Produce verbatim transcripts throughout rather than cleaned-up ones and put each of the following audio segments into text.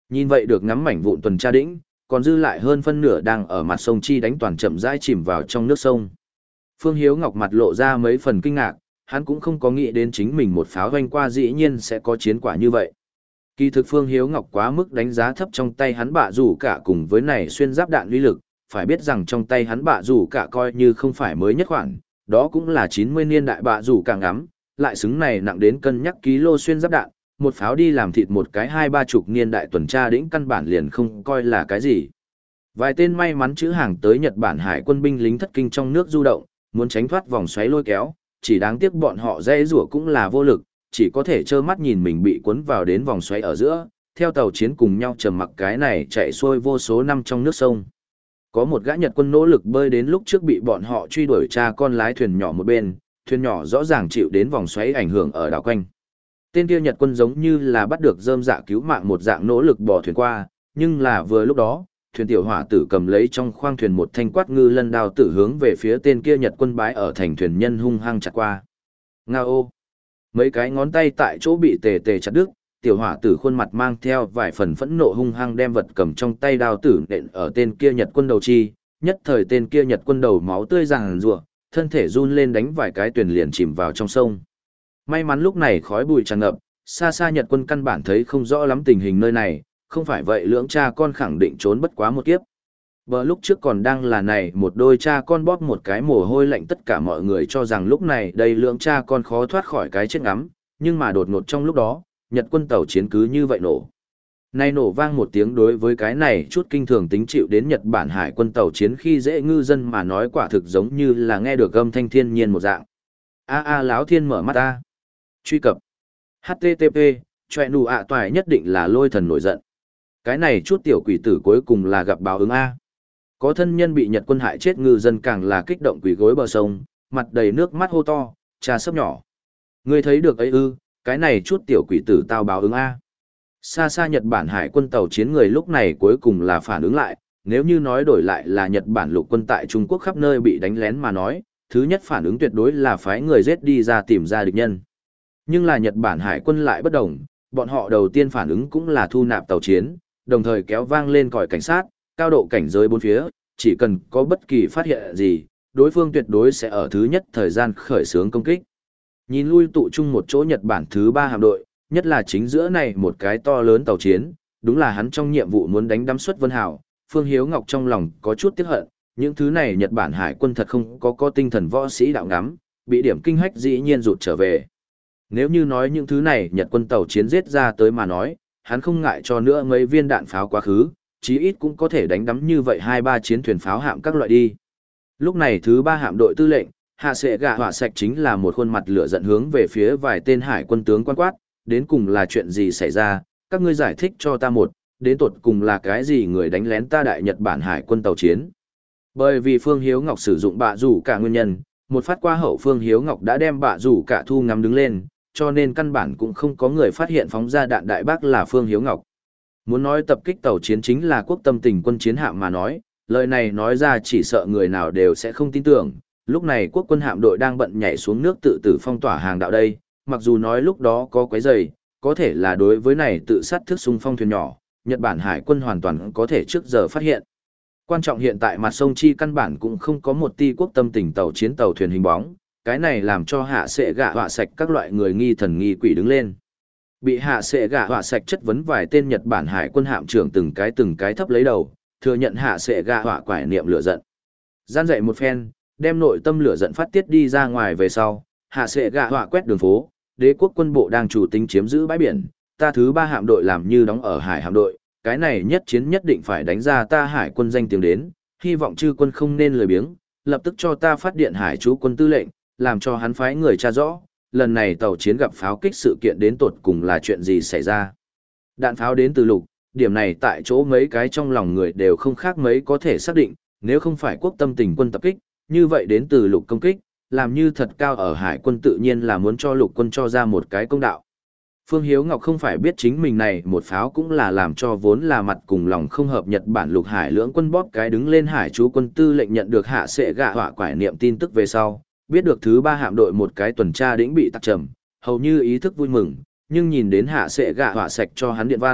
Nhìn vậy được ngắm mảnh vụn tuần tra đĩnh, còn dư lại hơn phân nửa đang ở mặt sông Chi đánh toàn chậm rãi chìm vào trong nước sông. Phương Hiếu Ngọc mặt lộ ra mấy phần kinh ngạc, hắn cũng không có nghĩ đến chính mình một pháo vanh qua dĩ nhiên sẽ có chiến quả như vậy. Kỳ thực Phương Hiếu Ngọc quá mức đánh giá thấp trong tay hắn bạ rủ cả cùng với này xuyên giáp đạn uy lực, phải biết rằng trong tay hắn bạ rủ cả coi như không phải mới nhất khoản, đó cũng là chín mươi niên đại bạ rủ cả ngắm, lại xứng này nặng đến cân nhắc ký-lô xuyên giáp đạn, một pháo đi làm thịt một cái hai ba chục niên đại tuần tra đĩnh căn bản liền không coi là cái gì. Vài tên may mắn chữ hàng tới Nhật Bản hải quân binh lính thất kinh trong nước du động, muốn tránh thoát vòng xoáy lôi kéo, chỉ đáng tiếc bọn họ dễ rủa cũng là vô lực, chỉ có thể trơ mắt nhìn mình bị cuốn vào đến vòng xoáy ở giữa, theo tàu chiến cùng nhau trầm mặc cái này chạy xuôi vô số năm trong nước sông. Có một gã Nhật quân nỗ lực bơi đến lúc trước bị bọn họ truy đuổi cha con lái thuyền nhỏ một bên, thuyền nhỏ rõ ràng chịu đến vòng xoáy ảnh hưởng ở đảo quanh. Tên kia Nhật quân giống như là bắt được rơm dạ cứu mạng một dạng nỗ lực bỏ thuyền qua, nhưng là vừa lúc đó, thuyền tiểu hỏa tử cầm lấy trong khoang thuyền một thanh quát ngư lân đao tử hướng về phía tên kia Nhật quân bái ở thành thuyền nhân hung hăng chặt qua. Nga ô! Mấy cái ngón tay tại chỗ bị tề tề chặt đứt, tiểu hỏa tử khuôn mặt mang theo vài phần phẫn nộ hung hăng đem vật cầm trong tay đao tử nện ở tên kia Nhật quân đầu chi, nhất thời tên kia Nhật quân đầu máu tươi ràng rùa, thân thể run lên đánh vài cái thuyền liền chìm vào trong sông. May mắn lúc này khói bụi tràn ngập, xa xa Nhật quân căn bản thấy không rõ lắm tình hình nơi này, không phải vậy lưỡng cha con khẳng định trốn bất quá một kiếp. Bờ lúc trước còn đang là này một đôi cha con bóp một cái mồ hôi lạnh, tất cả mọi người cho rằng lúc này đây lưỡng cha con khó thoát khỏi cái chết ngắm, nhưng mà đột ngột trong lúc đó, Nhật quân tàu chiến cứ như vậy nổ. Nay nổ vang một tiếng đối với cái này chút kinh thường tính chịu đến Nhật Bản hải quân tàu chiến khi dễ ngư dân mà nói quả thực giống như là nghe được âm thanh thiên nhiên một dạng. A a láo thiên mở mắt a. Truy cập H T T P, choẹ nụ ạ toài nhất định là lôi thần nổi giận. Cái này chút tiểu quỷ tử cuối cùng là gặp báo ứng A. Có thân nhân bị Nhật quân hại chết ngư dân càng là kích động quỷ gối bờ sông, mặt đầy nước mắt hô to, trà sấp nhỏ. Ngươi thấy được ấy ư, cái này chút tiểu quỷ tử tao báo ứng A. Xa xa Nhật Bản hải quân tàu chiến người lúc này cuối cùng là phản ứng lại, nếu như nói đổi lại là Nhật Bản lục quân tại Trung Quốc khắp nơi bị đánh lén mà nói, thứ nhất phản ứng tuyệt đối là phái người giết đi ra tìm ra địch nhân. Nhưng là Nhật Bản hải quân lại bất đồng, bọn họ đầu tiên phản ứng cũng là thu nạp tàu chiến, đồng thời kéo vang lên còi cảnh sát, cao độ cảnh giới bốn phía, chỉ cần có bất kỳ phát hiện gì, đối phương tuyệt đối sẽ ở thứ nhất thời gian khởi xướng công kích. Nhìn lui tụ chung một chỗ Nhật Bản thứ ba hạm đội, nhất là chính giữa này một cái to lớn tàu chiến, đúng là hắn trong nhiệm vụ muốn đánh đắm xuất Vân Hào, Phương Hiếu Ngọc trong lòng có chút tiếc hận, những thứ này Nhật Bản hải quân thật không có có tinh thần võ sĩ đạo ngắm, bị điểm kinh hách dĩ nhiên rụt trở về. Nếu như nói những thứ này Nhật quân tàu chiến giết ra tới mà nói, hắn không ngại cho nữa mấy viên đạn pháo quá khứ, chí ít cũng có thể đánh đắm như vậy hai ba chiến thuyền pháo hạm các loại đi. Lúc này thứ ba hạm đội tư lệnh, hạ sệ gạ hỏa sạch chính là một khuôn mặt lửa giận hướng về phía vài tên hải quân tướng quan quát, đến cùng là chuyện gì xảy ra, các ngươi giải thích cho ta một, đến tột cùng là cái gì người đánh lén ta đại Nhật Bản hải quân tàu chiến. Bởi vì Phương Hiếu Ngọc sử dụng bạ rủ cả nguyên nhân, một phát qua hậu Phương Hiếu Ngọc đã đem bạ rủ cả thu ngắm đứng lên, cho nên căn bản cũng không có người phát hiện phóng ra đạn đại bác là Phương Hiếu Ngọc. Muốn nói tập kích tàu chiến chính là quốc tâm tình quân chiến hạm mà nói, lời này nói ra chỉ sợ người nào đều sẽ không tin tưởng. Lúc này quốc quân hạm đội đang bận nhảy xuống nước tự tử phong tỏa hàng đạo đây, mặc dù nói lúc đó có quấy rầy, có thể là đối với này tự sát thức xung phong thuyền nhỏ, Nhật Bản hải quân hoàn toàn có thể trước giờ phát hiện. Quan trọng hiện tại mặt sông Chi căn bản cũng không có một ti quốc tâm tình tàu chiến tàu thuyền hình bóng, cái này làm cho hạ sệ gạ họa sạch các loại người nghi thần nghi quỷ đứng lên. Bị hạ sệ gạ họa sạch chất vấn vài tên Nhật Bản hải quân hạm trưởng từng cái từng cái thấp lấy đầu, thừa nhận hạ sệ gạ họa quải niệm lửa giận. Gian dậy một phen, đem nội tâm lửa giận phát tiết đi ra ngoài về sau, hạ sệ gạ họa quét đường phố, đế quốc quân bộ đang chủ tính chiếm giữ bãi biển, ta thứ ba hạm đội làm như đóng ở hải hạm đội, cái này nhất chiến nhất định phải đánh ra ta hải quân danh tiếng đến, hy vọng chư quân không nên lười biếng, lập tức cho ta phát điện hải chú quân tư lệnh, làm cho hắn phái người tra rõ, lần này tàu chiến gặp pháo kích sự kiện đến tột cùng là chuyện gì xảy ra. Đạn pháo đến từ lục, điểm này tại chỗ mấy cái trong lòng người đều không khác mấy có thể xác định, nếu không phải quốc tâm tình quân tập kích, như vậy đến từ lục công kích, làm như thật cao ở hải quân tự nhiên là muốn cho lục quân cho ra một cái công đạo. Phương Hiếu Ngọc không phải biết chính mình này một pháo cũng là làm cho vốn là mặt cùng lòng không hợp Nhật Bản lục hải lưỡng quân bóp cái đứng lên hải chú quân tư lệnh nhận được hạ sệ gạ họa quải niệm tin tức về sau, biết được thứ ba hạm đội một cái tuần tra đĩnh bị tắc trầm, hầu như ý thức vui mừng, nhưng nhìn đến hạ sệ gạ họa sạch cho hắn điện văn,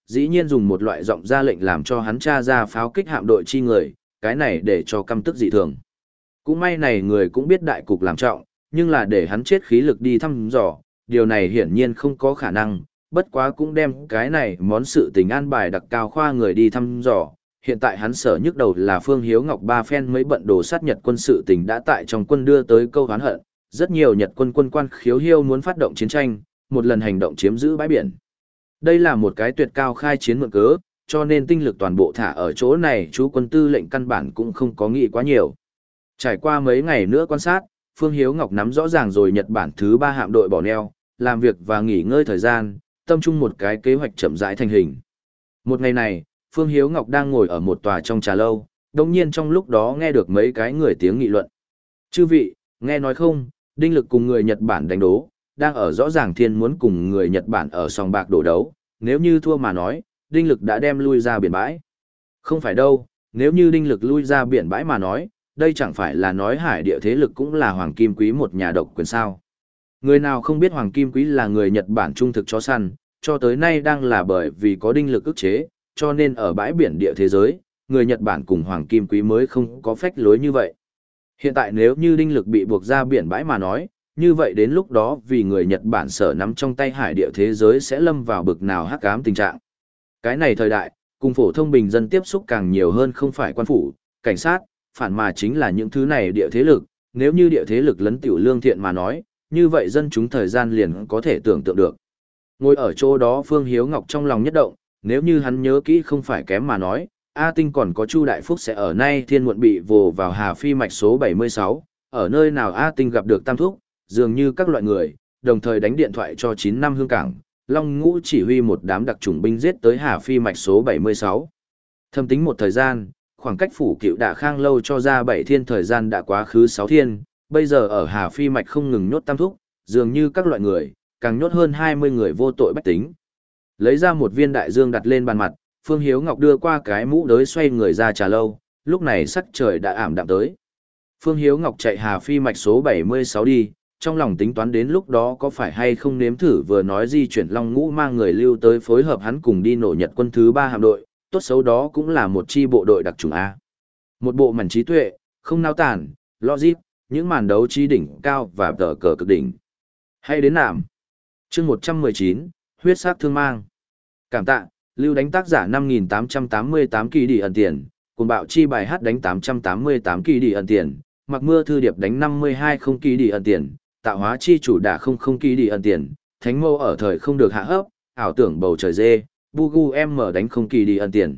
dĩ nhiên dùng một loại giọng ra lệnh làm cho hắn tra ra pháo kích hạm đội chi người, cái này để cho căm tức dị thường. Cũng may này người cũng biết đại cục làm trọng, nhưng là để hắn chết khí lực đi thăm dò, điều này hiển nhiên không có khả năng, bất quá cũng đem cái này món sự tình an bài đặc cao khoa người đi thăm dò. Hiện tại hắn sở nhức đầu là Phương Hiếu Ngọc ba phen mấy bận đồ sát Nhật quân sự tình đã tại trong quân đưa tới câu oán hận, rất nhiều Nhật quân quân quan khiếu hiêu muốn phát động chiến tranh, một lần hành động chiếm giữ bãi biển. Đây là một cái tuyệt cao khai chiến mượn cớ, cho nên tinh lực toàn bộ thả ở chỗ này, chú quân tư lệnh căn bản cũng không có nghĩ quá nhiều. Trải qua mấy ngày nữa quan sát, Phương Hiếu Ngọc nắm rõ ràng rồi Nhật Bản thứ ba hạm đội bỏ neo, làm việc và nghỉ ngơi thời gian, tâm trung một cái kế hoạch chậm rãi thành hình. Một ngày này, Phương Hiếu Ngọc đang ngồi ở một tòa trong trà lâu, đồng nhiên trong lúc đó nghe được mấy cái người tiếng nghị luận. Chư vị, nghe nói không, Đinh Lực cùng người Nhật Bản đánh đố, đang ở rõ ràng thiên muốn cùng người Nhật Bản ở sòng bạc đổ đấu, nếu như thua mà nói, Đinh Lực đã đem lui ra biển bãi. Không phải đâu, nếu như Đinh Lực lui ra biển bãi mà nói, đây chẳng phải là nói hải địa thế lực cũng là Hoàng Kim Quý một nhà độc quyền sao. Người nào không biết Hoàng Kim Quý là người Nhật Bản trung thực chó săn, cho tới nay đang là bởi vì có Đinh Lực ức chế, cho nên ở bãi biển địa thế giới, người Nhật Bản cùng Hoàng Kim Quý mới không có phách lối như vậy. Hiện tại nếu như Đinh Lực bị buộc ra biển bãi mà nói, như vậy đến lúc đó vì người Nhật Bản sở nắm trong tay hải địa thế giới sẽ lâm vào bực nào hắc ám tình trạng. Cái này thời đại, cùng phổ thông bình dân tiếp xúc càng nhiều hơn không phải quan phủ, cảnh sát, phản mà chính là những thứ này địa thế lực, nếu như địa thế lực lấn tiểu lương thiện mà nói, như vậy dân chúng thời gian liền có thể tưởng tượng được. Ngồi ở chỗ đó Phương Hiếu Ngọc trong lòng nhất động, nếu như hắn nhớ kỹ không phải kém mà nói, A Tinh còn có Chu Đại Phúc sẽ ở nay thiên muộn bị vồ vào Hà Phi mạch số bảy mươi sáu, ở nơi nào A Tinh gặp được Tam Thúc, dường như các loại người, đồng thời đánh điện thoại cho chín năm hương cảng, Long Ngũ chỉ huy một đám đặc chủng binh giết tới Hà Phi mạch số bảy mươi sáu. Thâm tính một thời gian, khoảng cách phủ cựu Đạ Khang lâu cho ra bảy thiên thời gian đã quá khứ sáu thiên, bây giờ ở Hà Phi mạch không ngừng nhốt Tam Thúc, dường như các loại người, càng nhốt hơn hai mươi người vô tội bách tính. Lấy ra một viên đại dương đặt lên bàn mặt, Phương Hiếu Ngọc đưa qua cái mũ đới xoay người ra trà lâu, lúc này sắc trời đã ảm đạm tới. Phương Hiếu Ngọc chạy Hà Phi mạch số bảy mươi sáu đi, trong lòng tính toán đến lúc đó có phải hay không nếm thử vừa nói di chuyển Long Ngũ mang người lưu tới phối hợp hắn cùng đi nổ Nhật quân thứ ba hạm đội, tốt xấu đó cũng là một chi bộ đội đặc chủng A. Một bộ mảnh trí tuệ, không nao tản, logic, những màn đấu trí đỉnh cao và tờ cờ cực đỉnh. Hay đến nạm. Chương một trăm mười chín, huyết sắc thương mang. Cảm tạ, lưu đánh tác giả năm nghìn tám trăm tám mươi tám kỳ đi ẩn tiền, cùng bạo chi bài hát đánh tám trăm tám mươi tám kỳ đi ẩn tiền, mặc mưa thư điệp đánh năm mươi hai không kỳ đi ẩn tiền, tạo hóa chi chủ đả không không kỳ đi ẩn tiền, thánh mâu ở thời không được hạ hấp, ảo tưởng bầu trời dê, bugu em mở đánh không kỳ đi ẩn tiền.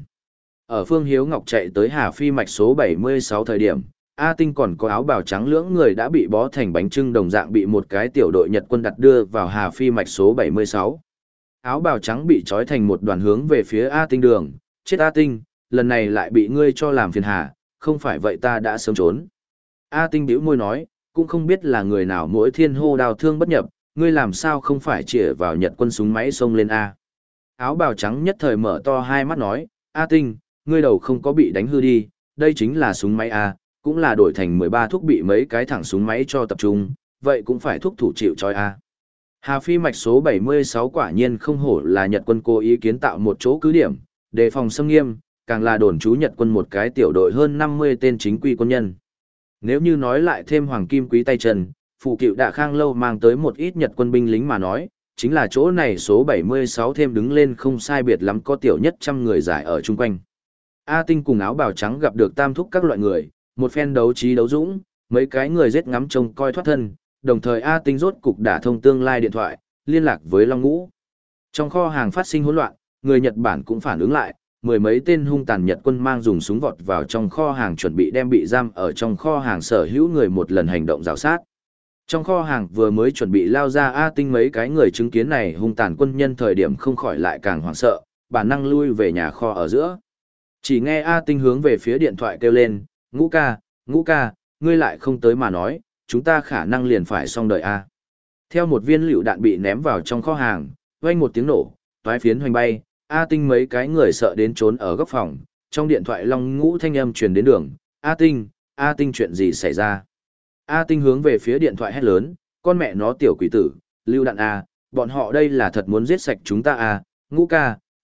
Ở Phương Hiếu Ngọc chạy tới Hà Phi mạch số bảy mươi sáu thời điểm, A Tinh còn có áo bào trắng lưỡng người đã bị bó thành bánh trưng đồng dạng bị một cái tiểu đội Nhật quân đặt đưa vào Hà Phi mạch số bảy mươi sáu. Áo bào trắng bị trói thành một đoàn hướng về phía A Tinh đường, chết A Tinh, lần này lại bị ngươi cho làm phiền hà, không phải vậy ta đã sớm trốn. A Tinh bĩu môi nói, cũng không biết là người nào mỗi thiên hô đào thương bất nhập, ngươi làm sao không phải chĩa vào Nhật quân súng máy xông lên A. Áo bào trắng nhất thời mở to hai mắt nói, A Tinh, ngươi đầu không có bị đánh hư đi, đây chính là súng máy A, cũng là đổi thành mười ba thuốc bị mấy cái thẳng súng máy cho tập trung, vậy cũng phải thuốc thủ chịu trói A. Hà Phi mạch số bảy mươi sáu quả nhiên không hổ là Nhật quân cố ý kiến tạo một chỗ cứ điểm, đề phòng xâm nghiêm, càng là đồn trú Nhật quân một cái tiểu đội hơn năm mươi tên chính quy quân nhân. Nếu như nói lại thêm Hoàng Kim Quý tay chân, phụ cựu Đạ Khang lâu mang tới một ít Nhật quân binh lính mà nói, chính là chỗ này số bảy mươi sáu thêm đứng lên không sai biệt lắm có tiểu nhất trăm người giải ở chung quanh. A Tinh cùng áo bào trắng gặp được tam thúc các loại người, một phen đấu trí đấu dũng, mấy cái người giết ngắm trông coi thoát thân, đồng thời A Tinh rốt cục đả thông tương lai điện thoại, liên lạc với Long Ngũ. Trong kho hàng phát sinh hỗn loạn, người Nhật Bản cũng phản ứng lại, mười mấy tên hung tàn Nhật quân mang dùng súng vọt vào trong kho hàng chuẩn bị đem bị giam ở trong kho hàng sở hữu người một lần hành động rào sát. Trong kho hàng vừa mới chuẩn bị lao ra A Tinh mấy cái người chứng kiến này hung tàn quân nhân thời điểm không khỏi lại càng hoảng sợ, bản năng lui về nhà kho ở giữa. Chỉ nghe A Tinh hướng về phía điện thoại kêu lên, Ngũ ca, Ngũ ca, ngươi lại không tới mà nói, chúng ta khả năng liền phải xong đời A. Theo một viên lựu đạn bị ném vào trong kho hàng, vang một tiếng nổ, toái phiến hoành bay, A Tinh mấy cái người sợ đến trốn ở góc phòng, trong điện thoại Long Ngũ thanh âm truyền đến đường, A Tinh, A Tinh chuyện gì xảy ra? A Tinh hướng về phía điện thoại hét lớn, con mẹ nó tiểu quỷ tử, lưu đạn A, bọn họ đây là thật muốn giết sạch chúng ta A, Ngũ ca,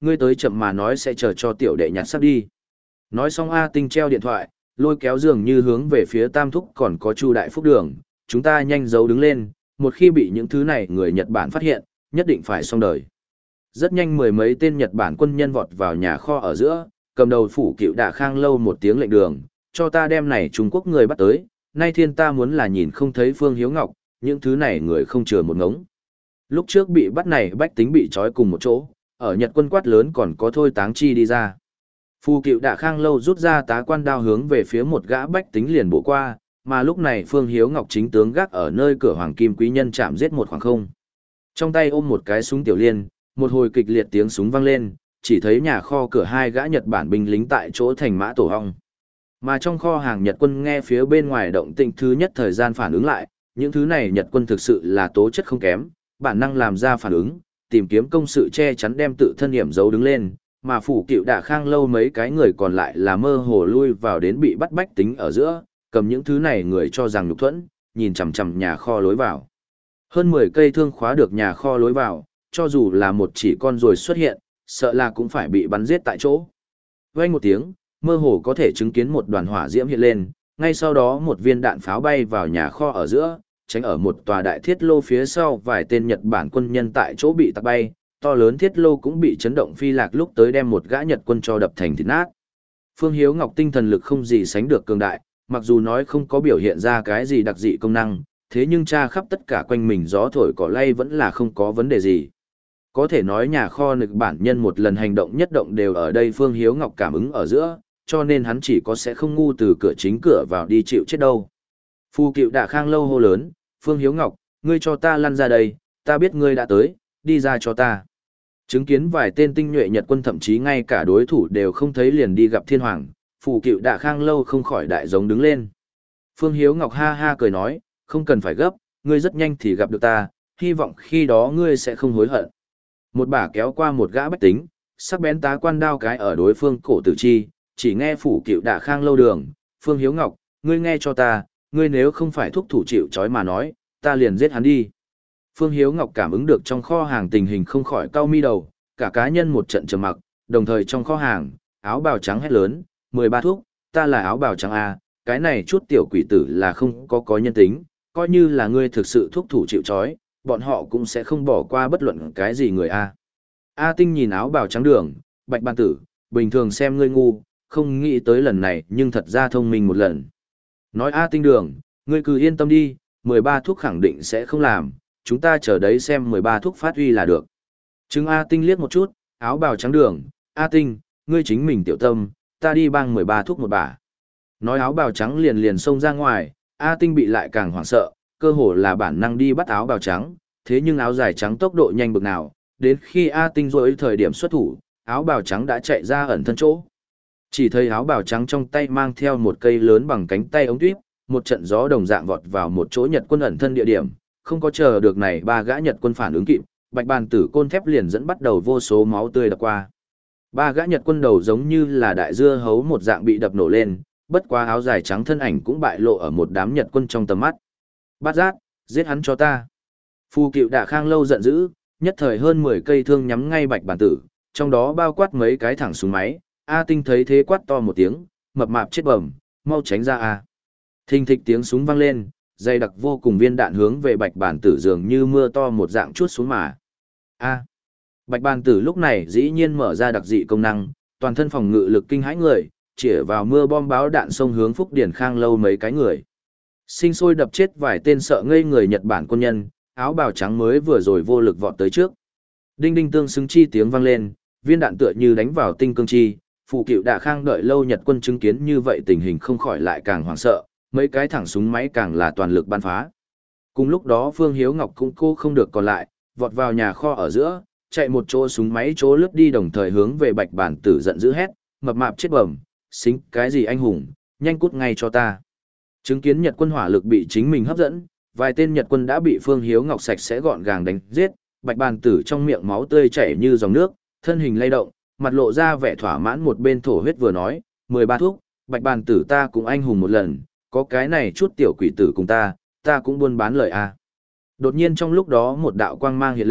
ngươi tới chậm mà nói sẽ chờ cho tiểu đệ nhặt sắp đi. Nói xong A Tinh treo điện thoại, lôi kéo dường như hướng về phía Tam Thúc còn có Chu Đại Phúc đường, chúng ta nhanh giấu đứng lên, một khi bị những thứ này người Nhật Bản phát hiện, nhất định phải xong đời. Rất nhanh mười mấy tên Nhật Bản quân nhân vọt vào nhà kho ở giữa, cầm đầu phủ cựu Đạ Khang Lâu một tiếng lệnh đường, cho ta đem này Trung Quốc người bắt tới, nay thiên ta muốn là nhìn không thấy Phương Hiếu Ngọc, những thứ này người không chừa một ngống. Lúc trước bị bắt này bách tính bị trói cùng một chỗ, ở Nhật quân quát lớn còn có thôi táng chi đi ra. Phù cựu Đạ Khang Lâu rút ra tá quan đao hướng về phía một gã bách tính liền bộ qua, mà lúc này Phương Hiếu Ngọc chính tướng gác ở nơi cửa hoàng kim quý nhân chạm giết một khoảng không. Trong tay ôm một cái súng tiểu liên, một hồi kịch liệt tiếng súng vang lên, chỉ thấy nhà kho cửa hai gã Nhật Bản binh lính tại chỗ thành mã tổ hong. Mà trong kho hàng Nhật quân nghe phía bên ngoài động tĩnh thứ nhất thời gian phản ứng lại, những thứ này Nhật quân thực sự là tố chất không kém, bản năng làm ra phản ứng, tìm kiếm công sự che chắn đem tự thân hiểm giấu đứng lên, mà phủ cựu Đạ Khang Lâu mấy cái người còn lại là mơ hồ lui vào đến bị bắt bách tính ở giữa, cầm những thứ này người cho rằng nhục thuẫn, nhìn chằm chằm nhà kho lối vào. Hơn mười cây thương khóa được nhà kho lối vào, cho dù là một chỉ con ruồi xuất hiện, sợ là cũng phải bị bắn giết tại chỗ. Vang một tiếng, mơ hồ có thể chứng kiến một đoàn hỏa diễm hiện lên, ngay sau đó một viên đạn pháo bay vào nhà kho ở giữa, tránh ở một tòa đại thiết lô phía sau, vài tên Nhật Bản quân nhân tại chỗ bị tạc bay, to lớn thiết lô cũng bị chấn động phi lạc lúc tới đem một gã Nhật quân cho đập thành thịt nát. Phương Hiếu Ngọc tinh thần lực không gì sánh được cường đại, mặc dù nói không có biểu hiện ra cái gì đặc dị công năng, thế nhưng tra khắp tất cả quanh mình gió thổi cỏ lay vẫn là không có vấn đề gì. Có thể nói nhà kho Nhật Bản nhân một lần hành động nhất động đều ở đây Phương Hiếu Ngọc cảm ứng ở giữa, cho nên hắn chỉ có sẽ không ngu từ cửa chính cửa vào đi chịu chết đâu. Phu cựu Đạ Khang Lâu hô lớn, Phương Hiếu Ngọc, ngươi cho ta lăn ra đây, ta biết ngươi đã tới, đi ra cho ta. Chứng kiến vài tên tinh nhuệ Nhật quân thậm chí ngay cả đối thủ đều không thấy liền đi gặp thiên hoàng, Phù cựu Đạ Khang Lâu không khỏi đại giống đứng lên. Phương Hiếu Ngọc ha ha cười nói, không cần phải gấp, ngươi rất nhanh thì gặp được ta, hy vọng khi đó ngươi sẽ không hối hận. Một bả kéo qua một gã bách tính, sắc bén tá quan đao cái ở đối phương cổ tử chi, chỉ nghe Phủ cựu Đạ Khang Lâu đường, Phương Hiếu Ngọc, ngươi nghe cho ta, ngươi nếu không phải thúc thủ chịu trói mà nói, ta liền giết hắn đi. Phương Hiếu Ngọc cảm ứng được trong kho hàng tình hình không khỏi cau mi đầu, cả cá nhân một trận trầm mặc, đồng thời trong kho hàng, áo bào trắng hét lớn, mười ba thúc, ta là áo bào trắng A, cái này chút tiểu quỷ tử là không có có nhân tính, coi như là ngươi thực sự thúc thủ chịu trói, bọn họ cũng sẽ không bỏ qua bất luận cái gì người A. A Tinh nhìn áo bào trắng đường, Bạch Ban Tử, bình thường xem ngươi ngu, không nghĩ tới lần này nhưng thật ra thông minh một lần. Nói A Tinh đường, ngươi cứ yên tâm đi, mười ba thuốc khẳng định sẽ không làm, chúng ta chờ đấy xem mười ba thuốc phát huy là được. Trưng A Tinh liếc một chút, áo bào trắng đường, A Tinh, ngươi chính mình tiểu tâm, ta đi bang mười ba thuốc một bả. Nói áo bào trắng liền liền xông ra ngoài, A Tinh bị lại càng hoảng sợ, cơ hồ là bản năng đi bắt áo bào trắng, thế nhưng áo dài trắng tốc độ nhanh bực nào, đến khi A Tinh rỗi thời điểm xuất thủ, áo bào trắng đã chạy ra ẩn thân chỗ. Chỉ thấy áo bào trắng trong tay mang theo một cây lớn bằng cánh tay ống tuyếp, một trận gió đồng dạng vọt vào một chỗ Nhật quân ẩn thân địa điểm, không có chờ được này ba gã Nhật quân phản ứng kịp, Bạch Bàn Tử côn thép liền dẫn bắt đầu vô số máu tươi đập qua. Ba gã Nhật quân đầu giống như là đại dưa hấu một dạng bị đập nổ lên, bất quá áo dài trắng thân ảnh cũng bại lộ ở một đám Nhật quân trong tầm mắt. Bát Giác, giết hắn cho ta. Phu cựu Đạ Khang Lâu giận dữ, nhất thời hơn mười cây thương nhắm ngay Bạch Bàn Tử, trong đó bao quát mấy cái thẳng súng máy. A Tinh thấy thế quát to một tiếng, mập mạp chết bẩm, mau tránh ra a. Thình thịch tiếng súng vang lên, dày đặc vô cùng viên đạn hướng về Bạch Bàn Tử dường như mưa to một dạng chuốt xuống mà. A. Bạch Bàn Tử lúc này dĩ nhiên mở ra đặc dị công năng, toàn thân phòng ngự lực kinh hãi người, chĩa vào mưa bom báo đạn xông hướng Phúc Điển Khang Lâu mấy cái người. Sinh sôi đập chết vài tên sợ ngây người Nhật Bản quân nhân, áo bào trắng mới vừa rồi vô lực vọt tới trước. Đinh đinh tương xứng chi tiếng vang lên, viên đạn tựa như đánh vào tinh cương chi, Phụ cựu Đạ Khang đợi lâu Nhật quân chứng kiến như vậy tình hình không khỏi lại càng hoảng sợ, mấy cái thẳng súng máy càng là toàn lực ban phá. Cùng lúc đó Phương Hiếu Ngọc cũng cô không được còn lại, vọt vào nhà kho ở giữa, chạy một chỗ súng máy chỗ lướt đi đồng thời hướng về Bạch Bản Tử giận dữ hét, mập mạp chết bẩm, xính cái gì anh hùng, nhanh cút ngay cho ta. Chứng kiến Nhật quân hỏa lực bị chính mình hấp dẫn, vài tên Nhật quân đã bị Phương Hiếu Ngọc sạch sẽ gọn gàng đánh giết, Bạch Bản Tử trong miệng máu tươi chảy như dòng nước, thân hình lay động, mặt lộ ra vẻ thỏa mãn một bên thổ huyết vừa nói, mười ba thuốc, Bạch Bàn Tử ta cũng anh hùng một lần, có cái này chút tiểu quỷ tử cùng ta, ta cũng buôn bán lời a. Đột nhiên trong lúc đó một đạo quang mang hiện lên,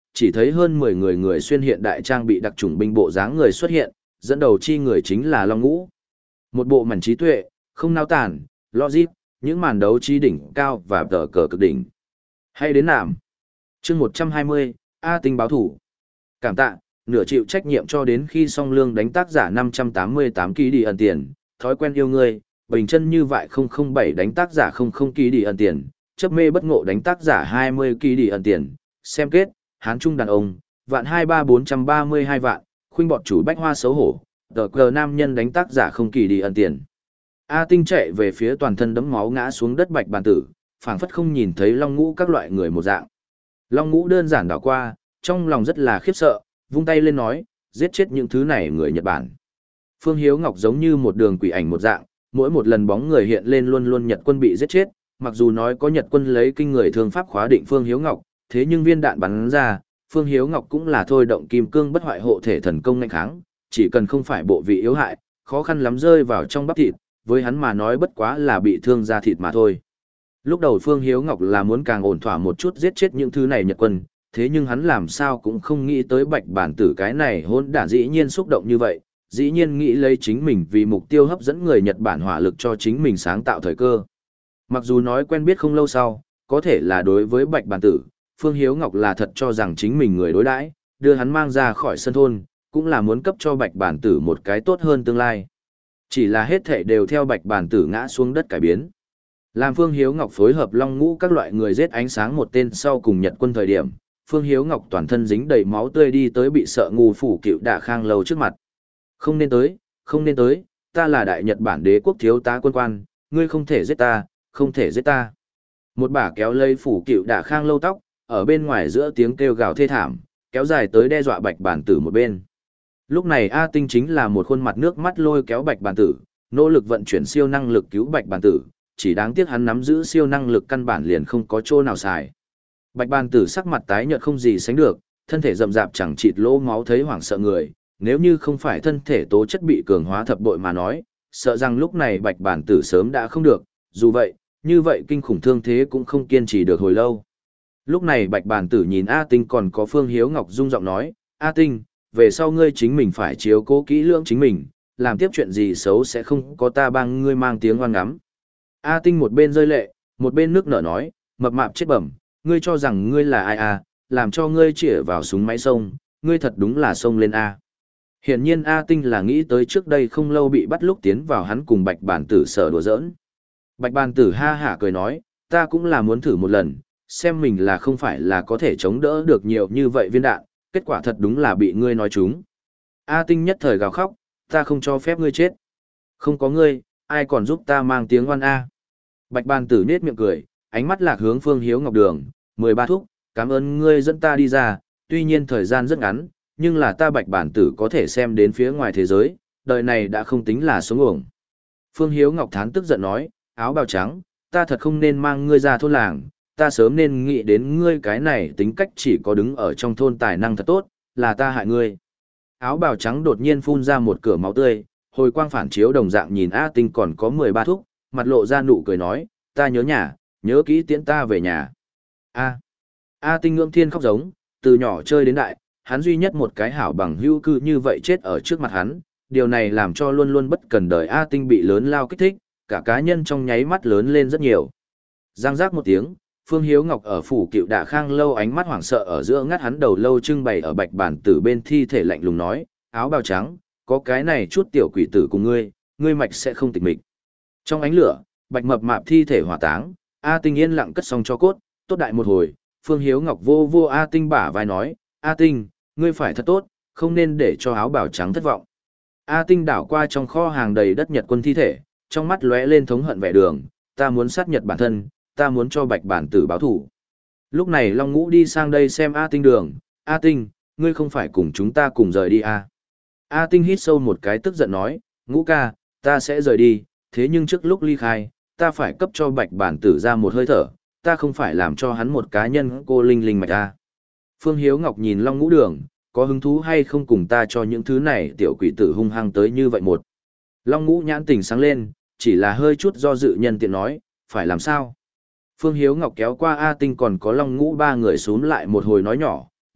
chỉ thấy hơn mười người người xuyên hiện đại trang bị đặc chủng binh bộ dáng người xuất hiện, dẫn đầu chi người chính là Long Ngũ. Một bộ mảnh trí tuệ, không nao tản, logic, những màn đấu trí đỉnh cao và tờ cờ cực đỉnh. Hay đến nạm. Chương một trăm hai mươi, A Tinh báo thủ. Cảm tạ, nửa chịu trách nhiệm cho đến khi song lương đánh tác giả năm trăm tám mươi tám ký đi ẩn tiền, thói quen yêu ngươi, bình chân như vậy không không bảy đánh tác giả không không ký đi ẩn tiền, chấp mê bất ngộ đánh tác giả hai mươi ký đi ẩn tiền, xem kết, hán trung đàn ông, vạn hai ba bốn trăm ba mươi hai vạn, khuynh bọt chủ bách hoa xấu hổ, tờ cờ nam nhân đánh tác giả không kỳ đi ẩn tiền. A Tinh chạy về phía toàn thân đấm máu ngã xuống đất bạch bàn tử, phảng phất không nhìn thấy Long Ngũ các loại người một dạng. Long Ngũ đơn giản đảo qua, trong lòng rất là khiếp sợ, vung tay lên nói, giết chết những thứ này người Nhật Bản. Phương Hiếu Ngọc giống như một đường quỷ ảnh một dạng, mỗi một lần bóng người hiện lên luôn luôn Nhật quân bị giết chết, mặc dù nói có Nhật quân lấy kinh người thương pháp khóa định Phương Hiếu Ngọc, thế nhưng viên đạn bắn ra, Phương Hiếu Ngọc cũng là thôi động kim cương bất hoại hộ thể thần công nghênh kháng, chỉ cần không phải bộ vị yếu hại, khó khăn lắm rơi vào trong bắp thịt, với hắn mà nói bất quá là bị thương da thịt mà thôi. Lúc đầu Phương Hiếu Ngọc là muốn càng ổn thỏa một chút giết chết những thứ này Nhật quân, thế nhưng hắn làm sao cũng không nghĩ tới bạch bản tử cái này hôn đản dĩ nhiên xúc động như vậy, dĩ nhiên nghĩ lấy chính mình vì mục tiêu hấp dẫn người Nhật Bản hỏa lực cho chính mình sáng tạo thời cơ. Mặc dù nói quen biết không lâu sau, có thể là đối với bạch bản tử, Phương Hiếu Ngọc là thật cho rằng chính mình người đối đãi, đưa hắn mang ra khỏi sân thôn, cũng là muốn cấp cho bạch bản tử một cái tốt hơn tương lai. Chỉ là hết thảy đều theo bạch bản tử ngã xuống đất cải biến. Làm Phương Hiếu Ngọc phối hợp Long Ngũ các loại người giết ánh sáng một tên sau cùng Nhật quân thời điểm, Phương Hiếu Ngọc toàn thân dính đầy máu tươi đi tới bị sợ ngu phủ cựu Đả Khang lâu trước mặt. Không nên tới, không nên tới, ta là đại Nhật Bản đế quốc thiếu tá quân quan, ngươi không thể giết ta, không thể giết ta. Một bả kéo lây phủ cựu Đả Khang lâu tóc, ở bên ngoài giữa tiếng kêu gào thê thảm, kéo dài tới đe dọa bạch bản tử một bên. Lúc này A Tinh chính là một khuôn mặt nước mắt lôi kéo bạch bản tử, nỗ lực vận chuyển siêu năng lực cứu bạch bản tử, chỉ đáng tiếc hắn nắm giữ siêu năng lực căn bản liền không có chỗ nào xài. Bạch bản tử sắc mặt tái nhợt không gì sánh được, thân thể rậm rạp chẳng chịt lỗ máu thấy hoảng sợ người, nếu như không phải thân thể tố chất bị cường hóa thập bội mà nói, sợ rằng lúc này bạch bản tử sớm đã không được, dù vậy, như vậy kinh khủng thương thế cũng không kiên trì được hồi lâu. Lúc này bạch bản tử nhìn A Tinh còn có Phương Hiếu Ngọc rung giọng nói, A Tinh, về sau ngươi chính mình phải chiếu cố kỹ lưỡng chính mình, làm tiếp chuyện gì xấu sẽ không có ta bang ngươi mang tiếng oan ngắm. A Tinh một bên rơi lệ, một bên nước nở nói, mập mạp chết bẩm, ngươi cho rằng ngươi là ai à, làm cho ngươi chĩa vào súng máy sông, ngươi thật đúng là sông lên A. Hiển nhiên A Tinh là nghĩ tới trước đây không lâu bị bắt lúc tiến vào hắn cùng bạch bản tử sở đùa giỡn. Bạch bản tử ha hả cười nói, ta cũng là muốn thử một lần, xem mình là không phải là có thể chống đỡ được nhiều như vậy viên đạn, kết quả thật đúng là bị ngươi nói trúng. A Tinh nhất thời gào khóc, ta không cho phép ngươi chết. Không có ngươi, ai còn giúp ta mang tiếng oan A. Bạch bản tử nết miệng cười, ánh mắt lạc hướng Phương Hiếu Ngọc đường, mười ba thúc, cảm ơn ngươi dẫn ta đi ra, tuy nhiên thời gian rất ngắn, nhưng là ta bạch bản tử có thể xem đến phía ngoài thế giới, đời này đã không tính là sống uổng. Phương Hiếu Ngọc thán tức giận nói, áo bào trắng, ta thật không nên mang ngươi ra thôn làng, ta sớm nên nghĩ đến ngươi cái này tính cách chỉ có đứng ở trong thôn tài năng thật tốt, là ta hại ngươi. Áo bào trắng đột nhiên phun ra một cửa máu tươi, hồi quang phản chiếu đồng dạng nhìn A Tinh còn có mười ba thúc, mặt lộ ra nụ cười nói, ta nhớ nhà, nhớ kỹ tiễn ta về nhà. A. A Tinh ngưỡng thiên khóc giống, từ nhỏ chơi đến đại, hắn duy nhất một cái hảo bằng hữu cư như vậy chết ở trước mặt hắn, điều này làm cho luôn luôn bất cần đời A Tinh bị lớn lao kích thích, cả cá nhân trong nháy mắt lớn lên rất nhiều. Giang giác một tiếng, Phương Hiếu Ngọc ở phủ cựu Đả Khang lâu ánh mắt hoảng sợ ở giữa ngắt hắn đầu lâu trưng bày ở bạch bản tử bên thi thể lạnh lùng nói, áo bào trắng, có cái này chút tiểu quỷ tử cùng ngươi, ngươi mạch sẽ không tịch mịch. Trong ánh lửa, bạch mập mạp thi thể hỏa táng, A Tinh yên lặng cất xong cho cốt, tốt đại một hồi, Phương Hiếu Ngọc vô vô A Tinh bả vai nói, A Tinh, ngươi phải thật tốt, không nên để cho áo bào trắng thất vọng. A Tinh đảo qua trong kho hàng đầy đất Nhật quân thi thể, trong mắt lóe lên thống hận vẻ đường, ta muốn sát Nhật bản thân, ta muốn cho bạch bản tử báo thủ. Lúc này Long Ngũ đi sang đây xem A Tinh đường, A Tinh, ngươi không phải cùng chúng ta cùng rời đi à. A Tinh hít sâu một cái tức giận nói, Ngũ ca, ta sẽ rời đi, thế nhưng trước lúc ly khai, ta phải cấp cho bạch bản tử ra một hơi thở, ta không phải làm cho hắn một cá nhân cô linh linh mạch a. Phương Hiếu Ngọc nhìn Long Ngũ đường, có hứng thú hay không cùng ta cho những thứ này tiểu quỷ tử hung hăng tới như vậy một. Long Ngũ nhãn tỉnh sáng lên, chỉ là hơi chút do dự nhân tiện nói, phải làm sao? Phương Hiếu Ngọc kéo qua A Tinh còn có Long Ngũ ba người xuống lại một hồi nói nhỏ,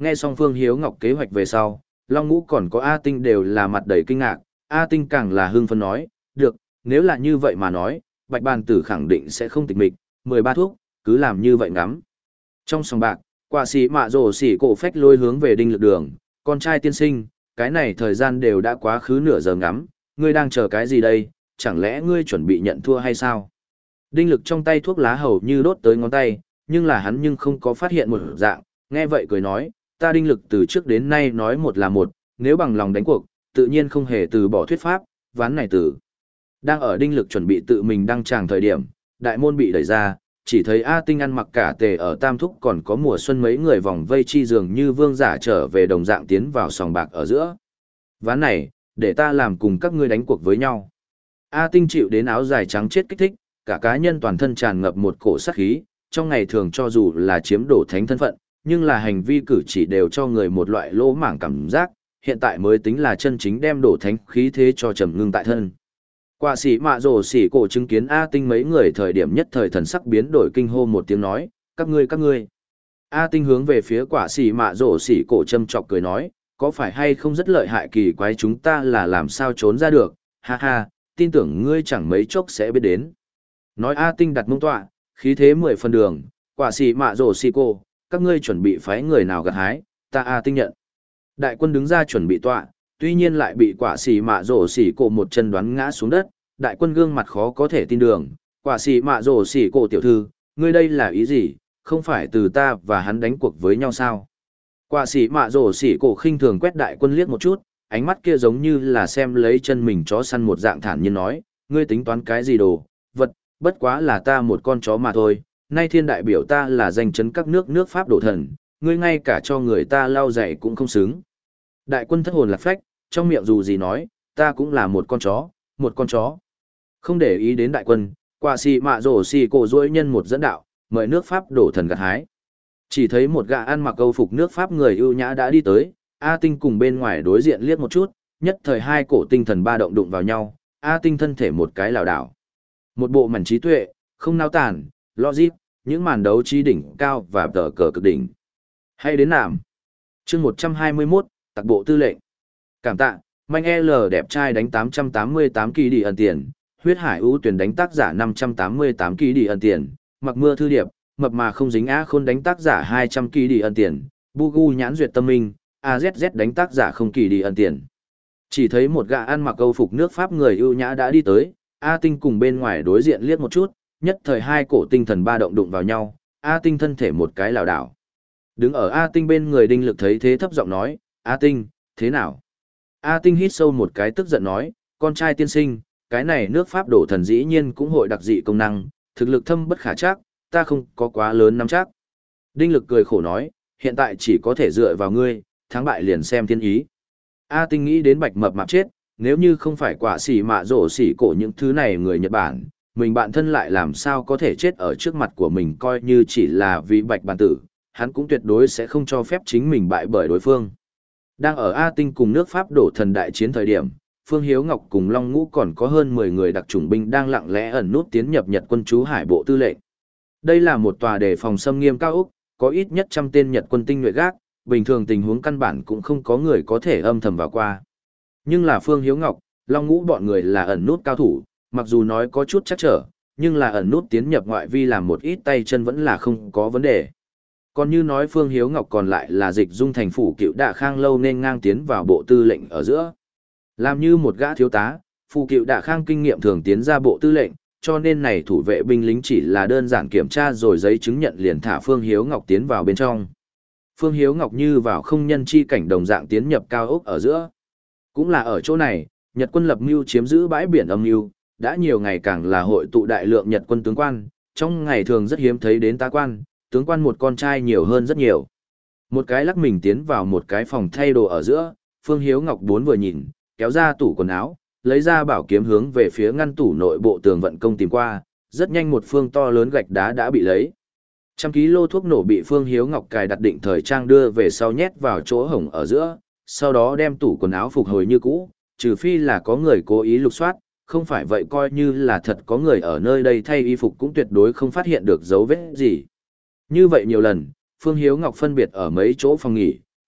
Nghe xong Phương Hiếu Ngọc kế hoạch về sau, Long Ngũ còn có A Tinh đều là mặt đầy kinh ngạc, A Tinh càng là hưng phấn nói, được, nếu là như vậy mà nói, Bạch Bàn Tử khẳng định sẽ không tịch mịch, mười ba thuốc, cứ làm như vậy ngắm. Trong sòng bạc, quả sĩ mạ rổ xỉ cổ phách lôi hướng về Đinh Lực Đường, con trai tiên sinh, cái này thời gian đều đã quá khứ nửa giờ ngắm, ngươi đang chờ cái gì đây, chẳng lẽ ngươi chuẩn bị nhận thua hay sao? Đinh Lực trong tay thuốc lá hầu như đốt tới ngón tay, nhưng là hắn nhưng không có phát hiện một dạng, nghe vậy cười nói, ta Đinh Lực từ trước đến nay nói một là một, nếu bằng lòng đánh cuộc, tự nhiên không hề từ bỏ thuyết pháp, ván này tử. Đang ở Đinh Lực chuẩn bị tự mình đăng tràng thời điểm, đại môn bị đẩy ra, chỉ thấy A Tinh ăn mặc cả tề ở Tam Thúc còn có mùa xuân mấy người vòng vây chi dường như vương giả trở về đồng dạng tiến vào sòng bạc ở giữa. Ván này, để ta làm cùng các ngươi đánh cuộc với nhau. A Tinh chịu đến áo dài trắng chết kích thích, cả cá nhân toàn thân tràn ngập một cổ sát khí, trong ngày thường cho dù là chiếm đổ thánh thân phận, nhưng là hành vi cử chỉ đều cho người một loại lỗ mảng cảm giác, hiện tại mới tính là chân chính đem đổ thánh khí thế cho trầm ngưng tại thân. Quả sĩ mạ rồ xỉ cổ chứng kiến A Tinh mấy người thời điểm nhất thời thần sắc biến đổi kinh hô một tiếng nói, các ngươi các ngươi. A Tinh hướng về phía quả sĩ mạ rồ xỉ cổ châm chọc cười nói, có phải hay không rất lợi hại kỳ quái chúng ta là làm sao trốn ra được, ha ha, tin tưởng ngươi chẳng mấy chốc sẽ biết đến. Nói A Tinh đặt mông tọa, khí thế mười phần đường, quả sĩ mạ rồ xỉ cổ, các ngươi chuẩn bị phái người nào gặt hái, ta A Tinh nhận. Đại quân đứng ra chuẩn bị tọa, tuy nhiên lại bị quả xỉ mạ rổ xỉ cổ một chân đoán ngã xuống đất, đại quân gương mặt khó có thể tin đường, quả xỉ mạ rổ xỉ cổ tiểu thư, ngươi đây là ý gì, không phải từ ta và hắn đánh cuộc với nhau sao? Quả xỉ mạ rổ xỉ cổ khinh thường quét đại quân liếc một chút, ánh mắt kia giống như là xem lấy chân mình chó săn một dạng thản nhiên nói, ngươi tính toán cái gì đồ, vật, bất quá là ta một con chó mà thôi, nay thiên đại biểu ta là danh chấn các nước nước Pháp đổ thần, ngươi ngay cả cho người ta lau dạy cũng không xứng. Đại quân thất hồn lạc phách, trong miệng dù gì nói, ta cũng là một con chó, một con chó. Không để ý đến đại quân, quả xì mạ rổ xì cổ duỗi nhân một dẫn đạo, mời nước Pháp đổ thần gặt hái. Chỉ thấy một gã ăn mặc câu phục nước Pháp người ưu nhã đã đi tới, A Tinh cùng bên ngoài đối diện liếc một chút, nhất thời hai cổ tinh thần ba động đụng vào nhau, A Tinh thân thể một cái lảo đảo. Một bộ mảnh trí tuệ, không nao tản, logic, những màn đấu trí đỉnh cao và tờ cờ cực đỉnh. Hay đến nàm. Chương một trăm hai mươi mốt, tặc bộ tư lệnh. Cảm tạ, manh L đẹp trai đánh tám trăm tám mươi tám kỳ đi ẩn tiền, huyết hải ưu tuyển đánh tác giả năm trăm tám mươi tám kỳ đi ẩn tiền, mặc mưa thư điệp, mập mà không dính á khôn đánh tác giả hai trăm kỳ đi ẩn tiền, Bugu nhãn duyệt tâm minh, a zét zét đánh tác giả không kỳ đi ẩn tiền. Chỉ thấy một gã ăn mặc câu phục nước Pháp người ưu nhã đã đi tới, A Tinh cùng bên ngoài đối diện liếc một chút, nhất thời hai cổ tinh thần ba động đụng vào nhau, A Tinh thân thể một cái lảo đảo. Đứng ở A Tinh bên người Đinh Lực thấy thế thấp giọng nói, A Tinh, thế nào? A Tinh hít sâu một cái tức giận nói, con trai tiên sinh, cái này nước Pháp đổ thần dĩ nhiên cũng hội đặc dị công năng, thực lực thâm bất khả trắc, ta không có quá lớn nắm chắc. Đinh Lực cười khổ nói, hiện tại chỉ có thể dựa vào ngươi, thắng bại liền xem thiên ý. A Tinh nghĩ đến bạch mập mạp chết, nếu như không phải quả xỉ mạ rổ xỉ cổ những thứ này người Nhật Bản, mình bạn thân lại làm sao có thể chết ở trước mặt của mình coi như chỉ là vì bạch bản tử, hắn cũng tuyệt đối sẽ không cho phép chính mình bại bởi đối phương. Đang ở A Tinh cùng nước Pháp đổ thần đại chiến thời điểm, Phương Hiếu Ngọc cùng Long Ngũ còn có hơn mười người đặc chủng binh đang lặng lẽ ẩn nút tiến nhập Nhật quân chú hải bộ tư lệnh. Đây là một tòa đề phòng xâm nghiêm cao ốc, có ít nhất trăm tên Nhật quân tinh nhuệ gác, bình thường tình huống căn bản cũng không có người có thể âm thầm vào qua. Nhưng là Phương Hiếu Ngọc, Long Ngũ bọn người là ẩn nút cao thủ, mặc dù nói có chút chắc trở, nhưng là ẩn nút tiến nhập ngoại vi làm một ít tay chân vẫn là không có vấn đề. Còn như nói Phương Hiếu Ngọc còn lại là dịch dung thành phủ cựu đạ khang lâu nên ngang tiến vào bộ tư lệnh ở giữa. Làm như một gã thiếu tá, phủ cựu đạ khang kinh nghiệm thường tiến ra bộ tư lệnh, cho nên này thủ vệ binh lính chỉ là đơn giản kiểm tra rồi giấy chứng nhận liền thả Phương Hiếu Ngọc tiến vào bên trong. Phương Hiếu Ngọc như vào không nhân chi cảnh đồng dạng tiến nhập cao ốc ở giữa. Cũng là ở chỗ này, Nhật quân lập mưu chiếm giữ bãi biển âm mưu, đã nhiều ngày càng là hội tụ đại lượng Nhật quân tướng quan, trong ngày thường rất hiếm thấy đến tá quan, tướng quan một con trai nhiều hơn rất nhiều. Một cái lắc mình tiến vào một cái phòng thay đồ ở giữa, Phương Hiếu Ngọc bốn vừa nhìn, kéo ra tủ quần áo, lấy ra bảo kiếm hướng về phía ngăn tủ nội bộ tường vận công tìm qua, rất nhanh một phương to lớn gạch đá đã bị lấy. Trăm ký lô thuốc nổ bị Phương Hiếu Ngọc cài đặt định thời trang đưa về sau nhét vào chỗ hổng ở giữa, sau đó đem tủ quần áo phục hồi như cũ, trừ phi là có người cố ý lục soát, không phải vậy coi như là thật có người ở nơi đây thay y phục cũng tuyệt đối không phát hiện được dấu vết gì. Như vậy nhiều lần, Phương Hiếu Ngọc phân biệt ở mấy chỗ phòng nghỉ,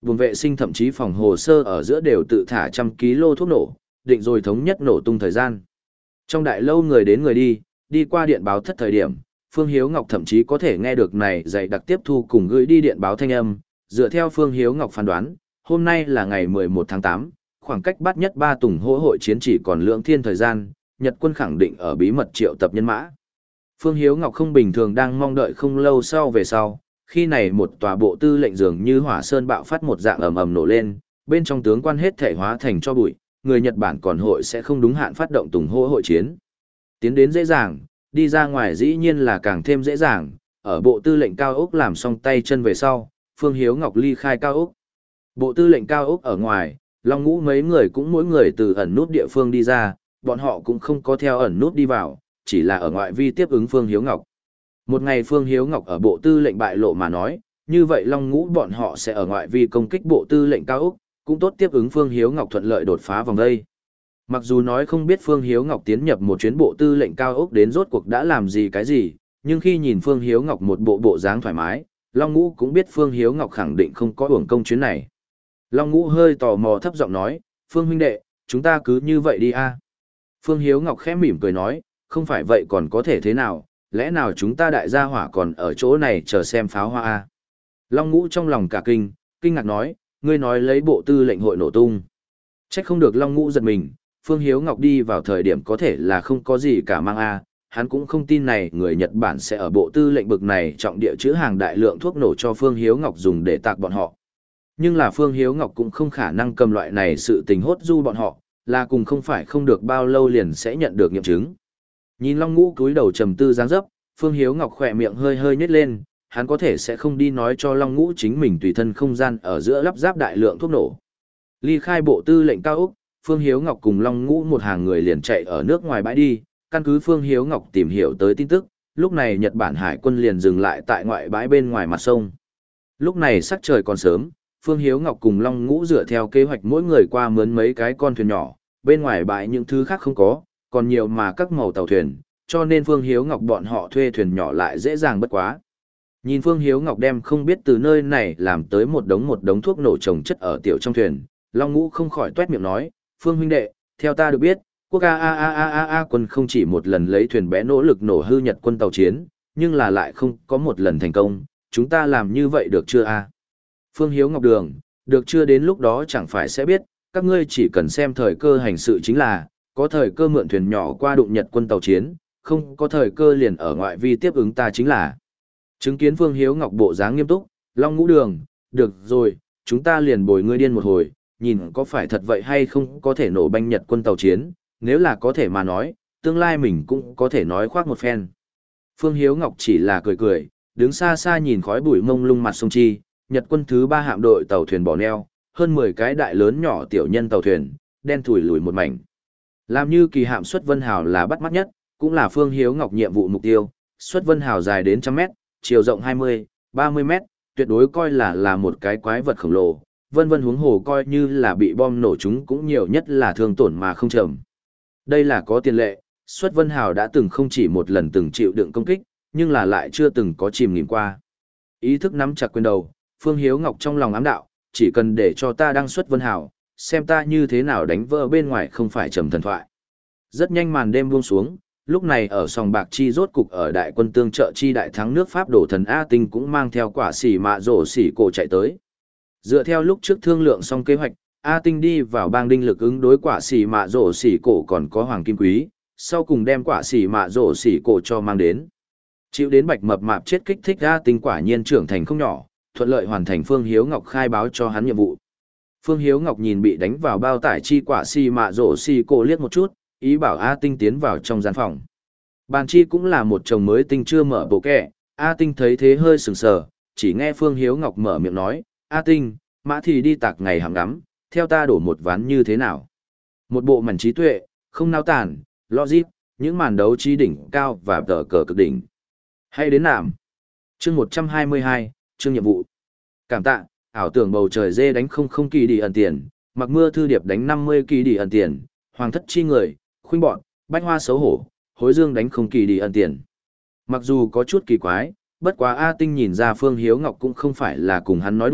vùng vệ sinh thậm chí phòng hồ sơ ở giữa đều tự thả trăm ký lô thuốc nổ, định rồi thống nhất nổ tung thời gian. Trong đại lâu người đến người đi, đi qua điện báo thất thời điểm, Phương Hiếu Ngọc thậm chí có thể nghe được này dạy đặc tiếp thu cùng gửi đi điện báo thanh âm, dựa theo Phương Hiếu Ngọc phán đoán, hôm nay là ngày mười một tháng tám, khoảng cách bắt nhất ba tùng hỗ hội chiến chỉ còn lượng thiên thời gian, Nhật quân khẳng định ở bí mật triệu tập nhân mã. Phương Hiếu Ngọc không bình thường đang mong đợi không lâu sau về sau, khi này một tòa bộ tư lệnh dường như hỏa sơn bạo phát một dạng ầm ầm nổ lên, bên trong tướng quan hết thể hóa thành cho bụi, người Nhật Bản còn hội sẽ không đúng hạn phát động tùng hỗ hội chiến. Tiến đến dễ dàng, đi ra ngoài dĩ nhiên là càng thêm dễ dàng, ở bộ tư lệnh cao ốc làm xong tay chân về sau, Phương Hiếu Ngọc ly khai cao ốc. Bộ tư lệnh cao ốc ở ngoài, Long Ngũ mấy người cũng mỗi người từ ẩn nút địa phương đi ra, bọn họ cũng không có theo ẩn nút đi vào, chỉ là ở ngoại vi tiếp ứng Phương Hiếu Ngọc. Một ngày Phương Hiếu Ngọc ở bộ tư lệnh bại lộ mà nói, như vậy Long Ngũ bọn họ sẽ ở ngoại vi công kích bộ tư lệnh cao ốc, cũng tốt tiếp ứng Phương Hiếu Ngọc thuận lợi đột phá vòng đây. Mặc dù nói không biết Phương Hiếu Ngọc tiến nhập một chuyến bộ tư lệnh cao ốc đến rốt cuộc đã làm gì cái gì, nhưng khi nhìn Phương Hiếu Ngọc một bộ bộ dáng thoải mái, Long Ngũ cũng biết Phương Hiếu Ngọc khẳng định không có uổng công chuyến này. Long Ngũ hơi tò mò thấp giọng nói, Phương huynh đệ, chúng ta cứ như vậy đi a. Phương Hiếu Ngọc khẽ mỉm cười nói, không phải vậy còn có thể thế nào, lẽ nào chúng ta đại gia hỏa còn ở chỗ này chờ xem pháo hoa a? Long Ngũ trong lòng cả kinh, kinh ngạc nói, ngươi nói lấy bộ tư lệnh hội nổ tung. Trách không được Long Ngũ giật mình, Phương Hiếu Ngọc đi vào thời điểm có thể là không có gì cả mang a, hắn cũng không tin này người Nhật Bản sẽ ở bộ tư lệnh bực này trọng địa chữ hàng đại lượng thuốc nổ cho Phương Hiếu Ngọc dùng để tạc bọn họ. Nhưng là Phương Hiếu Ngọc cũng không khả năng cầm loại này sự tình hốt du bọn họ, là cùng không phải không được bao lâu liền sẽ nhận được nghiệm chứng. Nhìn Long Ngũ cúi đầu trầm tư dáng dấp, Phương Hiếu Ngọc khỏe miệng hơi hơi nhếch lên, hắn có thể sẽ không đi nói cho Long Ngũ chính mình tùy thân không gian ở giữa lắp ráp đại lượng thuốc nổ. Ly khai bộ tư lệnh cao ốc, Phương Hiếu Ngọc cùng Long Ngũ một hàng người liền chạy ở nước ngoài bãi đi, căn cứ Phương Hiếu Ngọc tìm hiểu tới tin tức, lúc này Nhật Bản hải quân liền dừng lại tại ngoại bãi bên ngoài mặt sông. Lúc này sắc trời còn sớm, Phương Hiếu Ngọc cùng Long Ngũ dựa theo kế hoạch mỗi người qua mướn mấy cái con thuyền nhỏ, bên ngoài bãi những thứ khác không có, còn nhiều mà các màu tàu thuyền, cho nên Phương Hiếu Ngọc bọn họ thuê thuyền nhỏ lại dễ dàng bất quá. Nhìn Phương Hiếu Ngọc đem không biết từ nơi này làm tới một đống một đống thuốc nổ trồng chất ở tiểu trong thuyền, Long Ngũ không khỏi tuét miệng nói, Phương huynh đệ, theo ta được biết, quốc a a a a a a quân không chỉ một lần lấy thuyền bé nỗ lực nổ hư Nhật quân tàu chiến, nhưng là lại không có một lần thành công, chúng ta làm như vậy được chưa a? Phương Hiếu Ngọc Đường, được chưa đến lúc đó chẳng phải sẽ biết, các ngươi chỉ cần xem thời cơ hành sự chính là, có thời cơ mượn thuyền nhỏ qua đụng Nhật quân tàu chiến, không có thời cơ liền ở ngoại vi tiếp ứng ta chính là. Chứng kiến Phương Hiếu Ngọc bộ dáng nghiêm túc, Long Ngũ Đường, được rồi, chúng ta liền bồi ngươi điên một hồi, nhìn có phải thật vậy hay không có thể nổ banh Nhật quân tàu chiến, nếu là có thể mà nói, tương lai mình cũng có thể nói khoác một phen. Phương Hiếu Ngọc chỉ là cười cười, đứng xa xa nhìn khói bụi mông lung mặt sông Chi, Nhật quân thứ ba hạm đội tàu thuyền bỏ neo, hơn mười cái đại lớn nhỏ tiểu nhân tàu thuyền, đen thủi lùi một mảnh. Làm như kỳ hạm Xuất Vân Hào là bắt mắt nhất, cũng là Phương Hiếu Ngọc nhiệm vụ mục tiêu, Xuất Vân Hào dài đến trăm mét, chiều rộng hai mươi, ba mươi mét, tuyệt đối coi là là một cái quái vật khổng lồ, vân vân huống hồ coi như là bị bom nổ chúng cũng nhiều nhất là thương tổn mà không trầm. Đây là có tiền lệ, Xuất Vân Hào đã từng không chỉ một lần từng chịu đựng công kích, nhưng là lại chưa từng có chìm nghỉm qua. Ý thức nắm chặt quyền đầu, Phương Hiếu Ngọc trong lòng ám đạo, chỉ cần để cho ta đăng Xuất Vân Hào, xem ta như thế nào đánh vỡ bên ngoài không phải trầm thần thoại. Rất nhanh màn đêm buông xuống, lúc này ở sòng bạc chi rốt cục ở đại quân tương trợ chi đại thắng nước Pháp đổ thần A Tinh cũng mang theo quả xỉ mạ rổ xỉ cổ chạy tới. Dựa theo lúc trước thương lượng xong kế hoạch, A Tinh đi vào bang đinh lực ứng đối quả xỉ mạ rổ xỉ cổ còn có hoàng kim quý, sau cùng đem quả xỉ mạ rổ xỉ cổ cho mang đến. Chịu đến bạch mập mạp chết kích thích A Tinh quả nhiên trưởng thành không nhỏ, thuận lợi hoàn thành Phương Hiếu Ngọc khai báo cho hắn nhiệm vụ. Phương Hiếu Ngọc nhìn bị đánh vào bao tải chi quả xỉ mạ rổ xỉ cổ liếc một chút, ý bảo A Tinh tiến vào trong gian phòng. Bàn chi cũng là một chồng mới tinh chưa mở bộ kẹ, A Tinh thấy thế hơi sừng sờ, chỉ nghe Phương Hiếu Ngọc mở miệng nói, A Tinh, mã thì đi tạc ngày hàng ngắm, theo ta đổ một ván như thế nào. Một bộ mảnh trí tuệ, không nao tản, logic, những màn đấu trí đỉnh cao và tờ cờ cực đỉnh. Hay đến nạm. Chương một trăm hai mươi hai, chương nhiệm vụ. Cảm tạ, ảo tưởng bầu trời dê đánh không không kỳ đi ẩn tiền, mặc mưa thư điệp đánh năm mươi kỳ đi ẩn tiền, hoàng thất chi người, khuynh bọn, bách hoa xấu hổ, hối dương đánh không kỳ đi ẩn tiền. Mặc dù có chút kỳ quái, bất quá A Tinh nhìn ra Phương Hiếu Ngọc cũng không phải là cùng hắn nói đùa,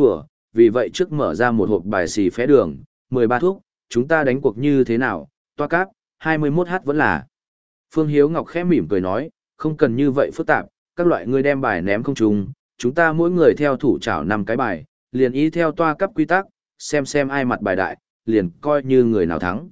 vì vậy trước mở ra một hộp bài xì phé đường, mười ba thuốc, chúng ta đánh cuộc như thế nào, toa cáp, hai mươi mốt h vẫn là. Phương Hiếu Ngọc khẽ mỉm cười nói, không cần như vậy phức tạp, các loại ngươi đem bài ném không trùng, chúng ta mỗi người theo thủ chảo năm cái bài, liền ý theo toa cấp quy tắc, xem xem ai mặt bài đại, liền coi như người nào thắng.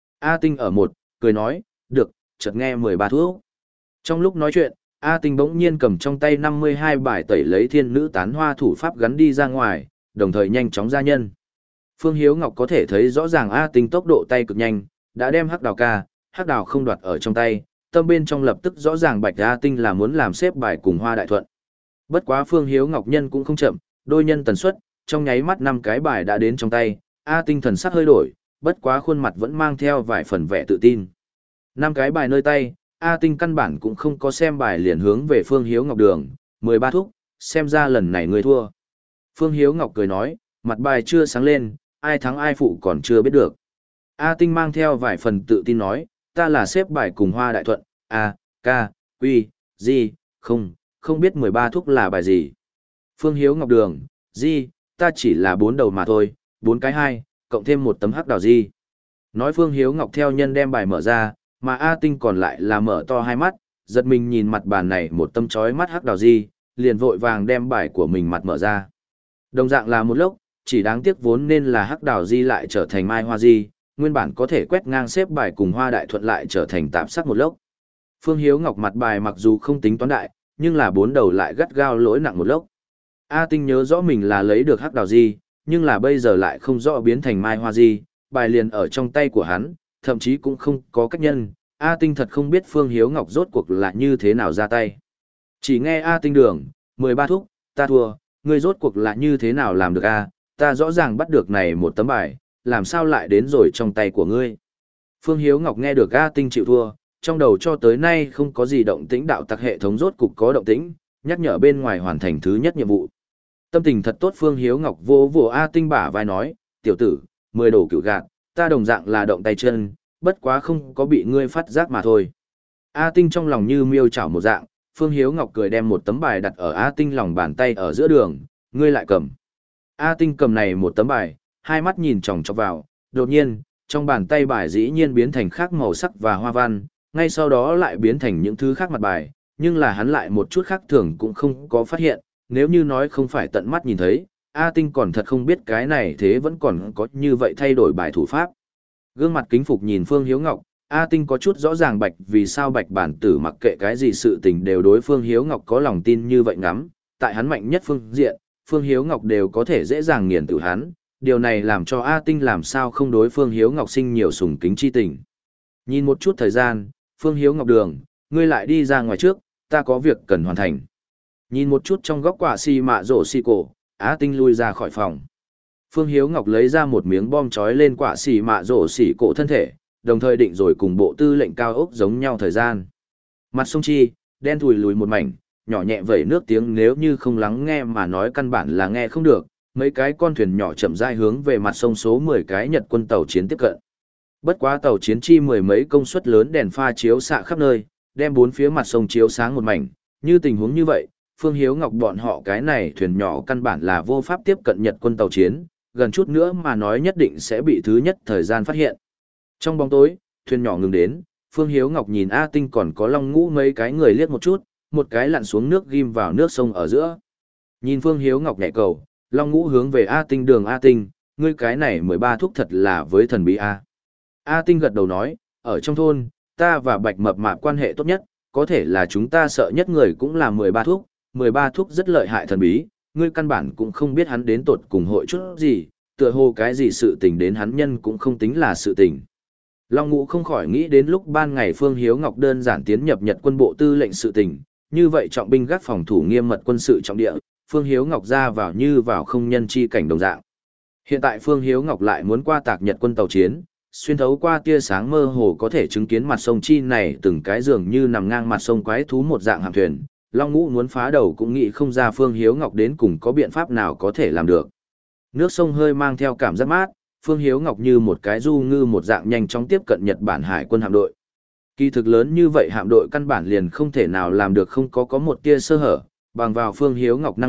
A Tinh ở một, cười nói, được, chợt nghe mười ba thuốc. Trong lúc nói chuyện, A Tinh bỗng nhiên cầm trong tay năm mươi hai bài tẩy lấy thiên nữ tán hoa thủ pháp gắn đi ra ngoài, đồng thời nhanh chóng ra nhân. Phương Hiếu Ngọc có thể thấy rõ ràng A Tinh tốc độ tay cực nhanh, đã đem hắc đào ca, hắc đào không đoạt ở trong tay, tâm bên trong lập tức rõ ràng bạch A Tinh là muốn làm xếp bài cùng hoa đại thuận. Bất quá Phương Hiếu Ngọc nhân cũng không chậm, đôi nhân tần suất, trong nháy mắt năm cái bài đã đến trong tay, A Tinh thần sắc hơi đổi, bất quá khuôn mặt vẫn mang theo vài phần vẻ tự tin. Năm cái bài nơi tay, A Tinh căn bản cũng không có xem bài liền hướng về Phương Hiếu Ngọc đường, mười ba thúc, xem ra lần này ngươi thua. Phương Hiếu Ngọc cười nói, mặt bài chưa sáng lên, ai thắng ai phụ còn chưa biết được. A Tinh mang theo vài phần tự tin nói, ta là xếp bài cùng hoa đại thuận, A, K, Quy, Di, không, không biết mười ba thúc là bài gì. Phương Hiếu Ngọc đường, Di, ta chỉ là bốn đầu mà thôi, bốn cái hai, cộng thêm một tấm hắc đào Di. Nói Phương Hiếu Ngọc theo nhân đem bài mở ra, mà A Tinh còn lại là mở to hai mắt, giật mình nhìn mặt bàn này một tâm chói mắt hắc đào Di, liền vội vàng đem bài của mình mặt mở ra. Đồng dạng là một lốc, chỉ đáng tiếc vốn nên là hắc đào Di lại trở thành mai hoa Di, nguyên bản có thể quét ngang xếp bài cùng hoa đại thuận lại trở thành tạp sắc một lốc. Phương Hiếu Ngọc mặt bài mặc dù không tính toán đại, nhưng là bốn đầu lại gắt gao lỗi nặng một lốc. A Tinh nhớ rõ mình là lấy được hắc đào Di, nhưng là bây giờ lại không rõ biến thành mai hoa Di, bài liền ở trong tay của hắn, thậm chí cũng không có cách nhân. A Tinh thật không biết Phương Hiếu Ngọc rốt cuộc là như thế nào ra tay. Chỉ nghe A Tinh đường, mười ba thúc, ta thua, ngươi rốt cuộc là như thế nào làm được A, ta rõ ràng bắt được này một tấm bài, làm sao lại đến rồi trong tay của ngươi. Phương Hiếu Ngọc nghe được A Tinh chịu thua, trong đầu cho tới nay không có gì động tĩnh đạo tặc hệ thống rốt cục có động tĩnh, nhắc nhở bên ngoài hoàn thành thứ nhất nhiệm vụ. Tâm tình thật tốt Phương Hiếu Ngọc vô vô A Tinh bả vai nói, tiểu tử, mười đổ cửu gạt, ta đồng dạng là động tay chân, bất quá không có bị ngươi phát giác mà thôi. A Tinh trong lòng như miêu chảo một dạng, Phương Hiếu Ngọc cười đem một tấm bài đặt ở A Tinh lòng bàn tay ở giữa đường, ngươi lại cầm. A Tinh cầm này một tấm bài, hai mắt nhìn chòng chọc vào, đột nhiên, trong bàn tay bài dĩ nhiên biến thành khác màu sắc và hoa văn, ngay sau đó lại biến thành những thứ khác mặt bài, nhưng là hắn lại một chút khác thường cũng không có phát hiện, nếu như nói không phải tận mắt nhìn thấy, A Tinh còn thật không biết cái này thế vẫn còn có như vậy thay đổi bài thủ pháp. Gương mặt kính phục nhìn Phương Hiếu Ngọc, A Tinh có chút rõ ràng bạch vì sao bạch bản tử mặc kệ cái gì sự tình đều đối Phương Hiếu Ngọc có lòng tin như vậy ngắm, tại hắn mạnh nhất phương diện, Phương Hiếu Ngọc đều có thể dễ dàng nghiền tự hắn, điều này làm cho A Tinh làm sao không đối Phương Hiếu Ngọc sinh nhiều sùng kính chi tình. Nhìn một chút thời gian, Phương Hiếu Ngọc đường, ngươi lại đi ra ngoài trước, ta có việc cần hoàn thành. Nhìn một chút trong góc quả xì mạ rổ xì cổ, A Tinh lui ra khỏi phòng. Phương Hiếu Ngọc lấy ra một miếng bom chói lên quả xì mạ rổ xì cổ thân thể, đồng thời định rồi cùng bộ tư lệnh cao ốc giống nhau thời gian. Mặt sông Chi, đen thùi lùi một mảnh, nhỏ nhẹ vẩy nước tiếng nếu như không lắng nghe mà nói căn bản là nghe không được, mấy cái con thuyền nhỏ chậm rãi hướng về mặt sông số mười cái Nhật quân tàu chiến tiếp cận. Bất quá tàu chiến chi mười mấy công suất lớn đèn pha chiếu xạ khắp nơi, đem bốn phía mặt sông chiếu sáng một mảnh, như tình huống như vậy, Phương Hiếu Ngọc bọn họ cái này thuyền nhỏ căn bản là vô pháp tiếp cận Nhật quân tàu chiến, gần chút nữa mà nói nhất định sẽ bị thứ nhất thời gian phát hiện. Trong bóng tối, thuyền nhỏ ngừng đến, Phương Hiếu Ngọc nhìn A Tinh còn có Long Ngũ mấy cái người liếc một chút, một cái lặn xuống nước ghim vào nước sông ở giữa. Nhìn Phương Hiếu Ngọc nhẹ cầu, Long Ngũ hướng về A Tinh đường A Tinh, ngươi cái này mười ba thúc thật là với thần bí A. A Tinh gật đầu nói, ở trong thôn, ta và Bạch Mập Mạp quan hệ tốt nhất, có thể là chúng ta sợ nhất người cũng là mười ba thúc, mười ba thúc rất lợi hại thần bí, ngươi căn bản cũng không biết hắn đến tột cùng hội chút gì, tựa hồ cái gì sự tình đến hắn nhân cũng không tính là sự tình. Long Ngũ không khỏi nghĩ đến lúc ban ngày Phương Hiếu Ngọc đơn giản tiến nhập Nhật quân bộ tư lệnh sự tình, như vậy trọng binh gác phòng thủ nghiêm mật quân sự trọng địa, Phương Hiếu Ngọc ra vào như vào không nhân chi cảnh đồng dạng. Hiện tại Phương Hiếu Ngọc lại muốn qua tạc Nhật quân tàu chiến, xuyên thấu qua tia sáng mơ hồ có thể chứng kiến mặt sông chi này từng cái dường như nằm ngang mặt sông quái thú một dạng hạm thuyền. Long Ngũ muốn phá đầu cũng nghĩ không ra Phương Hiếu Ngọc đến cùng có biện pháp nào có thể làm được. Nước sông hơi mang theo cảm giác mát, Phương Hiếu Ngọc như một cái du ngư một dạng nhanh chóng tiếp cận Nhật Bản hải quân hạm đội. Kỳ thực lớn như vậy hạm đội căn bản liền không thể nào làm được không có có một tia sơ hở, bằng vào Phương Hiếu Ngọc năng lực,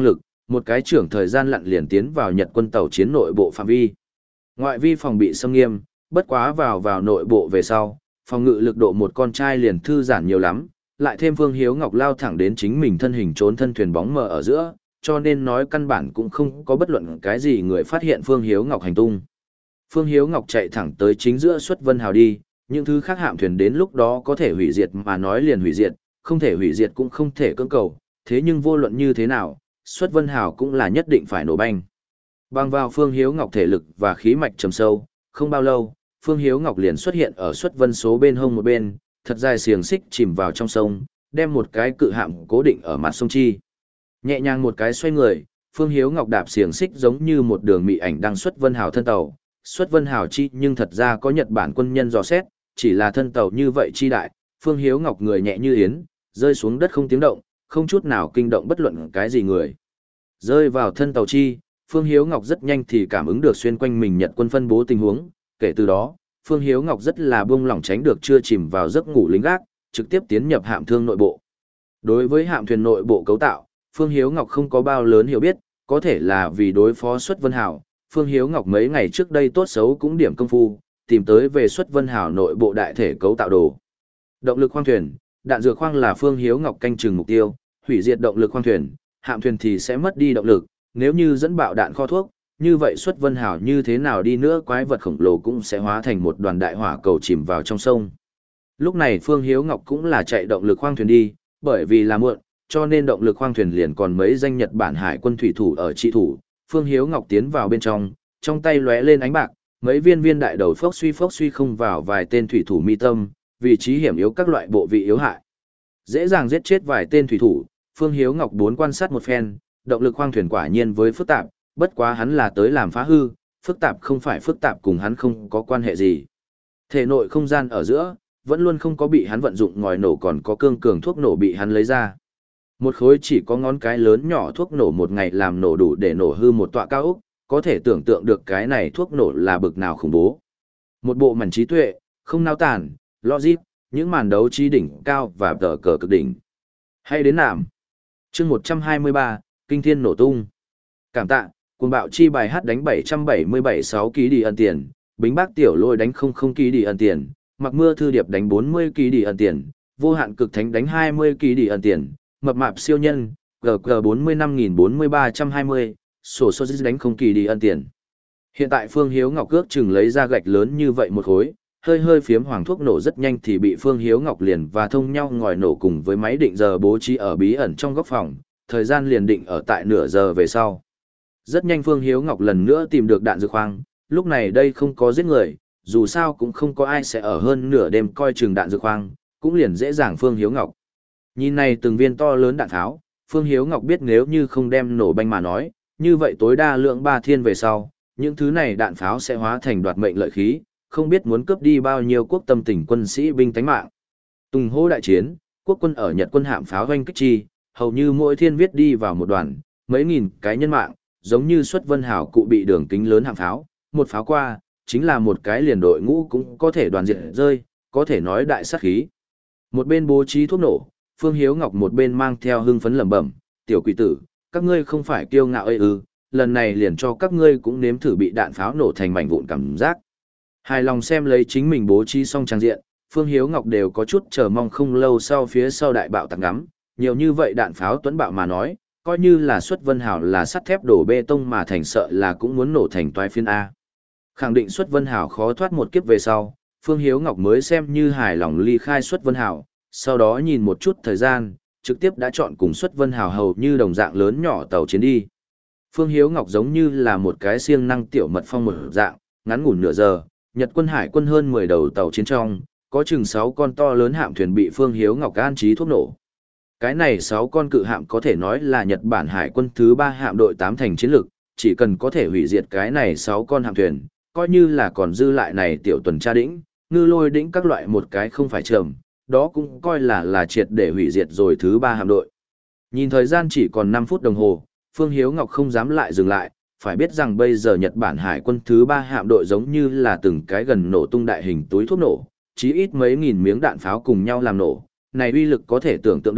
một cái trưởng thời gian lặn liền tiến vào Nhật quân tàu chiến nội bộ phạm vi. Ngoại vi phòng bị xâm nghiêm, bất quá vào vào nội bộ về sau, phòng ngự lực độ một con trai liền thư giãn nhiều lắm, lại thêm Phương Hiếu Ngọc lao thẳng đến chính mình thân hình trốn thân thuyền bóng mờ ở giữa, cho nên nói căn bản cũng không có bất luận cái gì người phát hiện Phương Hiếu Ngọc hành tung. Phương Hiếu Ngọc chạy thẳng tới chính giữa Xuất Vân Hào đi, những thứ khác hạm thuyền đến lúc đó có thể hủy diệt mà nói liền hủy diệt, không thể hủy diệt cũng không thể cưỡng cầu, thế nhưng vô luận như thế nào, Xuất Vân Hào cũng là nhất định phải nổ banh. Bằng vào Phương Hiếu Ngọc thể lực và khí mạch trầm sâu, không bao lâu, Phương Hiếu Ngọc liền xuất hiện ở Xuất Vân số bên hông một bên, thật dài xiềng xích chìm vào trong sông, đem một cái cự hạm cố định ở mặt sông chi. Nhẹ nhàng một cái xoay người, Phương Hiếu Ngọc đạp xiềng xích giống như một đường mị ảnh đang Xuất Vân Hào thân tàu. Xuất Vân Hào chi nhưng thật ra có Nhật Bản quân nhân dò xét, chỉ là thân tàu như vậy chi đại, Phương Hiếu Ngọc người nhẹ như yến, rơi xuống đất không tiếng động, không chút nào kinh động bất luận cái gì người. Rơi vào thân tàu chi, Phương Hiếu Ngọc rất nhanh thì cảm ứng được xuyên quanh mình Nhật quân phân bố tình huống, kể từ đó, Phương Hiếu Ngọc rất là buông lỏng tránh được chưa chìm vào giấc ngủ lính gác, trực tiếp tiến nhập hạm thương nội bộ. Đối với hạm thuyền nội bộ cấu tạo, Phương Hiếu Ngọc không có bao lớn hiểu biết, có thể là vì đối phó Xuất Vân Hào, Phương Hiếu Ngọc mấy ngày trước đây tốt xấu cũng điểm công phu, tìm tới về Xuất Vân Hào nội bộ đại thể cấu tạo đồ. Động lực khoang thuyền, đạn dược khoang là Phương Hiếu Ngọc canh chừng mục tiêu, hủy diệt động lực khoang thuyền, hạm thuyền thì sẽ mất đi động lực, nếu như dẫn bạo đạn kho thuốc, như vậy Xuất Vân Hào như thế nào đi nữa quái vật khổng lồ cũng sẽ hóa thành một đoàn đại hỏa cầu chìm vào trong sông. Lúc này Phương Hiếu Ngọc cũng là chạy động lực khoang thuyền đi, bởi vì là muộn, cho nên động lực khoang thuyền liền còn mấy danh Nhật Bản hải quân thủy thủ ở trị thủ. Phương Hiếu Ngọc tiến vào bên trong, trong tay lóe lên ánh bạc, mấy viên viên đại đầu phốc suy phốc suy không vào vài tên thủy thủ mi tâm, vị trí hiểm yếu các loại bộ vị yếu hại. Dễ dàng giết chết vài tên thủy thủ, Phương Hiếu Ngọc bốn quan sát một phen, động lực khoang thuyền quả nhiên với phức tạp, bất quá hắn là tới làm phá hư, phức tạp không phải phức tạp cùng hắn không có quan hệ gì. Thể nội không gian ở giữa, vẫn luôn không có bị hắn vận dụng ngòi nổ còn có cương cường thuốc nổ bị hắn lấy ra. Một khối chỉ có ngón cái lớn nhỏ thuốc nổ một ngày làm nổ đủ để nổ hư một tọa cao ốc, có thể tưởng tượng được cái này thuốc nổ là bực nào khủng bố. Một bộ mảnh trí tuệ, không nao tản, logic, những màn đấu trí đỉnh cao và tờ cờ cực đỉnh. Hay đến nạm. Chương một trăm hai mươi ba, Kinh thiên nổ tung. Cảm tạ, cuồng bạo chi bài hát đánh bảy trăm bảy mươi bảy sáu ký đi ân tiền, bính bác tiểu lôi đánh không không ký đi ân tiền, mặc mưa thư điệp đánh bốn mươi ký đi ân tiền, vô hạn cực thánh đánh hai mươi ký đi ân tiền, mập mạp siêu nhân, giê giê bốn mươi lăm nghìn bốn mươi ba trăm hai mươi, sổ số đánh không kỳ đi ân tiền. Hiện tại Phương Hiếu Ngọc ước chừng lấy ra gạch lớn như vậy một khối, hơi hơi phiếm hoàng thuốc nổ rất nhanh thì bị Phương Hiếu Ngọc liền và thông nhau ngòi nổ cùng với máy định giờ bố trí ở bí ẩn trong góc phòng, thời gian liền định ở tại nửa giờ về sau. Rất nhanh Phương Hiếu Ngọc lần nữa tìm được đạn dược khoang, lúc này đây không có giết người, dù sao cũng không có ai sẽ ở hơn nửa đêm coi chừng đạn dược khoang, cũng liền dễ dàng Phương Hiếu Ngọc. Nhìn này từng viên to lớn đạn tháo, Phương Hiếu Ngọc biết nếu như không đem nổ banh mà nói, như vậy tối đa lượng ba thiên về sau, những thứ này đạn pháo sẽ hóa thành đoạt mệnh lợi khí, không biết muốn cướp đi bao nhiêu quốc tâm tỉnh quân sĩ binh tánh mạng. Tùng hô đại chiến, quốc quân ở Nhật quân hạm pháo hoanh kích chi, hầu như mỗi thiên viết đi vào một đoàn, mấy nghìn cái nhân mạng, giống như Xuất Vân Hào cụ bị đường kính lớn hạm pháo, một pháo qua, chính là một cái liền đội ngũ cũng có thể đoàn diệt rơi, có thể nói đại sát khí. Một bên bố trí thuốc nổ, Phương Hiếu Ngọc một bên mang theo hưng phấn lẩm bẩm, tiểu quỷ tử, các ngươi không phải kiêu ngạo ơi ư, lần này liền cho các ngươi cũng nếm thử bị đạn pháo nổ thành mảnh vụn cảm giác. Hài lòng xem lấy chính mình bố trí xong trang diện, Phương Hiếu Ngọc đều có chút chờ mong không lâu sau phía sau đại bạo tạc ngắm, nhiều như vậy đạn pháo tuấn bạo mà nói, coi như là Xuất Vân Hào là sắt thép đổ bê tông mà thành sợ là cũng muốn nổ thành toái phiên A. Khẳng định Xuất Vân Hào khó thoát một kiếp về sau, Phương Hiếu Ngọc mới xem như hài lòng ly khai Xuất Vân Hào, sau đó nhìn một chút thời gian, trực tiếp đã chọn cùng Xuất Vân Hào hầu như đồng dạng lớn nhỏ tàu chiến đi. Phương Hiếu Ngọc giống như là một cái siêng năng tiểu mật phong một dạng, ngắn ngủn nửa giờ, Nhật quân hải quân hơn mười đầu tàu chiến trong, có chừng sáu con to lớn hạm thuyền bị Phương Hiếu Ngọc an trí thuốc nổ. Cái này sáu con cự hạm có thể nói là Nhật Bản hải quân thứ ba hạm đội tám thành chiến lực, chỉ cần có thể hủy diệt cái này sáu con hạm thuyền, coi như là còn dư lại này tiểu tuần tra đĩnh, ngư lôi đĩnh các loại một cái không phải trầm, đó cũng coi là là triệt để hủy diệt rồi thứ ba hạm đội. Nhìn thời gian chỉ còn năm phút đồng hồ, Phương Hiếu Ngọc không dám lại dừng lại, phải biết rằng bây giờ Nhật Bản hải quân thứ ba hạm đội giống như là từng cái gần nổ tung đại hình túi thuốc nổ, chí ít mấy nghìn miếng đạn pháo cùng nhau làm nổ, này uy lực có thể tưởng tượng được.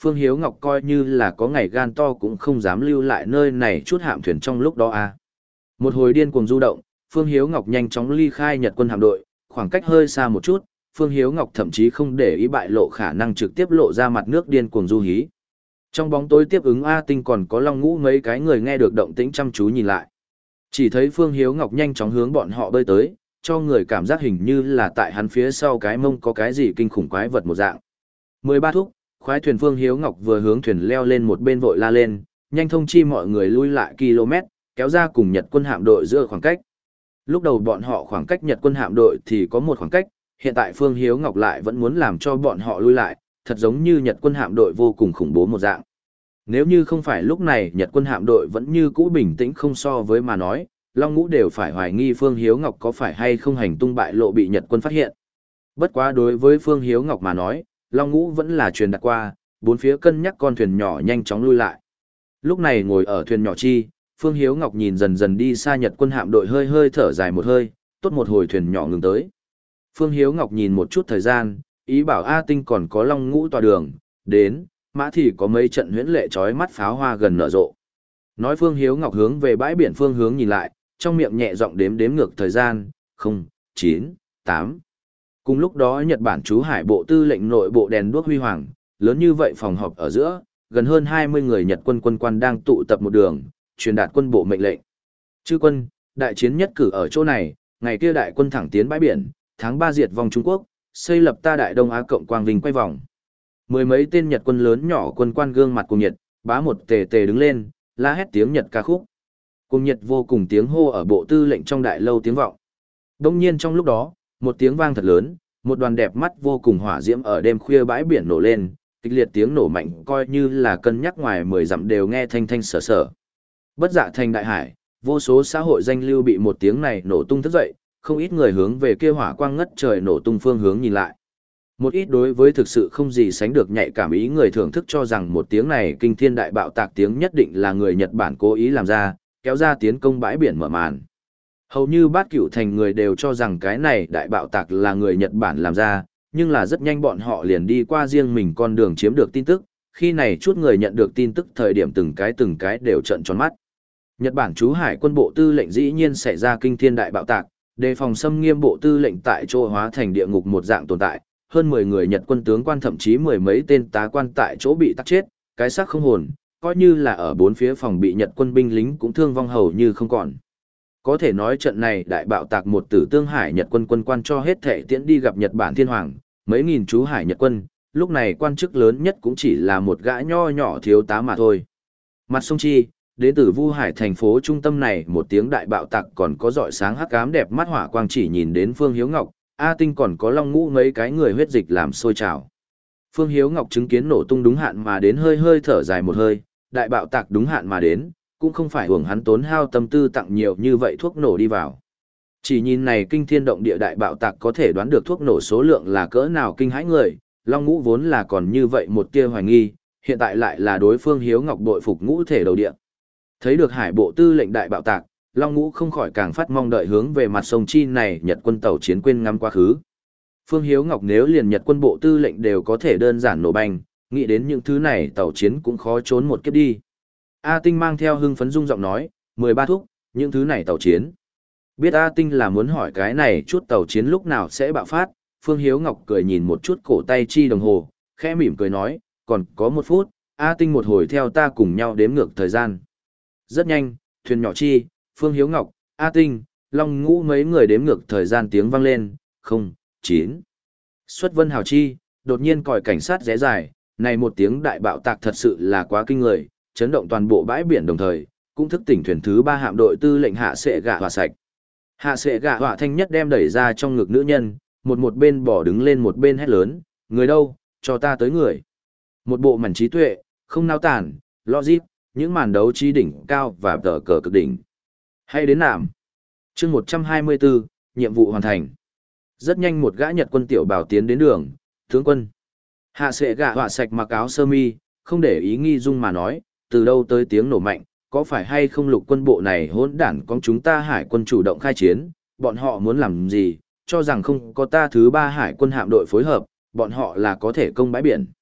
Phương Hiếu Ngọc coi như là có ngày gan to cũng không dám lưu lại nơi này chút hạm thuyền trong lúc đó à. Một hồi điên cuồng du động, Phương Hiếu Ngọc nhanh chóng ly khai Nhật quân hạm đội, khoảng cách hơi xa một chút, Phương Hiếu Ngọc thậm chí không để ý bại lộ khả năng trực tiếp lộ ra mặt nước điên cuồng du hí. Trong bóng tối tiếp ứng A Tinh còn có Long Ngũ mấy cái người nghe được động tĩnh chăm chú nhìn lại. Chỉ thấy Phương Hiếu Ngọc nhanh chóng hướng bọn họ bơi tới, cho người cảm giác hình như là tại hắn phía sau cái mông có cái gì kinh khủng quái vật một dạng. mười ba thúc, khoái thuyền Phương Hiếu Ngọc vừa hướng thuyền leo lên một bên vội la lên, nhanh thông chi mọi người lui lại km, kéo ra cùng Nhật quân hạm đội giữa khoảng cách. Lúc đầu bọn họ khoảng cách Nhật quân hạm đội thì có một khoảng cách, hiện tại Phương Hiếu Ngọc lại vẫn muốn làm cho bọn họ lui lại, thật giống như Nhật quân hạm đội vô cùng khủng bố một dạng. Nếu như không phải lúc này Nhật quân hạm đội vẫn như cũ bình tĩnh không so với mà nói, Long Ngũ đều phải hoài nghi Phương Hiếu Ngọc có phải hay không hành tung bại lộ bị Nhật quân phát hiện. Bất quá đối với Phương Hiếu Ngọc mà nói, Long Ngũ vẫn là truyền đạt qua, bốn phía cân nhắc con thuyền nhỏ nhanh chóng lui lại. Lúc này ngồi ở thuyền nhỏ chi, Phương Hiếu Ngọc nhìn dần dần đi xa Nhật quân hạm đội hơi hơi thở dài một hơi, tốt một hồi thuyền nhỏ ngừng tới. Phương Hiếu Ngọc nhìn một chút thời gian, ý bảo A Tinh còn có Long Ngũ tòa đường, đến, mã thì có mấy trận huyễn lệ chói mắt pháo hoa gần nở rộ. Nói Phương Hiếu Ngọc hướng về bãi biển phương hướng nhìn lại, trong miệng nhẹ giọng đếm đếm ngược thời gian, không, chín, tám. Cùng lúc đó Nhật Bản chú hải bộ tư lệnh nội bộ đèn đuốc huy hoàng, lớn như vậy phòng họp ở giữa, gần hơn hai mươi người Nhật quân quân quan đang tụ tập một đường, truyền đạt quân bộ mệnh lệnh. Chư quân, đại chiến nhất cử ở chỗ này, ngày kia đại quân thẳng tiến bãi biển, tháng ba diệt vong Trung Quốc, xây lập ta đại Đông Á cộng quang vinh quay vòng. Mười mấy tên Nhật quân lớn nhỏ quân quan gương mặt cùng nhiệt, bá một tề tề đứng lên, la hét tiếng Nhật ca khúc. Cùng nhiệt vô cùng tiếng hô ở bộ tư lệnh trong đại lâu tiếng vọng. Đông nhiên trong lúc đó, một tiếng vang thật lớn, một đoàn đẹp mắt vô cùng hỏa diễm ở đêm khuya bãi biển nổ lên, kịch liệt tiếng nổ mạnh coi như là cân nhắc ngoài mười dặm đều nghe thanh thanh sở sở. Bất dạ thành đại hải, vô số xã hội danh lưu bị một tiếng này nổ tung thức dậy, không ít người hướng về kia hỏa quang ngất trời nổ tung phương hướng nhìn lại. Một ít đối với thực sự không gì sánh được nhạy cảm ý người thưởng thức cho rằng một tiếng này kinh thiên đại bạo tạc tiếng nhất định là người Nhật Bản cố ý làm ra, kéo ra tiến công bãi biển mở màn. Hầu như bát cửu thành người đều cho rằng cái này đại bạo tạc là người Nhật Bản làm ra, nhưng là rất nhanh bọn họ liền đi qua riêng mình con đường chiếm được tin tức, khi này chút người nhận được tin tức thời điểm từng cái từng cái đều trợn tròn mắt. Nhật Bản chú hải quân bộ tư lệnh dĩ nhiên xảy ra kinh thiên đại bạo tạc, đề phòng xâm nghiêm bộ tư lệnh tại chỗ hóa thành địa ngục một dạng tồn tại, hơn mười người Nhật quân tướng quan thậm chí mười mấy tên tá quan tại chỗ bị tắc chết, cái xác không hồn, coi như là ở bốn phía phòng bị Nhật quân binh lính cũng thương vong hầu như không còn. Có thể nói trận này đại bạo tạc một tử tương hải Nhật quân quân quan cho hết thể tiễn đi gặp Nhật Bản thiên hoàng, mấy nghìn chú hải Nhật quân, lúc này quan chức lớn nhất cũng chỉ là một gã nho nhỏ thiếu tá mà thôi. Mặt sông Chi, đến từ Vu Hải thành phố trung tâm này một tiếng đại bạo tạc còn có rọi sáng hắc ám đẹp mắt hỏa quang chỉ nhìn đến Phương Hiếu Ngọc, A Tinh còn có Long Ngũ mấy cái người huyết dịch làm sôi trào. Phương Hiếu Ngọc chứng kiến nổ tung đúng hạn mà đến hơi hơi thở dài một hơi, đại bạo tạc đúng hạn mà đến, cũng không phải hưởng hắn tốn hao tâm tư tặng nhiều như vậy thuốc nổ đi vào. Chỉ nhìn này kinh thiên động địa đại bạo tạc có thể đoán được thuốc nổ số lượng là cỡ nào kinh hãi người, Long Ngũ vốn là còn như vậy một tia hoài nghi, hiện tại lại là đối Phương Hiếu Ngọc bội phục ngũ thể đầu địa. Thấy được hải bộ tư lệnh đại bạo tạc, Long Ngũ không khỏi càng phát mong đợi hướng về mặt sông Chi này Nhật quân tàu chiến quên ngắm quá khứ. Phương Hiếu Ngọc nếu liền Nhật quân bộ tư lệnh đều có thể đơn giản nổ banh, nghĩ đến những thứ này tàu chiến cũng khó trốn một kiếp đi. A Tinh mang theo hưng phấn rung giọng nói, mười ba thúc, những thứ này tàu chiến. Biết A Tinh là muốn hỏi cái này chút tàu chiến lúc nào sẽ bạo phát, Phương Hiếu Ngọc cười nhìn một chút cổ tay chi đồng hồ, khẽ mỉm cười nói, còn có một phút, A Tinh một hồi theo ta cùng nhau đếm ngược thời gian. Rất nhanh, thuyền nhỏ chi, Phương Hiếu Ngọc, A Tinh, Long Ngũ mấy người đếm ngược thời gian tiếng vang lên, không, chín. Xuất Vân Hào chi, đột nhiên còi cảnh sát rẽ dài, này một tiếng đại bạo tạc thật sự là quá kinh người, chấn động toàn bộ bãi biển đồng thời, cũng thức tỉnh thuyền thứ ba hạm đội tư lệnh hạ sệ gạ hỏa sạch. Hạ sệ gạ hỏa thanh nhất đem đẩy ra trong ngực nữ nhân, một một bên bỏ đứng lên một bên hét lớn, người đâu, cho ta tới người. Một bộ mảnh trí tuệ, không nao tản, logic, những màn đấu trí đỉnh cao và tờ cờ cực đỉnh. Hay đến nạm. chương một trăm hai mươi bốn, nhiệm vụ hoàn thành. Rất nhanh một gã Nhật quân tiểu bảo tiến đến đường, tướng quân. Hạ sệ gạ hỏa sạch mặc áo sơ mi, không để ý nghi dung mà nói, từ đâu tới tiếng nổ mạnh, có phải hay không lục quân bộ này hỗn đản con chúng ta hải quân chủ động khai chiến, bọn họ muốn làm gì, cho rằng không có ta thứ ba hải quân hạm đội phối hợp, bọn họ là có thể công bãi biển.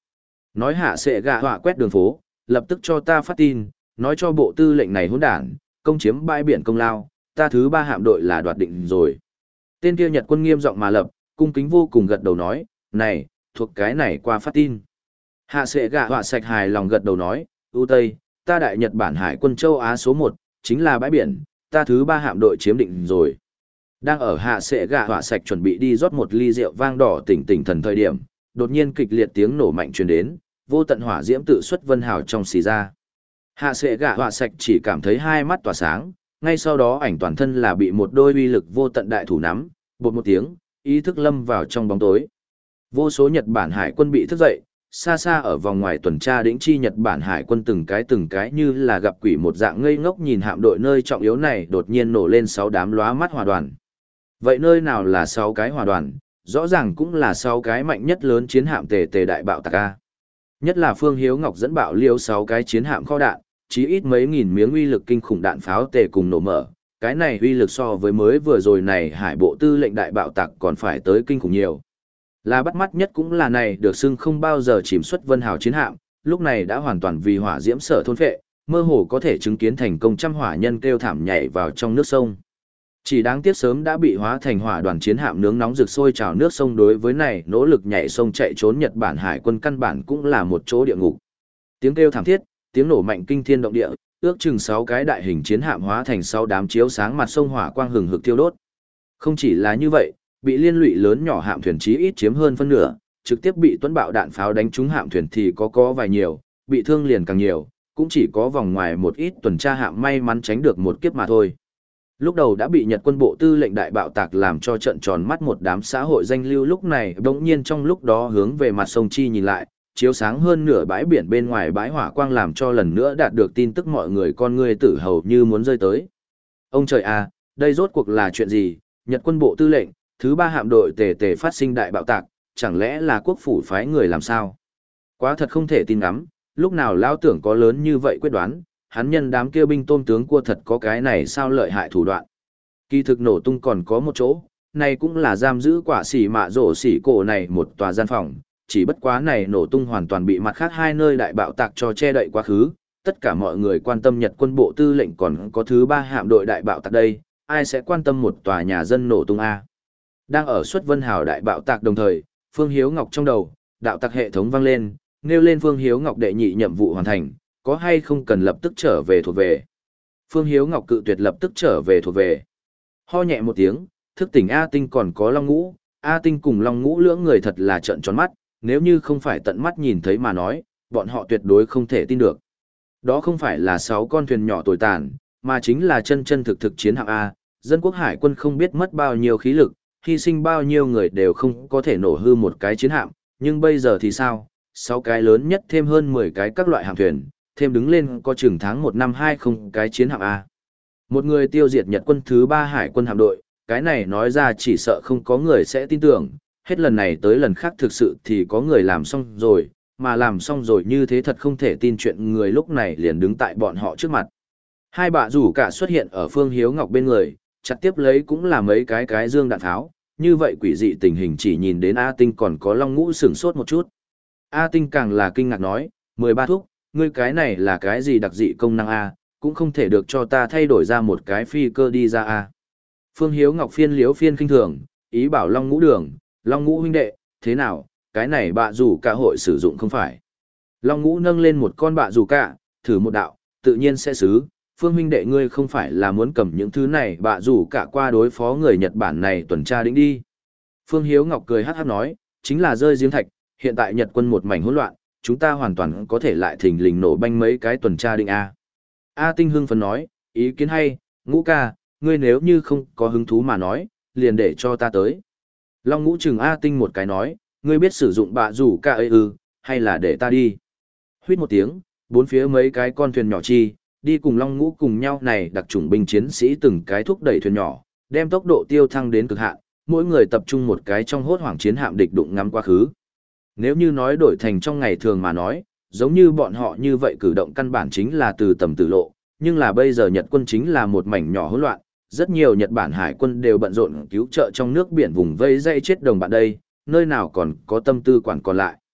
Nói hạ sẽ gạ họa quét đường phố, lập tức cho ta phát tin, nói cho bộ tư lệnh này hỗn đản, công chiếm bãi biển công lao, ta thứ ba hạm đội là đoạt định rồi. Tên kia Nhật quân nghiêm giọng mà lập, cung kính vô cùng gật đầu nói, này, thuộc cái này qua phát tin. Hạ sẽ gạ họa sạch hài lòng gật đầu nói, ưu tây, ta đại Nhật Bản hải quân châu Á số một, chính là bãi biển, ta thứ ba hạm đội chiếm định rồi. Đang ở hạ sẽ gạ họa sạch chuẩn bị đi rót một ly rượu vang đỏ tỉnh tỉnh thần thời điểm, đột nhiên kịch liệt tiếng nổ mạnh truyền đến, vô tận hỏa diễm tự xuất vân hào trong xì ra. Hạ sẽ gạ họa sạch chỉ cảm thấy hai mắt tỏa sáng, ngay sau đó ảnh toàn thân là bị một đôi uy lực vô tận đại thủ nắm, bột một tiếng, ý thức lâm vào trong bóng tối. Vô số Nhật Bản hải quân bị thức dậy, xa xa ở vòng ngoài tuần tra đĩnh chi Nhật Bản hải quân từng cái từng cái như là gặp quỷ một dạng ngây ngốc nhìn hạm đội nơi trọng yếu này đột nhiên nổ lên sáu đám lóa mắt hỏa đoàn. Vậy nơi nào là sáu cái hỏa đoàn, rõ ràng cũng là sáu cái mạnh nhất lớn chiến hạm tề tề đại bạo tạc a. Nhất là Phương Hiếu Ngọc dẫn bạo liêu sáu cái chiến hạm kho đạn, chí ít mấy nghìn miếng uy lực kinh khủng đạn pháo tề cùng nổ mở. Cái này uy lực so với mới vừa rồi này hải bộ tư lệnh đại bạo tạc còn phải tới kinh khủng nhiều. Là bắt mắt nhất cũng là này được xưng không bao giờ chìm xuất vân hào chiến hạm, lúc này đã hoàn toàn vì hỏa diễm sở thôn phệ, mơ hồ có thể chứng kiến thành công trăm hỏa nhân kêu thảm nhảy vào trong nước sông. Chỉ đáng tiếc sớm đã bị hóa thành hỏa đoàn chiến hạm nướng nóng rực sôi trào nước sông đối với này nỗ lực nhảy sông chạy trốn Nhật Bản hải quân căn bản cũng là một chỗ địa ngục. Tiếng kêu thảm thiết, tiếng nổ mạnh kinh thiên động địa, ước chừng sáu cái đại hình chiến hạm hóa thành sáu đám chiếu sáng mặt sông hỏa quang hừng hực thiêu đốt. Không chỉ là như vậy, bị liên lụy lớn nhỏ hạm thuyền chí ít chiếm hơn phân nửa, trực tiếp bị tuấn bạo đạn pháo đánh trúng hạm thuyền thì có có vài nhiều, bị thương liền càng nhiều, cũng chỉ có vòng ngoài một ít tuần tra hạm may mắn tránh được một kiếp mà thôi. Lúc đầu đã bị Nhật quân bộ tư lệnh đại bạo tạc làm cho trận tròn mắt một đám xã hội danh lưu lúc này bỗng nhiên trong lúc đó hướng về mặt sông Chi nhìn lại, chiếu sáng hơn nửa bãi biển bên ngoài bãi hỏa quang làm cho lần nữa đạt được tin tức mọi người con ngươi tử hầu như muốn rơi tới. Ông trời à, đây rốt cuộc là chuyện gì? Nhật quân bộ tư lệnh, thứ ba hạm đội tề tề phát sinh đại bạo tạc, chẳng lẽ là quốc phủ phái người làm sao? Quá thật không thể tin lắm, lúc nào lão tưởng có lớn như vậy quyết đoán, hắn nhân đám kia binh tôm tướng cua thật có cái này sao lợi hại thủ đoạn. Kỳ thực nổ tung còn có một chỗ, này cũng là giam giữ quả xỉ mạ rổ xỉ cổ này một tòa gian phòng, chỉ bất quá này nổ tung hoàn toàn bị mặt khác hai nơi đại bạo tạc cho che đậy quá khứ, tất cả mọi người quan tâm Nhật quân bộ tư lệnh còn có thứ ba hạm đội đại bạo tạc đây, ai sẽ quan tâm một tòa nhà dân nổ tung a? Đang ở xuất vân hào đại bạo tạc đồng thời, Phương Hiếu Ngọc trong đầu, đạo tặc hệ thống vang lên, nêu lên Phương Hiếu Ngọc đệ nhị nhiệm vụ hoàn thành, có hay không cần lập tức trở về thuộc về. Phương Hiếu Ngọc cự tuyệt lập tức trở về thuộc về. Ho nhẹ một tiếng, thức tỉnh A Tinh còn có Long Ngũ, A Tinh cùng Long Ngũ lưỡng người thật là trợn tròn mắt, nếu như không phải tận mắt nhìn thấy mà nói, bọn họ tuyệt đối không thể tin được. Đó không phải là sáu con thuyền nhỏ tồi tàn, mà chính là chân chân thực thực chiến hạm A, dân quốc hải quân không biết mất bao nhiêu khí lực, hy sinh bao nhiêu người đều không có thể nổ hư một cái chiến hạm, nhưng bây giờ thì sao? Sáu cái lớn nhất thêm hơn mười cái các loại hạm thuyền, thêm đứng lên có chừng tháng một năm hai không cái chiến hạm A. Một người tiêu diệt Nhật quân thứ ba hải quân hạm đội, cái này nói ra chỉ sợ không có người sẽ tin tưởng, hết lần này tới lần khác thực sự thì có người làm xong rồi, mà làm xong rồi như thế thật không thể tin chuyện người lúc này liền đứng tại bọn họ trước mặt. Hai bạ rủ cả xuất hiện ở Phương Hiếu Ngọc bên người, chặt tiếp lấy cũng là mấy cái cái dương đạn tháo, như vậy quỷ dị tình hình chỉ nhìn đến A Tinh còn có Long Ngũ sửng sốt một chút. A Tinh càng là kinh ngạc nói, mười ba thúc, ngươi cái này là cái gì đặc dị công năng A, cũng không thể được cho ta thay đổi ra một cái phi cơ đi ra A. Phương Hiếu Ngọc phiên liếu phiên kinh thường, ý bảo Long Ngũ đường, Long Ngũ huynh đệ, thế nào, cái này bạ rủ cả hội sử dụng không phải. Long Ngũ nâng lên một con bạ rủ cả, thử một đạo, tự nhiên sẽ xứ. Phương huynh đệ ngươi không phải là muốn cầm những thứ này bạ rủ cả qua đối phó người Nhật Bản này tuần tra đĩnh đi. Phương Hiếu Ngọc cười hát hát nói, chính là rơi giếng thạch, hiện tại Nhật quân một mảnh hỗn loạn, chúng ta hoàn toàn có thể lại thình lình nổ banh mấy cái tuần tra đĩnh A. A Tinh hưng phấn nói, ý kiến hay, Ngũ ca, ngươi nếu như không có hứng thú mà nói, liền để cho ta tới. Long Ngũ chừng A Tinh một cái nói, ngươi biết sử dụng bạ rủ cả ấy ư, hay là để ta đi. Huýt một tiếng, bốn phía mấy cái con thuyền nhỏ chi, đi cùng Long Ngũ cùng nhau này đặc chủng binh chiến sĩ từng cái thúc đẩy thuyền nhỏ, đem tốc độ tiêu thăng đến cực hạn, mỗi người tập trung một cái trong hốt hoảng chiến hạm địch đụng ngắm quá khứ. Nếu như nói đổi thành trong ngày thường mà nói, giống như bọn họ như vậy cử động căn bản chính là từ tầm tử lộ, nhưng là bây giờ Nhật quân chính là một mảnh nhỏ hỗn loạn, rất nhiều Nhật Bản hải quân đều bận rộn cứu trợ trong nước biển vùng vây dây chết đồng bạn đây, nơi nào còn có tâm tư quản còn lại.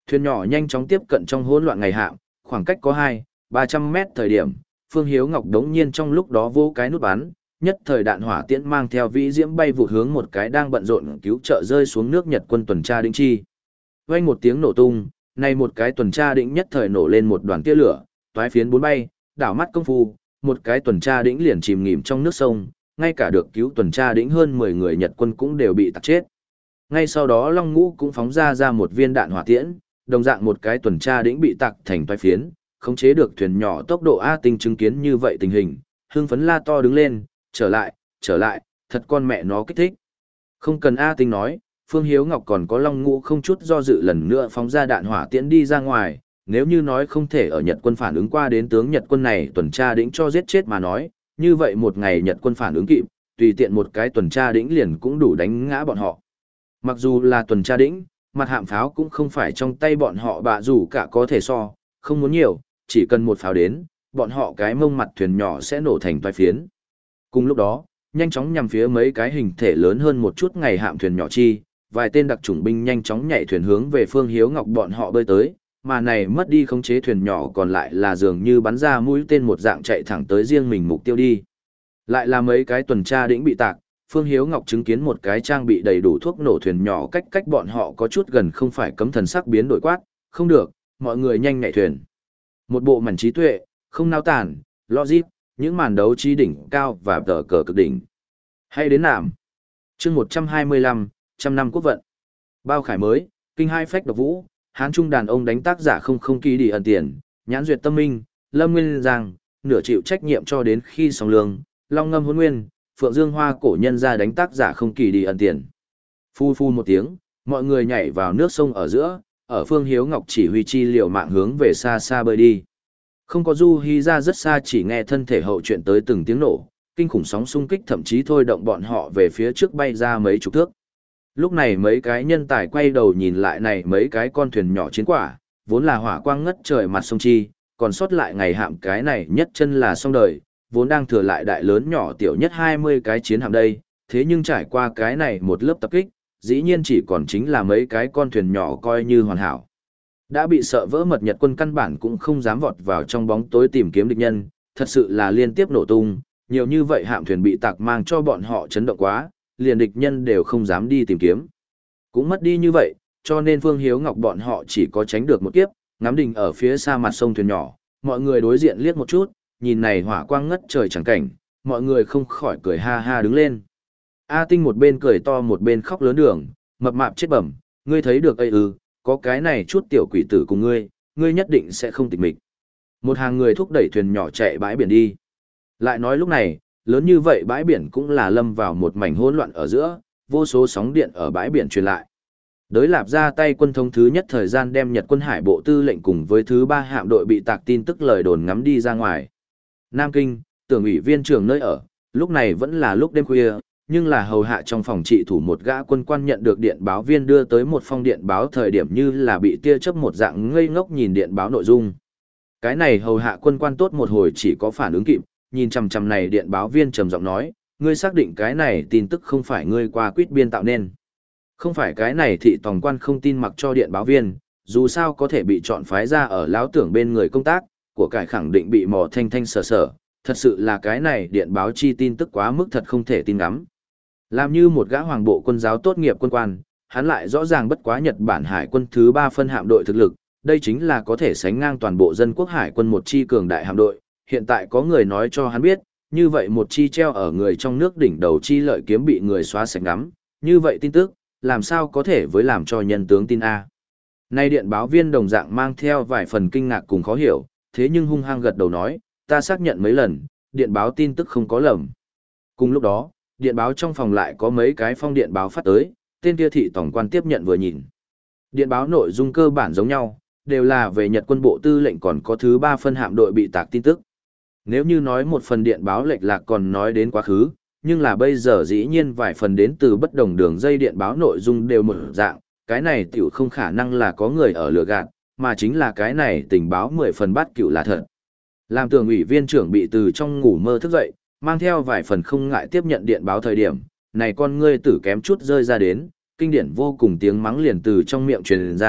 Thuyền nhỏ nhanh chóng tiếp cận trong hỗn loạn ngày hạm, khoảng cách có hai, ba trăm mét thời điểm, Phương Hiếu Ngọc đống nhiên trong lúc đó vô cái nút bắn, nhất thời đạn hỏa tiễn mang theo vĩ diễm bay vụt hướng một cái đang bận rộn cứu trợ rơi xuống nước Nhật quân tuần tra đĩnh chi. Vang một tiếng nổ tung, này một cái tuần tra đĩnh nhất thời nổ lên một đoàn tia lửa, toái phiến bốn bay, đảo mắt công phu, một cái tuần tra đĩnh liền chìm nghỉm trong nước sông, ngay cả được cứu tuần tra đĩnh hơn mười người Nhật quân cũng đều bị tạc chết. Ngay sau đó Long Ngũ cũng phóng ra ra một viên đạn hỏa tiễn, đồng dạng một cái tuần tra đĩnh bị tạc thành toái phiến, khống chế được thuyền nhỏ tốc độ A Tinh chứng kiến như vậy tình hình, hưng phấn la to đứng lên, trở lại, trở lại, thật con mẹ nó kích thích. Không cần A Tinh nói, Phương Hiếu Ngọc còn có Long Ngũ không chút do dự lần nữa phóng ra đạn hỏa tiễn đi ra ngoài, nếu như nói không thể ở Nhật quân phản ứng qua đến tướng Nhật quân này tuần tra đĩnh cho giết chết mà nói, như vậy một ngày Nhật quân phản ứng kịp, tùy tiện một cái tuần tra đĩnh liền cũng đủ đánh ngã bọn họ. Mặc dù là tuần tra đĩnh, mặt hạm pháo cũng không phải trong tay bọn họ bạ dù cả có thể so, không muốn nhiều, chỉ cần một pháo đến, bọn họ cái mông mặt thuyền nhỏ sẽ nổ thành toái phiến. Cùng lúc đó, nhanh chóng nhằm phía mấy cái hình thể lớn hơn một chút ngày hạm thuyền nhỏ chi, vài tên đặc chủng binh nhanh chóng nhảy thuyền hướng về Phương Hiếu Ngọc bọn họ bơi tới, mà này mất đi khống chế thuyền nhỏ còn lại là dường như bắn ra mũi tên một dạng chạy thẳng tới riêng mình mục tiêu đi. Lại là mấy cái tuần tra đĩnh bị tạc, Phương Hiếu Ngọc chứng kiến một cái trang bị đầy đủ thuốc nổ thuyền nhỏ cách cách bọn họ có chút gần không phải cấm thần sắc biến đổi quát, không được, mọi người nhanh nhảy thuyền. Một bộ mảnh trí tuệ, không nao tản, logic, những màn đấu trí đỉnh cao và tờ cờ cực đỉnh. Hay đến nạm. chương một trăm hai mươi lăm, trăm năm quốc vận. Bao khải mới, kinh hai phách độc vũ, hán trung đàn ông đánh tác giả không không ký đi ẩn tiền, nhãn duyệt tâm minh, lâm nguyên giang, nửa chịu trách nhiệm cho đến khi song lương, long ngâm hôn nguyên, phượng dương hoa cổ nhân ra đánh tác giả không kỳ đi ẩn tiền. Phu phu một tiếng, mọi người nhảy vào nước sông ở giữa, ở Phương Hiếu Ngọc chỉ huy chi liều mạng hướng về xa xa bơi đi. Không có du hy ra rất xa, chỉ nghe thân thể hậu chuyện tới từng tiếng nổ, kinh khủng sóng xung kích thậm chí thôi động bọn họ về phía trước bay ra mấy chục thước. Lúc này mấy cái nhân tài quay đầu nhìn lại này mấy cái con thuyền nhỏ chiến quả, vốn là hỏa quang ngất trời mặt sông chi, còn sót lại ngày hạm cái này nhất chân là xong đời, vốn đang thừa lại đại lớn nhỏ tiểu nhất hai mươi cái chiến hạm đây, thế nhưng trải qua cái này một lớp tập kích, dĩ nhiên chỉ còn chính là mấy cái con thuyền nhỏ coi như hoàn hảo. Đã bị sợ vỡ mật Nhật quân căn bản cũng không dám vọt vào trong bóng tối tìm kiếm địch nhân, thật sự là liên tiếp nổ tung, nhiều như vậy hạm thuyền bị tạc mang cho bọn họ chấn động quá, liền địch nhân đều không dám đi tìm kiếm. Cũng mất đi như vậy, cho nên Phương Hiếu Ngọc bọn họ chỉ có tránh được một kiếp, ngắm đình ở phía xa mặt sông thuyền nhỏ, mọi người đối diện liếc một chút, nhìn này hỏa quang ngất trời chẳng cảnh, mọi người không khỏi cười ha ha đứng lên. A Tinh một bên cười to một bên khóc lớn đường, mập mạp chết bẩm, ngươi thấy được ây ư, có cái này chút tiểu quỷ tử cùng ngươi, ngươi nhất định sẽ không tịch mịch. Một hàng người thúc đẩy thuyền nhỏ chạy bãi biển đi. Lại nói lúc này, lớn như vậy bãi biển cũng là lâm vào một mảnh hỗn loạn ở giữa, vô số sóng điện ở bãi biển truyền lại. Đới Lạp ra tay quân thống thứ nhất thời gian đem Nhật quân hải bộ tư lệnh cùng với thứ ba hạm đội bị tạc tin tức lời đồn ngắm đi ra ngoài. Nam Kinh, tưởng ủy viên trưởng nơi ở, lúc này vẫn là lúc đêm khuya, nhưng là hầu hạ trong phòng trị thủ một gã quân quan nhận được điện báo viên đưa tới một phong điện báo thời điểm như là bị tia chớp một dạng ngây ngốc nhìn điện báo nội dung. Cái này hầu hạ quân quan tốt một hồi chỉ có phản ứng kịp, nhìn chằm chằm này điện báo viên trầm giọng nói, ngươi xác định cái này tin tức không phải ngươi qua quýt biên tạo nên. Không phải cái này thị tòng quan không tin mặc cho điện báo viên, dù sao có thể bị chọn phái ra ở lão tưởng bên người công tác, của cải khẳng định bị mò thanh thanh sở sở, thật sự là cái này điện báo chi tin tức quá mức thật không thể tin ngắm. Làm như một gã hoàng bộ quân giáo tốt nghiệp quân quan, hắn lại rõ ràng bất quá Nhật Bản hải quân thứ ba phân hạm đội thực lực, đây chính là có thể sánh ngang toàn bộ dân quốc hải quân một chi cường đại hạm đội, hiện tại có người nói cho hắn biết, như vậy một chi treo ở người trong nước đỉnh đầu chi lợi kiếm bị người xóa sạch ngắm, như vậy tin tức, làm sao có thể với làm cho nhân tướng tin A. Nay điện báo viên đồng dạng mang theo vài phần kinh ngạc cùng khó hiểu, thế nhưng hung hăng gật đầu nói, ta xác nhận mấy lần, điện báo tin tức không có lầm. Cùng lúc đó, điện báo trong phòng lại có mấy cái phong điện báo phát tới, tên kia thị tổng quan tiếp nhận vừa nhìn. Điện báo nội dung cơ bản giống nhau, đều là về Nhật quân bộ tư lệnh còn có thứ ba phân hạm đội bị tạc tin tức. Nếu như nói một phần điện báo lệch lạc còn nói đến quá khứ, nhưng là bây giờ dĩ nhiên vài phần đến từ bất đồng đường dây điện báo nội dung đều một dạng, cái này tiểu không khả năng là có người ở lừa gạt, mà chính là cái này tình báo mười phần bát cựu là thật. Làm tưởng ủy viên trưởng bị từ trong ngủ mơ thức dậy, mang theo vài phần không ngại tiếp nhận điện báo thời điểm, này con ngươi tử kém chút rơi ra đến, kinh điển vô cùng tiếng mắng liền từ trong miệng truyền ra,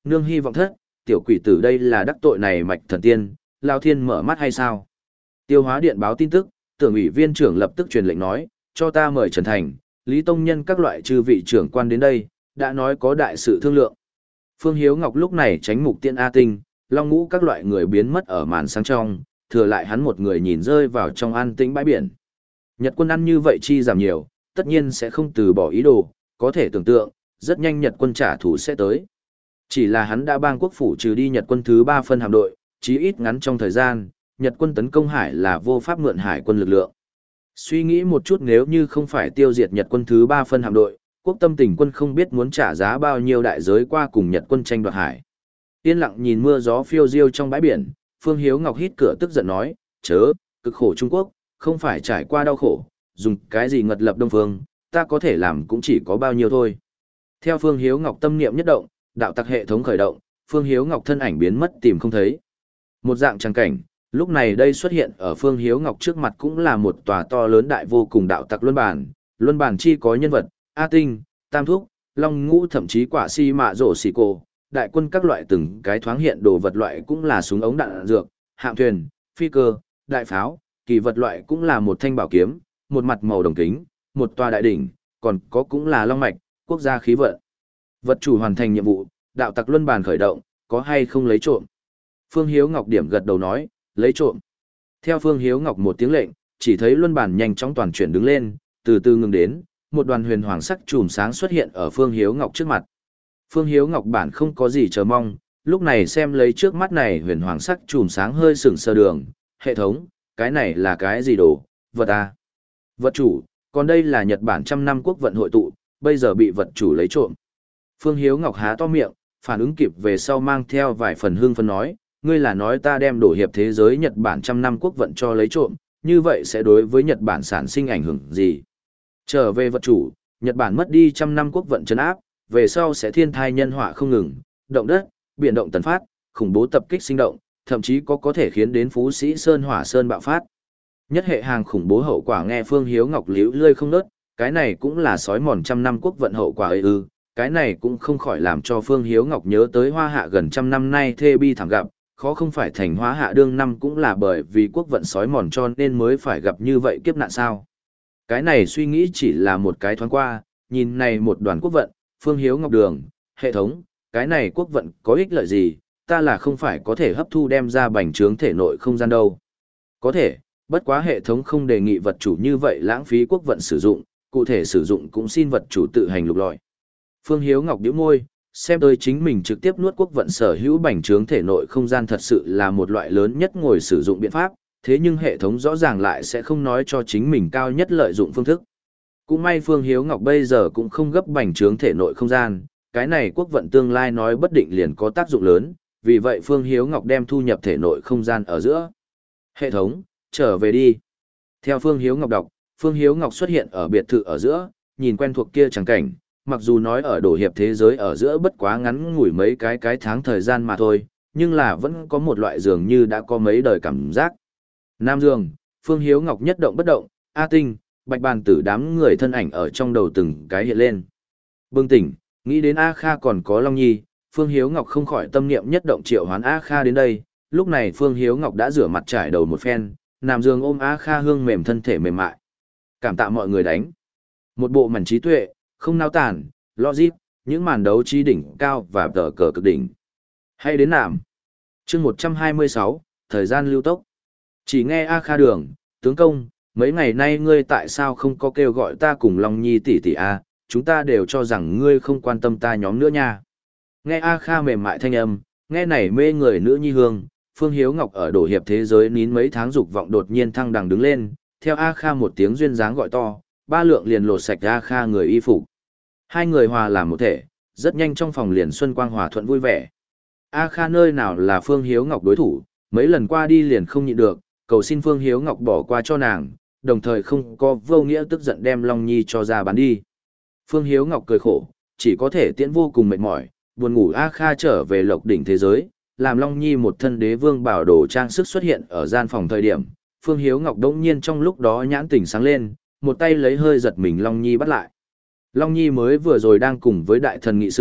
Nương hy vọng thất, tiểu quỷ tử đây là đắc tội này mạch thần tiên, Lao Thiên mở mắt hay sao? Tiêu hóa điện báo tin tức, tưởng ủy viên trưởng lập tức truyền lệnh nói, cho ta mời Trần Thành, Lý Tông Nhân các loại chư vị trưởng quan đến đây, đã nói có đại sự thương lượng. Phương Hiếu Ngọc lúc này tránh mục tiên A Tinh, Long Ngũ các loại người biến mất ở màn sáng trong, thừa lại hắn một người nhìn rơi vào trong an tĩnh bãi biển. Nhật quân ăn như vậy chi giảm nhiều, tất nhiên sẽ không từ bỏ ý đồ, có thể tưởng tượng, rất nhanh Nhật quân trả thù sẽ tới. Chỉ là hắn đã bang quốc phủ trừ đi Nhật quân thứ ba phân hạm đội, chí ít ngắn trong thời gian, Nhật quân tấn công hải là vô pháp mượn hải quân lực lượng. Suy nghĩ một chút, nếu như không phải tiêu diệt Nhật quân thứ ba phân hạm đội, Quốc Tâm Tỉnh quân không biết muốn trả giá bao nhiêu đại giới qua cùng Nhật quân tranh đoạt hải. Yên lặng nhìn mưa gió phiêu diêu trong bãi biển, Phương Hiếu Ngọc hít cửa tức giận nói, chớ, cực khổ Trung Quốc, không phải trải qua đau khổ, dùng cái gì ngật lập Đông Phương, ta có thể làm cũng chỉ có bao nhiêu thôi. Theo Phương Hiếu Ngọc tâm niệm nhất động, đạo tặc hệ thống khởi động, Phương Hiếu Ngọc thân ảnh biến mất tìm không thấy. Một dạng trang cảnh, lúc này đây xuất hiện ở Phương Hiếu Ngọc trước mặt cũng là một tòa to lớn đại vô cùng đạo tặc luân bản, luân bản chi có nhân vật, A Tinh, Tam Thúc, Long Ngũ thậm chí quả si mạ rổ xì cổ, đại quân các loại từng cái thoáng hiện đồ vật loại cũng là súng ống đạn dược, hạm thuyền, phi cơ, đại pháo, kỳ vật loại cũng là một thanh bảo kiếm, một mặt màu đồng kính, một tòa đại đỉnh, còn có cũng là long mạch, quốc gia khí vận. Vật chủ hoàn thành nhiệm vụ, đạo tặc luân bàn khởi động, có hay không lấy trộm? Phương Hiếu Ngọc điểm gật đầu nói, lấy trộm. Theo Phương Hiếu Ngọc một tiếng lệnh, chỉ thấy luân bàn nhanh chóng toàn chuyển đứng lên, từ từ ngừng đến, một đoàn huyền hoàng sắc chùm sáng xuất hiện ở Phương Hiếu Ngọc trước mặt. Phương Hiếu Ngọc bản không có gì chờ mong, lúc này xem lấy trước mắt này huyền hoàng sắc chùm sáng hơi sừng sờ đường, hệ thống, cái này là cái gì đồ, vật à? Vật chủ, còn đây là Nhật Bản trăm năm quốc vận hội tụ, bây giờ bị vật chủ lấy trộm. Phương Hiếu Ngọc há to miệng, phản ứng kịp về sau mang theo vài phần hương phân nói, ngươi là nói ta đem đổ hiệp thế giới Nhật Bản trăm năm quốc vận cho lấy trộm, như vậy sẽ đối với Nhật Bản sản sinh ảnh hưởng gì? Trở về vật chủ, Nhật Bản mất đi trăm năm quốc vận trấn áp, về sau sẽ thiên thai nhân họa không ngừng, động đất, biển động tần phát, khủng bố tập kích sinh động, thậm chí có có thể khiến đến Phú Sĩ Sơn hỏa sơn bạo phát. Nhất hệ hàng khủng bố hậu quả nghe Phương Hiếu Ngọc liễu lơi không nớt, cái này cũng là sói mòn trăm năm quốc vận hậu quả ấy ư, cái này cũng không khỏi làm cho Phương Hiếu Ngọc nhớ tới Hoa Hạ gần trăm năm nay thê bi thảm gặp, khó không phải thành Hoa Hạ đương năm cũng là bởi vì quốc vận sói mòn cho nên mới phải gặp như vậy kiếp nạn sao. Cái này suy nghĩ chỉ là một cái thoáng qua, nhìn này một đoàn quốc vận, Phương Hiếu Ngọc đường, hệ thống, cái này quốc vận có ích lợi gì, ta là không phải có thể hấp thu đem ra bành trướng thể nội không gian đâu. Có thể, bất quá hệ thống không đề nghị vật chủ như vậy lãng phí quốc vận sử dụng, cụ thể sử dụng cũng xin vật chủ tự hành lục lọi. Phương Hiếu Ngọc nhíu môi, xem tôi chính mình trực tiếp nuốt quốc vận sở hữu bành trướng thể nội không gian thật sự là một loại lớn nhất ngồi sử dụng biện pháp, thế nhưng hệ thống rõ ràng lại sẽ không nói cho chính mình cao nhất lợi dụng phương thức. Cũng may Phương Hiếu Ngọc bây giờ cũng không gấp bành trướng thể nội không gian, cái này quốc vận tương lai nói bất định liền có tác dụng lớn, vì vậy Phương Hiếu Ngọc đem thu nhập thể nội không gian ở giữa. Hệ thống, trở về đi. Theo Phương Hiếu Ngọc đọc, Phương Hiếu Ngọc xuất hiện ở biệt thự ở giữa, nhìn quen thuộc kia chẳng cảnh, mặc dù nói ở đổ hiệp thế giới ở giữa bất quá ngắn ngủi mấy cái cái tháng thời gian mà thôi, nhưng là vẫn có một loại dường như đã có mấy đời cảm giác. Nam Dương, Phương Hiếu Ngọc nhất động bất động, A Tinh, Bạch Bàn Tử đám người thân ảnh ở trong đầu từng cái hiện lên. Bừng tỉnh, nghĩ đến A Kha còn có Long Nhi, Phương Hiếu Ngọc không khỏi tâm niệm nhất động triệu hoán A Kha đến đây, lúc này Phương Hiếu Ngọc đã rửa mặt trải đầu một phen, Nam Dương ôm A Kha hương mềm thân thể mềm mại. Cảm tạ mọi người đánh. Một bộ màn trí tuệ, không nao tản, logic, những màn đấu trí đỉnh cao và tờ cờ cực đỉnh. Hay đến nạm. chương một trăm hai mươi sáu, thời gian lưu tốc. Chỉ nghe A Kha đường, tướng công, mấy ngày nay ngươi tại sao không có kêu gọi ta cùng Long Nhi tỷ tỷ A, chúng ta đều cho rằng ngươi không quan tâm ta nhóm nữa nha. Nghe A Kha mềm mại thanh âm, nghe này mê người nữ nhi hương, Phương Hiếu Ngọc ở đổ hiệp thế giới nín mấy tháng dục vọng đột nhiên thăng đằng đứng lên, theo A Kha một tiếng duyên dáng gọi to, ba lượng liền lột sạch A Kha người y phục. Hai người hòa làm một thể, rất nhanh trong phòng liền xuân quang hòa thuận vui vẻ. A Kha nơi nào là Phương Hiếu Ngọc đối thủ, mấy lần qua đi liền không nhịn được, cầu xin Phương Hiếu Ngọc bỏ qua cho nàng, đồng thời không có vô nghĩa tức giận đem Long Nhi cho ra bán đi. Phương Hiếu Ngọc cười khổ, chỉ có thể tiễn vô cùng mệt mỏi, buồn ngủ A Kha trở về lộc đỉnh thế giới, làm Long Nhi một thân đế vương bảo đồ trang sức xuất hiện ở gian phòng thời điểm. Phương Hiếu Ngọc đống nhiên trong lúc đó nhãn tỉnh sáng lên, một tay lấy hơi giật mình Long Nhi bắt lại. Long Nhi mới vừa rồi đang cùng với đại thần nghị sự,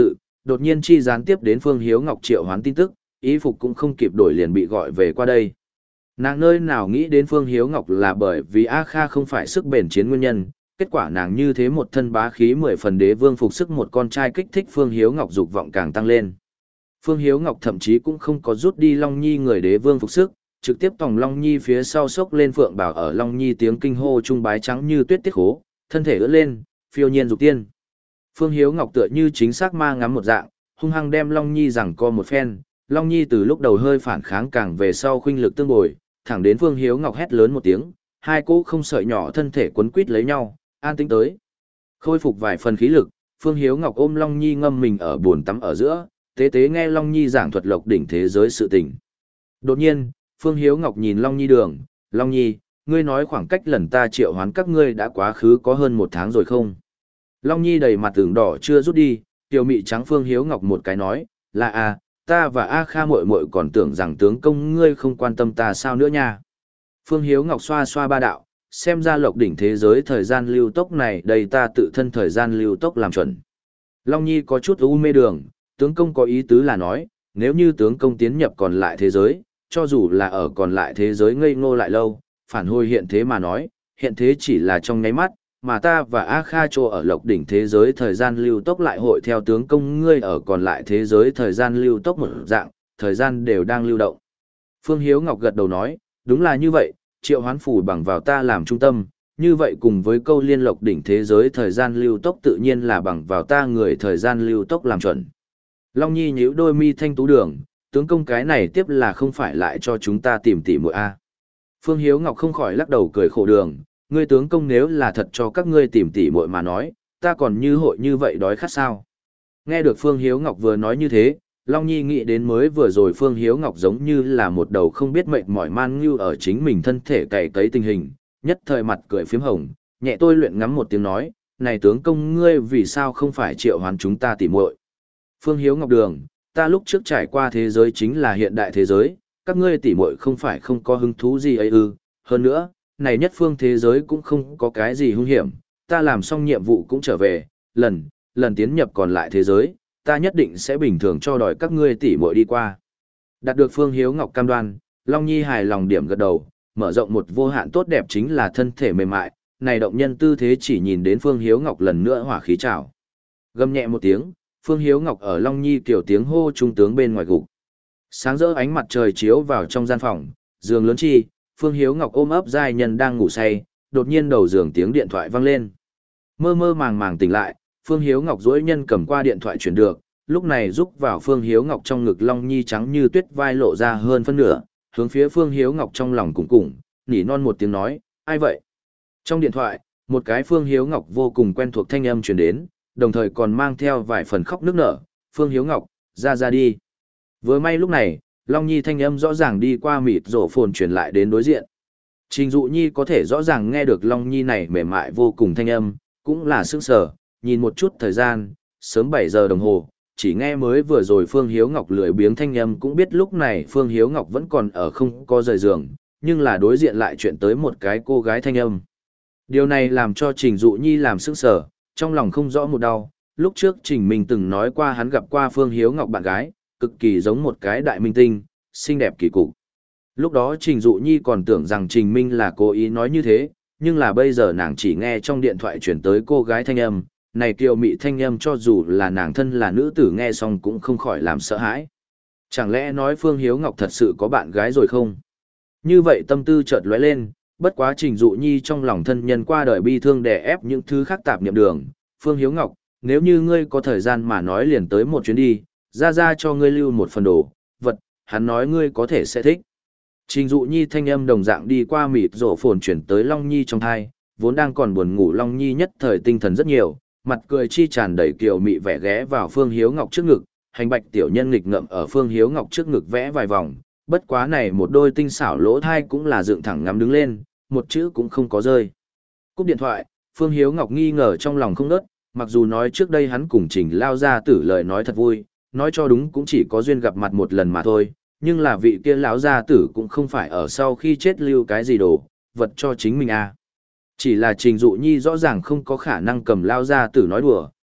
đột nhiên chi gián tiếp đến Phương Hiếu Ngọc triệu hoán tin tức, y phục cũng không kịp đổi liền bị gọi về qua đây. Nàng nơi nào nghĩ đến Phương Hiếu Ngọc là bởi vì A Kha không phải sức bền chiến nguyên nhân, kết quả nàng như thế một thân bá khí mười phần đế vương phục sức một con trai kích thích Phương Hiếu Ngọc dục vọng càng tăng lên. Phương Hiếu Ngọc thậm chí cũng không có rút đi Long Nhi người đế vương phục sức, trực tiếp tòng Long Nhi phía sau sốc lên phượng bảo ở Long Nhi tiếng kinh hô trung bái trắng như tuyết tiết khố, thân thể ưỡn lên, phiêu nhiên dục tiên. Phương Hiếu Ngọc tựa như chính xác ma ngắm một dạng, hung hăng đem Long Nhi giằng co một phen, Long Nhi từ lúc đầu hơi phản kháng càng về sau khuynh lực tương bồi, thẳng đến Phương Hiếu Ngọc hét lớn một tiếng, hai cỗ không sợi nhỏ thân thể quấn quít lấy nhau, an tĩnh tới. Khôi phục vài phần khí lực, Phương Hiếu Ngọc ôm Long Nhi ngâm mình ở bồn tắm ở giữa, tế tế nghe Long Nhi giảng thuật lộc đỉnh thế giới sự tình. Đột nhiên, Phương Hiếu Ngọc nhìn Long Nhi đường, Long Nhi, ngươi nói khoảng cách lần ta triệu hoán các ngươi đã quá khứ có hơn một tháng rồi không? Long Nhi đầy mặt tưởng đỏ chưa rút đi, tiểu mị trắng Phương Hiếu Ngọc một cái nói, là à, ta và A Kha muội muội còn tưởng rằng tướng công ngươi không quan tâm ta sao nữa nha. Phương Hiếu Ngọc xoa xoa ba đạo, xem ra lộc đỉnh thế giới thời gian lưu tốc này đây ta tự thân thời gian lưu tốc làm chuẩn. Long Nhi có chút u mê đường, tướng công có ý tứ là nói, nếu như tướng công tiến nhập còn lại thế giới, cho dù là ở còn lại thế giới ngây ngô lại lâu, phản hồi hiện thế mà nói, hiện thế chỉ là trong nháy mắt, mà ta và A Kha Trô ở lộc đỉnh thế giới thời gian lưu tốc lại hội theo tướng công ngươi ở còn lại thế giới thời gian lưu tốc một dạng, thời gian đều đang lưu động. Phương Hiếu Ngọc gật đầu nói, đúng là như vậy, triệu hoán phủ bằng vào ta làm trung tâm, như vậy cùng với câu liên lộc đỉnh thế giới thời gian lưu tốc tự nhiên là bằng vào ta người thời gian lưu tốc làm chuẩn. Long Nhi nhíu đôi mi thanh tú đường, tướng công cái này tiếp là không phải lại cho chúng ta tìm tỉ muội a. Phương Hiếu Ngọc không khỏi lắc đầu cười khổ đường, ngươi tướng công nếu là thật cho các ngươi tìm tỉ muội mà nói, ta còn như hội như vậy đói khát sao. Nghe được Phương Hiếu Ngọc vừa nói như thế, Long Nhi nghĩ đến mới vừa rồi Phương Hiếu Ngọc giống như là một đầu không biết mệt mỏi man ngưu ở chính mình thân thể cày cấy tình hình, nhất thời mặt cười phím hồng, nhẹ tôi luyện ngắm một tiếng nói, này tướng công ngươi vì sao không phải triệu hoán chúng ta tỉ muội. Phương Hiếu Ngọc đường, ta lúc trước trải qua thế giới chính là hiện đại thế giới, các ngươi tỉ muội không phải không có hứng thú gì ấy ư, hơn nữa, này nhất phương thế giới cũng không có cái gì hung hiểm, ta làm xong nhiệm vụ cũng trở về, lần, lần tiến nhập còn lại thế giới, ta nhất định sẽ bình thường cho đòi các ngươi tỉ muội đi qua. Đạt được Phương Hiếu Ngọc cam đoan, Long Nhi hài lòng điểm gật đầu, mở rộng một vô hạn tốt đẹp chính là thân thể mềm mại, này động nhân tư thế chỉ nhìn đến Phương Hiếu Ngọc lần nữa hỏa khí trào. Gầm nhẹ một tiếng, Phương Hiếu Ngọc ở Long Nhi kiểu tiếng hô trung tướng bên ngoài gục. Sáng rỡ ánh mặt trời chiếu vào trong gian phòng, giường lớn chi, Phương Hiếu Ngọc ôm ấp giai nhân đang ngủ say, đột nhiên đầu giường tiếng điện thoại vang lên. Mơ mơ màng màng tỉnh lại, Phương Hiếu Ngọc duỗi nhân cầm qua điện thoại chuyển được, lúc này rúc vào Phương Hiếu Ngọc trong ngực Long Nhi trắng như tuyết vai lộ ra hơn phân nửa, hướng phía Phương Hiếu Ngọc trong lòng cùng cùng, nỉ non một tiếng nói, ai vậy? Trong điện thoại, một cái Phương Hiếu Ngọc vô cùng quen thuộc thanh âm truyền đến, đồng thời còn mang theo vài phần khóc nức nở, Phương Hiếu Ngọc, ra ra đi. Vừa may lúc này, Long Nhi thanh âm rõ ràng đi qua mịt rổ phồn truyền lại đến đối diện. Trình Dụ Nhi có thể rõ ràng nghe được Long Nhi này mềm mại vô cùng thanh âm, cũng là sững sờ, nhìn một chút thời gian, sớm bảy giờ đồng hồ, chỉ nghe mới vừa rồi Phương Hiếu Ngọc lười biếng thanh âm cũng biết lúc này Phương Hiếu Ngọc vẫn còn ở không có rời giường, nhưng là đối diện lại chuyện tới một cái cô gái thanh âm. Điều này làm cho Trình Dụ Nhi làm sững sờ, trong lòng không rõ một đau, lúc trước Trình Minh từng nói qua hắn gặp qua Phương Hiếu Ngọc bạn gái, cực kỳ giống một cái đại minh tinh, xinh đẹp kỳ cục. Lúc đó Trình Dụ Nhi còn tưởng rằng Trình Minh là cố ý nói như thế, nhưng là bây giờ nàng chỉ nghe trong điện thoại chuyển tới cô gái thanh âm, này kiều mị thanh âm cho dù là nàng thân là nữ tử nghe xong cũng không khỏi làm sợ hãi. Chẳng lẽ nói Phương Hiếu Ngọc thật sự có bạn gái rồi không? Như vậy tâm tư chợt lóe lên, bất quá Trình Dụ Nhi trong lòng thân nhân qua đời bi thương đè ép những thứ khác tạp niệm đường. Phương Hiếu Ngọc, nếu như ngươi có thời gian mà nói liền tới một chuyến đi, ra ra cho ngươi lưu một phần đồ, vật, hắn nói ngươi có thể sẽ thích. Trình Dụ Nhi thanh âm đồng dạng đi qua mịt rổ phồn chuyển tới Long Nhi trong thai, vốn đang còn buồn ngủ Long Nhi nhất thời tinh thần rất nhiều, mặt cười chi tràn đầy kiều mị vẻ ghé vào Phương Hiếu Ngọc trước ngực, hành bạch tiểu nhân nghịch ngợm ở Phương Hiếu Ngọc trước ngực vẽ vài vòng, bất quá này một đôi tinh xảo lỗ thai cũng là dựng thẳng ngắm đứng lên, một chữ cũng không có rơi. Cúp điện thoại, Phương Hiếu Ngọc nghi ngờ trong lòng không nớt, mặc dù nói trước đây hắn cùng Trình lao ra tử lời nói thật vui, nói cho đúng cũng chỉ có duyên gặp mặt một lần mà thôi, nhưng là vị kia lão gia tử cũng không phải ở sau khi chết lưu cái gì đồ, vật cho chính mình à. Chỉ là Trình Dụ Nhi rõ ràng không có khả năng cầm lao gia tử nói đùa,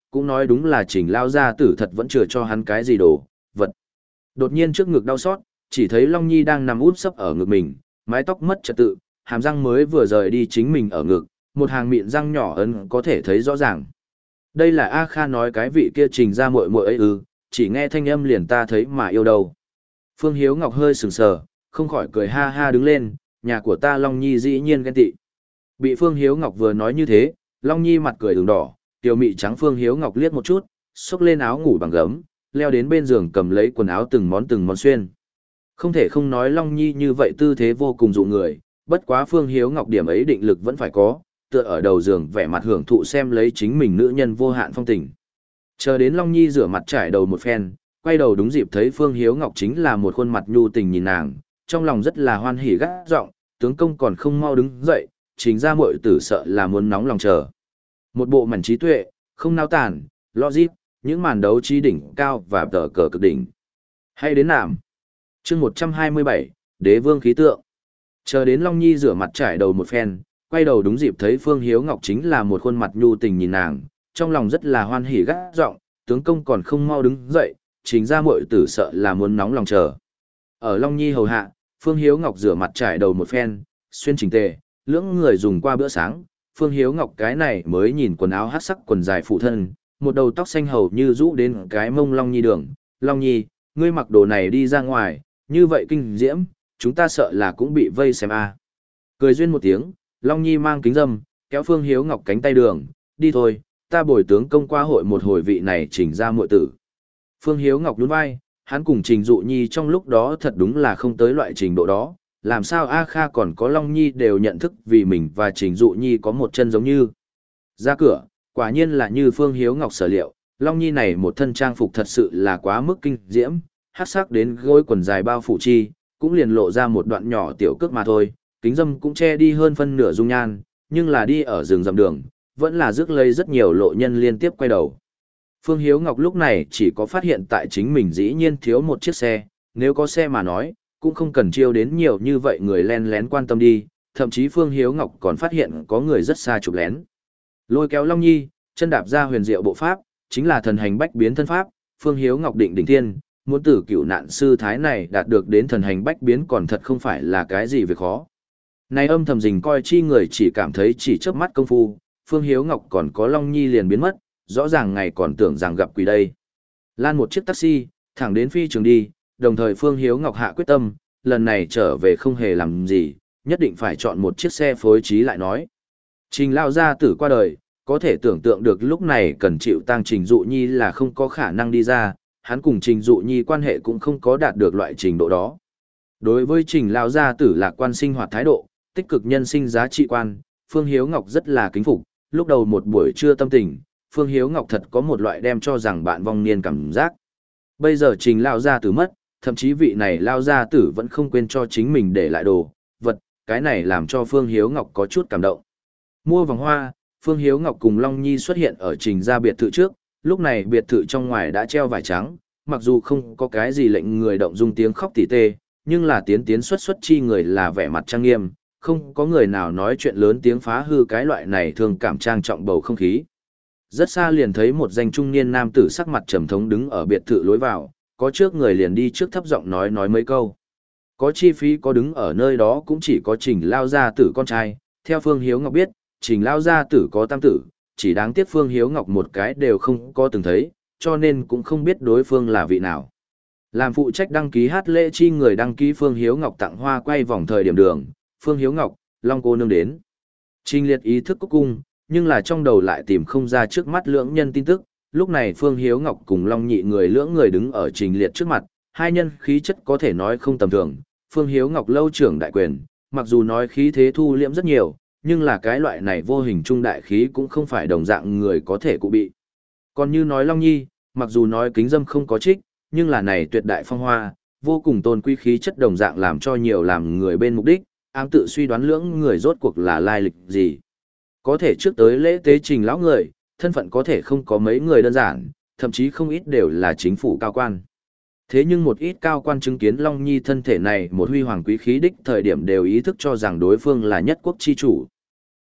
cũng nói đúng là Trình lao gia tử thật vẫn chưa cho hắn cái gì đồ, vật. Đột nhiên trước ngực đau xót, chỉ thấy Long Nhi đang nằm úp sấp ở ngực mình, mái tóc mất trật tự, hàm răng mới vừa rời đi chính mình ở ngực, một hàng mịn răng nhỏ ấn có thể thấy rõ ràng. Đây là A Kha nói cái vị kia Trình ra muội muội ấy ư, chỉ nghe thanh âm liền ta thấy mà yêu đâu. Phương Hiếu Ngọc hơi sừng sờ, không khỏi cười ha ha đứng lên, nhà của ta Long Nhi dĩ nhiên ghen tị. Bị Phương Hiếu Ngọc vừa nói như thế, Long Nhi mặt cười ửng đỏ, tiểu mị trắng Phương Hiếu Ngọc liếc một chút, xốc lên áo ngủ bằng gấm, leo đến bên giường cầm lấy quần áo từng món từng món xuyên. Không thể không nói Long Nhi như vậy tư thế vô cùng dụ người, bất quá Phương Hiếu Ngọc điểm ấy định lực vẫn phải có, tựa ở đầu giường vẻ mặt hưởng thụ xem lấy chính mình nữ nhân vô hạn phong tình. Chờ đến Long Nhi rửa mặt trải đầu một phen, quay đầu đúng dịp thấy Phương Hiếu Ngọc chính là một khuôn mặt nhu tình nhìn nàng, trong lòng rất là hoan hỉ gắt giọng, tướng công còn không mau đứng dậy, chính ra muội tử sợ là muốn nóng lòng chờ. Một bộ mảnh trí tuệ, không nao tản, logic, những màn đấu trí đỉnh cao và tờ cờ cực đỉnh. Hay đến nạm. Chương một trăm hai mươi bảy, Đế vương khí tượng. Chờ đến Long Nhi rửa mặt trải đầu một phen, quay đầu đúng dịp thấy Phương Hiếu Ngọc chính là một khuôn mặt nhu tình nhìn nàng, trong lòng rất là hoan hỉ gắt giọng, tướng công còn không mau đứng dậy, chính ra muội tử sợ là muốn nóng lòng chờ. Ở Long Nhi hầu hạ, Phương Hiếu Ngọc rửa mặt trải đầu một phen, xuyên chỉnh tề, lưỡng người dùng qua bữa sáng, Phương Hiếu Ngọc cái này mới nhìn quần áo hát sắc quần dài phụ thân, một đầu tóc xanh hầu như rũ đến cái mông Long Nhi đường, Long Nhi, ngươi mặc đồ này đi ra ngoài, như vậy kinh diễm, chúng ta sợ là cũng bị vây xem a. Cười duyên một tiếng, Long Nhi mang kính dâm, kéo Phương Hiếu Ngọc cánh tay đường, đi thôi, ta bồi tướng công qua hội một hồi vị này chỉnh ra muội tử. Phương Hiếu Ngọc nhún vai, hắn cùng Trình Dụ Nhi trong lúc đó thật đúng là không tới loại trình độ đó, làm sao A Kha còn có Long Nhi đều nhận thức vì mình và Trình Dụ Nhi có một chân giống như. Ra cửa, quả nhiên là như Phương Hiếu Ngọc sở liệu, Long Nhi này một thân trang phục thật sự là quá mức kinh diễm, hát sắc đến gối quần dài bao phủ chi, cũng liền lộ ra một đoạn nhỏ tiểu cước mà thôi, kính dâm cũng che đi hơn phân nửa dung nhan, nhưng là đi ở rừng rậm đường, vẫn là rước lấy rất nhiều lộ nhân liên tiếp quay đầu. Phương Hiếu Ngọc lúc này chỉ có phát hiện tại chính mình dĩ nhiên thiếu một chiếc xe, nếu có xe mà nói, cũng không cần chiêu đến nhiều như vậy người len lén quan tâm đi, thậm chí Phương Hiếu Ngọc còn phát hiện có người rất xa chụp lén. Lôi kéo Long Nhi, chân đạp ra huyền diệu bộ pháp, chính là thần hành bách biến thân pháp, Phương Hiếu Ngọc định đỉnh thiên, muốn từ cựu nạn sư thái này đạt được đến thần hành bách biến còn thật không phải là cái gì việc khó. Này âm thầm rình coi chi người chỉ cảm thấy chỉ chớp mắt công phu, Phương Hiếu Ngọc còn có Long Nhi liền biến mất, rõ ràng ngày còn tưởng rằng gặp quỷ đây. Lan một chiếc taxi, thẳng đến phi trường đi, đồng thời Phương Hiếu Ngọc hạ quyết tâm, lần này trở về không hề làm gì, nhất định phải chọn một chiếc xe phối trí lại nói. Trình lao gia tử qua đời, có thể tưởng tượng được lúc này cần chịu tang Trình Dụ Nhi là không có khả năng đi ra, hắn cùng Trình Dụ Nhi quan hệ cũng không có đạt được loại trình độ đó. Đối với Trình lao gia tử lạc quan sinh hoạt thái độ, tích cực nhân sinh giá trị quan, Phương Hiếu Ngọc rất là kính phục, lúc đầu một buổi trưa tâm tình, Phương Hiếu Ngọc thật có một loại đem cho rằng bạn vong niên cảm giác. Bây giờ Trình lao gia tử mất, thậm chí vị này lao gia tử vẫn không quên cho chính mình để lại đồ, vật, cái này làm cho Phương Hiếu Ngọc có chút cảm động. Mua vòng hoa, Phương Hiếu Ngọc cùng Long Nhi xuất hiện ở Trình gia biệt thự trước, lúc này biệt thự trong ngoài đã treo vải trắng, mặc dù không có cái gì lệnh người động dung tiếng khóc tỉ tê, nhưng là tiến tiến xuất xuất chi người là vẻ mặt trang nghiêm, không có người nào nói chuyện lớn tiếng phá hư cái loại này thường cảm trang trọng bầu không khí. Rất xa liền thấy một danh trung niên nam tử sắc mặt trầm thống đứng ở biệt thự lối vào, có trước người liền đi trước thấp giọng nói nói mấy câu. Có chi phí có đứng ở nơi đó cũng chỉ có Trình lao gia tử con trai, theo Phương Hiếu Ngọc biết, Trình lao gia tử có tam tử, chỉ đáng tiếc Phương Hiếu Ngọc một cái đều không có từng thấy, cho nên cũng không biết đối phương là vị nào. Làm phụ trách đăng ký hát lễ chi người đăng ký Phương Hiếu Ngọc tặng hoa quay vòng thời điểm đường, Phương Hiếu Ngọc, Long cô nương đến. Trình liệt ý thức cúc cung, nhưng là trong đầu lại tìm không ra trước mắt lưỡng nhân tin tức, lúc này Phương Hiếu Ngọc cùng Long nhị người lưỡng người đứng ở Trình liệt trước mặt, hai nhân khí chất có thể nói không tầm thường, Phương Hiếu Ngọc lâu trưởng đại quyền, mặc dù nói khí thế thu liễm rất nhiều, nhưng là cái loại này vô hình trung đại khí cũng không phải đồng dạng người có thể cụ bị. Còn như nói Long Nhi, mặc dù nói kính dâm không có trích, nhưng là này tuyệt đại phong hoa, vô cùng tôn quý khí chất đồng dạng làm cho nhiều làm người bên mục đích, ám tự suy đoán lưỡng người rốt cuộc là lai lịch gì. Có thể trước tới lễ tế Trình lão người, thân phận có thể không có mấy người đơn giản, thậm chí không ít đều là chính phủ cao quan. Thế nhưng một ít cao quan chứng kiến Long Nhi thân thể này một huy hoàng quý khí đích thời điểm đều ý thức cho rằng đối phương là nhất quốc chi chủ.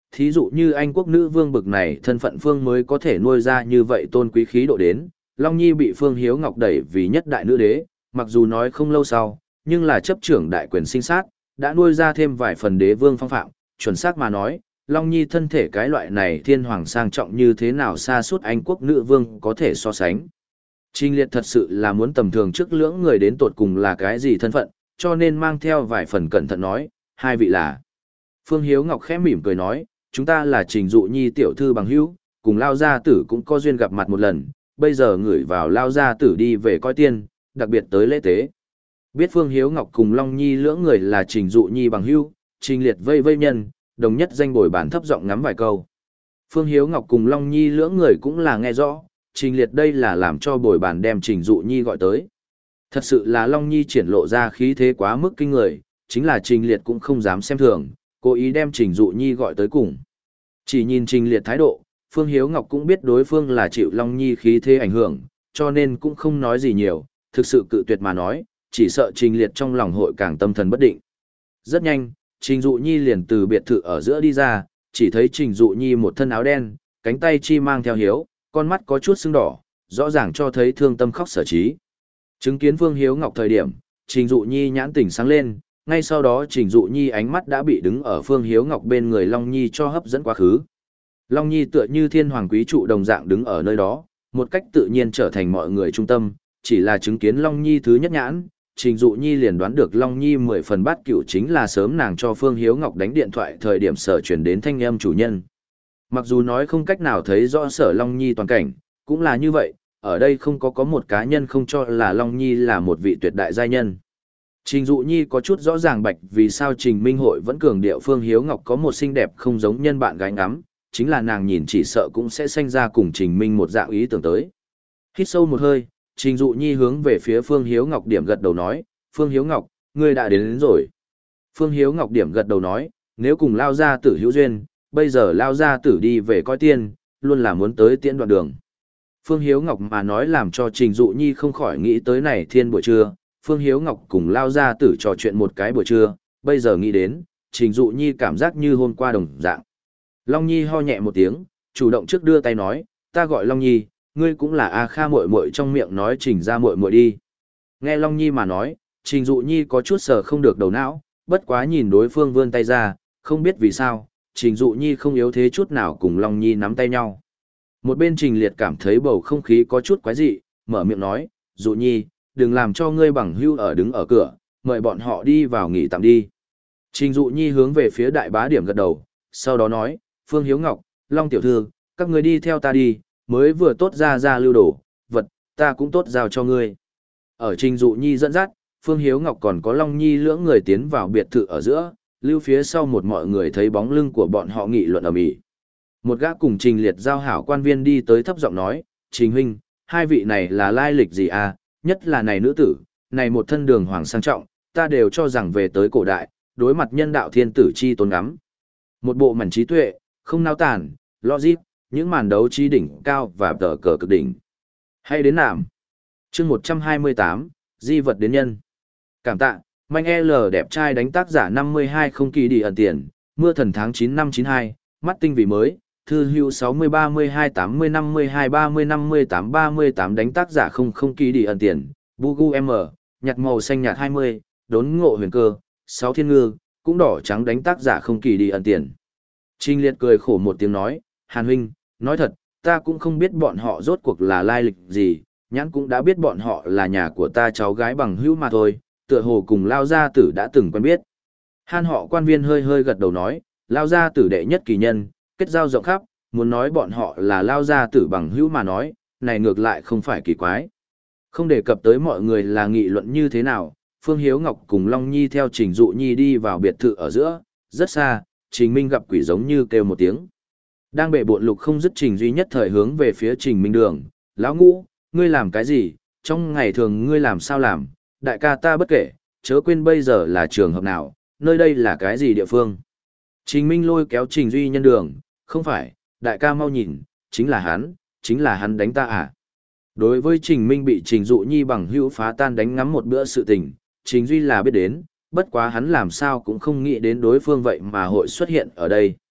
thí dụ như Anh quốc nữ vương bực này thân phận Phương mới có thể nuôi ra như vậy tôn quý khí độ đến, Long Nhi bị Phương Hiếu Ngọc đẩy vì nhất đại nữ đế, mặc dù nói không lâu sau, nhưng là chấp trưởng đại quyền sinh sát, đã nuôi ra thêm vài phần đế vương phong phạm, chuẩn xác mà nói, Long Nhi thân thể cái loại này thiên hoàng sang trọng như thế nào xa suốt Anh quốc nữ vương có thể so sánh. Trình Liệt thật sự là muốn tầm thường trước lưỡng người đến tột cùng là cái gì thân phận, cho nên mang theo vài phần cẩn thận nói, hai vị là. Phương Hiếu Ngọc khẽ mỉm cười nói, chúng ta là Trình Dụ Nhi tiểu thư bằng hữu, cùng Lao Gia Tử cũng có duyên gặp mặt một lần, bây giờ ngửi vào Lao Gia Tử đi về coi tiên, đặc biệt tới lễ tế. Biết Phương Hiếu Ngọc cùng Long Nhi lưỡng người là Trình Dụ Nhi bằng hữu, Trình Liệt vây vây nhân, đồng nhất danh bồi bản thấp giọng ngắm vài câu. Phương Hiếu Ngọc cùng Long Nhi lưỡng người cũng là nghe rõ, Trình Liệt đây là làm cho bồi bản đem Trình Dụ Nhi gọi tới. Thật sự là Long Nhi triển lộ ra khí thế quá mức kinh người, chính là Trình Liệt cũng không dám xem thường, cố ý đem Trình Dụ Nhi gọi tới cùng. Chỉ nhìn Trình Liệt thái độ, Phương Hiếu Ngọc cũng biết đối phương là chịu Long Nhi khí thế ảnh hưởng, cho nên cũng không nói gì nhiều, thực sự cự tuyệt mà nói, chỉ sợ Trình Liệt trong lòng hội càng tâm thần bất định. Rất nhanh, Trình Dụ Nhi liền từ biệt thự ở giữa đi ra, chỉ thấy Trình Dụ Nhi một thân áo đen, cánh tay chi mang theo hiếu, con mắt có chút sưng đỏ, rõ ràng cho thấy thương tâm khóc sở trí. Chứng kiến Phương Hiếu Ngọc thời điểm, Trình Dụ Nhi nhãn tỉnh sáng lên, ngay sau đó Trình Dụ Nhi ánh mắt đã bị đứng ở Phương Hiếu Ngọc bên người Long Nhi cho hấp dẫn quá khứ. Long Nhi tựa như thiên hoàng quý trụ đồng dạng đứng ở nơi đó, một cách tự nhiên trở thành mọi người trung tâm, chỉ là chứng kiến Long Nhi thứ nhất nhãn, Trình Dụ Nhi liền đoán được Long Nhi mười phần bát cửu chính là sớm nàng cho Phương Hiếu Ngọc đánh điện thoại thời điểm sở chuyển đến thanh âm chủ nhân. Mặc dù nói không cách nào thấy rõ sở Long Nhi toàn cảnh, cũng là như vậy, ở đây không có có một cá nhân không cho là Long Nhi là một vị tuyệt đại giai nhân. Trình Dụ Nhi có chút rõ ràng bạch vì sao Trình Minh Hội vẫn cường điệu Phương Hiếu Ngọc có một xinh đẹp không giống nhân bạn gái ngắm, chính là nàng nhìn chỉ sợ cũng sẽ sanh ra cùng Trình Minh một dạng ý tưởng tới. Hít sâu một hơi, Trình Dụ Nhi hướng về phía Phương Hiếu Ngọc điểm gật đầu nói, Phương Hiếu Ngọc, ngươi đã đến, đến rồi. Phương Hiếu Ngọc điểm gật đầu nói, nếu cùng Lao Gia Tử hữu duyên, bây giờ Lao Gia Tử đi về coi tiên, luôn là muốn tới tiễn đoạn đường. Phương Hiếu Ngọc mà nói làm cho Trình Dụ Nhi không khỏi nghĩ tới này thiên buổi trưa, Phương Hiếu Ngọc cùng Lao Gia Tử trò chuyện một cái buổi trưa, bây giờ nghĩ đến, Trình Dụ Nhi cảm giác như hôm qua đồng dạng. Long Nhi ho nhẹ một tiếng, chủ động trước đưa tay nói, ta gọi Long Nhi, ngươi cũng là A Kha muội muội trong miệng nói Trình ra muội muội đi. Nghe Long Nhi mà nói, Trình Dụ Nhi có chút sờ không được đầu não, bất quá nhìn đối phương vươn tay ra, không biết vì sao, Trình Dụ Nhi không yếu thế chút nào cùng Long Nhi nắm tay nhau. Một bên Trình Liệt cảm thấy bầu không khí có chút quái dị, mở miệng nói, Dụ Nhi, đừng làm cho ngươi bằng hưu ở đứng ở cửa, mời bọn họ đi vào nghỉ tạm đi. Trình Dụ Nhi hướng về phía đại bá điểm gật đầu, sau đó nói, Phương Hiếu Ngọc, Long Tiểu Thư, các người đi theo ta đi, mới vừa tốt ra ra lưu đổ, vật, ta cũng tốt giao cho ngươi. Ở Trình Dụ Nhi dẫn dắt, Phương Hiếu Ngọc còn có Long Nhi lưỡng người tiến vào biệt thự ở giữa, lưu phía sau một mọi người thấy bóng lưng của bọn họ nghị luận ầm ĩ. Một gã cùng Trình Liệt giao hảo quan viên đi tới thấp giọng nói, Trình huynh, hai vị này là lai lịch gì à, nhất là này nữ tử, này một thân đường hoàng sang trọng, ta đều cho rằng về tới cổ đại, đối mặt nhân đạo thiên tử chi tôn ngắm. Một bộ mảnh trí tuệ, không nao tản, logic, những màn đấu trí đỉnh cao và tờ cờ cực đỉnh. Hay đến nạm. chương một trăm hai mươi tám, di vật đến nhân. Cảm tạ, manh L đẹp trai đánh tác giả năm mươi hai không kỳ đi ẩn tiền, mưa thần tháng chín năm chín hai, mắt tinh vị mới, thư hữu sáu mươi ba mươi hai tám mươi năm mươi hai ba mươi năm mươi tám ba mươi tám đánh tác giả không không kỳ đi ẩn tiền, Bugu M, nhạt màu xanh nhạt hai mươi, đốn ngộ huyền cơ, sáu thiên ngư, cũng đỏ trắng đánh tác giả không kỳ đi ẩn tiền. Trình Liệt cười khổ một tiếng nói, Hàn huynh, nói thật, ta cũng không biết bọn họ rốt cuộc là lai lịch gì, nhãn cũng đã biết bọn họ là nhà của ta cháu gái bằng hữu mà thôi, tựa hồ cùng Lao Gia Tử đã từng quen biết. Hàn họ quan viên hơi hơi gật đầu nói, Lao Gia Tử đệ nhất kỳ nhân, kết giao rộng khắp, muốn nói bọn họ là Lao Gia Tử bằng hữu mà nói, này ngược lại không phải kỳ quái. Không đề cập tới mọi người là nghị luận như thế nào, Phương Hiếu Ngọc cùng Long Nhi theo Trình Dụ Nhi đi vào biệt thự ở giữa, rất xa, Trình Minh gặp quỷ giống như kêu một tiếng. Đang bệ bộn lục không dứt Trình Duy nhất thời hướng về phía Trình Minh đường, lão ngũ, ngươi làm cái gì, trong ngày thường ngươi làm sao làm, đại ca ta bất kể, chớ quên bây giờ là trường hợp nào, nơi đây là cái gì địa phương. Trình Minh lôi kéo Trình Duy nhân đường, không phải, đại ca mau nhìn, chính là hắn, chính là hắn đánh ta à. Đối với Trình Minh bị Trình Dụ Nhi bằng hữu phá tan đánh ngắm một bữa sự tình, Trình Duy là biết đến, bất quá hắn làm sao cũng không nghĩ đến đối phương vậy mà hội xuất hiện ở đây.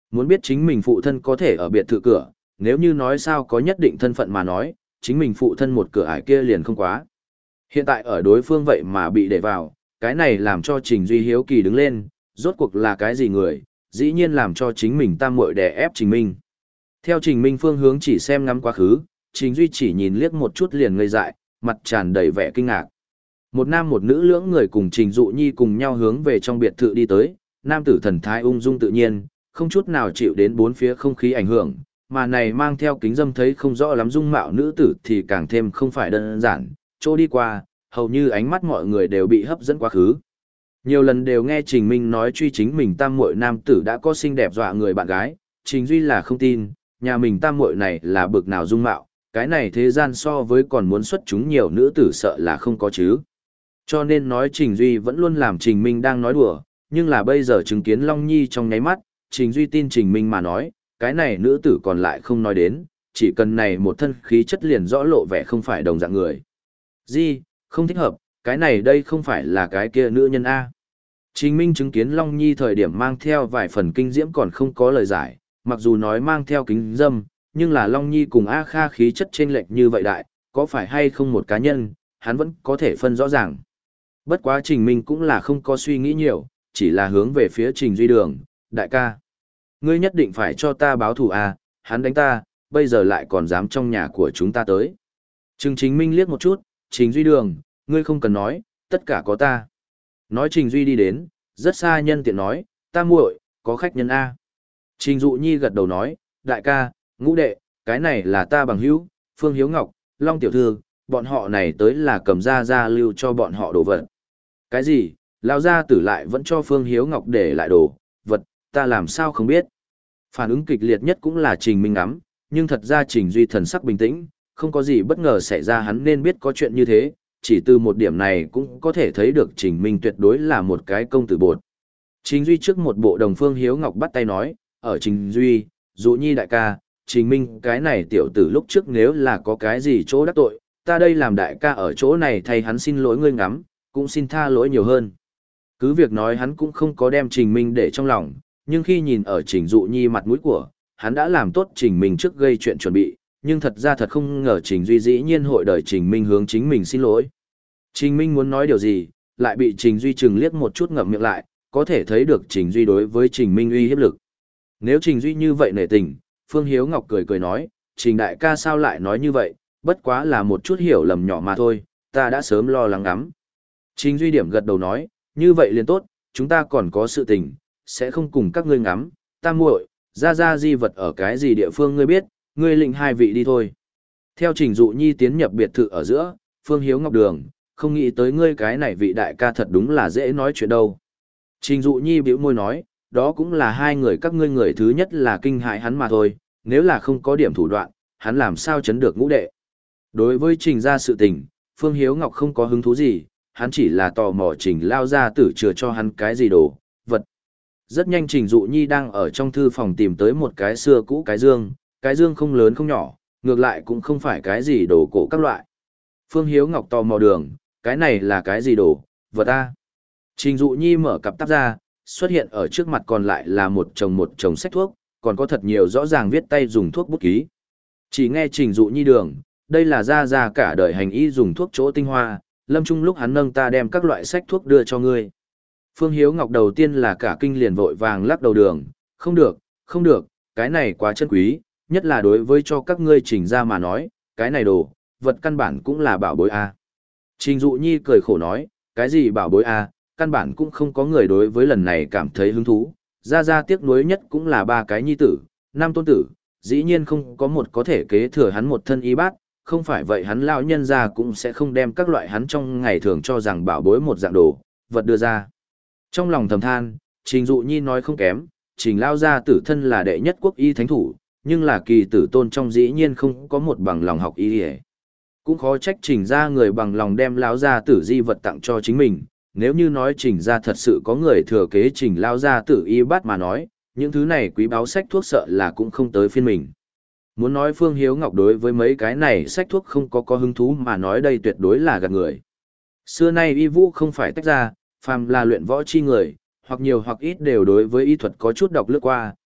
Muốn biết chính mình phụ thân có thể ở biệt thự cửa, nếu như nói sao có nhất định thân phận mà nói, chính mình phụ thân một cửa ải kia liền không quá. Hiện tại ở đối phương vậy mà bị để vào, cái này làm cho Trình Duy hiếu kỳ đứng lên, rốt cuộc là cái gì người, dĩ nhiên làm cho chính mình tam muội đè ép Trình Minh. Theo Trình Minh phương hướng chỉ xem ngắm quá khứ, Trình Duy chỉ nhìn liếc một chút liền ngây dại, mặt tràn đầy vẻ kinh ngạc. Một nam một nữ lưỡng người cùng Trình Dụ Nhi cùng nhau hướng về trong biệt thự đi tới, nam tử thần thái ung dung tự nhiên, không chút nào chịu đến bốn phía không khí ảnh hưởng, mà này mang theo kính dâm thấy không rõ lắm dung mạo nữ tử thì càng thêm không phải đơn giản, chỗ đi qua, hầu như ánh mắt mọi người đều bị hấp dẫn quá khứ. Nhiều lần đều nghe Trình Minh nói truy chính mình tam muội nam tử đã có xinh đẹp dọa người bạn gái, Trình Duy là không tin, nhà mình tam muội này là bực nào dung mạo, cái này thế gian so với còn muốn xuất chúng nhiều nữ tử sợ là không có chứ. Cho nên nói Trình Duy vẫn luôn làm Trình Minh đang nói đùa, nhưng là bây giờ chứng kiến Long Nhi trong nháy mắt, Trình Duy tin Trình Minh mà nói, cái này nữ tử còn lại không nói đến, chỉ cần này một thân khí chất liền rõ lộ vẻ không phải đồng dạng người. Gì, không thích hợp, cái này đây không phải là cái kia nữ nhân A. Trình Minh chứng kiến Long Nhi thời điểm mang theo vài phần kinh diễm còn không có lời giải, mặc dù nói mang theo kính dâm, nhưng là Long Nhi cùng A Kha khí chất chênh lệch như vậy đại, có phải hay không một cá nhân, hắn vẫn có thể phân rõ ràng. Bất quá Trình Minh cũng là không có suy nghĩ nhiều, chỉ là hướng về phía Trình Duy Đường, đại ca. Ngươi nhất định phải cho ta báo thù à, hắn đánh ta, bây giờ lại còn dám trong nhà của chúng ta tới. Trình Chính Minh liếc một chút, Trình Duy Đường, ngươi không cần nói, tất cả có ta. Nói Trình Duy đi đến, rất xa nhân tiện nói, ta muội, có khách nhân A. Trình Dụ Nhi gật đầu nói, đại ca, ngũ đệ, cái này là ta bằng hữu, Phương Hiếu Ngọc, Long Tiểu Thư, bọn họ này tới là cầm ra ra lưu cho bọn họ đồ vật. Cái gì, lao ra tử lại vẫn cho Phương Hiếu Ngọc để lại đồ, vật, ta làm sao không biết. Phản ứng kịch liệt nhất cũng là Trình Minh ngắm, nhưng thật ra Trình Duy thần sắc bình tĩnh, không có gì bất ngờ xảy ra hắn nên biết có chuyện như thế, chỉ từ một điểm này cũng có thể thấy được Trình Minh tuyệt đối là một cái công tử bột. Trình Duy trước một bộ đồng Phương Hiếu Ngọc bắt tay nói, ở Trình Duy, Dụ Nhi đại ca, Trình Minh cái này tiểu tử lúc trước nếu là có cái gì chỗ đắc tội, ta đây làm đại ca ở chỗ này thay hắn xin lỗi ngươi ngắm, cũng xin tha lỗi nhiều hơn. Cứ việc nói hắn cũng không có đem Trình Minh để trong lòng, nhưng khi nhìn ở Trình Dụ Nhi mặt mũi của, hắn đã làm tốt Trình Minh trước gây chuyện chuẩn bị, nhưng thật ra thật không ngờ Trình Duy dĩ nhiên hội đợi Trình Minh hướng chính mình xin lỗi. Trình Minh muốn nói điều gì, lại bị Trình Duy chừng liếc một chút ngậm miệng lại, có thể thấy được Trình Duy đối với Trình Minh uy hiếp lực. Nếu Trình Duy như vậy nể tình, Phương Hiếu Ngọc cười cười nói, Trình đại ca sao lại nói như vậy, bất quá là một chút hiểu lầm nhỏ mà thôi, ta đã sớm lo lắng lắm. Trình Duy điểm gật đầu nói, như vậy liền tốt, chúng ta còn có sự tình, sẽ không cùng các ngươi ngắm, ta muội, ra ra di vật ở cái gì địa phương ngươi biết, ngươi lĩnh hai vị đi thôi. Theo Trình Dụ Nhi tiến nhập biệt thự ở giữa, Phương Hiếu Ngọc Đường, không nghĩ tới ngươi cái này vị đại ca thật đúng là dễ nói chuyện đâu. Trình Dụ Nhi bĩu môi nói, đó cũng là hai người các ngươi người thứ nhất là kinh hại hắn mà thôi, nếu là không có điểm thủ đoạn, hắn làm sao chấn được ngũ đệ. Đối với Trình ra sự tình, Phương Hiếu Ngọc không có hứng thú gì, hắn chỉ là tò mò Trình lao ra tử chừa cho hắn cái gì đồ, vật. Rất nhanh Trình Dụ Nhi đang ở trong thư phòng tìm tới một cái xưa cũ cái dương, cái dương không lớn không nhỏ, ngược lại cũng không phải cái gì đồ cổ các loại. Phương Hiếu Ngọc tò mò đường, cái này là cái gì đồ, vật ta. Trình Dụ Nhi mở cặp tắp ra, xuất hiện ở trước mặt còn lại là một chồng một chồng sách thuốc, còn có thật nhiều rõ ràng viết tay dùng thuốc bút ký. Chỉ nghe Trình Dụ Nhi đường, đây là ra ra cả đời hành y dùng thuốc chỗ tinh hoa, lâm trung lúc hắn nâng ta đem các loại sách thuốc đưa cho ngươi. Phương Hiếu Ngọc đầu tiên là cả kinh liền vội vàng lắc đầu đường, không được, không được, cái này quá chân quý, nhất là đối với cho các ngươi Trình ra mà nói, cái này đồ, vật căn bản cũng là bảo bối a. Trình Dụ Nhi cười khổ nói, cái gì bảo bối a, căn bản cũng không có người đối với lần này cảm thấy hứng thú, ra ra tiếc nuối nhất cũng là ba cái nhi tử, năm tôn tử, dĩ nhiên không có một có thể kế thừa hắn một thân y bát, không phải vậy hắn lão nhân ra cũng sẽ không đem các loại hắn trong ngày thường cho rằng bảo bối một dạng đồ, vật đưa ra. Trong lòng thầm than, Trình Dụ Nhi nói không kém, Trình lao gia tử thân là đệ nhất quốc y thánh thủ, nhưng là kỳ tử tôn trong dĩ nhiên không có một bằng lòng học y hề. Cũng khó trách Trình ra người bằng lòng đem lão gia tử di vật tặng cho chính mình, nếu như nói Trình ra thật sự có người thừa kế Trình lao gia tử y bát mà nói, những thứ này quý báo sách thuốc sợ là cũng không tới phiên mình. Muốn nói Phương Hiếu Ngọc đối với mấy cái này sách thuốc không có có hứng thú mà nói đây tuyệt đối là gạt người. Xưa nay y vũ không phải tách ra, phàm là luyện võ chi người, hoặc nhiều hoặc ít đều đối với y thuật có chút đọc lướt qua,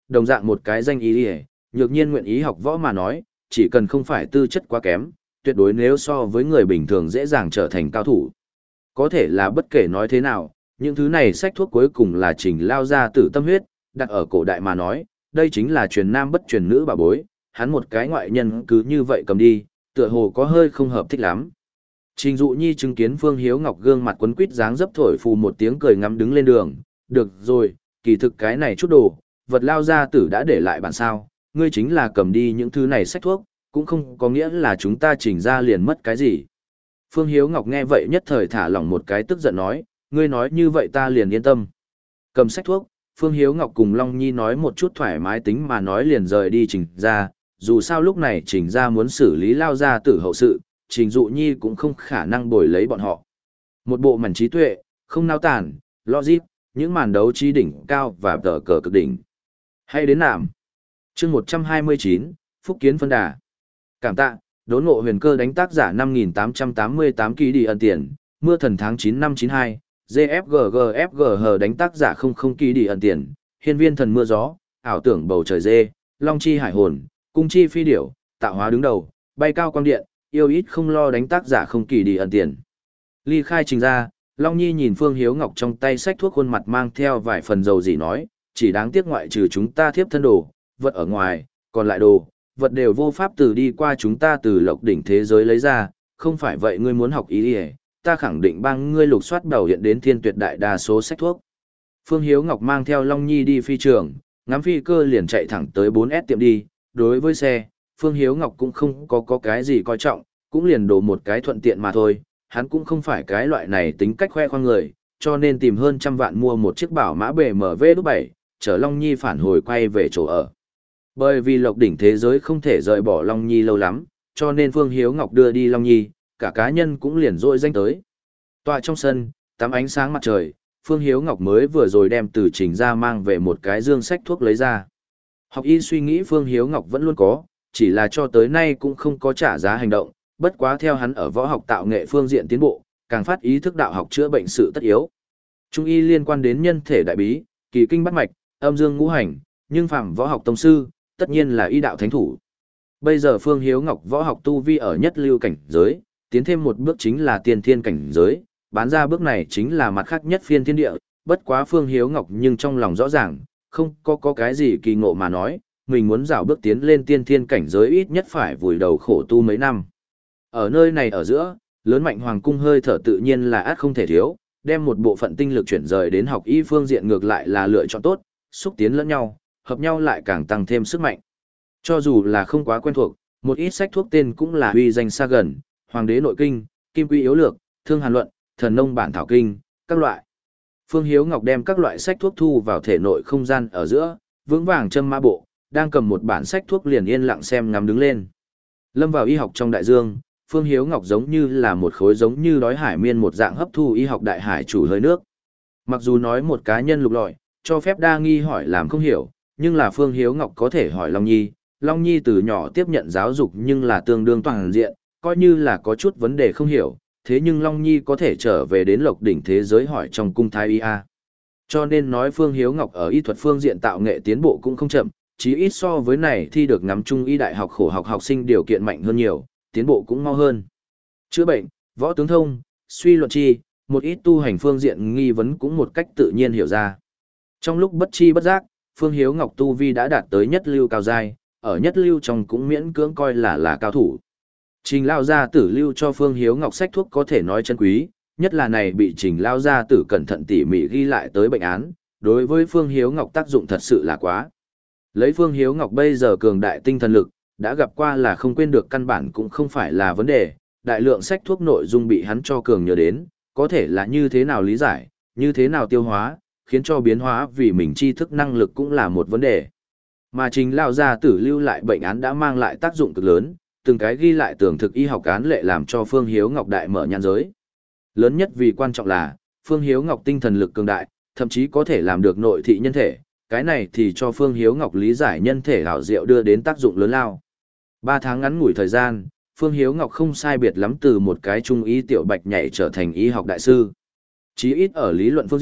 đồng dạng một cái danh ý ỉa, nhược nhiên nguyện ý học võ mà nói, chỉ cần không phải tư chất quá kém, tuyệt đối nếu so với người bình thường dễ dàng trở thành cao thủ. Có thể là bất kể nói thế nào, những thứ này sách thuốc cuối cùng là Trình Lao gia tử tâm huyết, đặt ở cổ đại mà nói, đây chính là truyền nam bất truyền nữ bà bối, hắn một cái ngoại nhân cứ như vậy cầm đi, tựa hồ có hơi không hợp thích lắm. Trình Dụ Nhi chứng kiến Phương Hiếu Ngọc gương mặt quấn quýt dáng dấp thổi phù một tiếng cười ngắm đứng lên đường, được rồi, kỳ thực cái này chút đồ, vật Lao gia tử đã để lại bản sao, ngươi chính là cầm đi những thứ này sách thuốc, cũng không có nghĩa là chúng ta Trình ra liền mất cái gì. Phương Hiếu Ngọc nghe vậy nhất thời thả lỏng một cái tức giận nói, ngươi nói như vậy ta liền yên tâm. Cầm sách thuốc, Phương Hiếu Ngọc cùng Long Nhi nói một chút thoải mái tính mà nói liền rời đi Trình ra, dù sao lúc này Trình ra muốn xử lý Lao gia tử hậu sự, Trình Dụ Nhi cũng không khả năng bồi lấy bọn họ. Một bộ mảnh trí tuệ, không nao tản, logic, những màn đấu trí đỉnh cao và tờ cờ cực đỉnh. Hay đến nạm. chương một trăm hai mươi chín, Phúc Kiến phân đà. Cảm tạ, đốn ngộ huyền cơ đánh tác giả năm nghìn tám trăm tám mươi tám kỳ đi ẩn tiền, mưa thần tháng chín năm chín hai, giê ép giê giê ép giê hờ đánh tác giả không không kỳ đi ẩn tiền, hiên viên thần mưa gió, ảo tưởng bầu trời dê, long chi hải hồn, cung chi phi điểu, tạo hóa đứng đầu, bay cao quang điện, yêu ít không lo đánh tác giả không kỳ đi ẩn tiền. Ly khai Trình ra, Long Nhi nhìn Phương Hiếu Ngọc trong tay sách thuốc khuôn mặt mang theo vài phần dầu gì nói, chỉ đáng tiếc ngoại trừ chúng ta thiếp thân đồ, vật ở ngoài, còn lại đồ, vật đều vô pháp từ đi qua chúng ta từ lộc đỉnh thế giới lấy ra, không phải vậy ngươi muốn học ý ý, ta khẳng định bang ngươi lục soát đầu hiện đến thiên tuyệt đại đa số sách thuốc. Phương Hiếu Ngọc mang theo Long Nhi đi phi trường, ngắm phi cơ liền chạy thẳng tới bốn S tiệm đi, đối với xe, Phương Hiếu Ngọc cũng không có có cái gì coi trọng, cũng liền đổ một cái thuận tiện mà thôi, hắn cũng không phải cái loại này tính cách khoe khoang người, cho nên tìm hơn trăm vạn mua một chiếc bảo mã bê em vê bảy, chở Long Nhi phản hồi quay về chỗ ở. Bởi vì lộc đỉnh thế giới không thể rời bỏ Long Nhi lâu lắm, cho nên Phương Hiếu Ngọc đưa đi Long Nhi, cả cá nhân cũng liền dội danh tới. Tọa trong sân, tắm ánh sáng mặt trời, Phương Hiếu Ngọc mới vừa rồi đem từ Trình ra mang về một cái dương sách thuốc lấy ra. Học y suy nghĩ Phương Hiếu Ngọc vẫn luôn có, chỉ là cho tới nay cũng không có trả giá hành động, bất quá theo hắn ở võ học tạo nghệ phương diện tiến bộ, càng phát ý thức đạo học chữa bệnh sự tất yếu. Trung y liên quan đến nhân thể đại bí, kỳ kinh bát mạch, âm dương ngũ hành, nhưng phạm võ học tông sư, tất nhiên là y đạo thánh thủ. Bây giờ Phương Hiếu Ngọc võ học tu vi ở nhất lưu cảnh giới, tiến thêm một bước chính là tiên thiên cảnh giới, bán ra bước này chính là mặt khác nhất phiên thiên địa, bất quá Phương Hiếu Ngọc nhưng trong lòng rõ ràng, không có có cái gì kỳ ngộ mà nói, mình muốn dạo bước tiến lên tiên thiên cảnh giới ít nhất phải vùi đầu khổ tu mấy năm. Ở nơi này ở giữa, lớn mạnh hoàng cung hơi thở tự nhiên là át không thể thiếu, đem một bộ phận tinh lực chuyển rời đến học y phương diện ngược lại là lựa chọn tốt, xúc tiến lẫn nhau, hợp nhau lại càng tăng thêm sức mạnh. Cho dù là không quá quen thuộc, một ít sách thuốc tên cũng là uy danh xa gần, Hoàng đế nội kinh, Kim quy yếu lược, Thương hàn luận, Thần nông bản thảo kinh, các loại. Phương Hiếu Ngọc đem các loại sách thuốc thu vào thể nội không gian ở giữa, vững vàng châm mã bộ, đang cầm một bản sách thuốc liền yên lặng xem ngắm đứng lên. Lâm vào y học trong đại dương, Phương Hiếu Ngọc giống như là một khối giống như đói hải miên một dạng hấp thu y học đại hải chủ hơi nước. Mặc dù nói một cá nhân lục lọi, cho phép đa nghi hỏi làm không hiểu, nhưng là Phương Hiếu Ngọc có thể hỏi Long Nhi. Long Nhi từ nhỏ tiếp nhận giáo dục nhưng là tương đương toàn diện, coi như là có chút vấn đề không hiểu, thế nhưng Long Nhi có thể trở về đến lộc đỉnh thế giới hỏi trong cung thái y a. Cho nên nói Phương Hiếu Ngọc ở y thuật phương diện tạo nghệ tiến bộ cũng không chậm, chí ít so với này thi được ngắm trung y đại học khổ học học sinh điều kiện mạnh hơn nhiều, tiến bộ cũng mau hơn. Chữa bệnh, võ tướng thông, suy luận chi, một ít tu hành phương diện nghi vấn cũng một cách tự nhiên hiểu ra. Trong lúc bất chi bất giác, Phương Hiếu Ngọc tu vi đã đạt tới nhất lưu cao giai, ở nhất lưu trong cũng miễn cưỡng coi là là cao thủ. Trình Lao Gia Tử lưu cho Phương Hiếu Ngọc sách thuốc có thể nói chân quý, nhất là này bị Trình Lao Gia Tử cẩn thận tỉ mỉ ghi lại tới bệnh án, đối với Phương Hiếu Ngọc tác dụng thật sự là quá. Lấy Phương Hiếu Ngọc bây giờ cường đại tinh thần lực, đã gặp qua là không quên được căn bản cũng không phải là vấn đề, đại lượng sách thuốc nội dung bị hắn cho cường nhớ đến, có thể là như thế nào lý giải, như thế nào tiêu hóa, khiến cho biến hóa vì mình tri thức năng lực cũng là một vấn đề. Mà Trình Lao Gia Tử lưu lại bệnh án đã mang lại tác dụng cực lớn, từng cái ghi lại tưởng thực y học án lệ làm cho Phương Hiếu Ngọc đại mở nhan giới. Lớn nhất vì quan trọng là, Phương Hiếu Ngọc tinh thần lực cường đại, thậm chí có thể làm được nội thị nhân thể, cái này thì cho Phương Hiếu Ngọc lý giải nhân thể hảo diệu đưa đến tác dụng lớn lao. Ba tháng ngắn ngủi thời gian, Phương Hiếu Ngọc không sai biệt lắm từ một cái trung y tiểu bạch nhảy trở thành y học đại sư. Chí ít ở lý luận phương diện,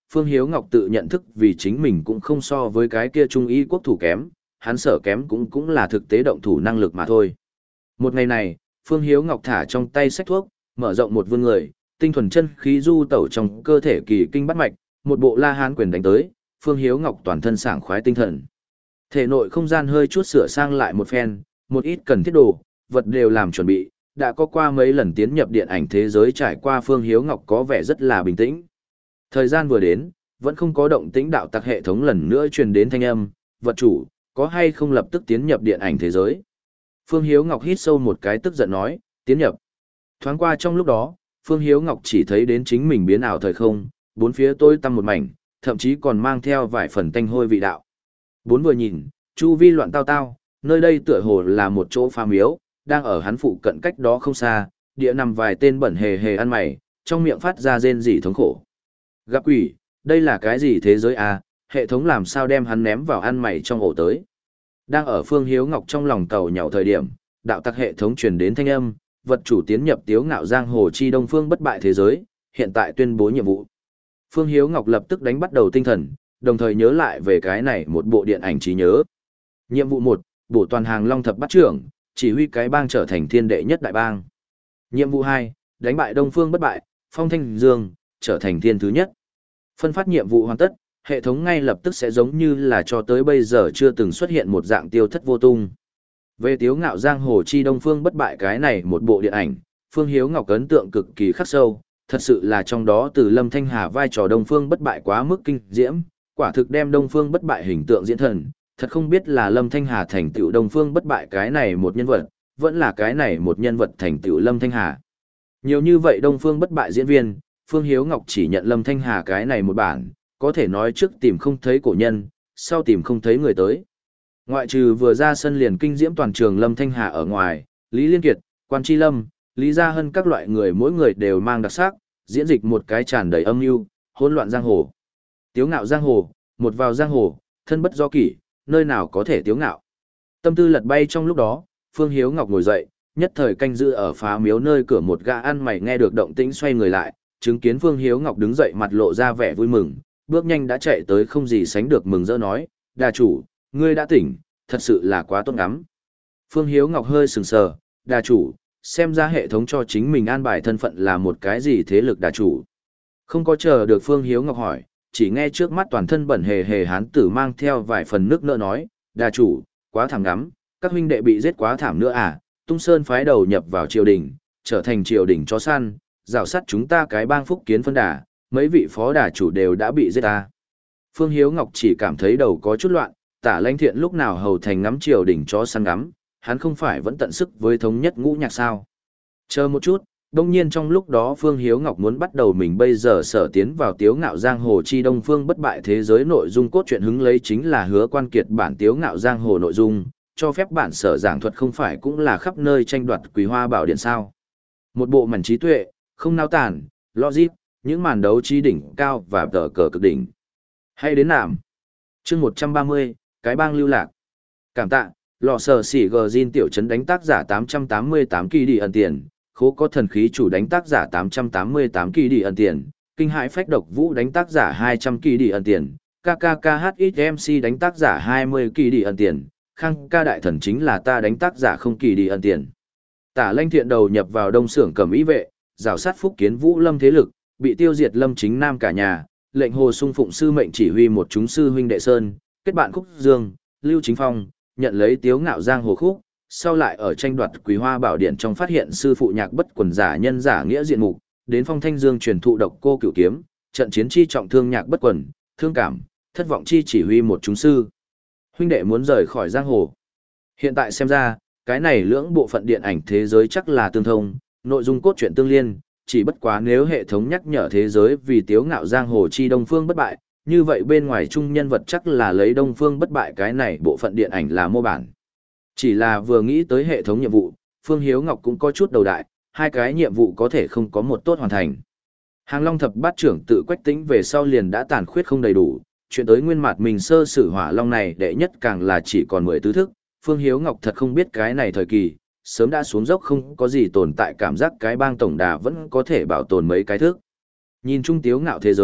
Phương Hiếu Ngọc tự nhận thức vì chính mình cũng không so với cái kia trung y quốc thủ kém, hắn sở kém cũng cũng là thực tế động thủ năng lực mà thôi. Một ngày này, Phương Hiếu Ngọc thả trong tay sách thuốc, mở rộng một vươn người, tinh thuần chân khí du tẩu trong cơ thể kỳ kinh bắt mạch, một bộ La Hán quyền đánh tới, Phương Hiếu Ngọc toàn thân sảng khoái tinh thần. Thể nội không gian hơi chút sửa sang lại một phen, một ít cần thiết đồ, vật đều làm chuẩn bị, đã có qua mấy lần tiến nhập điện ảnh thế giới trải qua Phương Hiếu Ngọc có vẻ rất là bình tĩnh. Thời gian vừa đến, vẫn không có động tĩnh đạo tặc hệ thống lần nữa truyền đến thanh âm, vật chủ, có hay không lập tức tiến nhập điện ảnh thế giới. Phương Hiếu Ngọc hít sâu một cái tức giận nói, tiến nhập. Thoáng qua trong lúc đó, Phương Hiếu Ngọc chỉ thấy đến chính mình biến ảo thời không, bốn phía tối tăm một mảnh, thậm chí còn mang theo vài phần tanh hôi vị đạo. Bốn vừa nhìn, chu vi loạn tao tao, nơi đây tựa hồ là một chỗ phá miếu, đang ở hắn phụ cận cách đó không xa, địa nằm vài tên bẩn hề hề ăn mày, trong miệng phát ra rên rỉ thống khổ. Gặp quỷ, đây là cái gì thế giới à, hệ thống làm sao đem hắn ném vào ăn mày trong ổ tới. Đang ở Phương Hiếu Ngọc trong lòng tàu nhậu thời điểm, đạo tặc hệ thống truyền đến thanh âm, vật chủ tiến nhập tiếu ngạo giang hồ chi đông phương bất bại thế giới, hiện tại tuyên bố nhiệm vụ. Phương Hiếu Ngọc lập tức đánh bắt đầu tinh thần, đồng thời nhớ lại về cái này một bộ điện ảnh trí nhớ. Nhiệm vụ một, bổ toàn hàng long thập bắt trưởng, chỉ huy cái bang trở thành thiên đệ nhất đại bang. Nhiệm vụ hai, đánh bại đông phương bất bại, phong thanh dương, trở thành thiên thứ nhất. Phân phát nhiệm vụ hoàn tất, hệ thống ngay lập tức sẽ giống như là cho tới bây giờ chưa từng xuất hiện một dạng tiêu thất vô tung. Về tiếu ngạo giang hồ chi đông phương bất bại cái này một bộ điện ảnh, Phương Hiếu Ngọc ấn tượng cực kỳ khắc sâu, thật sự là trong đó từ Lâm Thanh Hà vai trò đông phương bất bại quá mức kinh diễm, quả thực đem đông phương bất bại hình tượng diễn thần, thật không biết là Lâm Thanh Hà thành tựu đông phương bất bại cái này một nhân vật, vẫn là cái này một nhân vật thành tựu Lâm Thanh Hà. Nhiều như vậy đông phương bất bại diễn viên, Phương Hiếu Ngọc chỉ nhận Lâm Thanh Hà cái này một bản, có thể nói trước tìm không thấy cổ nhân, sau tìm không thấy người tới. Ngoại trừ vừa ra sân liền kinh diễm toàn trường Lâm Thanh Hà ở ngoài, Lý Liên Kiệt, Quan Chi Lâm, Lý Gia Hân các loại người mỗi người đều mang đặc sắc, diễn dịch một cái tràn đầy âm mưu, hỗn loạn giang hồ. Tiếu ngạo giang hồ, một vào giang hồ, thân bất do kỷ, nơi nào có thể tiếu ngạo. Tâm tư lật bay trong lúc đó, Phương Hiếu Ngọc ngồi dậy, nhất thời canh giữ ở phá miếu nơi cửa một gã ăn mày nghe được động tĩnh xoay người lại, chứng kiến Phương Hiếu Ngọc đứng dậy mặt lộ ra vẻ vui mừng, bước nhanh đã chạy tới không gì sánh được mừng rỡ nói, đà chủ, ngươi đã tỉnh, thật sự là quá tốt ngắm. Phương Hiếu Ngọc hơi sừng sờ, đà chủ, xem ra hệ thống cho chính mình an bài thân phận là một cái gì thế lực đà chủ. Không có chờ được Phương Hiếu Ngọc hỏi, chỉ nghe trước mắt toàn thân bẩn hề hề hán tử mang theo vài phần nước nợ nói, đà chủ, quá thảm ngắm, các huynh đệ bị giết quá thảm nữa à, Tung Sơn phái đầu nhập vào triều đình, trở thành triều đình chó săn, rào sát chúng ta cái bang phúc kiến phân đà, mấy vị phó đà chủ đều đã bị giết ta. Phương Hiếu Ngọc chỉ cảm thấy đầu có chút loạn, Tả Lãnh Thiện lúc nào hầu thành ngắm triều đình chó săn ngắm, hắn không phải vẫn tận sức với thống nhất ngũ nhạc sao. Chờ một chút, đông nhiên trong lúc đó Phương Hiếu Ngọc muốn bắt đầu mình bây giờ sở tiến vào tiếu ngạo giang hồ chi đông phương bất bại thế giới nội dung cốt truyện hứng lấy chính là Hứa Quan Kiệt bản tiếu ngạo giang hồ nội dung, cho phép bản sở giảng thuật không phải cũng là khắp nơi tranh đoạt quý hoa bảo điện sao. Một bộ mảnh trí tuệ, không nao tản, logic, những màn đấu trí đỉnh cao và tờ cờ cực đỉnh. Hay đến nạm. chương một trăm ba mươi, cái bang lưu lạc. Cảm tạ, lò sở xỉ gờ zin tiểu trấn đánh tác giả tám trăm tám mươi tám kỳ đi ẩn tiền, khố có thần khí chủ đánh tác giả tám trăm tám mươi tám kỳ đi ẩn tiền, kinh hãi phách độc vũ đánh tác giả hai trăm kỳ đi ẩn tiền, ca ca ca hát ích em xê đánh tác giả hai mươi kỳ đi ẩn tiền, khang ca đại thần chính là ta đánh tác giả không kỳ đi ẩn tiền. Tả Lãnh Thiện đầu nhập vào đông xưởng cẩm ý vệ, rào sát phúc kiến vũ lâm thế lực, bị tiêu diệt lâm chính nam cả nhà, lệnh hồ sung phụng sư mệnh chỉ huy một chúng sư huynh đệ sơn, kết bạn khúc dương, lưu chính phong, nhận lấy tiếu ngạo giang hồ khúc, sau lại ở tranh đoạt quý hoa bảo điện trong phát hiện sư phụ nhạc bất quần giả nhân giả nghĩa diện mục, đến phong thanh dương truyền thụ độc cô cửu kiếm, trận chiến chi trọng thương nhạc bất quần, thương cảm, thất vọng chi chỉ huy một chúng sư huynh đệ muốn rời khỏi giang hồ. Hiện tại xem ra, cái này lưỡng bộ phận điện ảnh thế giới chắc là tương thông, nội dung cốt truyện tương liên, chỉ bất quá nếu hệ thống nhắc nhở thế giới vì tiếu ngạo giang hồ chi đông phương bất bại, như vậy bên ngoài chung nhân vật chắc là lấy đông phương bất bại cái này bộ phận điện ảnh là mô bản. Chỉ là vừa nghĩ tới hệ thống nhiệm vụ, Phương Hiếu Ngọc cũng có chút đầu đại, hai cái nhiệm vụ có thể không có một tốt hoàn thành. Hàng Long thập bát trưởng tự Quách Tĩnh về sau liền đã tàn khuyết không đầy đủ, chuyện tới nguyên mặt mình sơ sử hỏa long này đệ nhất càng là chỉ còn mười tứ thức, Phương Hiếu Ngọc thật không biết cái này thời kỳ, sớm đã xuống dốc không có gì tồn tại cảm giác cái bang tổng đà vẫn có thể bảo tồn mấy cái thức. Nhìn chung tiếu ngạo thế giới,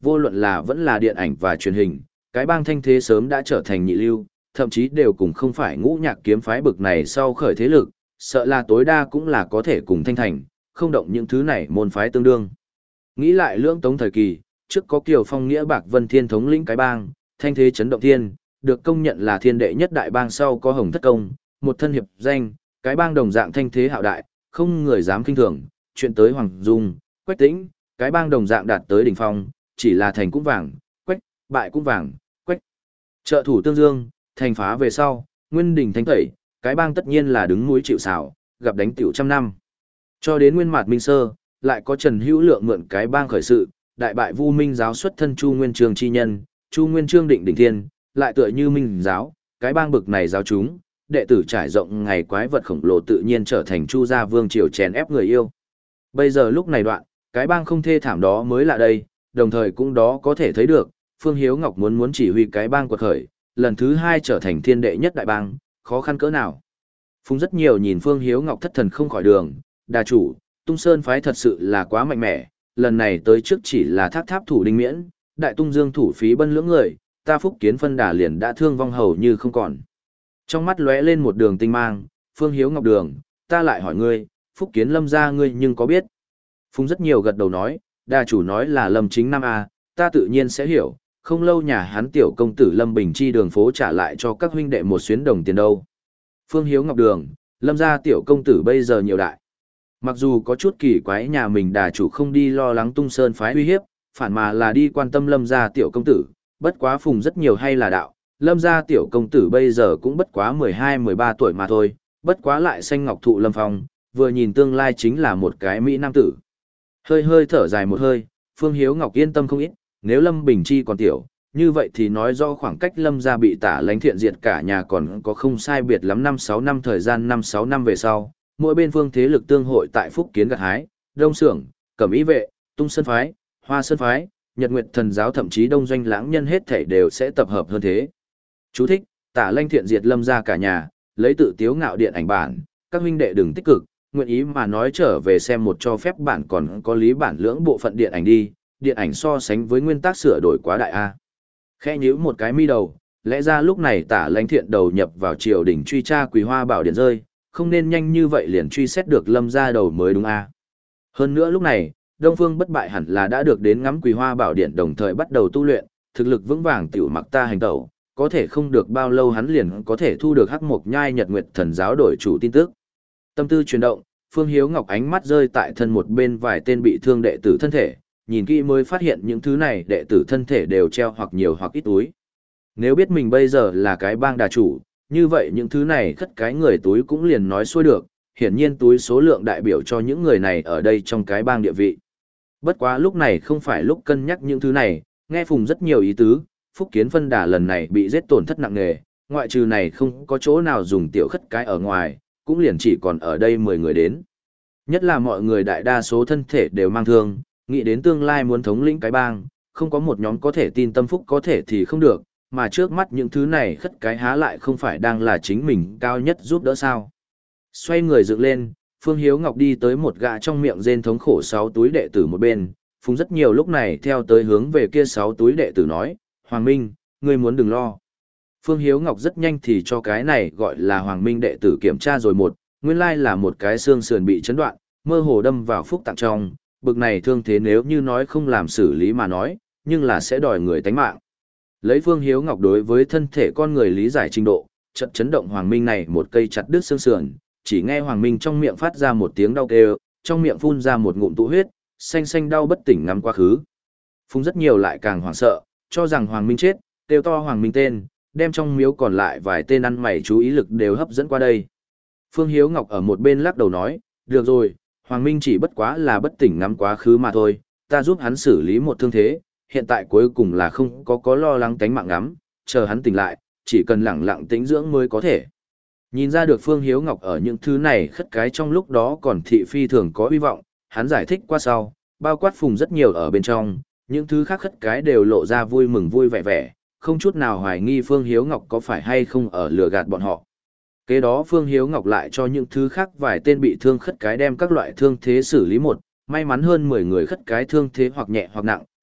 vô luận là vẫn là điện ảnh và truyền hình, cái bang thanh thế sớm đã trở thành nhị lưu, thậm chí đều cùng không phải ngũ nhạc kiếm phái bực này sau khởi thế lực, sợ là tối đa cũng là có thể cùng thanh thành, không động những thứ này môn phái tương đương. Nghĩ lại lưỡng tống thời kỳ, trước có Kiều Phong nghĩa Bạc Vân Thiên thống lĩnh cái bang, thanh thế chấn động thiên, được công nhận là thiên đệ nhất đại bang sau có Hồng Thất Công, một thân hiệp danh, cái bang đồng dạng thanh thế hạo đại, không người dám kinh thường, chuyện tới Hoàng Dung, Quách Tĩnh, cái bang đồng dạng đạt tới đỉnh phong, chỉ là thành cũng vàng, Quách, bại cũng vàng, Quách. Trợ thủ tương dương, thành phá về sau, nguyên đỉnh thanh tẩy, cái bang tất nhiên là đứng núi chịu sào, gặp đánh tiểu trăm năm. Cho đến nguyên mạt minh sơ, lại có Trần Hữu Lượng mượn cái bang khởi sự, đại bại Vu Minh giáo xuất thân Chu Nguyên Chương chi nhân, Chu Nguyên Chương định đỉnh thiên, lại tựa như Minh giáo, cái bang bực này giáo chúng, đệ tử trải rộng ngày quái vật khổng lồ tự nhiên trở thành Chu gia vương triều chèn ép người yêu. Bây giờ lúc này đoạn, cái bang không thê thảm đó mới là đây, đồng thời cũng đó có thể thấy được, Phương Hiếu Ngọc muốn muốn chỉ huy cái bang quật khởi, lần thứ hai trở thành thiên đệ nhất đại bang, khó khăn cỡ nào. Phùng rất nhiều nhìn Phương Hiếu Ngọc thất thần không khỏi đường, đà chủ, Tung Sơn phái thật sự là quá mạnh mẽ, lần này tới trước chỉ là thác tháp thủ đinh miễn, đại tung dương thủ phí bân lưỡng người, ta Phúc Kiến phân đà liền đã thương vong hầu như không còn. Trong mắt lóe lên một đường tinh mang, Phương Hiếu Ngọc đường, ta lại hỏi ngươi, Phúc Kiến Lâm gia ngươi nhưng có biết? Phùng rất nhiều gật đầu nói, đà chủ nói là Lâm chính năm a, ta tự nhiên sẽ hiểu, không lâu nhà hắn tiểu công tử Lâm Bình chi đường phố trả lại cho các huynh đệ một xuyến đồng tiền đâu. Phương Hiếu Ngọc đường, Lâm gia tiểu công tử bây giờ nhiều đại. Mặc dù có chút kỳ quái nhà mình đà chủ không đi lo lắng Tung Sơn phái uy hiếp, phản mà là đi quan tâm Lâm gia tiểu công tử, bất quá Phùng rất nhiều hay là đạo, Lâm gia tiểu công tử bây giờ cũng bất quá mười hai mười ba tuổi mà thôi, bất quá lại xanh ngọc thụ lâm phong, vừa nhìn tương lai chính là một cái mỹ nam tử. Hơi hơi thở dài một hơi, Phương Hiếu Ngọc yên tâm không ít, nếu Lâm Bình Chi còn tiểu, như vậy thì nói do khoảng cách Lâm gia bị Tả Lãnh Thiện diệt cả nhà còn có không sai biệt lắm năm sáu năm thời gian năm sáu năm về sau, mỗi bên phương thế lực tương hội tại Phúc Kiến gặt hái, Đông Xưởng, Cẩm Ý vệ, Tung Sơn phái, Hoa Sơn phái, Nhật Nguyệt Thần giáo thậm chí Đông Doanh Lãng nhân hết thảy đều sẽ tập hợp hơn thế. Chú thích: Tả Lãnh Thiện diệt Lâm gia cả nhà, lấy tự tiếu ngạo điện ảnh bản, các huynh đệ đừng tích cực, nguyện ý mà nói trở về xem một cho phép bản còn có lý bản lưỡng bộ phận điện ảnh đi, điện ảnh so sánh với nguyên tác sửa đổi quá đại a. Khẽ nhíu một cái mi đầu, lẽ ra lúc này Tả Lãnh Thiện đầu nhập vào triều đình truy tra Quỳ Hoa Bảo Điện rơi, không nên nhanh như vậy liền truy xét được Lâm gia đầu mới đúng a. Hơn nữa lúc này, Đông Phương Bất Bại hẳn là đã được đến ngắm Quỳ Hoa Bảo Điện đồng thời bắt đầu tu luyện, thực lực vững vàng tiểu mặc ta hành tẩu, có thể không được bao lâu hắn liền có thể thu được Hắc Mộc Nhai Nhật Nguyệt Thần giáo đổi chủ tin tức. Tâm tư chuyển động, Phương Hiếu Ngọc ánh mắt rơi tại thân một bên vài tên bị thương đệ tử thân thể, nhìn kỹ mới phát hiện những thứ này đệ tử thân thể đều treo hoặc nhiều hoặc ít túi. Nếu biết mình bây giờ là cái bang đà chủ, như vậy những thứ này khất cái người túi cũng liền nói xuôi được, hiển nhiên túi số lượng đại biểu cho những người này ở đây trong cái bang địa vị. Bất quá lúc này không phải lúc cân nhắc những thứ này, nghe Phùng rất nhiều ý tứ, Phúc Kiến phân đà lần này bị giết tổn thất nặng nề, ngoại trừ này không có chỗ nào dùng tiểu khất cái ở ngoài, cũng liền chỉ còn ở đây mười người đến. Nhất là mọi người đại đa số thân thể đều mang thương, nghĩ đến tương lai muốn thống lĩnh cái bang, không có một nhóm có thể tin tâm phúc có thể thì không được, mà trước mắt những thứ này khất cái há lại không phải đang là chính mình cao nhất giúp đỡ sao. Xoay người dựng lên, Phương Hiếu Ngọc đi tới một gã trong miệng rên thống khổ sáu túi đệ tử một bên, Phùng rất nhiều lúc này theo tới hướng về kia sáu túi đệ tử nói, Hoàng Minh, ngươi muốn đừng lo. Phương Hiếu Ngọc rất nhanh thì cho cái này gọi là Hoàng Minh đệ tử kiểm tra rồi một, nguyên lai là một cái xương sườn bị chấn đoạn, mơ hồ đâm vào phúc tạng trong, bực này thương thế nếu như nói không làm xử lý mà nói, nhưng là sẽ đòi người tánh mạng. Lấy Phương Hiếu Ngọc đối với thân thể con người lý giải trình độ, chợt chấn động Hoàng Minh này một cây chặt đứt xương sườn, chỉ nghe Hoàng Minh trong miệng phát ra một tiếng đau kêu, trong miệng phun ra một ngụm tụ huyết, xanh xanh đau bất tỉnh ngắm quá khứ. Phùng rất nhiều lại càng hoảng sợ, cho rằng Hoàng Minh chết, kêu to Hoàng Minh tên, đem trong miếu còn lại vài tên ăn mày chú ý lực đều hấp dẫn qua đây. Phương Hiếu Ngọc ở một bên lắc đầu nói, được rồi, Hoàng Minh chỉ bất quá là bất tỉnh ngắm quá khứ mà thôi, ta giúp hắn xử lý một thương thế, hiện tại cuối cùng là không có có lo lắng tánh mạng ngắm, chờ hắn tỉnh lại, chỉ cần lẳng lặng tĩnh dưỡng mới có thể. Nhìn ra được Phương Hiếu Ngọc ở những thứ này khất cái trong lúc đó còn thị phi thường có hy vọng, hắn giải thích qua sau, bao quát Phùng rất nhiều ở bên trong, những thứ khác khất cái đều lộ ra vui mừng vui vẻ vẻ, không chút nào hoài nghi Phương Hiếu Ngọc có phải hay không ở lừa gạt bọn họ. Kế đó Phương Hiếu Ngọc lại cho những thứ khác vài tên bị thương khất cái đem các loại thương thế xử lý một, may mắn hơn mười người khất cái thương thế hoặc nhẹ hoặc nặng,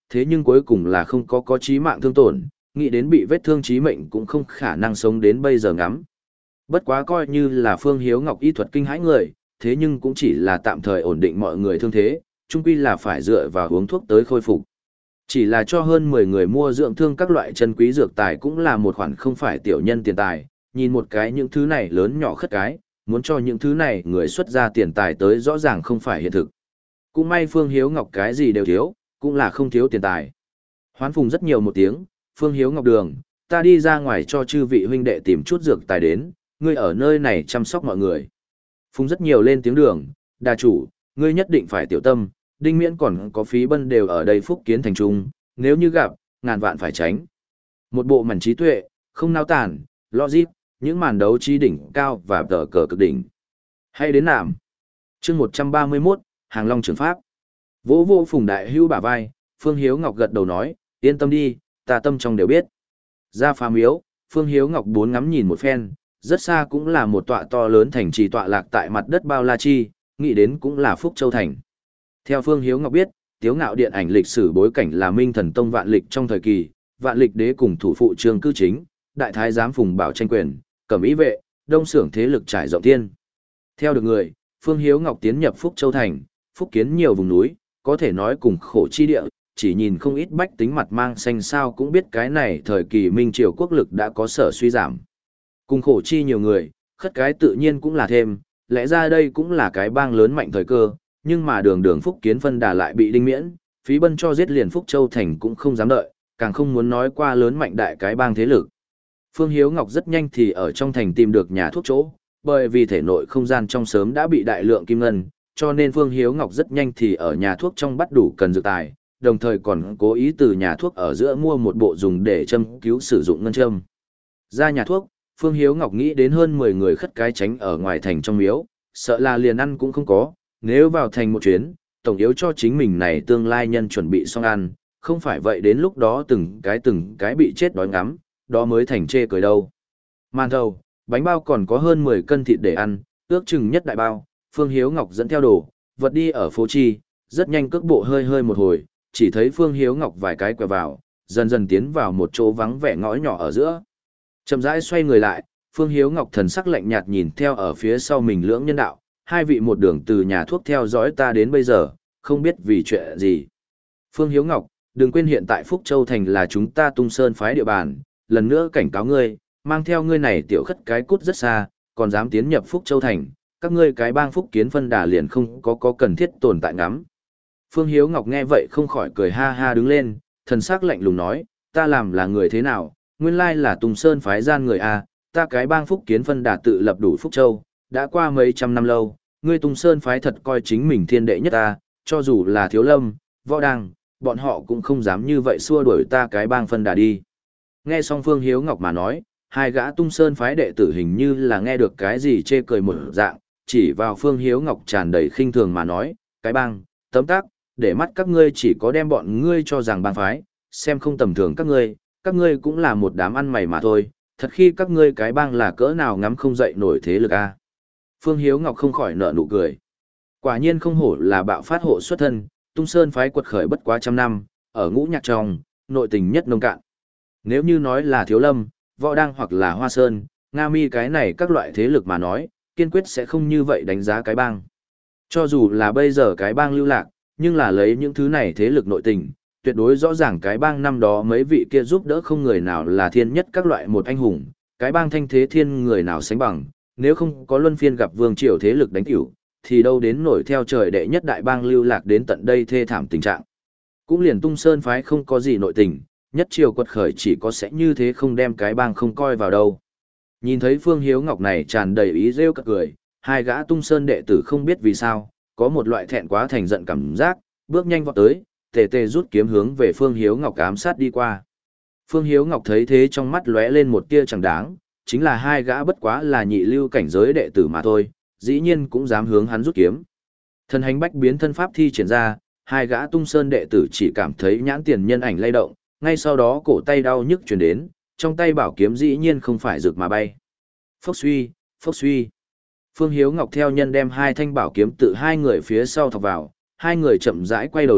thế nhưng cuối cùng là không có có chí mạng thương tổn, nghĩ đến bị vết thương chí mệnh cũng không khả năng sống đến bây giờ ngắm. Bất quá coi như là Phương Hiếu Ngọc y thuật kinh hãi người, thế nhưng cũng chỉ là tạm thời ổn định mọi người thương thế, chung quy là phải dựa vào uống thuốc tới khôi phục. Chỉ là cho hơn mười người mua dưỡng thương các loại chân quý dược tài cũng là một khoản không phải tiểu nhân tiền tài, nhìn một cái những thứ này lớn nhỏ khất cái, muốn cho những thứ này người xuất ra tiền tài tới rõ ràng không phải hiện thực. Cũng may Phương Hiếu Ngọc cái gì đều thiếu, cũng là không thiếu tiền tài. Hoán phùng rất nhiều một tiếng, Phương Hiếu Ngọc đường, ta đi ra ngoài cho chư vị huynh đệ tìm chút dược tài đến, ngươi ở nơi này chăm sóc mọi người. Phùng rất nhiều lên tiếng đường, đà chủ, ngươi nhất định phải tiểu tâm, đinh miễn còn có phí bân đều ở đây phúc kiến thành trung, nếu như gặp, ngàn vạn phải tránh. Một bộ mảnh trí tuệ, không nao tản, logic, những màn đấu trí đỉnh cao và tờ cờ cực đỉnh. Hay đến nạm. chương một trăm ba mươi mốt, Hàng Long Trường Pháp. Vỗ vô Phùng đại hưu bả vai, Phương Hiếu Ngọc gật đầu nói, yên tâm đi, ta tâm trong đều biết. Ra phá miếu, Phương Hiếu Ngọc bốn ngắm nhìn một phen, rất xa cũng là một tọa to lớn thành trì tọa lạc tại mặt đất bao la chi, nghĩ đến cũng là Phúc Châu Thành. Theo Phương Hiếu Ngọc biết, tiếu ngạo điện ảnh lịch sử bối cảnh là Minh Thần Tông Vạn Lịch trong thời kỳ, Vạn Lịch đế cùng thủ phụ Trương Cư Chính, đại thái giám Phùng Bảo tranh quyền, cẩm ý vệ, đông xưởng thế lực trải rộng thiên. Theo được người, Phương Hiếu Ngọc tiến nhập Phúc Châu Thành, phúc kiến nhiều vùng núi, có thể nói cùng khổ chi địa, chỉ nhìn không ít bách tính mặt mang xanh sao cũng biết cái này thời kỳ Minh Triều quốc lực đã có sở suy giảm. Cùng khổ chi nhiều người, khất cái tự nhiên cũng là thêm, lẽ ra đây cũng là cái bang lớn mạnh thời cơ, nhưng mà đường đường phúc kiến phân đà lại bị đinh miễn, phí bân cho giết liền Phúc Châu Thành cũng không dám đợi, càng không muốn nói qua lớn mạnh đại cái bang thế lực. Phương Hiếu Ngọc rất nhanh thì ở trong thành tìm được nhà thuốc chỗ, bởi vì thể nội không gian trong sớm đã bị đại lượng kim ngân, cho nên Phương Hiếu Ngọc rất nhanh thì ở nhà thuốc trong bắt đủ cần dược tài, đồng thời còn cố ý từ nhà thuốc ở giữa mua một bộ dùng để châm cứu sử dụng ngân châm. Ra nhà thuốc, Phương Hiếu Ngọc nghĩ đến hơn mười người khất cái tránh ở ngoài thành trong miếu, sợ là liền ăn cũng không có, nếu vào thành một chuyến, tổng yếu cho chính mình này tương lai nhân chuẩn bị xong ăn, không phải vậy đến lúc đó từng cái từng cái bị chết đói ngắm, đó mới thành chê cười đâu. Màn thầu, bánh bao còn có hơn mười cân thịt để ăn, ước chừng nhất đại bao, Phương Hiếu Ngọc dẫn theo đồ, vật đi ở phố chi, rất nhanh cước bộ hơi hơi một hồi, chỉ thấy Phương Hiếu Ngọc vài cái quẹo vào, dần dần tiến vào một chỗ vắng vẻ ngõ nhỏ ở giữa. Chậm rãi xoay người lại, Phương Hiếu Ngọc thần sắc lạnh nhạt nhìn theo ở phía sau mình lưỡng nhân đạo, hai vị một đường từ nhà thuốc theo dõi ta đến bây giờ, không biết vì chuyện gì. Phương Hiếu Ngọc, đừng quên hiện tại Phúc Châu Thành là chúng ta Tung Sơn phái địa bàn, lần nữa cảnh cáo ngươi, mang theo ngươi này tiểu khất cái cút rất xa, còn dám tiến nhập Phúc Châu Thành, các ngươi cái bang Phúc Kiến phân đà liền không có có cần thiết tồn tại ngắm. Phương Hiếu Ngọc nghe vậy không khỏi cười ha ha đứng lên, thần sắc lạnh lùng nói, ta làm là người thế nào, nguyên lai là Tùng Sơn phái gian người a, ta cái bang Phúc Kiến phân đà tự lập đủ Phúc Châu, đã qua mấy trăm năm lâu, ngươi Tùng Sơn phái thật coi chính mình thiên đệ nhất ta, cho dù là Thiếu Lâm, Võ Đăng, bọn họ cũng không dám như vậy xua đuổi ta cái bang phân đà đi. Nghe xong Phương Hiếu Ngọc mà nói, hai gã Tung Sơn phái đệ tử hình như là nghe được cái gì chê cười một dạng, chỉ vào Phương Hiếu Ngọc tràn đầy khinh thường mà nói, cái bang, tấm tắc, để mắt các ngươi chỉ có đem bọn ngươi cho rằng bang phái, xem không tầm thường các ngươi, các ngươi cũng là một đám ăn mày mà thôi, thật khi các ngươi cái bang là cỡ nào ngắm không dậy nổi thế lực a. Phương Hiếu Ngọc không khỏi nở nụ cười. Quả nhiên không hổ là bạo phát hộ xuất thân, Tung Sơn phái quật khởi bất quá trăm năm, ở ngũ nhạc trong, nội tình nhất nông cạn. Nếu như nói là Thiếu Lâm, Võ Đăng hoặc là Hoa Sơn, Nga Mi cái này các loại thế lực mà nói, kiên quyết sẽ không như vậy đánh giá cái bang. Cho dù là bây giờ cái bang lưu lạc, nhưng là lấy những thứ này thế lực nội tình, tuyệt đối rõ ràng cái bang năm đó mấy vị kia giúp đỡ không người nào là thiên nhất các loại một anh hùng, cái bang thanh thế thiên người nào sánh bằng, nếu không có luân phiên gặp vương triều thế lực đánh tiểu, thì đâu đến nổi theo trời đệ nhất đại bang lưu lạc đến tận đây thê thảm tình trạng. Cũng liền Tung Sơn phái không có gì nội tình, nhất triều quật khởi chỉ có sẽ như thế không đem cái bang không coi vào đâu. Nhìn thấy Phương Hiếu Ngọc này tràn đầy ý rêu cợt cười, hai gã Tung Sơn đệ tử không biết vì sao, có một loại thẹn quá thành giận cảm giác, bước nhanh vọt tới, tề tề rút kiếm hướng về Phương Hiếu Ngọc ám sát đi qua. Phương Hiếu Ngọc thấy thế trong mắt lóe lên một tia chẳng đáng, chính là hai gã bất quá là nhị lưu cảnh giới đệ tử mà thôi, dĩ nhiên cũng dám hướng hắn rút kiếm. Thần hành bách biến thân pháp thi triển ra, hai gã Tung Sơn đệ tử chỉ cảm thấy nhãn tiền nhân ảnh lay động, ngay sau đó cổ tay đau nhức truyền đến, trong tay bảo kiếm dĩ nhiên không phải rực mà bay. Phốc suy, phốc suy. Phương Hiếu Ngọc theo nhân đem hai thanh bảo kiếm tự hai người phía sau thọc vào, hai người chậm rãi quay đầu lại,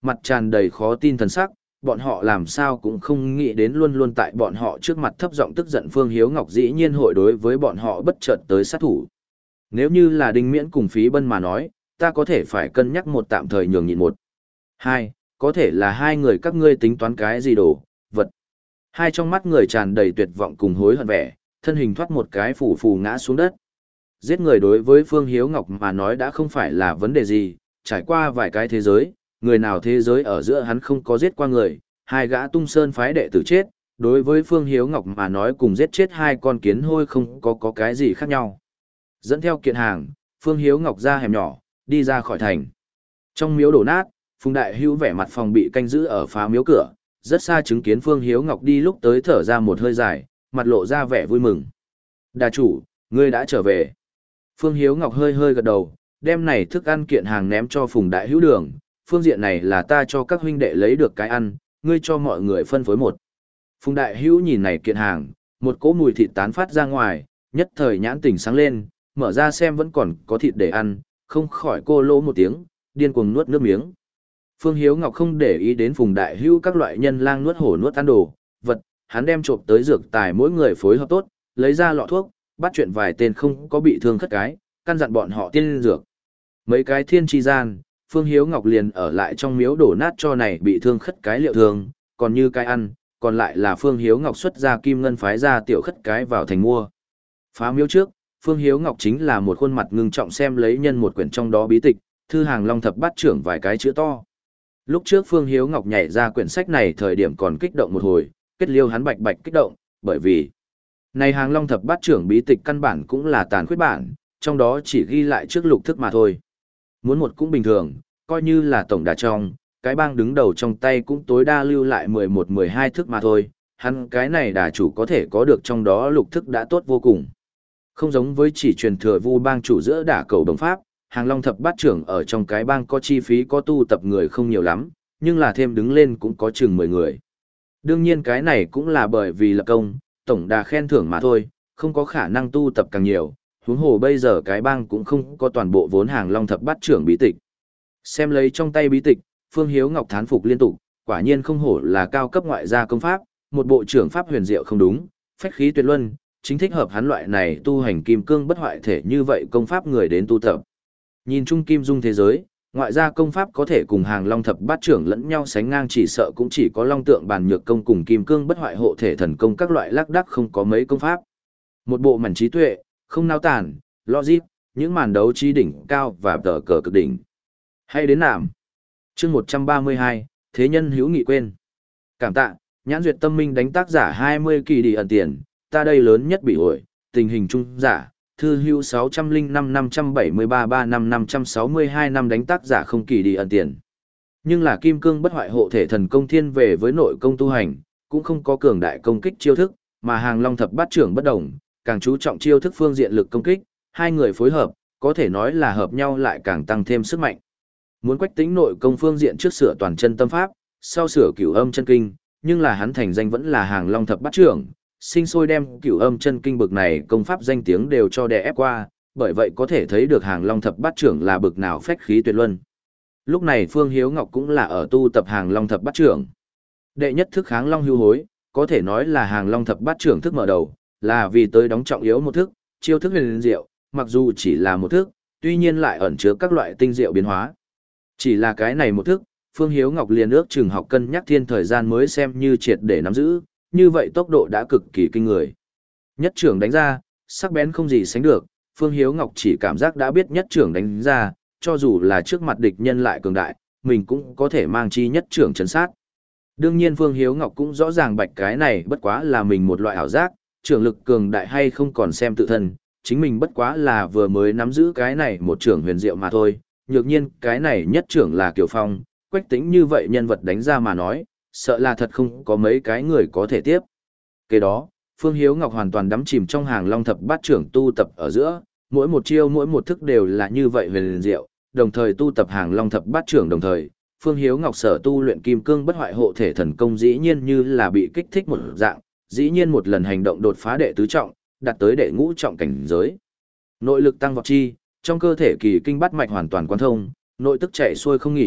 mặt tràn đầy khó tin thần sắc, bọn họ làm sao cũng không nghĩ đến luôn luôn tại bọn họ trước mặt thấp giọng tức giận Phương Hiếu Ngọc dĩ nhiên hội đối với bọn họ bất chợt tới sát thủ. Nếu như là Đinh Miễn cùng Phí Bân mà nói, ta có thể phải cân nhắc một tạm thời nhường nhịn một. Hai, có thể là hai người các ngươi tính toán cái gì đồ, vật. Hai trong mắt người tràn đầy tuyệt vọng cùng hối hận vẻ, thân hình thoát một cái phù phù ngã xuống đất. Giết người đối với Phương Hiếu Ngọc mà nói đã không phải là vấn đề gì, trải qua vài cái thế giới, người nào thế giới ở giữa hắn không có giết qua người, hai gã tung sơn phái đệ tử chết, đối với Phương Hiếu Ngọc mà nói cùng giết chết hai con kiến hôi không có có cái gì khác nhau. Dẫn theo kiện hàng, Phương Hiếu Ngọc ra hẻm nhỏ, đi ra khỏi thành. Trong miếu đổ nát, Phùng Đại Hữu vẻ mặt phòng bị canh giữ ở phá miếu cửa, rất xa chứng kiến Phương Hiếu Ngọc đi lúc tới thở ra một hơi dài, mặt lộ ra vẻ vui mừng. Đà chủ, ngươi đã trở về. Phương Hiếu Ngọc hơi hơi gật đầu, đem này thức ăn kiện hàng ném cho Phùng Đại Hữu đường, phương diện này là ta cho các huynh đệ lấy được cái ăn, ngươi cho mọi người phân phối một. Phùng Đại Hữu nhìn này kiện hàng, một cỗ mùi thịt tán phát ra ngoài, nhất thời nhãn tỉnh sáng lên, mở ra xem vẫn còn có thịt để ăn, không khỏi cô lỗ một tiếng, điên cuồng nuốt nước miếng. Phương Hiếu Ngọc không để ý đến Phùng Đại Hữu các loại nhân lang nuốt hổ nuốt ăn đồ, vật, hắn đem trộm tới dược tài mỗi người phối hợp tốt, lấy ra lọ thuốc, bắt chuyện vài tên không có bị thương khất cái, căn dặn bọn họ tiên dược. Mấy cái thiên tri gian, Phương Hiếu Ngọc liền ở lại trong miếu đổ nát cho này bị thương khất cái liệu thương, còn như cái ăn, còn lại là Phương Hiếu Ngọc xuất ra kim ngân phái ra tiểu khất cái vào thành mua. Phá miếu trước, Phương Hiếu Ngọc chính là một khuôn mặt ngưng trọng xem lấy nhân một quyển trong đó bí tịch, thư hàng long thập bát trưởng vài cái chữ to. Lúc trước Phương Hiếu Ngọc nhảy ra quyển sách này thời điểm còn kích động một hồi, kết liêu hắn bạch bạch kích động, bởi vì này hàng long thập bát trưởng bí tịch căn bản cũng là tàn khuyết bản, trong đó chỉ ghi lại trước lục thức mà thôi. Muốn một cũng bình thường, coi như là tổng đà trong, cái bang đứng đầu trong tay cũng tối đa lưu lại mười một mười hai thức mà thôi, hắn cái này đà chủ có thể có được trong đó lục thức đã tốt vô cùng. Không giống với chỉ truyền thừa vu bang chủ giữa đả cầu đồng pháp, hàng long thập bát trưởng ở trong cái bang có chi phí có tu tập người không nhiều lắm, nhưng là thêm đứng lên cũng có chừng mười người. Đương nhiên cái này cũng là bởi vì lập công, tổng đà khen thưởng mà thôi, không có khả năng tu tập càng nhiều, huống hồ bây giờ cái bang cũng không có toàn bộ vốn hàng long thập bát trưởng bí tịch. Xem lấy trong tay bí tịch, Phương Hiếu Ngọc thán phục liên tục, quả nhiên không hổ là cao cấp ngoại gia công pháp, một bộ trưởng pháp huyền diệu không đúng, phách khí tuyệt luân, chính thích hợp hắn loại này tu hành kim cương bất hoại thể như vậy công pháp người đến tu tập. Nhìn chung kim dung thế giới, ngoại gia công pháp có thể cùng hàng long thập bát trưởng lẫn nhau sánh ngang chỉ sợ cũng chỉ có long tượng bàn nhược công cùng kim cương bất hoại hộ thể thần công các loại lác đác không có mấy công pháp. Một bộ mảnh trí tuệ, không nao tản, logic, những màn đấu trí đỉnh cao và tờ cờ cực đỉnh. Hay đến nạm. Chương một trăm ba mươi hai, Thế nhân hữu nghị quên. Cảm tạ, nhãn duyệt tâm minh đánh tác giả hai mươi kỳ đi ẩn tiền, ta đây lớn nhất bị ổi, tình hình trung giả, thư hữu sáu trăm linh năm năm trăm bảy mươi ba ba năm năm trăm sáu mươi hai năm đánh tác giả không kỳ đi ẩn tiền. Nhưng là kim cương bất hoại hộ thể thần công thiên về với nội công tu hành, cũng không có cường đại công kích chiêu thức, mà hàng long thập bát trưởng bất đồng, càng chú trọng chiêu thức phương diện lực công kích, hai người phối hợp, có thể nói là hợp nhau lại càng tăng thêm sức mạnh. Muốn Quách Tĩnh nội công phương diện trước sửa toàn chân tâm pháp, sau sửa cửu âm chân kinh, nhưng là hắn thành danh vẫn là hàng long thập bát trưởng, sinh sôi đem cửu âm chân kinh bực này công pháp danh tiếng đều cho đè ép qua, bởi vậy có thể thấy được hàng long thập bát trưởng là bực nào phách khí tuyệt luân. Lúc này Phương Hiếu Ngọc cũng là ở tu tập hàng long thập bát trưởng. Đệ nhất thức kháng long hưu hối, có thể nói là hàng long thập bát trưởng thức mở đầu, là vì tới đóng trọng yếu một thức, chiêu thức huyền diệu, mặc dù chỉ là một thức, tuy nhiên lại ẩn chứa các loại tinh diệu biến hóa. Chỉ là cái này một thức, Phương Hiếu Ngọc liền ước chừng học cân nhắc thiên thời gian mới xem như triệt để nắm giữ, như vậy tốc độ đã cực kỳ kinh người. Nhất trưởng đánh ra, sắc bén không gì sánh được, Phương Hiếu Ngọc chỉ cảm giác đã biết nhất trưởng đánh ra, cho dù là trước mặt địch nhân lại cường đại, mình cũng có thể mang chi nhất trưởng chấn sát. Đương nhiên Phương Hiếu Ngọc cũng rõ ràng bạch cái này bất quá là mình một loại ảo giác, trưởng lực cường đại hay không còn xem tự thân, chính mình bất quá là vừa mới nắm giữ cái này một trưởng huyền diệu mà thôi, nhược nhiên cái này nhất trưởng là Kiều Phong, Quách Tĩnh như vậy nhân vật đánh ra mà nói, sợ là thật không có mấy cái người có thể tiếp. Kế đó, Phương Hiếu Ngọc hoàn toàn đắm chìm trong hàng long thập bát trưởng tu tập ở giữa, mỗi một chiêu mỗi một thức đều là như vậy huyền diệu, đồng thời tu tập hàng long thập bát trưởng đồng thời, Phương Hiếu Ngọc sở tu luyện kim cương bất hoại hộ thể thần công dĩ nhiên như là bị kích thích một dạng, dĩ nhiên một lần hành động đột phá đệ tứ trọng, đạt tới đệ ngũ trọng cảnh giới. Nội lực tăng vọt chi, trong cơ thể kỳ kinh bát mạch hoàn toàn quán thông, nội tức chạy xuôi không nghỉ,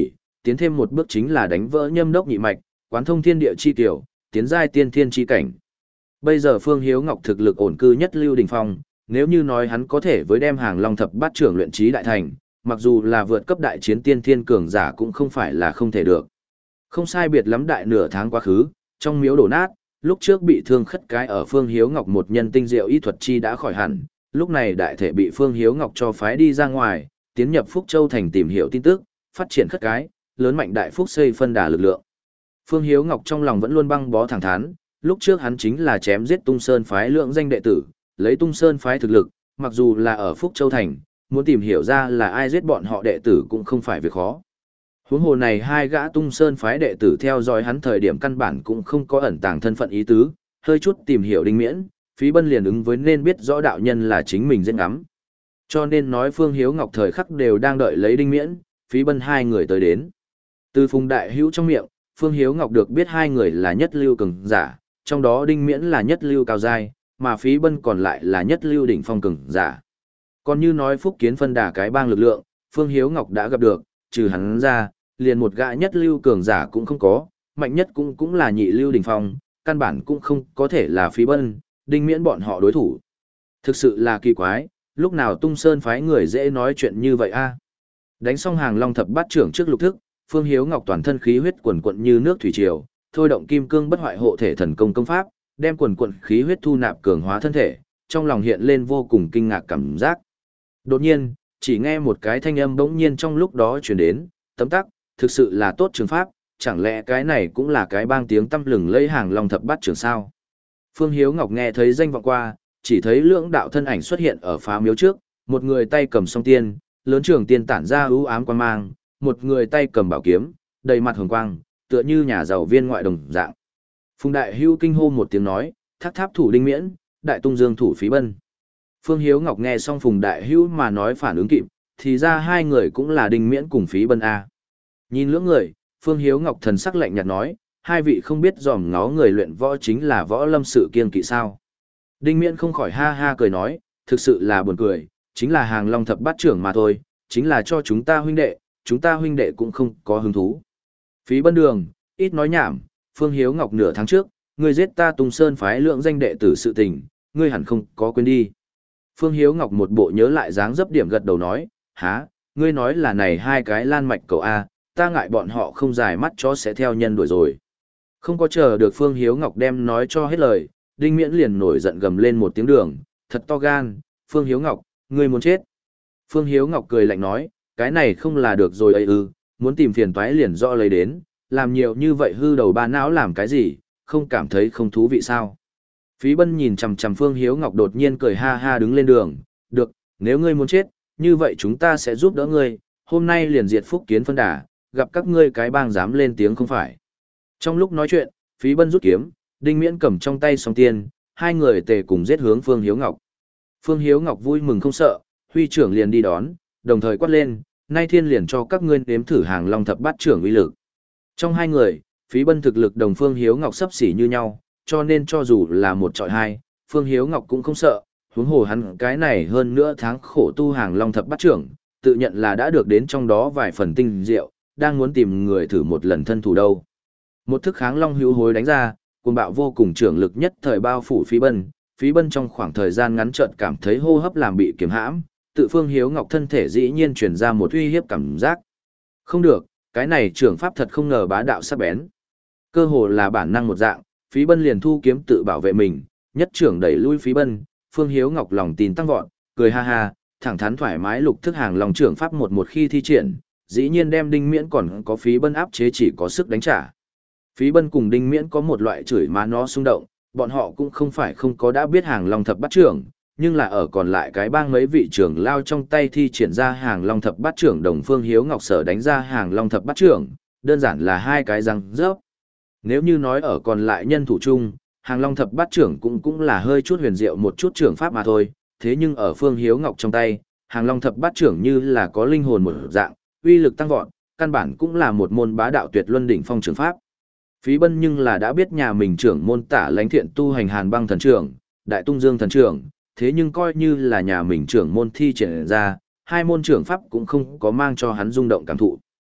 tiến thêm một bước chính là đánh vỡ nhâm đốc nhị mạch, quán thông thiên địa chi tiểu, tiến giai tiên thiên chi cảnh. Bây giờ Phương Hiếu Ngọc thực lực ổn cư nhất lưu đỉnh phong, nếu như nói hắn có thể với đem hàng long thập bát trưởng luyện trí đại thành, mặc dù là vượt cấp đại chiến tiên thiên cường giả cũng không phải là không thể được. Không sai biệt lắm đại nửa tháng quá khứ, trong miếu đổ nát, lúc trước bị thương khất cái ở Phương Hiếu Ngọc một nhân tinh diệu y thuật chi đã khỏi hẳn, lúc này đại thể bị Phương Hiếu Ngọc cho phái đi ra ngoài, tiến nhập Phúc Châu thành tìm hiểu tin tức, phát triển khất cái, lớn mạnh đại phúc xây phân đà lực lượng. Phương Hiếu Ngọc trong lòng vẫn luôn băng bó thẳng thắn, lúc trước hắn chính là chém giết Tung Sơn phái lượng danh đệ tử, lấy Tung Sơn phái thực lực, mặc dù là ở Phúc Châu thành, muốn tìm hiểu ra là ai giết bọn họ đệ tử cũng không phải việc khó. Huống hồ này hai gã Tung Sơn phái đệ tử theo dõi hắn thời điểm căn bản cũng không có ẩn tàng thân phận ý tứ, hơi chút tìm hiểu Đinh Miễn, Phí Bân liền ứng với nên biết rõ đạo nhân là chính mình giết ngắm. Cho nên nói Phương Hiếu Ngọc thời khắc đều đang đợi lấy Đinh Miễn, Phí Bân hai người tới đến. Từ Phùng Đại Hữu trong miệng, Phương Hiếu Ngọc được biết hai người là nhất lưu cường giả, trong đó Đinh Miễn là nhất lưu cao giai, mà Phí Bân còn lại là nhất lưu đỉnh phong cường giả. Còn như nói Phúc Kiến phân đà cái bang lực lượng, Phương Hiếu Ngọc đã gặp được, trừ hắn ra, liền một gã nhất lưu cường giả cũng không có, mạnh nhất cũng cũng là nhị lưu đỉnh phong, căn bản cũng không có thể là Phí Bân, Đinh Miễn bọn họ đối thủ. Thực sự là kỳ quái, lúc nào Tung Sơn phái người dễ nói chuyện như vậy a? Đánh xong hàng long thập bát trưởng trước lục thức, Phương Hiếu Ngọc toàn thân khí huyết quần quận như nước thủy triều, thôi động kim cương bất hoại hộ thể thần công công pháp, đem quần quận khí huyết thu nạp cường hóa thân thể, trong lòng hiện lên vô cùng kinh ngạc cảm giác. Đột nhiên, chỉ nghe một cái thanh âm bỗng nhiên trong lúc đó truyền đến, tấm tắc, thực sự là tốt trường pháp, chẳng lẽ cái này cũng là cái bang tiếng tăm lừng lẫy hàng long thập bát trưởng sao? Phương Hiếu Ngọc nghe thấy danh vọng qua, chỉ thấy lưỡng đạo thân ảnh xuất hiện ở phá miếu trước, một người tay cầm song tiên, lớn trường tiên tản ra ưu ám quan mang, một người tay cầm bảo kiếm, đầy mặt hồng quang, tựa như nhà giàu viên ngoại đồng dạng. Phùng Đại Hữu kinh hô một tiếng nói, thác tháp thủ Đinh Miễn, Đại Tung Dương thủ Phí Bân. Phương Hiếu Ngọc nghe xong Phùng Đại Hữu mà nói phản ứng kịp, thì ra hai người cũng là Đinh Miễn cùng Phí Bân A. Nhìn lưỡng người, Phương Hiếu Ngọc thần sắc lạnh nhạt nói, hai vị không biết dòm ngó người luyện võ chính là võ lâm sự kiêng kỵ sao. Đinh Miễn không khỏi ha ha cười nói, thực sự là buồn cười, chính là hàng long thập bát trưởng mà thôi, chính là cho chúng ta huynh đệ, chúng ta huynh đệ cũng không có hứng thú. Phí Bân đường, ít nói nhảm, Phương Hiếu Ngọc nửa tháng trước, ngươi giết ta Tung Sơn phái lượng danh đệ tử sự tình, ngươi hẳn không có quên đi. Phương Hiếu Ngọc một bộ nhớ lại dáng dấp điểm gật đầu nói, há, ngươi nói là này hai cái lan mạch cầu A, ta ngại bọn họ không dài mắt chó sẽ theo nhân đuổi rồi. Không có chờ được Phương Hiếu Ngọc đem nói cho hết lời, Đinh Miễn liền nổi giận gầm lên một tiếng đường, thật to gan, Phương Hiếu Ngọc, ngươi muốn chết. Phương Hiếu Ngọc cười lạnh nói, cái này không là được rồi ấy ư, muốn tìm phiền toái liền rõ lấy đến, làm nhiều như vậy hư đầu ba não làm cái gì, không cảm thấy không thú vị sao. Phí Bân nhìn chằm chằm Phương Hiếu Ngọc đột nhiên cười ha ha đứng lên đường, được, nếu ngươi muốn chết, như vậy chúng ta sẽ giúp đỡ ngươi, hôm nay liền diệt Phúc Kiến phân đà, gặp các ngươi cái bang dám lên tiếng không phải. Trong lúc nói chuyện, Phí Bân rút kiếm, Đinh Miễn cầm trong tay song tiên, hai người tề cùng giết hướng Phương Hiếu Ngọc. Phương Hiếu Ngọc vui mừng không sợ, huy trưởng liền đi đón, đồng thời quát lên, nay thiên liền cho các ngươi nếm thử hàng long thập bát trưởng uy lực. Trong hai người, Phí Bân thực lực đồng Phương Hiếu Ngọc sấp xỉ như nhau, cho nên cho dù là một trọi hai, Phương Hiếu Ngọc cũng không sợ, huống hồ hắn cái này hơn nữa tháng khổ tu hàng long thập bát trưởng, tự nhận là đã được đến trong đó vài phần tinh diệu, đang muốn tìm người thử một lần thân thủ đâu. Một thức kháng long hữu hối đánh ra, cuồng bạo vô cùng trưởng lực nhất thời bao phủ Phí Bân, Phí Bân trong khoảng thời gian ngắn chợt cảm thấy hô hấp làm bị kiềm hãm, tự Phương Hiếu Ngọc thân thể dĩ nhiên truyền ra một uy hiếp cảm giác. Không được, cái này trưởng pháp thật không ngờ bá đạo sắc bén. Cơ hồ là bản năng một dạng, Phí Bân liền thu kiếm tự bảo vệ mình, nhất trưởng đẩy lui Phí Bân, Phương Hiếu Ngọc lòng tin tăng vọt, cười ha ha, thẳng thắn thoải mái lục thức hàng lòng trưởng pháp một một khi thi triển, dĩ nhiên đem Đinh Miễn còn có Phí Bân áp chế chỉ có sức đánh trả. Phí Bân cùng Đinh Miễn có một loại chửi má nó xung động, bọn họ cũng không phải không có đã biết hàng long thập bát trưởng, nhưng là ở còn lại cái bang mấy vị trưởng lao trong tay thi triển ra hàng long thập bát trưởng đồng Phương Hiếu Ngọc sở đánh ra hàng long thập bát trưởng, đơn giản là hai cái răng rớp. Nếu như nói ở còn lại nhân thủ chung, hàng long thập bát trưởng cũng cũng là hơi chút huyền diệu một chút trưởng pháp mà thôi, thế nhưng ở Phương Hiếu Ngọc trong tay, hàng long thập bát trưởng như là có linh hồn một dạng, uy lực tăng vọt, căn bản cũng là một môn bá đạo tuyệt luân đỉnh phong trưởng pháp. Phí Bân nhưng là đã biết nhà mình trưởng môn Tả Lãnh Thiện tu hành Hàn Băng thần trưởng, Đại Tung Dương thần trưởng, thế nhưng coi như là nhà mình trưởng môn thi triển ra, hai môn trưởng pháp cũng không có mang cho hắn rung động cảm thụ.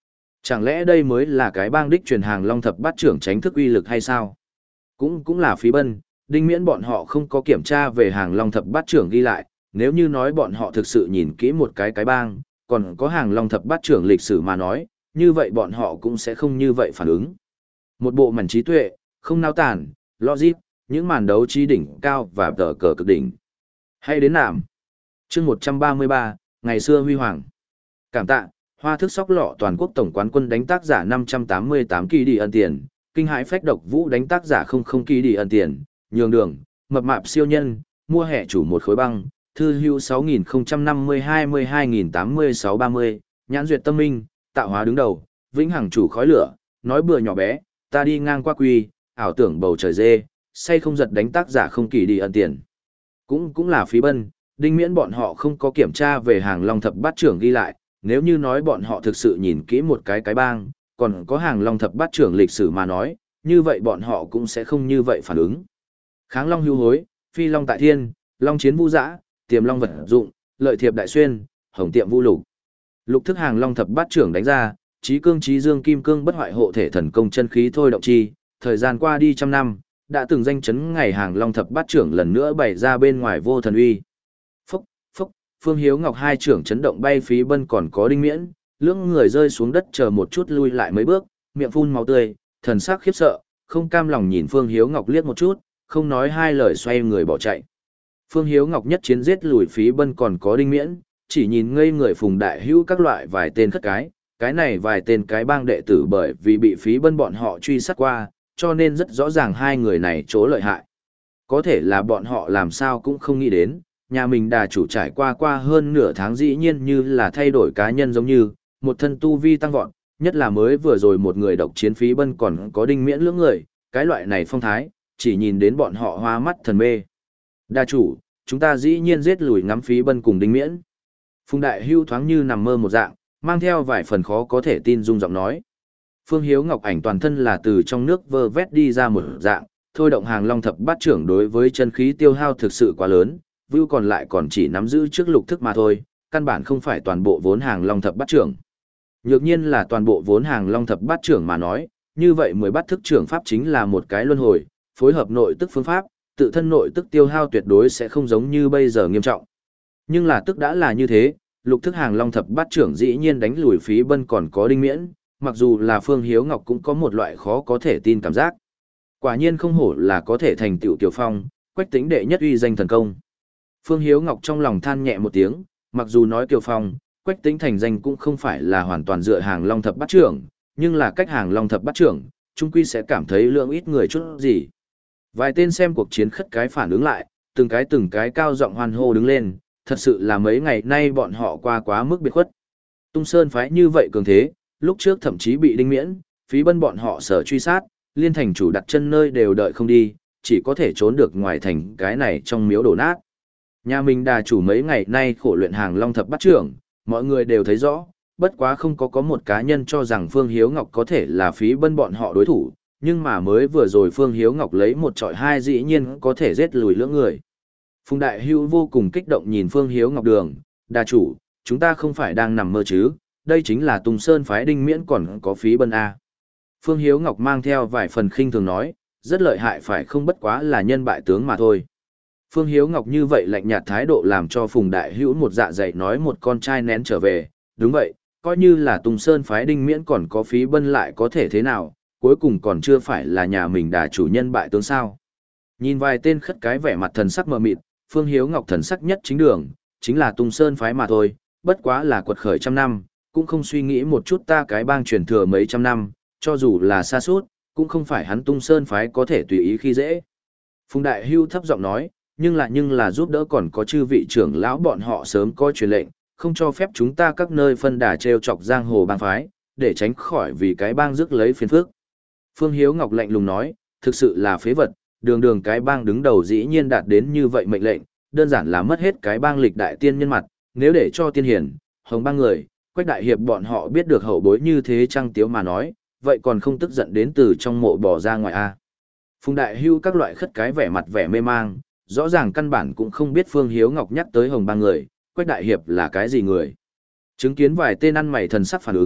Chẳng lẽ đây mới là cái bang đích truyền hàng long thập bát trưởng tránh thức uy lực hay sao? Cũng cũng là phí bân, đinh miễn bọn họ không có kiểm tra về hàng long thập bát trưởng ghi lại, nếu như nói bọn họ thực sự nhìn kỹ một cái cái bang, còn có hàng long thập bát trưởng lịch sử mà nói, như vậy bọn họ cũng sẽ không như vậy phản ứng. Một bộ mảnh trí tuệ, không nao tản, logic, những màn đấu trí đỉnh cao và tờ cờ cực đỉnh. Hay đến nạm. Chương một trăm ba mươi ba, ngày xưa huy hoàng. Cảm tạ, hoa thức sóc lọ toàn quốc tổng quán quân đánh tác giả năm trăm tám mươi tám kỳ đi ân tiền, kinh hãi phách độc vũ đánh tác giả không không kỳ đi ân tiền, nhường đường, mập mạp siêu nhân, mua hẻ chủ một khối băng, thư hưu sáu nghìn không trăm năm mươi hai mươi hai nghìn tám mươi sáu ba mươi, nhãn duyệt tâm minh, tạo hóa đứng đầu, vĩnh hằng chủ khói lửa, nói bừa nhỏ bé, ta đi ngang qua quy, ảo tưởng bầu trời dê, say không giật đánh tác giả không kỳ đi ân tiền. Cũng cũng là phí bân, đinh miễn bọn họ không có kiểm tra về hàng long thập bát trưởng ghi lại, nếu như nói bọn họ thực sự nhìn kỹ một cái cái bang, còn có hàng long thập bát trưởng lịch sử mà nói, như vậy bọn họ cũng sẽ không như vậy phản ứng. Kháng long hưu hối, phi long tại thiên, long chiến vũ dã, tiềm long vật dụng, lợi thiệp đại xuyên, hồng tiệm vũ lục. Lục thức hàng long thập bát trưởng đánh ra, trí cương trí dương kim cương bất hoại hộ thể thần công chân khí thôi động chi, thời gian qua đi trăm năm, đã từng danh chấn ngày hàng long thập bát trưởng lần nữa bày ra bên ngoài vô thần uy. Phúc, phúc, Phương Hiếu Ngọc hai trưởng chấn động bay phí bân còn có đinh miễn, lưỡng người rơi xuống đất chờ một chút lui lại mấy bước, miệng phun máu tươi, thần sắc khiếp sợ, không cam lòng nhìn Phương Hiếu Ngọc liếc một chút, không nói hai lời xoay người bỏ chạy. Phương Hiếu Ngọc nhất chiến giết lùi phí bân còn có đinh miễn, chỉ nhìn ngây người Phùng Đại Hữu các loại vài tên khất cái, cái này vài tên cái bang đệ tử bởi vì bị phí bân bọn họ truy sát qua, cho nên rất rõ ràng hai người này chỗ lợi hại. Có thể là bọn họ làm sao cũng không nghĩ đến, nhà mình đà chủ trải qua qua hơn nửa tháng dĩ nhiên như là thay đổi cá nhân giống như, một thân tu vi tăng vọt, nhất là mới vừa rồi một người độc chiến phí bân còn có đinh miễn lưỡng người, cái loại này phong thái, chỉ nhìn đến bọn họ hoa mắt thần mê. Đà chủ, chúng ta dĩ nhiên giết lùi ngắm phí bân cùng đinh miễn. Phùng Đại Hưu thoáng như nằm mơ một dạng, mang theo vài phần khó có thể tin dung giọng nói. Phương Hiếu Ngọc ảnh toàn thân là từ trong nước vơ vét đi ra một dạng, thôi động hàng long thập bát trưởng đối với chân khí tiêu hao thực sự quá lớn, view còn lại còn chỉ nắm giữ trước lục thức mà thôi, căn bản không phải toàn bộ vốn hàng long thập bát trưởng. Nhược nhiên là toàn bộ vốn hàng long thập bát trưởng mà nói, như vậy mười bát thức trưởng pháp chính là một cái luân hồi, phối hợp nội tức phương pháp, tự thân nội tức tiêu hao tuyệt đối sẽ không giống như bây giờ nghiêm trọng. Nhưng là tức đã là như thế, lục thức hàng long thập bát trưởng dĩ nhiên đánh lùi phí bân còn có đinh miễn, mặc dù là Phương Hiếu Ngọc cũng có một loại khó có thể tin cảm giác. Quả nhiên không hổ là có thể thành tựu Kiều Phong, Quách Tĩnh đệ nhất uy danh thần công. Phương Hiếu Ngọc trong lòng than nhẹ một tiếng, mặc dù nói Kiều Phong, Quách Tĩnh thành danh cũng không phải là hoàn toàn dựa hàng long thập bát trưởng, nhưng là cách hàng long thập bát trưởng, chung quy sẽ cảm thấy lượng ít người chút gì. Vài tên xem cuộc chiến khất cái phản ứng lại, từng cái từng cái cao giọng hoan hô đứng lên, thật sự là mấy ngày nay bọn họ qua quá mức biệt khuất. Tung Sơn phái như vậy cường thế, lúc trước thậm chí bị đinh miễn, phí bân bọn họ sở truy sát, liên thành chủ đặt chân nơi đều đợi không đi, chỉ có thể trốn được ngoài thành cái này trong miếu đổ nát. Nhà mình đà chủ mấy ngày nay khổ luyện hàng long thập bát trưởng, mọi người đều thấy rõ, bất quá không có có một cá nhân cho rằng Phương Hiếu Ngọc có thể là phí bân bọn họ đối thủ, nhưng mà mới vừa rồi Phương Hiếu Ngọc lấy một trọi hai dĩ nhiên có thể giết lùi lưỡng người. Phùng Đại Hữu vô cùng kích động nhìn Phương Hiếu Ngọc đường, đà chủ, chúng ta không phải đang nằm mơ chứ, đây chính là Tùng Sơn phái đinh miễn còn có phí bân A. Phương Hiếu Ngọc mang theo vài phần khinh thường nói, rất lợi hại phải không bất quá là nhân bại tướng mà thôi. Phương Hiếu Ngọc như vậy lạnh nhạt thái độ làm cho Phùng Đại Hữu một dạ dày nói một con trai nén trở về, đúng vậy, coi như là Tùng Sơn phái đinh miễn còn có phí bân lại có thể thế nào, cuối cùng còn chưa phải là nhà mình đà chủ nhân bại tướng sao. Nhìn vài tên khất cái vẻ mặt thần sắc mờ mịt, Phương Hiếu Ngọc thần sắc nhất chính đường, chính là Tùng Sơn phái mà thôi, bất quá là quật khởi trăm năm, cũng không suy nghĩ một chút ta cái bang truyền thừa mấy trăm năm, cho dù là xa suốt, cũng không phải hắn Tung Sơn phái có thể tùy ý khi dễ. Phùng Đại Hưu thấp giọng nói, nhưng là nhưng là giúp đỡ còn có chư vị trưởng lão bọn họ sớm có truyền lệnh, không cho phép chúng ta các nơi phân đà treo chọc giang hồ bang phái, để tránh khỏi vì cái bang rước lấy phiền phức. Phương Hiếu Ngọc lạnh lùng nói, thực sự là phế vật, đường đường cái bang đứng đầu dĩ nhiên đạt đến như vậy mệnh lệnh, đơn giản là mất hết cái bang lịch đại tiên nhân mặt, nếu để cho tiên hiển, hồng bang người, Quách đại hiệp bọn họ biết được hậu bối như thế trăng tiếu mà nói, vậy còn không tức giận đến từ trong mộ bỏ ra ngoài a. Phùng Đại Hưu các loại khất cái vẻ mặt vẻ mê mang, rõ ràng căn bản cũng không biết Phương Hiếu Ngọc nhắc tới hồng bang người, Quách đại hiệp là cái gì người. Chứng kiến vài tên ăn mày thần sắc phản ứng,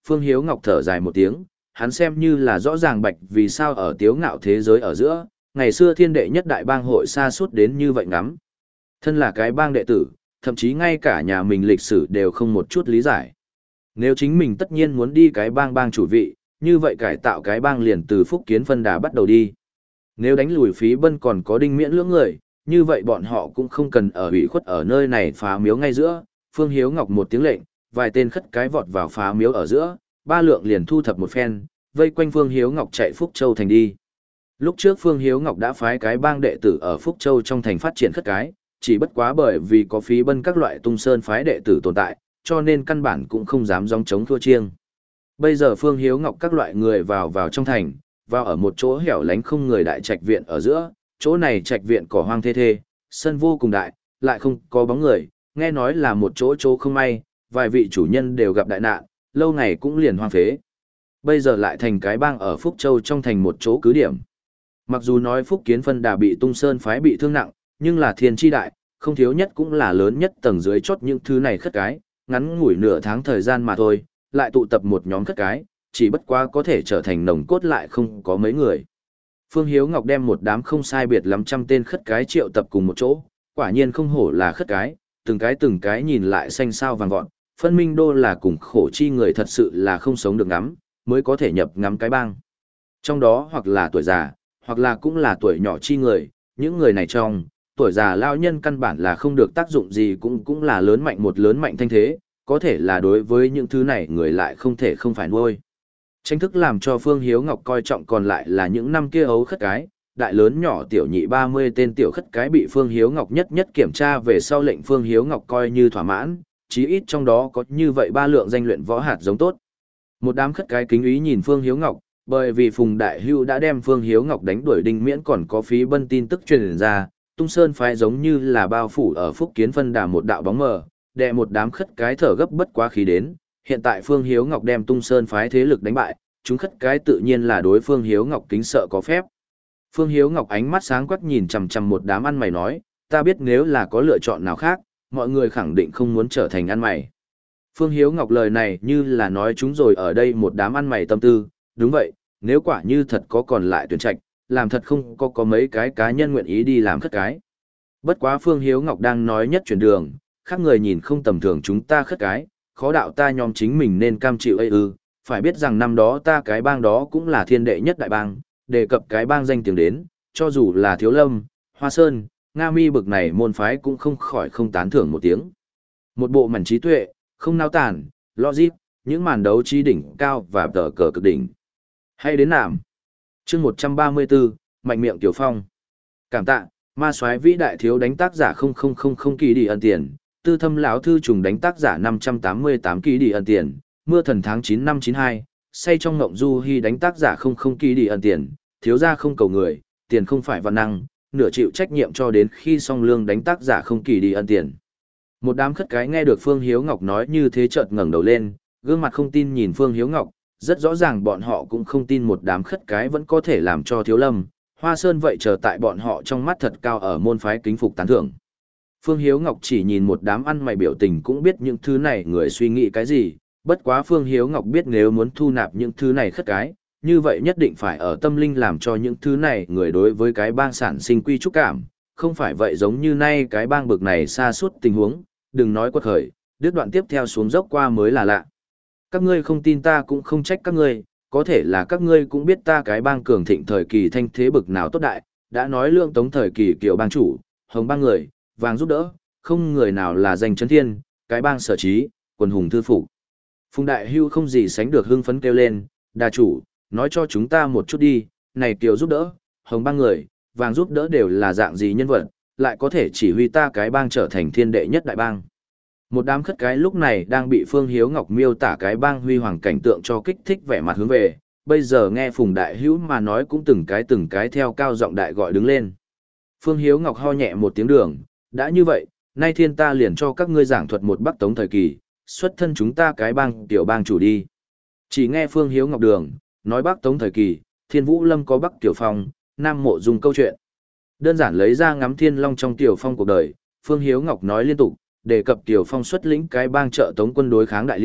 Phương Hiếu Ngọc thở dài một tiếng, hắn xem như là rõ ràng bạch vì sao ở tiếu ngạo thế giới ở giữa, ngày xưa thiên đệ nhất đại bang hội xa suốt đến như vậy ngắm. Thân là cái bang đệ tử, thậm chí ngay cả nhà mình lịch sử đều không một chút lý giải. Nếu chính mình tất nhiên muốn đi cái bang bang chủ vị, như vậy cải tạo cái bang liền từ Phúc Kiến phân đà bắt đầu đi. Nếu đánh lùi phí bân còn có đinh miễn lưỡng người, như vậy bọn họ cũng không cần ở ủy khuất ở nơi này phá miếu ngay giữa. Phương Hiếu Ngọc một tiếng lệnh, vài tên khất cái vọt vào phá miếu ở giữa, ba lượng liền thu thập một phen, vây quanh Phương Hiếu Ngọc chạy Phúc Châu thành đi. Lúc trước Phương Hiếu Ngọc đã phái cái bang đệ tử ở Phúc Châu trong thành phát triển khất cái, chỉ bất quá bởi vì có phí bân các loại tung sơn phái đệ tử tồn tại, cho nên căn bản cũng không dám gióng chống thua chiêng. Bây giờ Phương Hiếu Ngọc các loại người vào vào trong thành, vào ở một chỗ hẻo lánh không người đại trạch viện ở giữa, chỗ này trạch viện cỏ hoang thê thê, sân vô cùng đại, lại không có bóng người, nghe nói là một chỗ chỗ không may, vài vị chủ nhân đều gặp đại nạn, lâu ngày cũng liền hoang phế. Bây giờ lại thành cái bang ở Phúc Châu trong thành một chỗ cứ điểm. Mặc dù nói Phúc Kiến phân đà bị tung sơn phái bị thương nặng, nhưng là thiên tri đại, không thiếu nhất cũng là lớn nhất tầng dưới chốt những thứ này khất cái, ngắn ngủi nửa tháng thời gian mà thôi, lại tụ tập một nhóm khất cái, chỉ bất quá có thể trở thành nồng cốt lại không có mấy người. Phương Hiếu Ngọc đem một đám không sai biệt lắm trăm tên khất cái triệu tập cùng một chỗ, quả nhiên không hổ là khất cái, từng cái từng cái nhìn lại xanh sao vàng vọt, phân minh đô là cùng khổ chi người thật sự là không sống được ngắm, mới có thể nhập ngắm cái bang. Trong đó hoặc là tuổi già, hoặc là cũng là tuổi nhỏ chi người, những người này trong, tuổi già lao nhân căn bản là không được tác dụng gì cũng cũng là lớn mạnh một lớn mạnh thanh thế, có thể là đối với những thứ này người lại không thể không phải nuôi. Tranh thức làm cho Phương Hiếu Ngọc coi trọng còn lại là những năm kia ấu khất cái, đại lớn nhỏ tiểu nhị ba mươi tên tiểu khất cái bị Phương Hiếu Ngọc nhất nhất kiểm tra về sau lệnh Phương Hiếu Ngọc coi như thỏa mãn, chí ít trong đó có như vậy ba lượng danh luyện võ hạt giống tốt. Một đám khất cái kính ý nhìn Phương Hiếu Ngọc, bởi vì Phùng Đại Hưu đã đem Phương Hiếu Ngọc đánh đuổi đinh miễn còn có phí bân tin tức truyền ra, Tung Sơn phái giống như là bao phủ ở Phúc Kiến phân đà một đạo bóng mờ, đè một đám khất cái thở gấp bất quá khí đến, hiện tại Phương Hiếu Ngọc đem Tung Sơn phái thế lực đánh bại, chúng khất cái tự nhiên là đối Phương Hiếu Ngọc kính sợ có phép. Phương Hiếu Ngọc ánh mắt sáng quắc nhìn chằm chằm một đám ăn mày nói, ta biết nếu là có lựa chọn nào khác, mọi người khẳng định không muốn trở thành ăn mày. Phương Hiếu Ngọc lời này như là nói chúng rồi ở đây một đám ăn mày tâm tư, đúng vậy, nếu quả như thật có còn lại tuyển trạch, làm thật không có có mấy cái cá nhân nguyện ý đi làm khất cái. Bất quá Phương Hiếu Ngọc đang nói nhất chuyển đường, khác người nhìn không tầm thường chúng ta khất cái, khó đạo ta nhóm chính mình nên cam chịu ấy ư, phải biết rằng năm đó ta cái bang đó cũng là thiên đệ nhất đại bang, đề cập cái bang danh tiếng đến, cho dù là Thiếu Lâm, Hoa Sơn, Nga Mi bực này môn phái cũng không khỏi không tán thưởng một tiếng. Một bộ mảnh trí tuệ, không nao tản, logic, những màn đấu trí đỉnh cao và tờ cờ cực đỉnh. Hay đến nảm. Chương một trăm ba mươi tư, Mạnh miệng Tiểu Phong. Cảm tạ, ma soái vĩ đại thiếu đánh tác giả không không không không kỳ đi ân tiền, tư thâm lão thư trùng đánh tác giả năm trăm tám mươi tám kỳ đi ân tiền, mưa thần tháng chín năm chín hai, say trong ngộng du hy đánh tác giả không không kỳ đi ân tiền, thiếu gia không cầu người, tiền không phải văn năng, nửa chịu trách nhiệm cho đến khi song lương đánh tác giả không kỳ đi ân tiền. Một đám khất cái nghe được Phương Hiếu Ngọc nói như thế chợt ngẩng đầu lên, gương mặt không tin nhìn Phương Hiếu Ngọc, rất rõ ràng bọn họ cũng không tin một đám khất cái vẫn có thể làm cho Thiếu Lâm, Hoa Sơn vậy chờ tại bọn họ trong mắt thật cao ở môn phái kính phục tán thưởng. Phương Hiếu Ngọc chỉ nhìn một đám ăn mày biểu tình cũng biết những thứ này người suy nghĩ cái gì, bất quá Phương Hiếu Ngọc biết nếu muốn thu nạp những thứ này khất cái, như vậy nhất định phải ở tâm linh làm cho những thứ này người đối với cái bang sản sinh quy trúc cảm, không phải vậy giống như nay cái bang bực này xa suốt tình huống, đừng nói quật khởi, đứt đoạn tiếp theo xuống dốc qua mới là lạ. Các ngươi không tin ta cũng không trách các ngươi, có thể là các ngươi cũng biết ta cái bang cường thịnh thời kỳ thanh thế bực nào tốt đại, đã nói lượng tống thời kỳ kiểu bang chủ, hồng bang người, vàng giúp đỡ, không người nào là danh chấn thiên, cái bang sở trí, quần hùng thư phục. Phùng Đại Hưu không gì sánh được hưng phấn kêu lên, đà chủ, nói cho chúng ta một chút đi, này kiểu giúp đỡ, hồng bang người, vàng giúp đỡ đều là dạng gì nhân vật, lại có thể chỉ huy ta cái bang trở thành thiên đệ nhất đại bang. Một đám khất cái lúc này đang bị Phương Hiếu Ngọc miêu tả cái bang huy hoàng cảnh tượng cho kích thích vẻ mặt hướng về, bây giờ nghe Phùng Đại Hữu mà nói cũng từng cái từng cái theo cao giọng đại gọi đứng lên. Phương Hiếu Ngọc ho nhẹ một tiếng đường, đã như vậy, nay thiên ta liền cho các ngươi giảng thuật một Bắc Tống thời kỳ, xuất thân chúng ta cái bang tiểu bang chủ đi. Chỉ nghe Phương Hiếu Ngọc đường, nói Bắc Tống thời kỳ, Thiên Vũ Lâm có Bắc Tiểu Phong, Nam Mộ Dung câu chuyện. Đơn giản lấy ra ngắm Thiên Long trong Tiểu Phong cuộc đời, Phương Hiếu Ngọc nói liên tục, đề cập Tiểu Phong xuất lĩnh cái bang trợ Tống quân đối kháng Đại Liêu,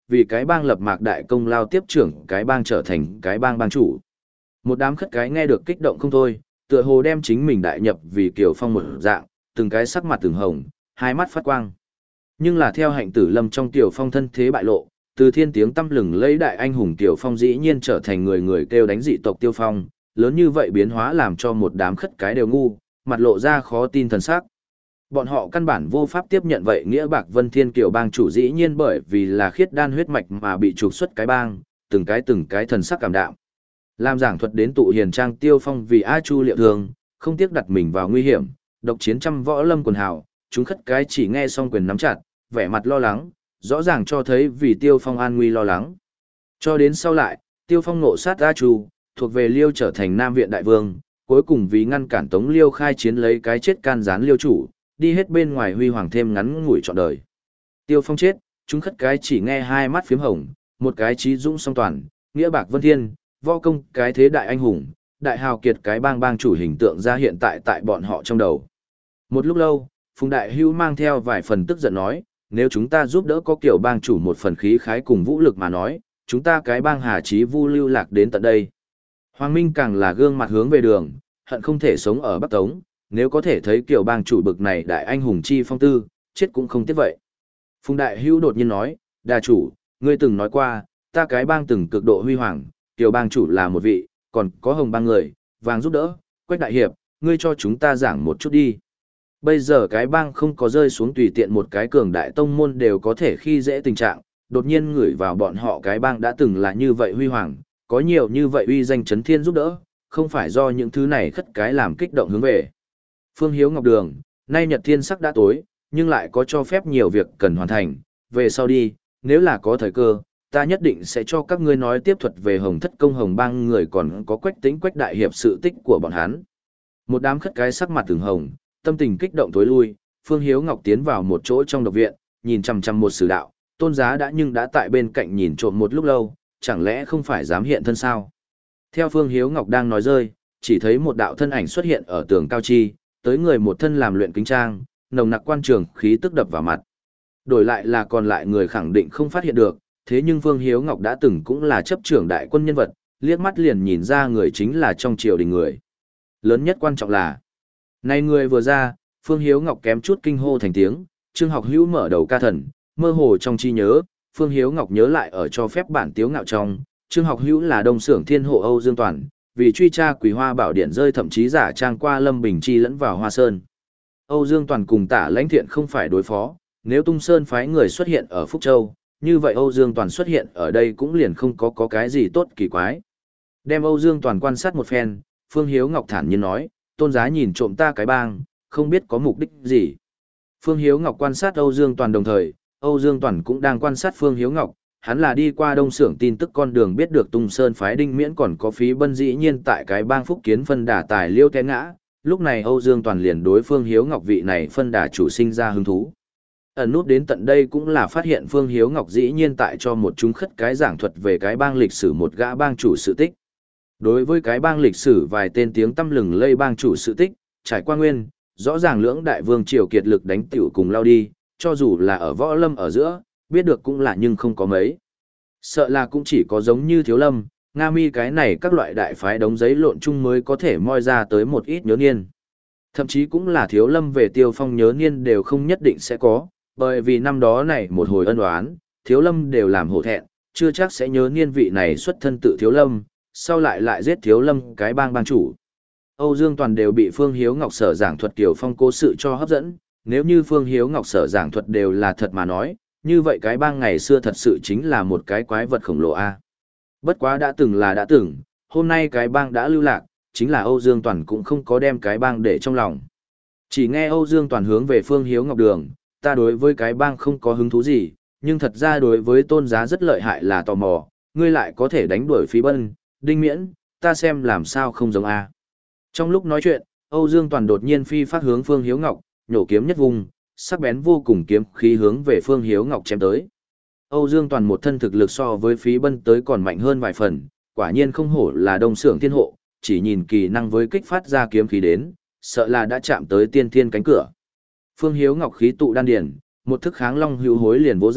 vì cái bang lập mạc đại công lao tiếp trưởng cái bang trở thành cái bang bang chủ. Một đám khất cái nghe được kích động không thôi, tựa hồ đem chính mình đại nhập vì Kiều Phong một dạng, từng cái sắc mặt từng hồng, hai mắt phát quang. Nhưng là theo hạnh tử lâm trong Kiều Phong thân thế bại lộ, từ thiên tiếng tăm lừng lấy đại anh hùng Kiều Phong dĩ nhiên trở thành người người kêu đánh dị tộc Tiêu Phong, lớn như vậy biến hóa làm cho một đám khất cái đều ngu, mặt lộ ra khó tin thần sắc. Bọn họ căn bản vô pháp tiếp nhận vậy nghĩa bạc Vân Thiên Kiều bang chủ dĩ nhiên bởi vì là khiết đan huyết mạch mà bị trục xuất cái bang, từng cái từng cái thần sắc cảm đạm. Làm giảng thuật đến tụ hiền trang Tiêu Phong vì A Chu liệu thường, không tiếc đặt mình vào nguy hiểm, độc chiến trăm võ lâm quần hào, chúng khất cái chỉ nghe xong quyền nắm chặt, vẻ mặt lo lắng, rõ ràng cho thấy vì Tiêu Phong an nguy lo lắng. Cho đến sau lại, Tiêu Phong nộ sát A Chu, thuộc về Liêu trở thành Nam Viện Đại Vương, cuối cùng vì ngăn cản Tống Liêu khai chiến lấy cái chết can gián Liêu chủ, đi hết bên ngoài huy hoàng thêm ngắn ngủi trọn đời. Tiêu Phong chết, chúng khất cái chỉ nghe hai mắt phiếm hồng, một cái trí dũng song toàn, nghĩa bạc Vân Thiên, võ công cái thế đại anh hùng, đại hào kiệt cái bang bang chủ hình tượng ra hiện tại tại bọn họ trong đầu. Một lúc lâu, Phùng Đại Hữu mang theo vài phần tức giận nói, nếu chúng ta giúp đỡ có kiểu bang chủ một phần khí khái cùng vũ lực mà nói, chúng ta cái bang hà chí vu lưu lạc đến tận đây. Hoàng Minh càng là gương mặt hướng về đường, hận không thể sống ở Bắc Tống, nếu có thể thấy kiểu bang chủ bực này đại anh hùng chi phong tư, chết cũng không tiếc vậy. Phùng Đại Hữu đột nhiên nói, đà chủ, ngươi từng nói qua, ta cái bang từng cực độ huy hoàng, kiểu bang chủ là một vị, còn có hồng bang người, vàng giúp đỡ, Quách đại hiệp, ngươi cho chúng ta giảng một chút đi. Bây giờ cái bang không có rơi xuống tùy tiện một cái cường đại tông môn đều có thể khi dễ tình trạng, đột nhiên ngửi vào bọn họ cái bang đã từng là như vậy huy hoàng, có nhiều như vậy uy danh chấn thiên giúp đỡ, không phải do những thứ này khất cái làm kích động hướng về. Phương Hiếu Ngọc Đường, nay nhật thiên sắc đã tối, nhưng lại có cho phép nhiều việc cần hoàn thành, về sau đi, nếu là có thời cơ, ta nhất định sẽ cho các ngươi nói tiếp thuật về Hồng Thất Công Hồng Bang người còn có Quách Tĩnh Quách đại hiệp sự tích của bọn hắn. Một đám khất cái sắc mặt từng hồng, tâm tình kích động tối lui, Phương Hiếu Ngọc tiến vào một chỗ trong độc viện, nhìn chằm chằm một sử đạo, Tôn Giá đã nhưng đã tại bên cạnh nhìn trộm một lúc lâu, chẳng lẽ không phải dám hiện thân sao? Theo Phương Hiếu Ngọc đang nói rơi, chỉ thấy một đạo thân ảnh xuất hiện ở tường cao chi, tới người một thân làm luyện kính trang, nồng nặc quan trường khí tức đập vào mặt. Đổi lại là còn lại người khẳng định không phát hiện được, thế nhưng Phương Hiếu Ngọc đã từng cũng là chấp trưởng đại quân nhân vật, liếc mắt liền nhìn ra người chính là trong triều đình người. Lớn nhất quan trọng là, nay người vừa ra, Phương Hiếu Ngọc kém chút kinh hô thành tiếng, Trương Học Hữu mở đầu ca thần, mơ hồ trong trí nhớ, Phương Hiếu Ngọc nhớ lại ở cho phép bản tiếu ngạo trong, Trương Học Hữu là đông xưởng thiên hộ Âu Dương Toàn, vì truy tra Quý Hoa Bảo Điện rơi thậm chí giả trang qua Lâm Bình Chi lẫn vào Hoa Sơn. Âu Dương Toàn cùng Tả Lãnh Thiện không phải đối phó, nếu Tung Sơn phái người xuất hiện ở Phúc Châu, như vậy Âu Dương Toàn xuất hiện ở đây cũng liền không có có cái gì tốt kỳ quái. Đem Âu Dương Toàn quan sát một phen, Phương Hiếu Ngọc thản nhiên nói, Tôn Giá nhìn trộm ta cái bang, không biết có mục đích gì. Phương Hiếu Ngọc quan sát Âu Dương Toàn đồng thời, Âu Dương Toàn cũng đang quan sát Phương Hiếu Ngọc, hắn là đi qua đông xưởng tin tức con đường biết được Tung Sơn phái Đinh Miễn còn có Phí Bân dĩ nhiên tại cái bang Phúc Kiến phân đà tài liêu té ngã, lúc này Âu Dương Toàn liền đối Phương Hiếu Ngọc vị này phân đà chủ sinh ra hứng thú. Ẩn nút đến tận đây cũng là phát hiện Phương Hiếu Ngọc dĩ nhiên tại cho một chúng khất cái giảng thuật về cái bang lịch sử một gã bang chủ sự tích. Đối với cái bang lịch sử vài tên tiếng tăm lừng lây bang chủ sự tích, trải qua nguyên, rõ ràng lưỡng đại vương triều kiệt lực đánh tiểu cùng lao đi, cho dù là ở võ lâm ở giữa, biết được cũng là nhưng không có mấy. Sợ là cũng chỉ có giống như Thiếu Lâm, Nga Mi cái này các loại đại phái đóng giấy lộn chung mới có thể moi ra tới một ít nhớ niên. Thậm chí cũng là Thiếu Lâm về Tiêu Phong nhớ niên đều không nhất định sẽ có, bởi vì năm đó này một hồi ân oán, Thiếu Lâm đều làm hổ thẹn, chưa chắc sẽ nhớ niên vị này xuất thân tự Thiếu Lâm, sau lại lại giết Thiếu Lâm cái bang bang chủ. Âu Dương Toàn đều bị Phương Hiếu Ngọc sở giảng thuật Kiều Phong cố sự cho hấp dẫn, nếu như Phương Hiếu Ngọc sở giảng thuật đều là thật mà nói, như vậy cái bang ngày xưa thật sự chính là một cái quái vật khổng lồ a. Bất quá đã từng là đã từng, hôm nay cái bang đã lưu lạc, chính là Âu Dương Toàn cũng không có đem cái bang để trong lòng. Chỉ nghe Âu Dương Toàn hướng về Phương Hiếu Ngọc đường, ta đối với cái bang không có hứng thú gì, nhưng thật ra đối với Tôn Giá rất lợi hại là tò mò, ngươi lại có thể đánh đuổi Phí Bân, Đinh Miễn, ta xem làm sao không giống a. Trong lúc nói chuyện, Âu Dương Toàn đột nhiên phi phát hướng Phương Hiếu Ngọc, nhổ kiếm nhất vùng, sắc bén vô cùng kiếm khí hướng về Phương Hiếu Ngọc chém tới. Âu Dương Toàn một thân thực lực so với Phí Bân tới còn mạnh hơn vài phần, quả nhiên không hổ là đông xưởng thiên hộ, chỉ nhìn kỳ năng với kích phát ra kiếm khí đến, sợ là đã chạm tới tiên thiên cánh cửa. Phương Hiếu Ngọc khí tụ đan điển, một thức kháng long hữu hối liền vỗ ra,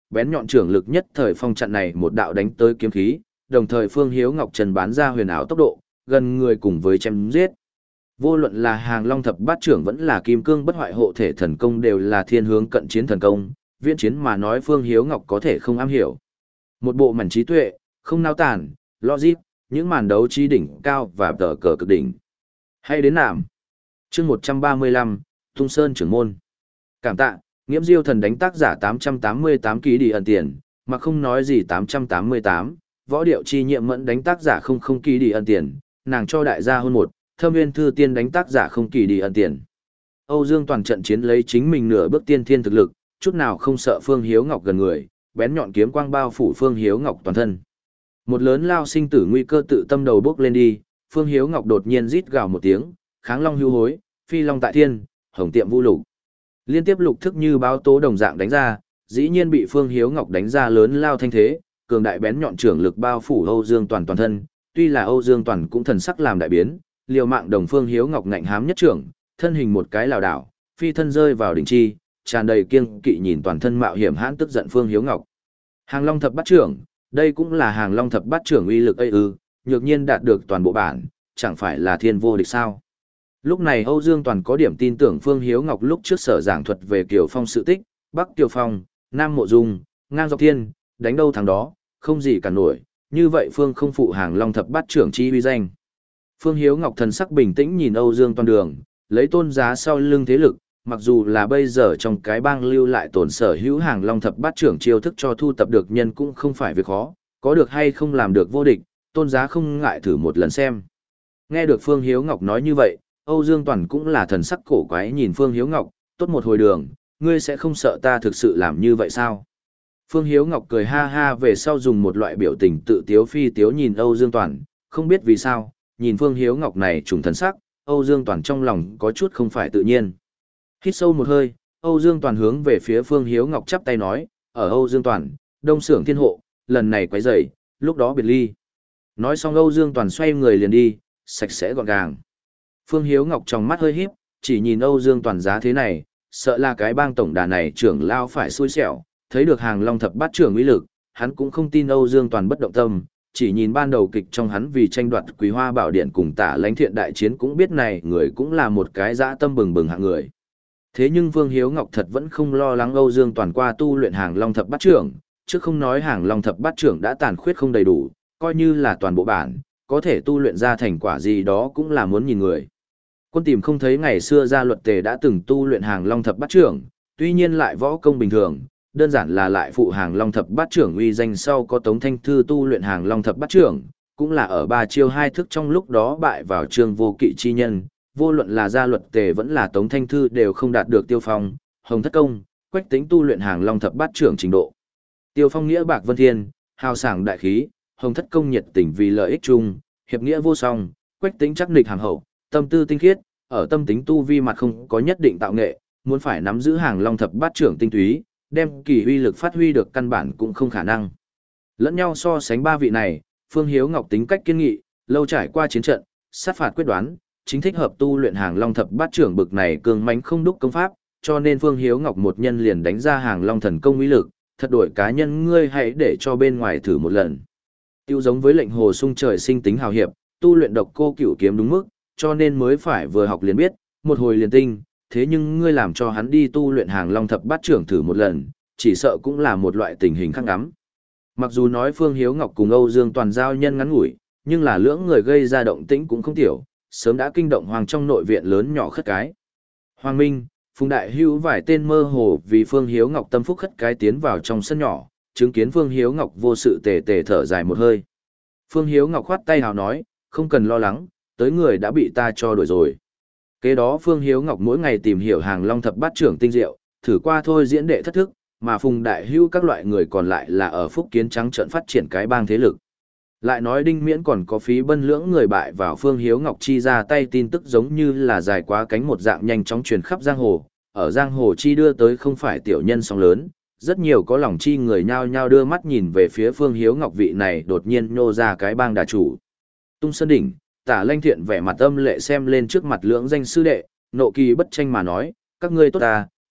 bén nhọn trưởng lực nhất thời phong chặn này một đạo đánh tới kiếm khí, đồng thời Phương Hiếu Ngọc trần bán ra huyền ảo tốc độ, gần người cùng với chém giết. Vô luận là Hàng Long thập bát trưởng vẫn là Kim Cương bất hoại hộ thể thần công đều là thiên hướng cận chiến thần công, viễn chiến mà nói Phương Hiếu Ngọc có thể không am hiểu. Một bộ mảnh trí tuệ, không nao tản, logic, những màn đấu trí đỉnh cao và tờ cờ cực đỉnh. Hay đến nạm. Chương một trăm ba mươi lăm, Tung Sơn trưởng môn. Cảm tạ, Nghiễm Diêu thần đánh tác giả tám trăm tám mươi tám ký đi ẩn tiền, mà không nói gì tám trăm tám mươi tám, võ điệu chi nhiệm mẫn đánh tác giả không không ký đi ẩn tiền, nàng cho đại gia hôn một, Thâm Nguyên Thư Tiên đánh tác giả không kỳ đi ẩn tiền. Âu Dương toàn trận chiến lấy chính mình nửa bước tiên thiên thực lực, chút nào không sợ Phương Hiếu Ngọc gần người, bén nhọn kiếm quang bao phủ Phương Hiếu Ngọc toàn thân. Một lớn lao sinh tử nguy cơ tự tâm đầu bước lên đi, Phương Hiếu Ngọc đột nhiên rít gào một tiếng, kháng long hưu hối, phi long tại thiên, hồng tiệm vũ lục. Liên tiếp lục thức như báo tố đồng dạng đánh ra, dĩ nhiên bị Phương Hiếu Ngọc đánh ra lớn lao thanh thế, cường đại bén nhọn trưởng lực bao phủ Âu Dương toàn toàn thân, tuy là Âu Dương toàn cũng thần sắc làm đại biến, liều mạng đồng Phương Hiếu Ngọc ngạnh hám nhất trưởng, thân hình một cái lảo đảo, phi thân rơi vào đỉnh chi, tràn đầy kiêng kỵ nhìn toàn thân mạo hiểm hãn tức giận Phương Hiếu Ngọc. Hàng Long thập bát trưởng, đây cũng là Hàng Long thập bát trưởng uy lực ấy ư, nhược nhiên đạt được toàn bộ bản, chẳng phải là thiên vô địch sao? Lúc này Âu Dương toàn có điểm tin tưởng Phương Hiếu Ngọc lúc trước sở giảng thuật về Kiều Phong sự tích, Bắc Kiều Phong, Nam Mộ Dung, ngang dọc thiên, đánh đâu thắng đó, không gì cả nổi, như vậy Phương không phụ Hàng Long thập bát trưởng chi uy danh. Phương Hiếu Ngọc thần sắc bình tĩnh nhìn Âu Dương toàn đường, lấy tôn giá sau lưng thế lực, mặc dù là bây giờ trong cái bang lưu lại tổn sở hữu Hàng Long thập bát trưởng chiêu thức cho thu tập được nhân cũng không phải việc khó, có được hay không làm được vô địch, tôn giá không ngại thử một lần xem. Nghe được Phương Hiếu Ngọc nói như vậy, Âu Dương toàn cũng là thần sắc cổ quái nhìn Phương Hiếu Ngọc, tốt một hồi đường, ngươi sẽ không sợ ta thực sự làm như vậy sao? Phương Hiếu Ngọc cười ha ha về sau dùng một loại biểu tình tự tiếu phi tiếu nhìn Âu Dương toàn, không biết vì sao, nhìn Phương Hiếu Ngọc này trùng thần sắc, Âu Dương toàn trong lòng có chút không phải tự nhiên. Hít sâu một hơi, Âu Dương toàn hướng về phía Phương Hiếu Ngọc chắp tay nói, ở Âu Dương toàn, Đông Xưởng Thiên Hộ, lần này quấy rầy, lúc đó biệt ly. Nói xong Âu Dương toàn xoay người liền đi, sạch sẽ gọn gàng. Phương Hiếu Ngọc trong mắt hơi híp, chỉ nhìn Âu Dương toàn giá thế này, sợ là cái bang tổng đà này trưởng lao phải xui xẻo, thấy được Hàng Long thập bát trưởng uy lực, hắn cũng không tin Âu Dương toàn bất động tâm, chỉ nhìn ban đầu kịch trong hắn vì tranh đoạt Quý Hoa Bảo Điện cùng Tả Lãnh Thiện đại chiến cũng biết này người cũng là một cái dã tâm bừng bừng hạng người. Thế nhưng Phương Hiếu Ngọc thật vẫn không lo lắng Âu Dương toàn qua tu luyện Hàng Long thập bát trưởng, chứ không nói Hàng Long thập bát trưởng đã tàn khuyết không đầy đủ, coi như là toàn bộ bản, có thể tu luyện ra thành quả gì đó cũng là muốn nhìn người. Quân tìm không thấy ngày xưa Gia Luật Tề đã từng tu luyện Hàng Long thập bát trưởng, tuy nhiên lại võ công bình thường, đơn giản là lại phụ Hàng Long thập bát trưởng uy danh sau có Tống Thanh Thư tu luyện Hàng Long thập bát trưởng, cũng là ở ba chiêu hai thức trong lúc đó bại vào Trương Vô Kỵ chi nhân, vô luận là Gia Luật Tề vẫn là Tống Thanh Thư đều không đạt được Tiêu Phong, Hồng Thất Công, Quách Tĩnh tu luyện Hàng Long thập bát trưởng trình độ. Tiêu Phong nghĩa bạc vân thiên, hào sảng đại khí, Hồng Thất Công nhiệt tình vì lợi ích chung, hiệp nghĩa vô song, Quách Tĩnh chắc nịch hàng hậu, tâm tư tinh khiết, ở tâm tính tu vi mặt không có nhất định tạo nghệ, muốn phải nắm giữ Hàng Long thập bát trưởng tinh túy, đem kỳ uy lực phát huy được căn bản cũng không khả năng. Lẫn nhau so sánh ba vị này, Phương Hiếu Ngọc tính cách kiên nghị, lâu trải qua chiến trận, sát phạt quyết đoán, chính thích hợp tu luyện Hàng Long thập bát trưởng bực này cường mãnh không đúc công pháp, cho nên Phương Hiếu Ngọc một nhân liền đánh ra Hàng Long thần công uy lực, thật đổi cá nhân ngươi hãy để cho bên ngoài thử một lần. Tiêu giống với lệnh hồ sung trời sinh tính hào hiệp, tu luyện độc cô cửu kiếm đúng mức, cho nên mới phải vừa học liền biết, một hồi liền tinh, thế nhưng ngươi làm cho hắn đi tu luyện Hàng Long thập bát trưởng thử một lần, chỉ sợ cũng là một loại tình hình khác ngắm. Mặc dù nói Phương Hiếu Ngọc cùng Âu Dương toàn giao nhân ngắn ngủi, nhưng là lưỡng người gây ra động tĩnh cũng không tiểu, sớm đã kinh động hoàng trong nội viện lớn nhỏ khất cái. Hoàng Minh, Phùng Đại Hữu vài tên mơ hồ vì Phương Hiếu Ngọc tâm phúc khất cái tiến vào trong sân nhỏ, chứng kiến Phương Hiếu Ngọc vô sự tề tề thở dài một hơi. Phương Hiếu Ngọc khoát tay hào nói, không cần lo lắng, tới người đã bị ta cho đuổi rồi. Kế đó Phương Hiếu Ngọc mỗi ngày tìm hiểu Hàng Long thập bát trưởng tinh diệu, thử qua thôi diễn đệ thất thức, mà Phùng Đại Hữu các loại người còn lại là ở Phúc Kiến trắng trợn phát triển cái bang thế lực. Lại nói Đinh Miễn còn có phí bân lưỡng người bại vào Phương Hiếu Ngọc chi ra tay tin tức giống như là dài quá cánh một dạng nhanh chóng truyền khắp giang hồ, ở giang hồ chi đưa tới không phải tiểu nhân sóng lớn, rất nhiều có lòng chi người nhao nhao đưa mắt nhìn về phía Phương Hiếu Ngọc vị này đột nhiên nhô ra cái bang đà chủ. Tung Sơn đỉnh, Tả Lanh Thiện vẻ mặt âm lệ xem lên trước mặt lưỡng danh sư đệ, nộ kỳ bất tranh mà nói, các ngươi tốt ta,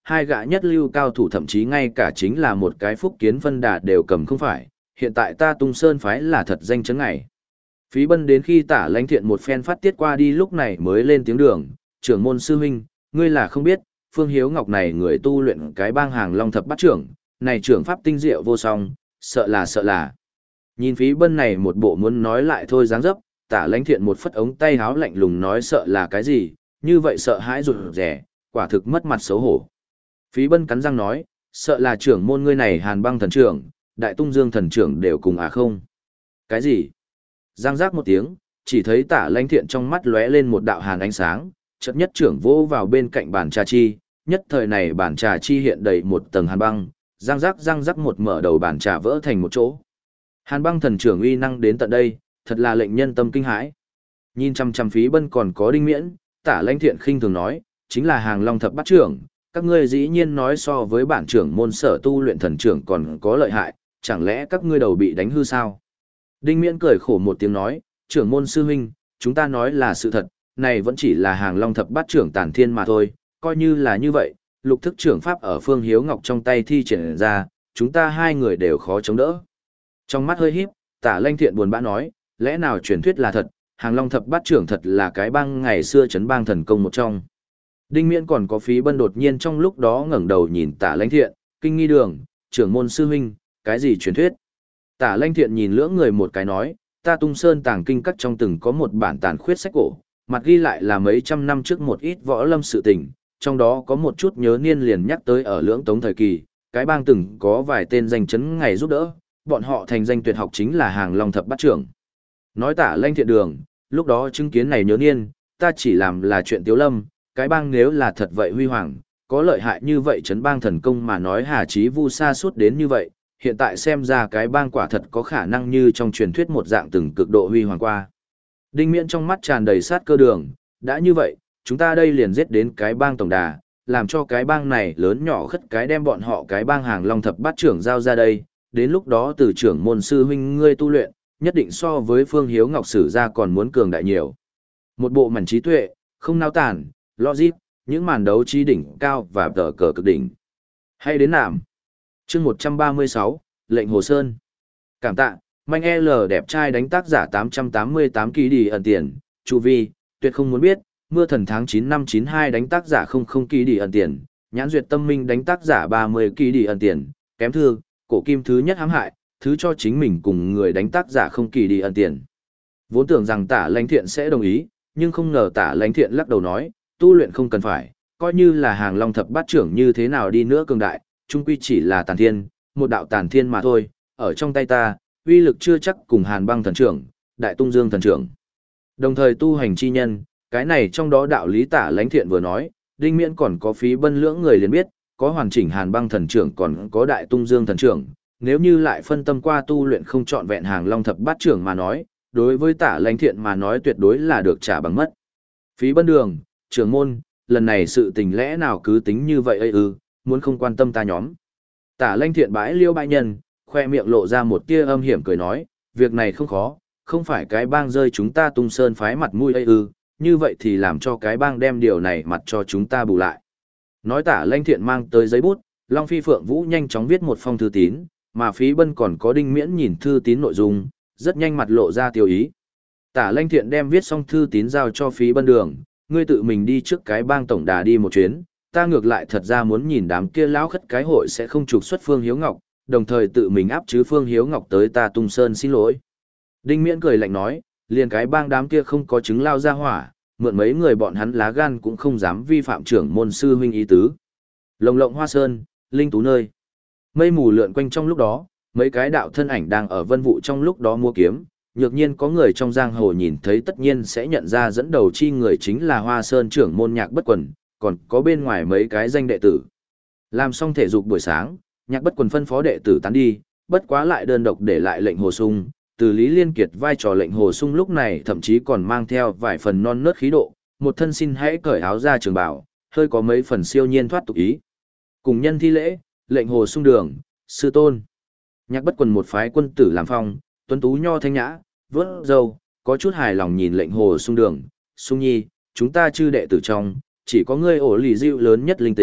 hai gã nhất lưu cao thủ thậm chí ngay cả chính là một cái phúc kiến phân đà đều cầm không phải, hiện tại ta Tung Sơn phái là thật danh chấn ngày. Phí Bân đến khi Tả Lãnh Thiện một phen phát tiết qua đi lúc này mới lên tiếng đường, trưởng môn sư huynh, ngươi là không biết, Phương Hiếu Ngọc này người tu luyện cái bang hàng long thập bát trưởng, này trưởng pháp tinh diệu vô song, sợ là sợ là. Nhìn Phí Bân này một bộ muốn nói lại thôi dáng dấp, Tả Lãnh Thiện một phất ống tay háo lạnh lùng nói sợ là cái gì, như vậy sợ hãi rụt rẻ, quả thực mất mặt xấu hổ. Phí Bân cắn răng nói, sợ là trưởng môn ngươi này Hàn Băng thần trưởng, Đại Tung Dương thần trưởng đều cùng à không? Cái gì? Giang giác một tiếng, chỉ thấy Tả Lãnh Thiện trong mắt lóe lên một đạo hàn ánh sáng, chợt nhất trưởng vỗ vào bên cạnh bàn trà chi, nhất thời này bàn trà chi hiện đầy một tầng hàn băng, giang giác giang giác một mở đầu bàn trà vỡ thành một chỗ. Hàn Băng thần trưởng uy năng đến tận đây, thật là lệnh nhân tâm kinh hãi. Nhìn chăm chăm Phí Bân còn có Đinh Miễn, Tả Lãnh Thiện khinh thường nói, chính là hàng long thập bát trưởng, các ngươi dĩ nhiên nói so với bản trưởng môn sở tu luyện thần trưởng còn có lợi hại, chẳng lẽ các ngươi đầu bị đánh hư sao? Đinh Miễn cười khổ một tiếng nói, trưởng môn sư huynh, chúng ta nói là sự thật, này vẫn chỉ là hàng long thập bát trưởng tản thiên mà thôi, coi như là như vậy, lục thức trưởng pháp ở Phương Hiếu Ngọc trong tay thi triển ra, chúng ta hai người đều khó chống đỡ. Trong mắt hơi híp, Tả Lãnh Thiện buồn bã nói, lẽ nào truyền thuyết là thật, hàng long thập bát trưởng thật là cái bang ngày xưa trấn bang thần công một trong. Đinh Miễn còn có Phí Bân đột nhiên trong lúc đó ngẩng đầu nhìn Tả Lãnh Thiện, kinh nghi đường, trưởng môn sư huynh, cái gì truyền thuyết? Tả Lãnh Thiện nhìn lưỡng người một cái nói, ta Tung Sơn tàng kinh các trong từng có một bản tàn khuyết sách cổ, mặt ghi lại là mấy trăm năm trước một ít võ lâm sự tình, trong đó có một chút nhớ niên liền nhắc tới ở lưỡng tống thời kỳ, cái bang từng có vài tên danh chấn ngày giúp đỡ, bọn họ thành danh tuyệt học chính là hàng long thập bát trưởng. Nói Tả Lãnh Thiện đường, lúc đó chứng kiến này nhớ niên, ta chỉ làm là chuyện tiếu lâm, cái bang nếu là thật vậy huy hoàng, có lợi hại như vậy chấn bang thần công mà nói hà chí vu sa suốt đến như vậy, hiện tại xem ra cái bang quả thật có khả năng như trong truyền thuyết một dạng từng cực độ huy hoàng qua. Đinh Miễn trong mắt tràn đầy sát cơ đường, đã như vậy, chúng ta đây liền giết đến cái bang tổng đà, làm cho cái bang này lớn nhỏ khất cái đem bọn họ cái bang hàng long thập bát trưởng giao ra đây, đến lúc đó từ trưởng môn sư huynh ngươi tu luyện, nhất định so với Phương Hiếu Ngọc sử ra còn muốn cường đại nhiều. Một bộ mảnh trí tuệ, không nao tản, logic, những màn đấu trí đỉnh cao và tờ cờ cực đỉnh. Hay đến nạm. Chương một trăm ba mươi sáu, Lệnh Hồ Sơn. Cảm tạ, manh L đẹp trai đánh tác giả tám trăm tám mươi tám kỳ đi ẩn tiền, chu vi, tuyệt không muốn biết, mưa thần tháng chín năm chín hai đánh tác giả không không kỳ đi ẩn tiền, nhãn duyệt tâm minh đánh tác giả ba mươi kỳ đi ẩn tiền, kém thư, cổ kim thứ nhất hãm hại, thứ cho chính mình cùng người đánh tác giả không kỳ đi ẩn tiền. Vốn tưởng rằng Tả Lãnh Thiện sẽ đồng ý, nhưng không ngờ Tả Lãnh Thiện lắc đầu nói, tu luyện không cần phải, coi như là hàng long thập bát trưởng như thế nào đi nữa cường đại, chung quy chỉ là tàn thiên, một đạo tàn thiên mà thôi, ở trong tay ta, uy lực chưa chắc cùng Hàn Băng thần trưởng, Đại Tung Dương thần trưởng. Đồng thời tu hành chi nhân, cái này trong đó đạo lý Tả Lãnh Thiện vừa nói, Đinh Miễn còn có Phí Bân lưỡng người liền biết, có hoàn chỉnh Hàn Băng thần trưởng còn có Đại Tung Dương thần trưởng, nếu như lại phân tâm qua tu luyện không trọn vẹn hàng long thập bát trưởng mà nói, đối với Tả Lãnh Thiện mà nói tuyệt đối là được trả bằng mất. Phí Bân đường, trưởng môn, lần này sự tình lẽ nào cứ tính như vậy ấy ư, muốn không quan tâm ta nhóm. Tả Lãnh Thiện bãi liêu bãi nhân, khoe miệng lộ ra một tia âm hiểm cười nói, việc này không khó, không phải cái bang rơi chúng ta Tung Sơn phái mặt mũi ấy ư, như vậy thì làm cho cái bang đem điều này mặt cho chúng ta bù lại. Nói Tả Lãnh Thiện mang tới giấy bút, Long Phi Phượng Vũ nhanh chóng viết một phong thư tín, mà Phí Bân còn có Đinh Miễn nhìn thư tín nội dung, rất nhanh mặt lộ ra tiêu ý. Tả Lãnh Thiện đem viết xong thư tín giao cho Phí Bân đường, ngươi tự mình đi trước cái bang tổng đà đi một chuyến, ta ngược lại thật ra muốn nhìn đám kia lão khất cái hội sẽ không trục xuất Phương Hiếu Ngọc, đồng thời tự mình áp chứ Phương Hiếu Ngọc tới ta Tung Sơn xin lỗi. Đinh Miễn cười lạnh nói, liền cái bang đám kia không có chứng lao ra hỏa, mượn mấy người bọn hắn lá gan cũng không dám vi phạm trưởng môn sư huynh ý tứ. Lồng lộng hoa sơn, linh tú nơi. Mây mù lượn quanh trong lúc đó, mấy cái đạo thân ảnh đang ở vân vụ trong lúc đó mua kiếm, nhược nhiên có người trong giang hồ nhìn thấy tất nhiên sẽ nhận ra dẫn đầu chi người chính là Hoa Sơn trưởng môn Nhạc Bất Quần, còn có bên ngoài mấy cái danh đệ tử. Làm xong thể dục buổi sáng, Nhạc Bất Quần phân phó đệ tử tán đi, bất quá lại đơn độc để lại Lệnh Hồ Sung, từ Lý Liên Kiệt vai trò Lệnh Hồ Sung lúc này thậm chí còn mang theo vài phần non nớt khí độ, một thân xin hãy cởi áo ra trường bảo, hơi có mấy phần siêu nhiên thoát tục ý. Cùng nhân thi lễ, Lệnh Hồ Sung đường, sư tôn. Nhạc Bất Quần một phái quân tử làm phong, tuấn tú nho thanh nhã, vớt râu, có chút hài lòng nhìn Lệnh Hồ Sung đường, Sung nhi, chúng ta chư đệ tử trong, chỉ có ngươi ổ lì dịu lớn nhất linh tính,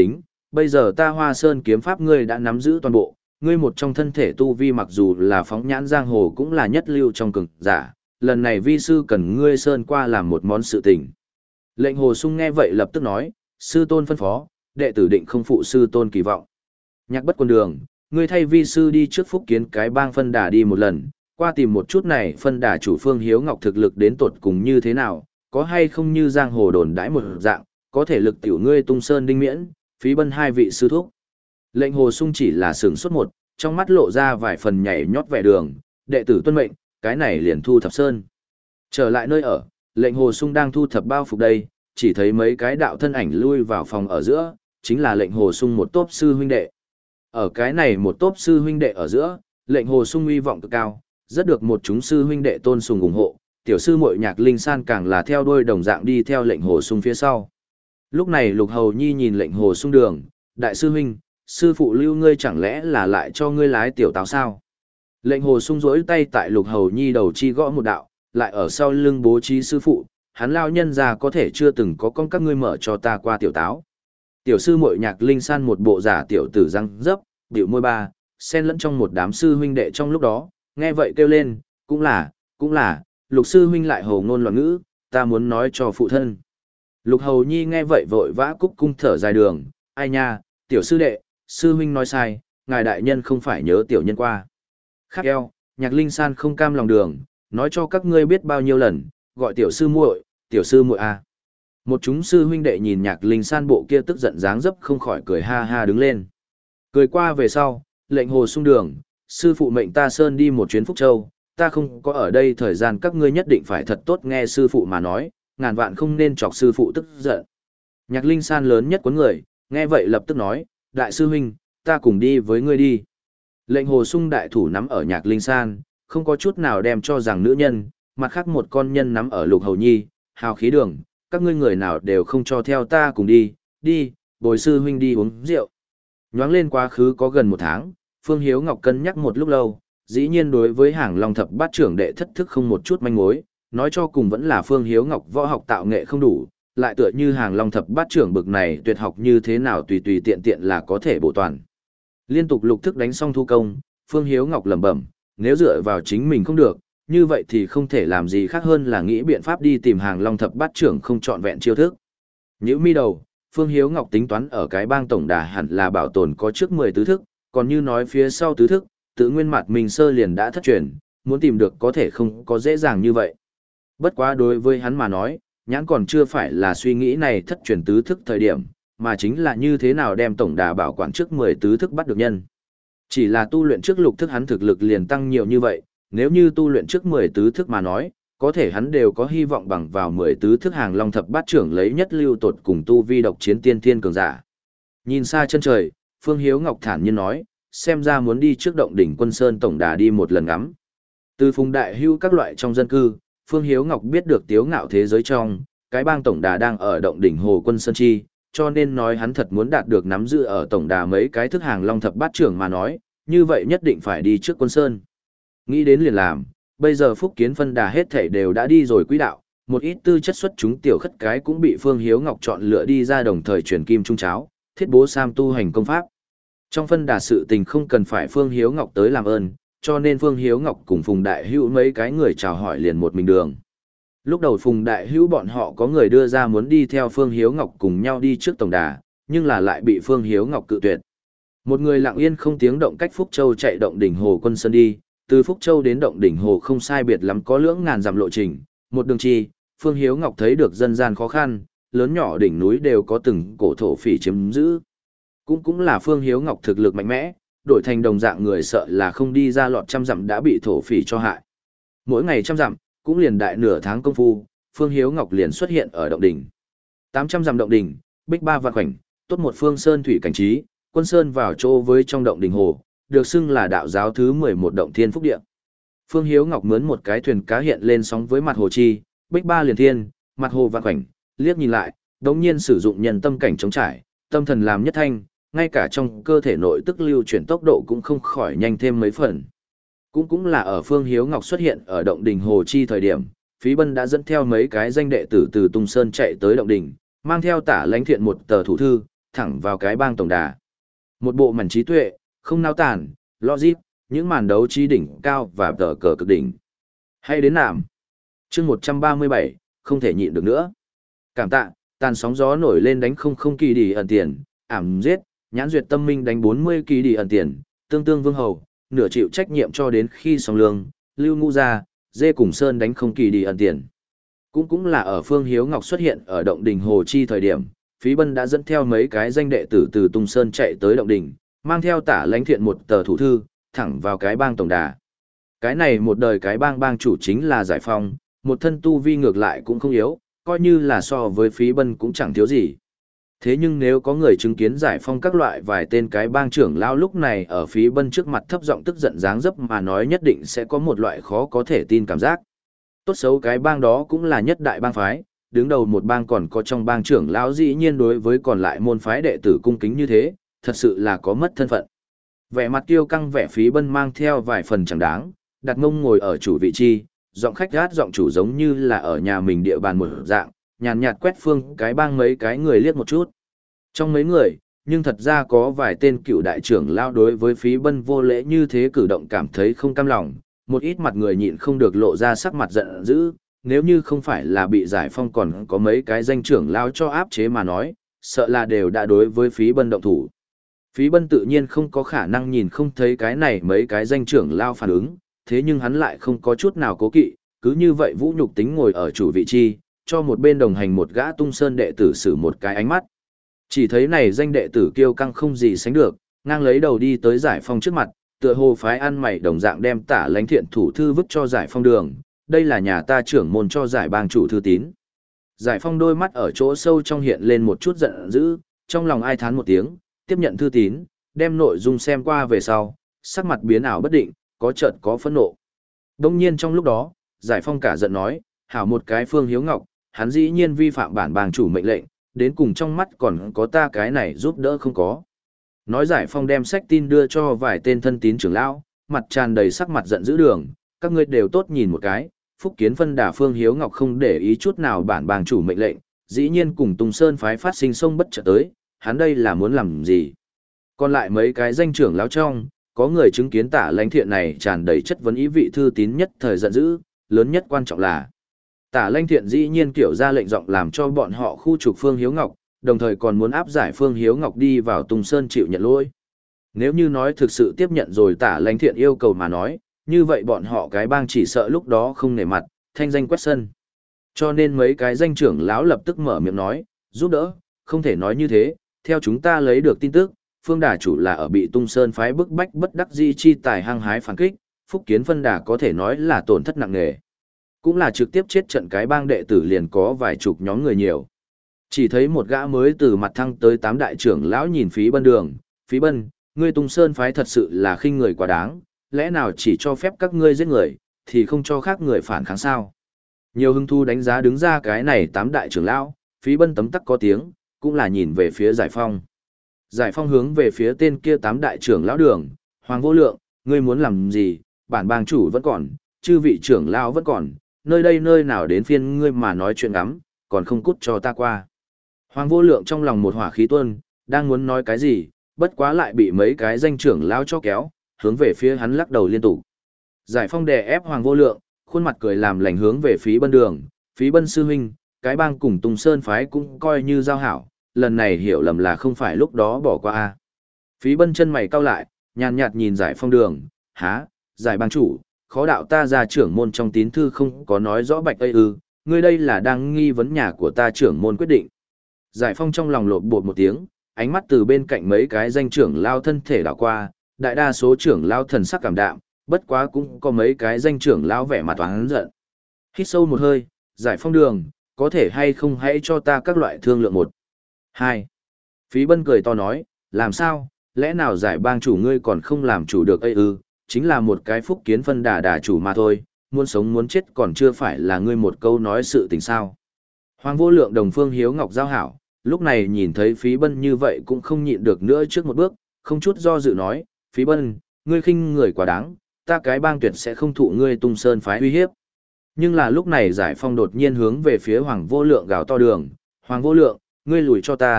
bây giờ ta Hoa Sơn kiếm pháp ngươi đã nắm giữ toàn bộ, ngươi một trong thân thể tu vi mặc dù là phóng nhãn giang hồ cũng là nhất lưu trong cường giả, lần này vi sư cần ngươi Sơn qua làm một món sự tình. Lệnh Hồ Sung nghe vậy lập tức nói, sư tôn phân phó, đệ tử định không phụ sư tôn kỳ vọng. Nhạc Bất Quân Đường, ngươi thay vi sư đi trước phúc kiến cái bang phân đà đi một lần, qua tìm một chút này phân đà chủ Phương Hiếu Ngọc thực lực đến tột cùng như thế nào, có hay không như giang hồ đồn đãi một dạng, có thể lực tiểu ngươi tung sơn đinh miễn, phí bân hai vị sư thúc. Lệnh Hồ Sung chỉ là sửng sốt một, trong mắt lộ ra vài phần nhảy nhót vẻ đường, đệ tử tuân mệnh, cái này liền thu thập sơn. Trở lại nơi ở, lệnh Hồ Sung đang thu thập bao phục đây, chỉ thấy mấy cái đạo thân ảnh lui vào phòng ở giữa, chính là lệnh Hồ Sung một tốp sư huynh đệ. Ở cái này một tốp sư huynh đệ ở giữa, lệnh Hồ Sung uy vọng cực cao, rất được một chúng sư huynh đệ tôn sùng ủng hộ, tiểu sư muội Nhạc Linh San càng là theo đuôi đồng dạng đi theo lệnh Hồ Sung phía sau. Lúc này Lục Hầu Nhi nhìn lệnh Hồ Sung đường, đại sư huynh, sư phụ lưu ngươi chẳng lẽ là lại cho ngươi lái tiểu táo sao? Lệnh Hồ Sung rỗi tay tại Lục Hầu Nhi đầu chi gõ một đạo, lại ở sau lưng bố trí sư phụ, hắn lao nhân ra có thể chưa từng có con các ngươi mở cho ta qua tiểu táo. Tiểu sư muội Nhạc Linh San một bộ giả tiểu tử răng dấp, bĩu môi ba, xen lẫn trong một đám sư huynh đệ trong lúc đó, nghe vậy kêu lên, cũng là, cũng là, Lục sư huynh lại hồ ngôn loạn ngữ, ta muốn nói cho phụ thân. Lục Hầu Nhi nghe vậy vội vã cúc cung thở dài đường, ai nha, tiểu sư đệ, sư huynh nói sai, ngài đại nhân không phải nhớ tiểu nhân qua. Khắc eo, Nhạc Linh San không cam lòng đường, nói cho các ngươi biết bao nhiêu lần, gọi tiểu sư muội, tiểu sư muội a. Một chúng sư huynh đệ nhìn Nhạc Linh San bộ kia tức giận dáng dấp không khỏi cười ha ha đứng lên. Cười qua về sau, lệnh Hồ Sung đường, sư phụ mệnh ta sơn đi một chuyến Phúc Châu, ta không có ở đây thời gian các ngươi nhất định phải thật tốt nghe sư phụ mà nói, ngàn vạn không nên chọc sư phụ tức giận. Nhạc Linh San lớn nhất của người, nghe vậy lập tức nói, đại sư huynh, ta cùng đi với ngươi đi. Lệnh Hồ Sung đại thủ nắm ở Nhạc Linh San, không có chút nào đem cho rằng nữ nhân, mặt khác một con nhân nắm ở Lục Hầu Nhi, hào khí đường, các ngươi người nào đều không cho theo ta cùng đi, đi, bồi sư huynh đi uống rượu. Nhoáng lên quá khứ có gần một tháng, Phương Hiếu Ngọc cân nhắc một lúc lâu, dĩ nhiên đối với hàng Long thập bát trưởng đệ thất thức không một chút manh mối, nói cho cùng vẫn là Phương Hiếu Ngọc võ học tạo nghệ không đủ, lại tựa như hàng Long thập bát trưởng bực này tuyệt học như thế nào tùy tùy tiện tiện là có thể bổ toàn. Liên tục lục thức đánh xong thu công, Phương Hiếu Ngọc lẩm bẩm, nếu dựa vào chính mình không được, như vậy thì không thể làm gì khác hơn là nghĩ biện pháp đi tìm hàng Long thập bát trưởng không trọn vẹn chiêu thức. Nhữ mi đầu, Phương Hiếu Ngọc tính toán ở cái bang tổng đà hẳn là bảo tồn có trước mười tứ thức, còn như nói phía sau tứ thức, tự nguyên mặt mình sơ liền đã thất truyền, muốn tìm được có thể không có dễ dàng như vậy. Bất quá đối với hắn mà nói, nhãn còn chưa phải là suy nghĩ này thất truyền tứ thức thời điểm, mà chính là như thế nào đem tổng đà bảo quản trước mười tứ thức bắt được nhân. Chỉ là tu luyện trước lục thức hắn thực lực liền tăng nhiều như vậy, nếu như tu luyện trước mười tứ thức mà nói, có thể hắn đều có hy vọng bằng vào mười tứ thức hàng Long thập bát trưởng lấy nhất lưu tột cùng tu vi độc chiến tiên thiên cường giả. Nhìn xa chân trời, Phương Hiếu Ngọc thản nhiên nói, xem ra muốn đi trước động đỉnh Quân Sơn tổng đà đi một lần ngắm. Từ Phùng Đại Hưu các loại trong dân cư, Phương Hiếu Ngọc biết được tiếu ngạo thế giới trong, cái bang tổng đà đang ở động đỉnh Hồ Quân Sơn Chi, cho nên nói hắn thật muốn đạt được nắm giữ ở tổng đà mấy cái thức hàng Long thập bát trưởng mà nói, như vậy nhất định phải đi trước Quân Sơn. Nghĩ đến liền làm, bây giờ Phúc Kiến phân đà hết thảy đều đã đi rồi quỹ đạo, một ít tư chất xuất chúng tiểu khất cái cũng bị Phương Hiếu Ngọc chọn lựa đi ra đồng thời truyền kim trung cháo, thiết bố sam tu hành công pháp. Trong phân đà sự tình không cần phải Phương Hiếu Ngọc tới làm ơn, cho nên Phương Hiếu Ngọc cùng Phùng Đại Hữu mấy cái người chào hỏi liền một mình đường. Lúc đầu Phùng Đại Hữu bọn họ có người đưa ra muốn đi theo Phương Hiếu Ngọc cùng nhau đi trước tổng đà, nhưng là lại bị Phương Hiếu Ngọc cự tuyệt. Một người lặng yên không tiếng động cách Phúc Châu chạy động đỉnh Hồ Quân Sơn đi, từ Phúc Châu đến động đỉnh Hồ không sai biệt lắm có lưỡng ngàn dặm lộ trình, một đường chi, Phương Hiếu Ngọc thấy được dân gian khó khăn, lớn nhỏ đỉnh núi đều có từng cổ thổ phỉ chiếm giữ. Cũng cũng là Phương Hiếu Ngọc thực lực mạnh mẽ, đổi thành đồng dạng người sợ là không đi ra lọt trăm dặm đã bị thổ phỉ cho hại. Mỗi ngày trăm dặm, cũng liền đại nửa tháng công phu, Phương Hiếu Ngọc liền xuất hiện ở động đỉnh. tám trăm dặm động đỉnh, bích ba vạn khoảnh, tốt một phương sơn thủy cảnh trí, Quân Sơn vào chỗ với trong động đỉnh hồ, được xưng là đạo giáo thứ mười một động thiên phúc địa. Phương Hiếu Ngọc mướn một cái thuyền cá hiện lên sóng với mặt hồ chi, bích ba liền thiên, mặt hồ vạn khoảnh, liếc nhìn lại, đống nhiên sử dụng nhân tâm cảnh chống trải, tâm thần làm nhất thanh, ngay cả trong cơ thể nội tức lưu chuyển tốc độ cũng không khỏi nhanh thêm mấy phần. Cũng cũng là ở Phương Hiếu Ngọc xuất hiện ở động đỉnh hồ chi thời điểm, Phí Bân đã dẫn theo mấy cái danh đệ tử từ Tung Sơn chạy tới động đỉnh, mang theo Tả Lãnh Thiện một tờ thủ thư, thẳng vào cái bang tổng đà. Một bộ màn trí tuệ, không nao tản, logic, những màn đấu trí đỉnh cao và tờ cờ cực đỉnh. Hay đến nạm. chương một trăm ba mươi bảy, không thể nhịn được nữa. Cảm tạ, tàn sóng gió nổi lên đánh không không kỳ đi ẩn tiền, ảm giết, nhãn duyệt tâm minh đánh bốn mươi kỳ đi ẩn tiền, tương tương vương hầu, nửa chịu trách nhiệm cho đến khi song lương, lưu ngũ ra, dê cùng sơn đánh không kỳ đi ẩn tiền. Cũng cũng là ở Phương Hiếu Ngọc xuất hiện ở động đình Hồ Chi thời điểm, Phí Bân đã dẫn theo mấy cái danh đệ tử từ Tung Sơn chạy tới động đình, mang theo Tả Lãnh Thiện một tờ thủ thư, thẳng vào cái bang tổng đà. Cái này một đời cái bang bang chủ chính là Giải Phong, một thân tu vi ngược lại cũng không yếu, coi như là so với Phí Bân cũng chẳng thiếu gì. Thế nhưng nếu có người chứng kiến Giải Phong các loại vài tên cái bang trưởng lao lúc này ở Phí Bân trước mặt thấp giọng tức giận dáng dấp mà nói, nhất định sẽ có một loại khó có thể tin cảm giác. Tốt xấu cái bang đó cũng là nhất đại bang phái, đứng đầu một bang còn có trong bang trưởng lão dĩ nhiên đối với còn lại môn phái đệ tử cung kính như thế, thật sự là có mất thân phận. Vẻ mặt kiêu căng vẻ Phí Bân mang theo vài phần chẳng đáng, đặt mông ngồi ở chủ vị trí, giọng khách gát giọng chủ giống như là ở nhà mình địa bàn một dạng, nhàn nhạt quét phương cái bang mấy cái người liếc một chút. Trong mấy người, nhưng thật ra có vài tên cựu đại trưởng lao đối với Phí Bân vô lễ như thế cử động cảm thấy không cam lòng, một ít mặt người nhịn không được lộ ra sắc mặt giận dữ, nếu như không phải là bị Giải Phong còn có mấy cái danh trưởng lao cho áp chế mà nói, sợ là đều đã đối với Phí Bân động thủ. Phí Bân tự nhiên không có khả năng nhìn không thấy cái này mấy cái danh trưởng lao phản ứng, thế nhưng hắn lại không có chút nào cố kỵ, cứ như vậy vũ nhục tính ngồi ở chủ vị trí, cho một bên đồng hành một gã Tung Sơn đệ tử sử một cái ánh mắt. Chỉ thấy này danh đệ tử kiêu căng không gì sánh được, ngang lấy đầu đi tới Giải Phong trước mặt, tựa hồ phái ăn mày đồng dạng đem Tả Lãnh Thiện thủ thư vứt cho Giải Phong đường, đây là nhà ta trưởng môn cho Giải bang chủ thư tín. Giải Phong đôi mắt ở chỗ sâu trong hiện lên một chút giận dữ, trong lòng ai thán một tiếng, tiếp nhận thư tín, đem nội dung xem qua về sau, sắc mặt biến ảo bất định, có chợt có phẫn nộ. Đông nhiên trong lúc đó, Giải Phong cả giận nói, hảo một cái Phương Hiếu Ngọc, hắn dĩ nhiên vi phạm bản bang chủ mệnh lệnh, đến cùng trong mắt còn có ta cái này giúp đỡ không có. Nói Giải Phong đem sách tin đưa cho vài tên thân tín trưởng lão, mặt tràn đầy sắc mặt giận dữ đường, các ngươi đều tốt nhìn một cái, Phúc Kiến phân đà Phương Hiếu Ngọc không để ý chút nào bản bang chủ mệnh lệnh, dĩ nhiên cùng Tùng Sơn phái phát sinh sông bất chợt tới, hắn đây là muốn làm gì? Còn lại mấy cái danh trưởng lão trong, có người chứng kiến Tả Lãnh Thiện này tràn đầy chất vấn ý vị thư tín nhất thời giận dữ, lớn nhất quan trọng là Tả Lãnh Thiện dĩ nhiên kiểu ra lệnh giọng làm cho bọn họ khu trục Phương Hiếu Ngọc, đồng thời còn muốn áp giải Phương Hiếu Ngọc đi vào Tùng Sơn chịu nhận lỗi. Nếu như nói thực sự tiếp nhận rồi Tả Lãnh Thiện yêu cầu mà nói, như vậy bọn họ cái bang chỉ sợ lúc đó không nể mặt, thanh danh quét sân. Cho nên mấy cái danh trưởng lão lập tức mở miệng nói, giúp đỡ, không thể nói như thế, theo chúng ta lấy được tin tức, Phương đà chủ là ở bị Tung Sơn phái bức bách bất đắc dĩ chi tài hăng hái phản kích, Phúc Kiến phân đà có thể nói là tổn thất nặng nề. Cũng là trực tiếp chết trận cái bang đệ tử liền có vài chục nhóm người nhiều. Chỉ thấy một gã mới từ mặt thăng tới tám đại trưởng lão nhìn Phí Bân đường, Phí Bân, ngươi Tung Sơn phái thật sự là khinh người quá đáng, lẽ nào chỉ cho phép các ngươi giết người, thì không cho khác người phản kháng sao? Nhiều hưng thu đánh giá đứng ra cái này tám đại trưởng lão, Phí Bân tấm tắc có tiếng, cũng là nhìn về phía Giải Phong. Giải Phong hướng về phía tên kia tám đại trưởng lão đường, Hoàng Vô Lượng, ngươi muốn làm gì, bản bang chủ vẫn còn, chư vị trưởng lão vẫn còn, nơi đây nơi nào đến phiên ngươi mà nói chuyện ngắm, còn không cút cho ta qua. Hoàng Vô Lượng trong lòng một hỏa khí tuôn, đang muốn nói cái gì, bất quá lại bị mấy cái danh trưởng lão cho kéo, hướng về phía hắn lắc đầu liên tục. Giải Phong đè ép Hoàng Vô Lượng, khuôn mặt cười làm lành hướng về Phí Bân đường, Phí Bân sư huynh, cái bang cùng Tùng Sơn phái cũng coi như giao hảo, lần này hiểu lầm là không phải lúc đó bỏ qua a. Phí Bân chân mày cau lại, nhàn nhạt nhìn Giải Phong đường, há, Giải bang chủ, khó đạo ta ra trưởng môn trong tín thư không có nói rõ bạch ây ư, ngươi đây là đang nghi vấn nhà của ta trưởng môn quyết định. Giải Phong trong lòng lột bột một tiếng, ánh mắt từ bên cạnh mấy cái danh trưởng lao thân thể đảo qua, đại đa số trưởng lao thần sắc cảm đạm, bất quá cũng có mấy cái danh trưởng lao vẻ mặt oán giận. Hít sâu một hơi, Giải Phong đường, có thể hay không hãy cho ta các loại thương lượng một. Hai. Phí Bân cười to nói, làm sao, lẽ nào Giải bang chủ ngươi còn không làm chủ được ây ư, chính là một cái Phúc Kiến phân đà đà chủ mà thôi, muốn sống muốn chết còn chưa phải là ngươi một câu nói sự tình sao. Hoàng Vô Lượng đồng Phương Hiếu Ngọc giao hảo, lúc này nhìn thấy Phí Bân như vậy cũng không nhịn được nữa trước một bước, không chút do dự nói, Phí Bân, ngươi khinh người quá đáng, ta cái bang tuyệt sẽ không thụ ngươi Tung Sơn phái uy hiếp. Nhưng là lúc này Giải Phong đột nhiên hướng về phía Hoàng Vô Lượng gào to đường, Hoàng Vô Lượng, ngươi lùi cho ta,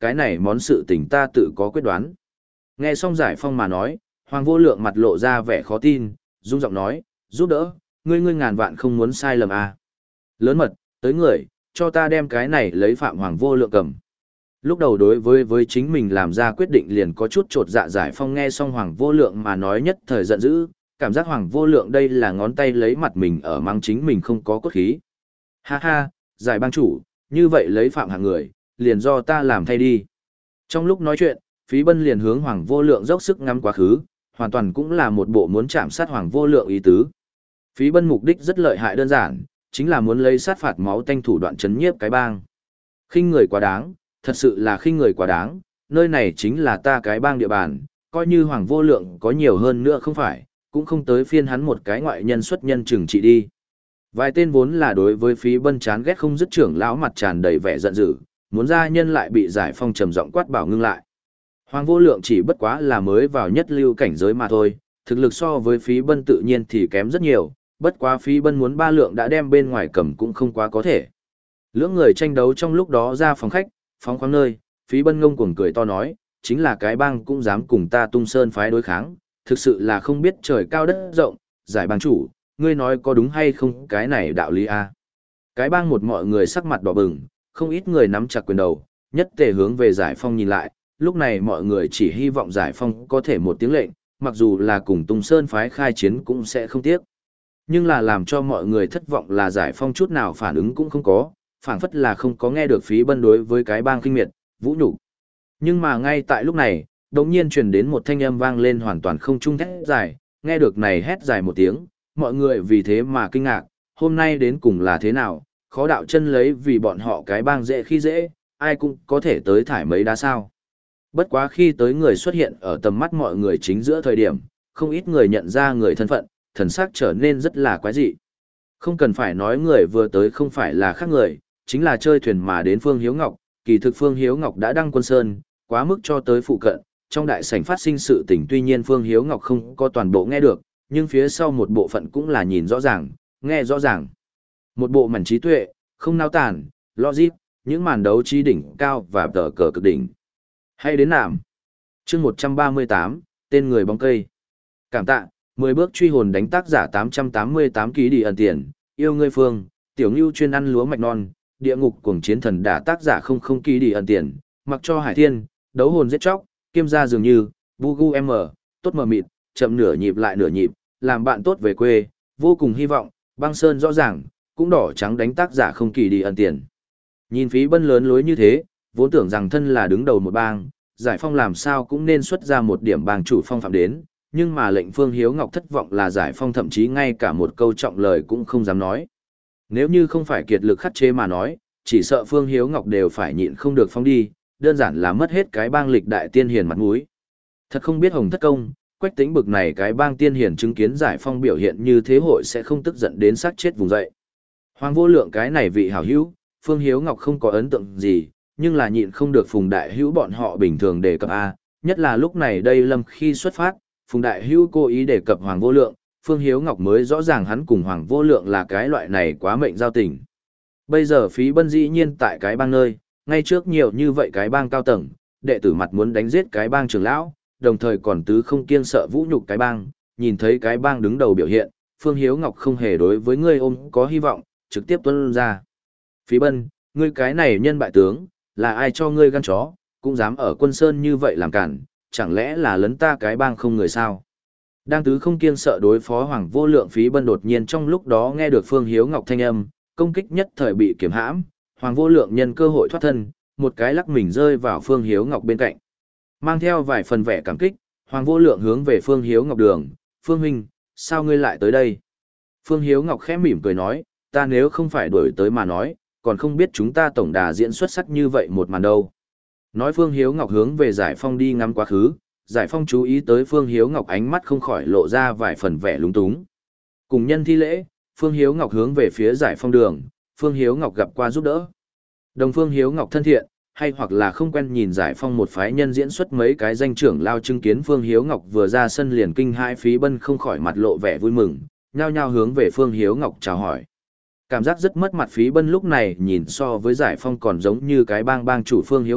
cái này món sự tình ta tự có quyết đoán. Nghe xong Giải Phong mà nói, Hoàng Vô Lượng mặt lộ ra vẻ khó tin, rung giọng nói, giúp đỡ, ngươi ngươi ngàn vạn không muốn sai lầm à. Lớn mật, tới người, cho ta đem cái này lấy Phạm Hoàng Vô Lượng cầm. Lúc đầu đối với với chính mình làm ra quyết định liền có chút trột dạ. Giải Phong nghe xong Hoàng Vô Lượng mà nói nhất thời giận dữ, cảm giác Hoàng Vô Lượng đây là ngón tay lấy mặt mình ở mang chính mình không có cốt khí. Ha ha, Giải bang chủ, như vậy lấy Phạm hạng người, liền do ta làm thay đi. Trong lúc nói chuyện, Phí Bân liền hướng Hoàng Vô Lượng dốc sức ngắm quá khứ, hoàn toàn cũng là một bộ muốn chạm sát Hoàng Vô Lượng ý tứ. Phí Bân mục đích rất lợi hại đơn giản, chính là muốn lấy sát phạt máu tanh thủ đoạn chấn nhiếp cái bang. Khinh người quá đáng, thật sự là khinh người quá đáng, nơi này chính là ta cái bang địa bàn, coi như Hoàng Vô Lượng có nhiều hơn nữa không phải, cũng không tới phiên hắn một cái ngoại nhân xuất nhân trừng trị đi. Vài tên vốn là đối với Phí Bân chán ghét không dứt trưởng lão mặt tràn đầy vẻ giận dữ, muốn ra nhân lại bị Giải Phong trầm giọng quát bảo ngưng lại. Hoàng Vô Lượng chỉ bất quá là mới vào nhất lưu cảnh giới mà thôi, thực lực so với Phí Bân tự nhiên thì kém rất nhiều, bất quá Phí Bân muốn ba lượng đã đem bên ngoài cầm cũng không quá có thể. Lưỡng người tranh đấu trong lúc đó ra phòng khách, phóng khoáng nơi, Phí Bân ngông cuồng cười to nói, chính là cái bang cũng dám cùng ta Tung Sơn phái đối kháng, thực sự là không biết trời cao đất rộng, Giải bang chủ, ngươi nói có đúng hay không cái này đạo lý a? Cái bang một mọi người sắc mặt đỏ bừng, không ít người nắm chặt quyền đầu, nhất tề hướng về Giải Phong nhìn lại, lúc này mọi người chỉ hy vọng Giải Phong có thể một tiếng lệnh, mặc dù là cùng Tung Sơn phái khai chiến cũng sẽ không tiếc. Nhưng là làm cho mọi người thất vọng là Giải Phong chút nào phản ứng cũng không có, phảng phất là không có nghe được Phí Bân đối với cái bang kinh miệt, vũ nhục. Nhưng mà ngay tại lúc này, đột nhiên truyền đến một thanh âm vang lên hoàn toàn không trung thét dài, nghe được này hét dài một tiếng, mọi người vì thế mà kinh ngạc, hôm nay đến cùng là thế nào, khó đạo chân lấy vì bọn họ cái bang dễ khi dễ, ai cũng có thể tới thải mấy đá sao. Bất quá khi tới người xuất hiện ở tầm mắt mọi người chính giữa thời điểm, không ít người nhận ra người thân phận, thần sắc trở nên rất là quái dị. Không cần phải nói người vừa tới không phải là khác người, chính là chơi thuyền mà đến Phương Hiếu Ngọc, kỳ thực Phương Hiếu Ngọc đã đăng quân sơn, quá mức cho tới phụ cận, trong đại sảnh phát sinh sự tình tuy nhiên Phương Hiếu Ngọc không có toàn bộ nghe được, nhưng phía sau một bộ phận cũng là nhìn rõ ràng, nghe rõ ràng. Một bộ mảnh trí tuệ, không nao tản, logic, những màn đấu trí đỉnh cao và tờ cờ cực đỉnh. Hay đến nạm. Chương một trăm ba mươi tám, tên người bóng cây. Cảm tạ, mười bước truy hồn đánh tác giả tám trăm tám mươi tám ký đi ẩn tiền, yêu ngươi Phương, tiểu ngưu chuyên ăn lúa mạch non, địa ngục cuồng chiến thần đả tác giả không không ký đi ẩn tiền, mặc cho hải thiên, đấu hồn giết chóc, kiêm gia dường như, Bugu M, tốt mờ mịt, chậm nửa nhịp lại nửa nhịp, làm bạn tốt về quê, vô cùng hy vọng, băng sơn rõ ràng, cũng đỏ trắng đánh tác giả không kỳ đi ẩn tiền. Nhìn Phí Bân lớn lối như thế, vốn tưởng rằng thân là đứng đầu một bang, Giải Phong làm sao cũng nên xuất ra một điểm bang chủ phong phạm đến, nhưng mà lệnh Phương Hiếu Ngọc thất vọng là Giải Phong thậm chí ngay cả một câu trọng lời cũng không dám nói. Nếu như không phải kiệt lực khắc chế mà nói, chỉ sợ Phương Hiếu Ngọc đều phải nhịn không được phong đi, đơn giản là mất hết cái bang lịch đại tiên hiền mặt mũi. Thật không biết Hồng Thất Công, Quách Tĩnh bực này cái bang tiên hiền chứng kiến Giải Phong biểu hiện như thế hội sẽ không tức giận đến sát chết vùng dậy. Hoàng Vô Lượng cái này vị hảo hữu, Phương Hiếu Ngọc không có ấn tượng gì, nhưng là nhịn không được Phùng Đại Hữu bọn họ bình thường đề cập A, nhất là lúc này đây lâm khi xuất phát, Phùng Đại Hữu cố ý đề cập Hoàng Vô Lượng, Phương Hiếu Ngọc mới rõ ràng hắn cùng Hoàng Vô Lượng là cái loại này quá mệnh giao tình. Bây giờ Phí Bân dĩ nhiên tại cái bang nơi, ngay trước nhiều như vậy cái bang cao tầng, đệ tử mặt muốn đánh giết cái bang trưởng lão, đồng thời còn tứ không kiêng sợ vũ nhục cái bang, nhìn thấy cái bang đứng đầu biểu hiện, Phương Hiếu Ngọc không hề đối với ngươi ôm có hy vọng, trực tiếp tuân ra. Phí Bân, ngươi cái này nhân bại tướng, là ai cho ngươi gan chó, cũng dám ở quân sơn như vậy làm cản, chẳng lẽ là lấn ta cái bang không người sao? Đang tứ không kiêng sợ đối phó Hoàng Vô Lượng, Phí Bân đột nhiên trong lúc đó nghe được Phương Hiếu Ngọc thanh âm, công kích nhất thời bị kiểm hãm, Hoàng Vô Lượng nhân cơ hội thoát thân, một cái lắc mình rơi vào Phương Hiếu Ngọc bên cạnh. Mang theo vài phần vẻ cảm kích, Hoàng Vô Lượng hướng về Phương Hiếu Ngọc đường, Phương huynh, sao ngươi lại tới đây? Phương Hiếu Ngọc khẽ mỉm cười nói, ta nếu không phải đuổi tới mà nói, còn không biết chúng ta tổng đà diễn xuất sắc như vậy một màn đâu. Nói Phương Hiếu Ngọc hướng về Giải Phong đi ngắm quá khứ, Giải Phong chú ý tới Phương Hiếu Ngọc ánh mắt không khỏi lộ ra vài phần vẻ lúng túng. Cùng nhân thi lễ, Phương Hiếu Ngọc hướng về phía Giải Phong đường, Phương Hiếu Ngọc gặp qua giúp đỡ. Đồng Phương Hiếu Ngọc thân thiện, hay hoặc là không quen nhìn Giải Phong một phái nhân diễn xuất mấy cái danh trưởng lao chứng kiến Phương Hiếu Ngọc vừa ra sân liền kinh hai Phí Bân không khỏi mặt lộ vẻ vui mừng, nhao nhao hướng về Phương Hiếu Ngọc chào hỏi. Cảm giác rất mất mặt Phí Bân lúc này nhìn so với Giải Phong còn giống như cái bang bang chủ Phương Hiếu Ngọc,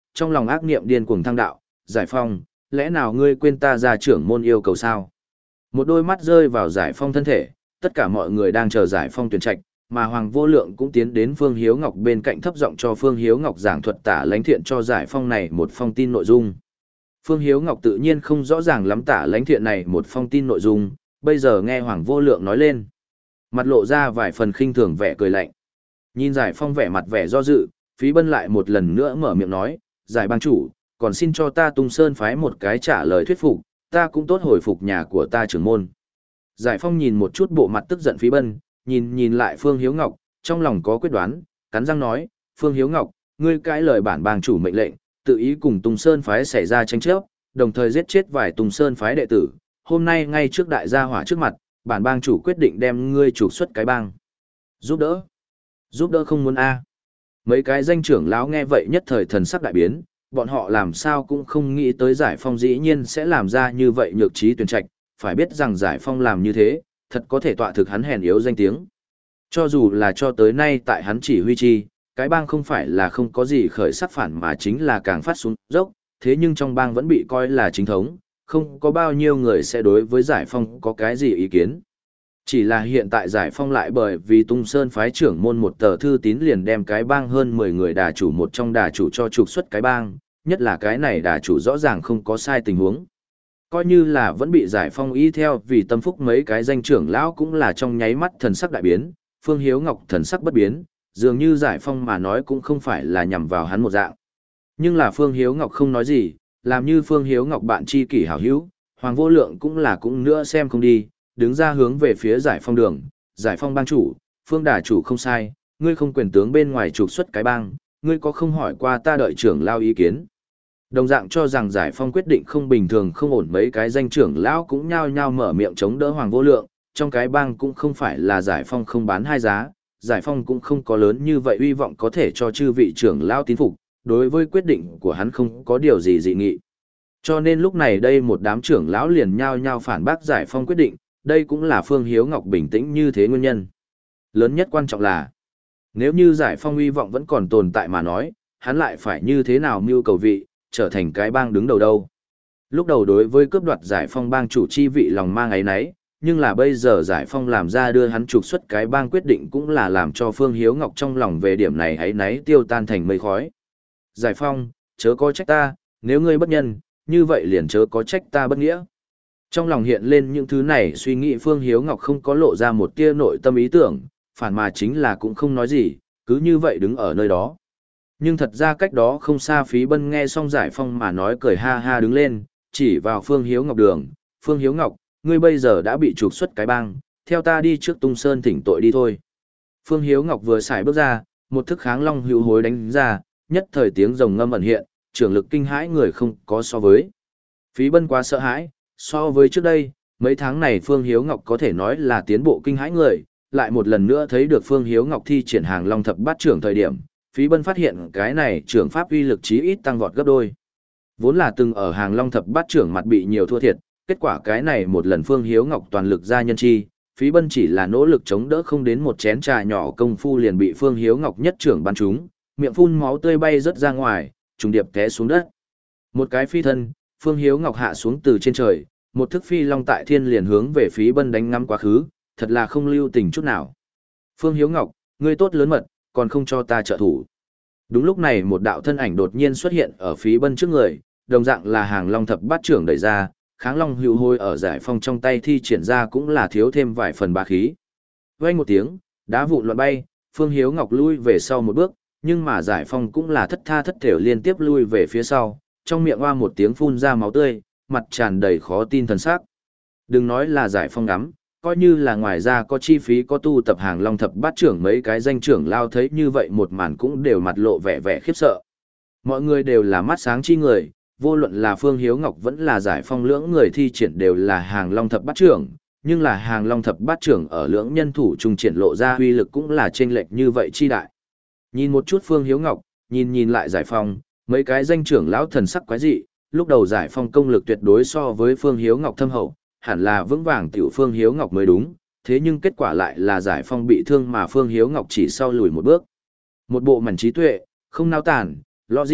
trong lòng ác niệm điên cuồng thăng đạo, Giải Phong, lẽ nào ngươi quên ta ra trưởng môn yêu cầu sao? Một đôi mắt rơi vào Giải Phong thân thể, tất cả mọi người đang chờ Giải Phong tuyển trạch, mà Hoàng Vô Lượng cũng tiến đến Phương Hiếu Ngọc bên cạnh thấp giọng cho Phương Hiếu Ngọc giảng thuật tả lãnh thiện cho Giải Phong này một phong tin nội dung. Phương Hiếu Ngọc tự nhiên không rõ ràng lắm tả lãnh thiện này một phong tin nội dung, bây giờ nghe Hoàng Vô Lượng nói lên. Mặt lộ ra vài phần khinh thường vẻ cười lạnh. Nhìn Giải Phong vẻ mặt vẻ do dự, Phí Bân lại một lần nữa mở miệng nói, Giải bang chủ, còn xin cho ta Tung Sơn phái một cái trả lời thuyết phục, ta cũng tốt hồi phục nhà của ta trưởng môn. Giải Phong nhìn một chút bộ mặt tức giận Phí Bân, nhìn nhìn lại Phương Hiếu Ngọc, trong lòng có quyết đoán, cắn răng nói, Phương Hiếu Ngọc, ngươi cãi lời bản bang chủ mệnh lệnh, tự ý cùng Tung Sơn phái xảy ra tranh chấp, đồng thời giết chết vài Tung Sơn phái đệ tử, hôm nay ngay trước đại gia hỏa trước mặt, bản bang chủ quyết định đem ngươi trục xuất cái bang. Giúp đỡ? Giúp đỡ không muốn a. Mấy cái danh trưởng lão nghe vậy nhất thời thần sắc đại biến, bọn họ làm sao cũng không nghĩ tới Giải Phong dĩ nhiên sẽ làm ra như vậy nhược trí tuyển trạch, phải biết rằng Giải Phong làm như thế, thật có thể tọa thực hắn hèn yếu danh tiếng. Cho dù là cho tới nay tại hắn chỉ huy chi, cái bang không phải là không có gì khởi sắc phản mà chính là càng phát xuống dốc, thế nhưng trong bang vẫn bị coi là chính thống, không có bao nhiêu người sẽ đối với Giải Phong có cái gì ý kiến. Chỉ là hiện tại Giải Phong lại bởi vì Tung Sơn phái trưởng môn một tờ thư tín liền đem cái bang hơn mười người đà chủ một trong đà chủ cho trục xuất cái bang, nhất là cái này đà chủ rõ ràng không có sai tình huống. Coi như là vẫn bị Giải Phong y theo vì tâm phúc mấy cái danh trưởng lão cũng là trong nháy mắt thần sắc đại biến, Phương Hiếu Ngọc thần sắc bất biến, dường như Giải Phong mà nói cũng không phải là nhằm vào hắn một dạng. Nhưng là Phương Hiếu Ngọc không nói gì, làm như Phương Hiếu Ngọc bạn tri kỷ hảo hữu, Hoàng Vô Lượng cũng là cũng nữa xem không đi, đứng ra hướng về phía Giải Phong đường, Giải Phong bang chủ, Phương đà chủ không sai, ngươi không quyền tướng bên ngoài trục xuất cái bang, ngươi có không hỏi qua ta đợi trưởng lao ý kiến. Đồng dạng cho rằng Giải Phong quyết định không bình thường không ổn, mấy cái danh trưởng lão cũng nhao nhao mở miệng chống đỡ Hoàng Vô Lượng, trong cái bang cũng không phải là Giải Phong không bán hai giá, Giải Phong cũng không có lớn như vậy uy vọng có thể cho chư vị trưởng lão tín phục, đối với quyết định của hắn không có điều gì dị nghị. Cho nên lúc này đây một đám trưởng lão liền nhao nhao phản bác Giải Phong quyết định, đây cũng là Phương Hiếu Ngọc bình tĩnh như thế nguyên nhân. Lớn nhất quan trọng là, nếu như Giải Phong uy vọng vẫn còn tồn tại mà nói, hắn lại phải như thế nào mưu cầu vị, trở thành cái bang đứng đầu đâu. Lúc đầu đối với cướp đoạt Giải Phong bang chủ chi vị lòng mang ấy nấy, nhưng là bây giờ Giải Phong làm ra đưa hắn trục xuất cái bang quyết định cũng là làm cho Phương Hiếu Ngọc trong lòng về điểm này ấy nấy tiêu tan thành mây khói. Giải Phong, chớ có trách ta, nếu ngươi bất nhân, như vậy liền chớ có trách ta bất nghĩa. Trong lòng hiện lên những thứ này suy nghĩ Phương Hiếu Ngọc không có lộ ra một tia nội tâm ý tưởng, phản mà chính là cũng không nói gì, cứ như vậy đứng ở nơi đó. Nhưng thật ra cách đó không xa Phí Bân nghe xong Giải Phong mà nói cười ha ha đứng lên, chỉ vào Phương Hiếu Ngọc đường, Phương Hiếu Ngọc, ngươi bây giờ đã bị trục xuất cái bang, theo ta đi trước Tung Sơn thỉnh tội đi thôi. Phương Hiếu Ngọc vừa xài bước ra, một thức kháng long hữu hối đánh ra, nhất thời tiếng rồng ngâm ẩn hiện, trưởng lực kinh hãi người không có so với. Phí Bân quá sợ hãi, so với trước đây, mấy tháng này Phương Hiếu Ngọc có thể nói là tiến bộ kinh hãi người, lại một lần nữa thấy được Phương Hiếu Ngọc thi triển hàng long thập bát trưởng thời điểm, Phí Bân phát hiện cái này trưởng pháp uy lực chí ít tăng vọt gấp đôi. Vốn là từng ở hàng long thập bát trưởng mặt bị nhiều thua thiệt, kết quả cái này một lần Phương Hiếu Ngọc toàn lực ra nhân chi, Phí Bân chỉ là nỗ lực chống đỡ không đến một chén trà nhỏ công phu liền bị Phương Hiếu Ngọc nhất trưởng bắn trúng, miệng phun máu tươi bay rớt ra ngoài, trùng điệp té xuống đất. Một cái phi thân, Phương Hiếu Ngọc hạ xuống từ trên trời, một thức phi long tại thiên liền hướng về Phí Bân đánh ngắm quá khứ, thật là không lưu tình chút nào. Phương Hiếu Ngọc, ngươi tốt lớn mật, còn không cho ta trợ thủ. Đúng lúc này một đạo thân ảnh đột nhiên xuất hiện ở Phí Bân trước người, đồng dạng là hàng long thập bát trưởng đẩy ra, kháng long hữu hôi ở Giải Phong trong tay thi triển ra cũng là thiếu thêm vài phần bá khí. Vang một tiếng, đá vụn loạn bay, Phương Hiếu Ngọc lui về sau một bước, nhưng mà Giải Phong cũng là thất tha thất thểu liên tiếp lui về phía sau, trong miệng oa một tiếng phun ra máu tươi, mặt tràn đầy khó tin thần sắc. Đừng nói là Giải Phong ngắm, coi như là ngoài ra có chi phí có tu tập hàng long thập bát trưởng mấy cái danh trưởng lao thấy như vậy một màn cũng đều mặt lộ vẻ vẻ khiếp sợ. Mọi người đều là mắt sáng chi người, vô luận là Phương Hiếu Ngọc vẫn là Giải Phong lưỡng người thi triển đều là hàng long thập bát trưởng, nhưng là hàng long thập bát trưởng ở lưỡng nhân thủ trung triển lộ ra uy lực cũng là chênh lệch như vậy chi đại. Nhìn một chút Phương Hiếu Ngọc, nhìn nhìn lại Giải Phong, mấy cái danh trưởng lão thần sắc quái dị, lúc đầu Giải Phong công lực tuyệt đối so với Phương Hiếu Ngọc thâm hậu, hẳn là vững vàng tiểu Phương Hiếu Ngọc mới đúng, thế nhưng kết quả lại là Giải Phong bị thương mà Phương Hiếu Ngọc chỉ sau lùi một bước. Một bộ mảnh trí tuệ, không nao tản, logic,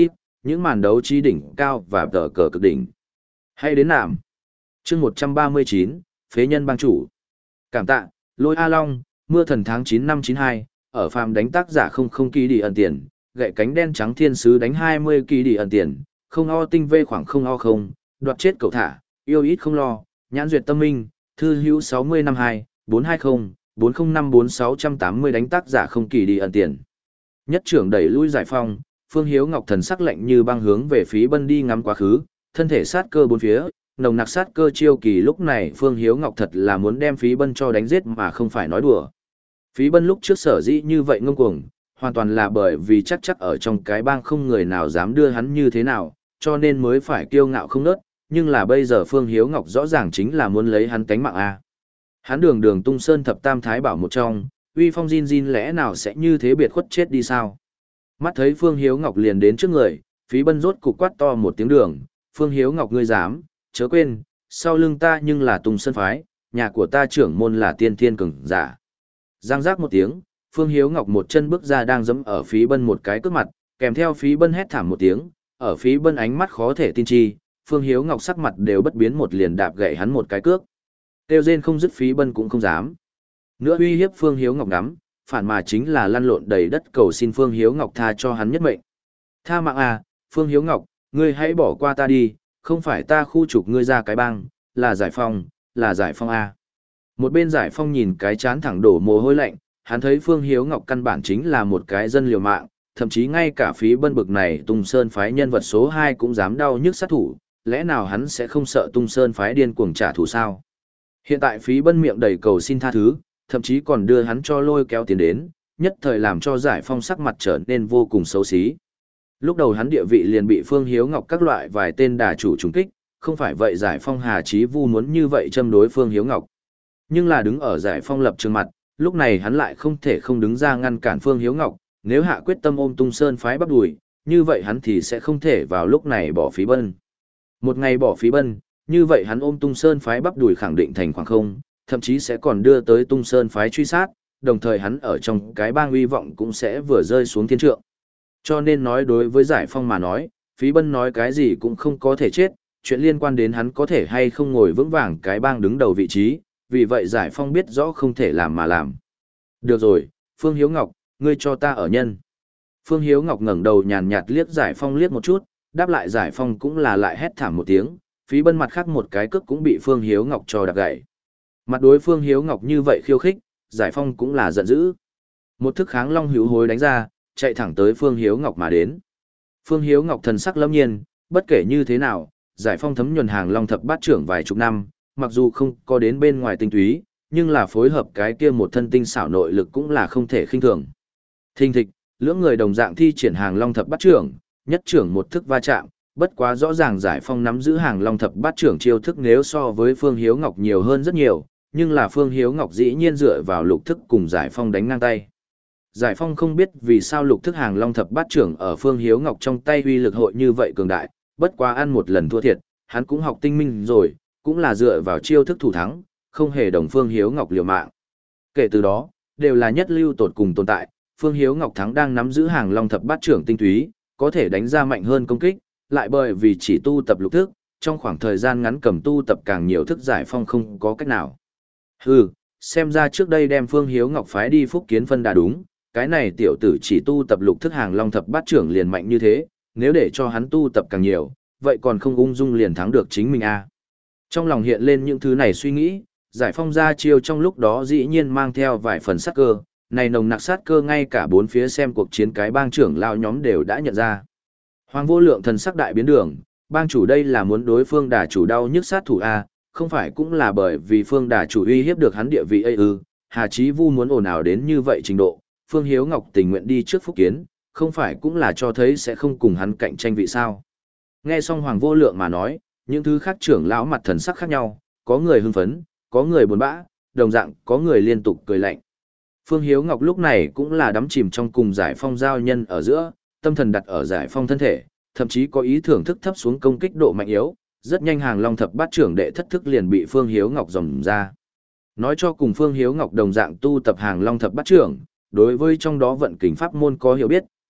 những màn đấu trí đỉnh cao và tờ cờ cực đỉnh. Hay đến nạm. chương một trăm ba mươi chín, Phế nhân bang chủ. Cảm tạ, Lôi A Long, mưa thần tháng chín năm chín hai, ở phàm đánh tác giả không không kỳ đi ẩn tiền, gậy cánh đen trắng thiên sứ đánh hai mươi kỳ đi ẩn tiền, không o tinh vê khoảng không o không, đoạt chết cậu thả, yêu ít không lo, nhãn duyệt tâm minh, thư hữu sáu mươi năm hai, bốn hai không, bốn không năm bốn sáu tám mươi đánh tác giả không kỳ đi ẩn tiền. Nhất trưởng đẩy lui giải phong, Phương Hiếu Ngọc thần sắc lạnh như băng hướng về phí bân đi ngắm quá khứ, thân thể sát cơ bốn phía, nồng nặc sát cơ chiêu kỳ lúc này Phương Hiếu Ngọc thật là muốn đem phí bân cho đánh giết mà không phải nói đùa. Phí bân lúc trước sở dĩ như vậy ngông cuồng, hoàn toàn là bởi vì chắc chắc ở trong cái bang không người nào dám đưa hắn như thế nào, cho nên mới phải kiêu ngạo không nớt, nhưng là bây giờ Phương Hiếu Ngọc rõ ràng chính là muốn lấy hắn tánh mạng a. Hắn đường đường tung sơn thập tam thái bảo một trong, uy phong Jin Jin lẽ nào sẽ như thế biệt khuất chết đi sao? Mắt thấy Phương Hiếu Ngọc liền đến trước người, phí bân rốt cục quát to một tiếng đường, Phương Hiếu Ngọc ngươi dám, chớ quên, sau lưng ta nhưng là tung sơn phái, nhà của ta trưởng môn là tiên thiên cường giả. Giang giác một tiếng, Phương Hiếu Ngọc một chân bước ra đang giẫm ở phí bân một cái cước mặt, kèm theo phí bân hét thảm một tiếng, ở phí bân ánh mắt khó thể tin chi, Phương Hiếu Ngọc sắc mặt đều bất biến một liền đạp gậy hắn một cái cước. Tiêu rên không dứt phí bân cũng không dám. Nữa uy hiếp Phương Hiếu Ngọc ngắm, phản mà chính là lăn lộn đầy đất cầu xin Phương Hiếu Ngọc tha cho hắn nhất mệnh. Tha mạng à, Phương Hiếu Ngọc, ngươi hãy bỏ qua ta đi, không phải ta khu trục ngươi ra cái bang, là giải phong, là giải phong à. Một bên giải phong nhìn cái chán thẳng đổ mồ hôi lạnh, hắn thấy Phương Hiếu Ngọc căn bản chính là một cái dân liều mạng, thậm chí ngay cả phí bân bực này Tung Sơn phái nhân vật số hai cũng dám đau nhức sát thủ, lẽ nào hắn sẽ không sợ Tung Sơn phái điên cuồng trả thù sao? Hiện tại phí bân miệng đầy cầu xin tha thứ, thậm chí còn đưa hắn cho lôi kéo tiền đến, nhất thời làm cho giải phong sắc mặt trở nên vô cùng xấu xí. Lúc đầu hắn địa vị liền bị Phương Hiếu Ngọc các loại vài tên đà chủ trùng kích, không phải vậy giải phong Hà Chí Vu muốn như vậy châm đối Phương Hiếu Ngọc. Nhưng là đứng ở giải phong lập trường mặt, lúc này hắn lại không thể không đứng ra ngăn cản Phương Hiếu Ngọc, nếu hạ quyết tâm ôm Tung Sơn phái bắp đùi, như vậy hắn thì sẽ không thể vào lúc này bỏ phí bân. Một ngày bỏ phí bân, như vậy hắn ôm Tung Sơn phái bắp đùi khẳng định thành khoảng không, thậm chí sẽ còn đưa tới Tung Sơn phái truy sát, đồng thời hắn ở trong cái bang uy vọng cũng sẽ vừa rơi xuống thiên trượng. Cho nên nói đối với giải phong mà nói, phí bân nói cái gì cũng không có thể chết, chuyện liên quan đến hắn có thể hay không ngồi vững vàng cái bang đứng đầu vị trí, vì vậy giải phong biết rõ không thể làm mà làm. Được rồi, Phương Hiếu Ngọc, ngươi cho ta ở nhân. Phương Hiếu Ngọc ngẩng đầu nhàn nhạt liếc giải phong liếc một chút, đáp lại giải phong cũng là lại hét thảm một tiếng, phí bân mặt khác một cái cước cũng bị Phương Hiếu Ngọc cho đạp gãy. Mặt đối Phương Hiếu Ngọc như vậy khiêu khích, giải phong cũng là giận dữ. Một thức kháng long hữu hối đánh ra, chạy thẳng tới Phương Hiếu Ngọc mà đến. Phương Hiếu Ngọc thần sắc lâm nhiên, bất kể như thế nào, giải phong thấm nhuần hàng long thập bát trưởng vài chục năm, mặc dù không có đến bên ngoài tinh túy, nhưng là phối hợp cái kia một thân tinh xảo nội lực cũng là không thể khinh thường. Thình thịch, lưỡng người đồng dạng thi triển hàng long thập bát trưởng, nhất trưởng một thức va chạm, bất quá rõ ràng giải phong nắm giữ hàng long thập bát trưởng chiêu thức nếu so với Phương Hiếu Ngọc nhiều hơn rất nhiều, nhưng là Phương Hiếu Ngọc dĩ nhiên dựa vào lục thức cùng giải phong đánh ngang tay. Giải phong không biết vì sao lục thức hàng long thập bát trưởng ở Phương Hiếu Ngọc trong tay uy lực hội như vậy cường đại, bất quá ăn một lần thua thiệt, hắn cũng học tinh minh rồi, cũng là dựa vào chiêu thức thủ thắng, không hề đồng Phương Hiếu Ngọc liều mạng. Kể từ đó, đều là nhất lưu tột cùng tồn tại, Phương Hiếu Ngọc thắng đang nắm giữ hàng long thập bát trưởng tinh túy, có thể đánh ra mạnh hơn công kích, lại bởi vì chỉ tu tập lục thức, trong khoảng thời gian ngắn cầm tu tập càng nhiều thức giải phong không có cách nào. Hừ, xem ra trước đây đem Phương Hiếu Ngọc phái đi Phúc Kiến phân đã đúng, cái này tiểu tử chỉ tu tập lục thức hàng long thập bát trưởng liền mạnh như thế, nếu để cho hắn tu tập càng nhiều, vậy còn không ung dung liền thắng được chính mình à. Trong lòng hiện lên những thứ này suy nghĩ, giải phong ra chiêu trong lúc đó dĩ nhiên mang theo vài phần sát cơ, này nồng nặc sát cơ ngay cả bốn phía xem cuộc chiến cái bang trưởng lao nhóm đều đã nhận ra. Hoàng Vô Lượng thần sắc đại biến đường, bang chủ đây là muốn đối phương đà chủ đau nhức sát thủ a, không phải cũng là bởi vì phương đà chủ uy hiếp được hắn địa vị ấy ư? Hà Chí Vu muốn ồn ào đến như vậy trình độ, Phương Hiếu Ngọc tình nguyện đi trước Phúc Kiến, không phải cũng là cho thấy sẽ không cùng hắn cạnh tranh vị sao? Nghe xong Hoàng Vô Lượng mà nói, những thứ khác trưởng lão mặt thần sắc khác nhau, có người hưng phấn, có người buồn bã, đồng dạng có người liên tục cười lạnh. Phương Hiếu Ngọc lúc này cũng là đắm chìm trong cùng giải phong giao nhân ở giữa, tâm thần đặt ở giải phong thân thể, thậm chí có ý thưởng thức thấp xuống công kích độ mạnh yếu, rất nhanh hàng long thập bát trưởng đệ thất thức liền bị Phương Hiếu Ngọc dòm ra. Nói cho cùng Phương Hiếu Ngọc đồng dạng tu tập hàng long thập bát trưởng, đối với trong đó vận kình pháp môn có hiểu biết,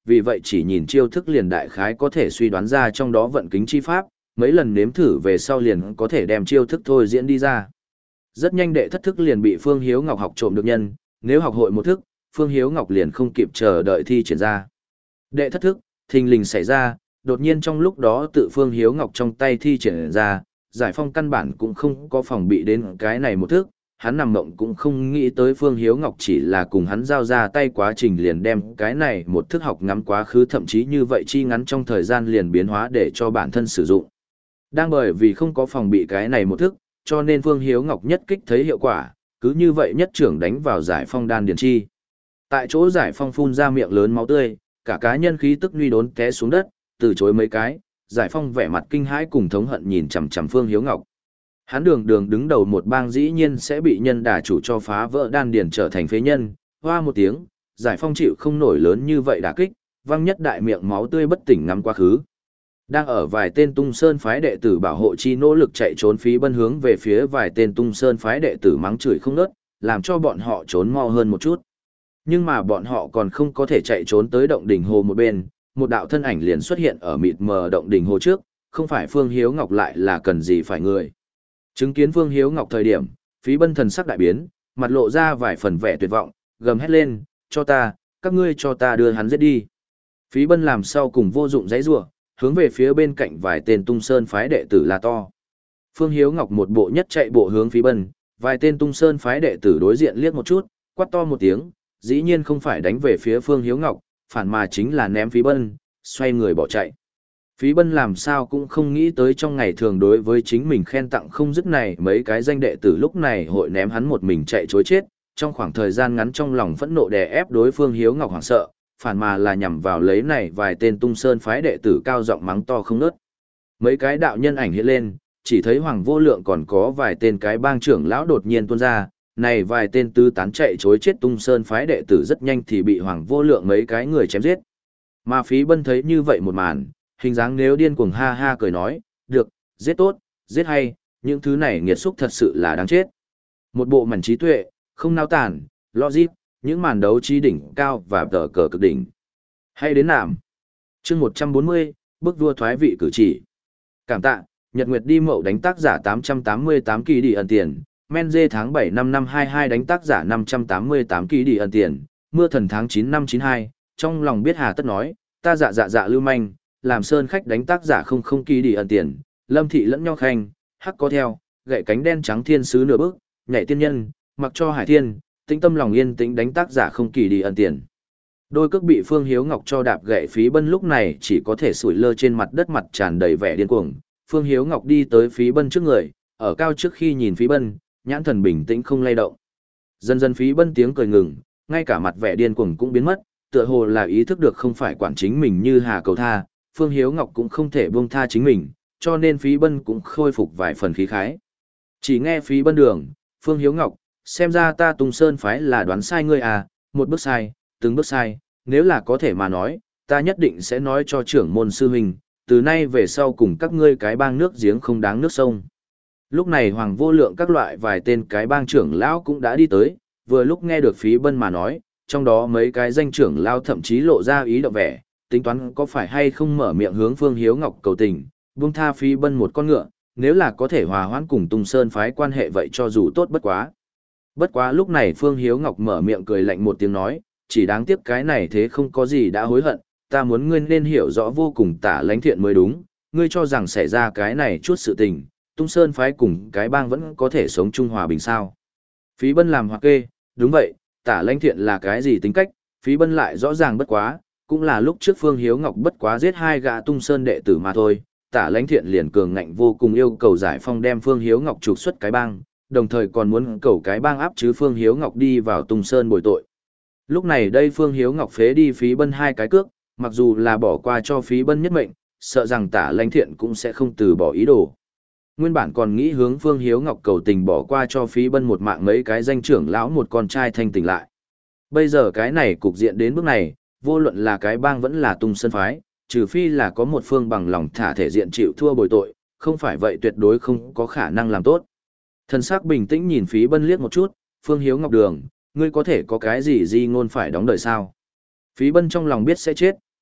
vì vậy chỉ nhìn chiêu thức liền đại khái có thể suy đoán ra trong đó vận kính chi pháp, mấy lần nếm thử về sau liền có thể đem chiêu thức thôi diễn đi ra. Rất nhanh đệ thất thức liền bị Phương Hiếu Ngọc học trộm được nhân, nếu học hội một thức, Phương Hiếu Ngọc liền không kịp chờ đợi thi triển ra. Đệ thất thức, thình lình xảy ra, đột nhiên trong lúc đó tự Phương Hiếu Ngọc trong tay thi triển ra, Giải Phong căn bản cũng không có phòng bị đến cái này một thức, hắn nằm mộng cũng không nghĩ tới Phương Hiếu Ngọc chỉ là cùng hắn giao ra tay quá trình liền đem cái này một thức học ngắm quá khứ, thậm chí như vậy chi ngắn trong thời gian liền biến hóa để cho bản thân sử dụng. Đang bởi vì không có phòng bị cái này một thức, cho nên Phương Hiếu Ngọc nhất kích thấy hiệu quả, cứ như vậy nhất trưởng đánh vào Giải Phong đan điền chi. Tại chỗ Giải Phong phun ra miệng lớn máu tươi, cả cá nhân khí tức nguy đốn té xuống đất, từ chối mấy cái, Giải Phong vẻ mặt kinh hãi cùng thống hận nhìn chằm chằm Phương Hiếu Ngọc. Hắn đường đường đứng đầu một bang dĩ nhiên sẽ bị nhân đả chủ cho phá vỡ đan điền trở thành phế nhân, hoa một tiếng, Giải Phong chịu không nổi lớn như vậy đả kích, văng nhất đại miệng máu tươi bất tỉnh ngắm quá khứ. Đang ở vài tên Tung Sơn phái đệ tử bảo hộ chi nỗ lực chạy trốn, Phí Bân hướng về phía vài tên Tung Sơn phái đệ tử mắng chửi không ngớt, làm cho bọn họ trốn mau hơn một chút. Nhưng mà bọn họ còn không có thể chạy trốn tới động đỉnh hồ một bên, một đạo thân ảnh liền xuất hiện ở mịt mờ động đỉnh hồ trước, không phải Phương Hiếu Ngọc lại là cần gì phải người. Chứng kiến Phương Hiếu Ngọc thời điểm, Phí Bân thần sắc đại biến, mặt lộ ra vài phần vẻ tuyệt vọng, gầm hét lên, cho ta, các ngươi cho ta đưa hắn giết đi. Phí Bân làm sau cùng vô dụng giãy giụa, hướng về phía bên cạnh vài tên Tung Sơn phái đệ tử la to. Phương Hiếu Ngọc một bộ nhất chạy bộ hướng Phí Bân, vài tên Tung Sơn phái đệ tử đối diện liếc một chút, quát to một tiếng, dĩ nhiên không phải đánh về phía Phương Hiếu Ngọc, phản mà chính là ném Phí Bân, xoay người bỏ chạy. Phí Bân làm sao cũng không nghĩ tới trong ngày thường đối với chính mình khen tặng không dứt này mấy cái danh đệ tử lúc này hội ném hắn một mình chạy chối chết, trong khoảng thời gian ngắn trong lòng phẫn nộ đè ép đối Phương Hiếu Ngọc hoảng sợ, phản mà là nhằm vào lấy này vài tên Tung Sơn phái đệ tử cao giọng mắng to không ngớt. Mấy cái đạo nhân ảnh hiện lên, chỉ thấy Hoàng Vô Lượng còn có vài tên cái bang trưởng lão đột nhiên tuôn ra, này vài tên tư tán chạy chối chết Tung Sơn phái đệ tử rất nhanh thì bị Hoàng Vô Lượng mấy cái người chém giết. Mà Phí Bân thấy như vậy một màn, hình dáng nếu điên cuồng ha ha cười nói, được, giết tốt, giết hay, những thứ này nghiệt xúc thật sự là đáng chết. Một bộ mảnh trí tuệ, không nao tản, logic, những màn đấu trí đỉnh cao và tờ cờ cực đỉnh. Hay đến nạm. chương một trăm bốn mươi, bức vua thoái vị cử chỉ. Cảm tạ, Nhật Nguyệt đi mậu đánh tác giả tám trăm tám mươi tám kỳ đi ẩn tiền, men dê tháng bảy năm năm hai hai đánh tác giả năm trăm tám mươi tám kỳ đi ẩn tiền, mưa thần tháng chín năm chín hai, trong lòng biết hà tất nói, ta dạ dạ dạ lưu manh, làm sơn khách đánh tác giả không không kỳ đi ẩn tiền, lâm thị lẫn nhau khanh, hắc có theo, gậy cánh đen trắng thiên sứ nửa bước, nhảy tiên nhân, mặc cho hải thiên, tĩnh tâm lòng yên tĩnh đánh tác giả không kỳ đi ẩn tiền. Đôi cước bị Phương Hiếu Ngọc cho đạp gậy, Phí Bân lúc này chỉ có thể sủi lơ trên mặt đất, mặt tràn đầy vẻ điên cuồng. Phương Hiếu Ngọc đi tới Phí Bân trước người, ở cao trước khi nhìn Phí Bân, nhãn thần bình tĩnh không lay động. Dần dần Phí Bân tiếng cười ngừng, ngay cả mặt vẻ điên cuồng cũng biến mất, tựa hồ là ý thức được không phải quản chính mình như hà cầu tha, Phương Hiếu Ngọc cũng không thể buông tha chính mình, cho nên Phí Bân cũng khôi phục vài phần khí khái. Chỉ nghe Phí Bân đường, Phương Hiếu Ngọc, xem ra ta Tung Sơn phái là đoán sai ngươi à, một bước sai, từng bước sai, nếu là có thể mà nói, ta nhất định sẽ nói cho trưởng môn sư huynh, từ nay về sau cùng các ngươi cái bang nước giếng không đáng nước sông. Lúc này Hoàng Vô Lượng các loại vài tên cái bang trưởng lão cũng đã đi tới, vừa lúc nghe được Phí Bân mà nói, trong đó mấy cái danh trưởng lão thậm chí lộ ra ý động vẻ, tính toán có phải hay không mở miệng hướng Phương Hiếu Ngọc cầu tình, buông tha Phí Bân một con ngựa, nếu là có thể hòa hoãn cùng Tung Sơn phái quan hệ vậy cho dù tốt bất quá. Bất quá lúc này Phương Hiếu Ngọc mở miệng cười lạnh một tiếng nói, chỉ đáng tiếc cái này thế không có gì đã hối hận, ta muốn ngươi nên hiểu rõ vô cùng Tả Lãnh Thiện mới đúng, ngươi cho rằng xảy ra cái này chút sự tình, Tung Sơn phái cùng cái bang vẫn có thể sống chung hòa bình sao. Phí Bân làm hoặc kê, đúng vậy, Tả Lãnh Thiện là cái gì tính cách, Phí Bân lại rõ ràng bất quá, cũng là lúc trước Phương Hiếu Ngọc bất quá giết hai gã Tung Sơn đệ tử mà thôi, Tả Lãnh Thiện liền cường ngạnh vô cùng yêu cầu Giải Phong đem Phương Hiếu Ngọc trục xuất cái bang, đồng thời còn muốn cầu cái bang áp chứ Phương Hiếu Ngọc đi vào Tung Sơn bồi tội. Lúc này đây Phương Hiếu Ngọc phế đi Phí Bân hai cái cước, mặc dù là bỏ qua cho Phí Bân nhất mệnh, sợ rằng Tả Lãnh Thiện cũng sẽ không từ bỏ ý đồ. Nguyên bản còn nghĩ hướng Phương Hiếu Ngọc cầu tình bỏ qua cho Phí Bân một mạng mấy cái danh trưởng lão một con trai thanh tỉnh lại. Bây giờ cái này cục diện đến bước này, vô luận là cái bang vẫn là Tung Sơn phái, trừ phi là có một phương bằng lòng thả thể diện chịu thua bồi tội, không phải vậy tuyệt đối không có khả năng làm tốt. Thần sắc bình tĩnh nhìn Phí Bân liếc một chút, Phương Hiếu Ngọc đường, ngươi có thể có cái gì di ngôn phải đóng đời sao? Phí Bân trong lòng biết sẽ chết,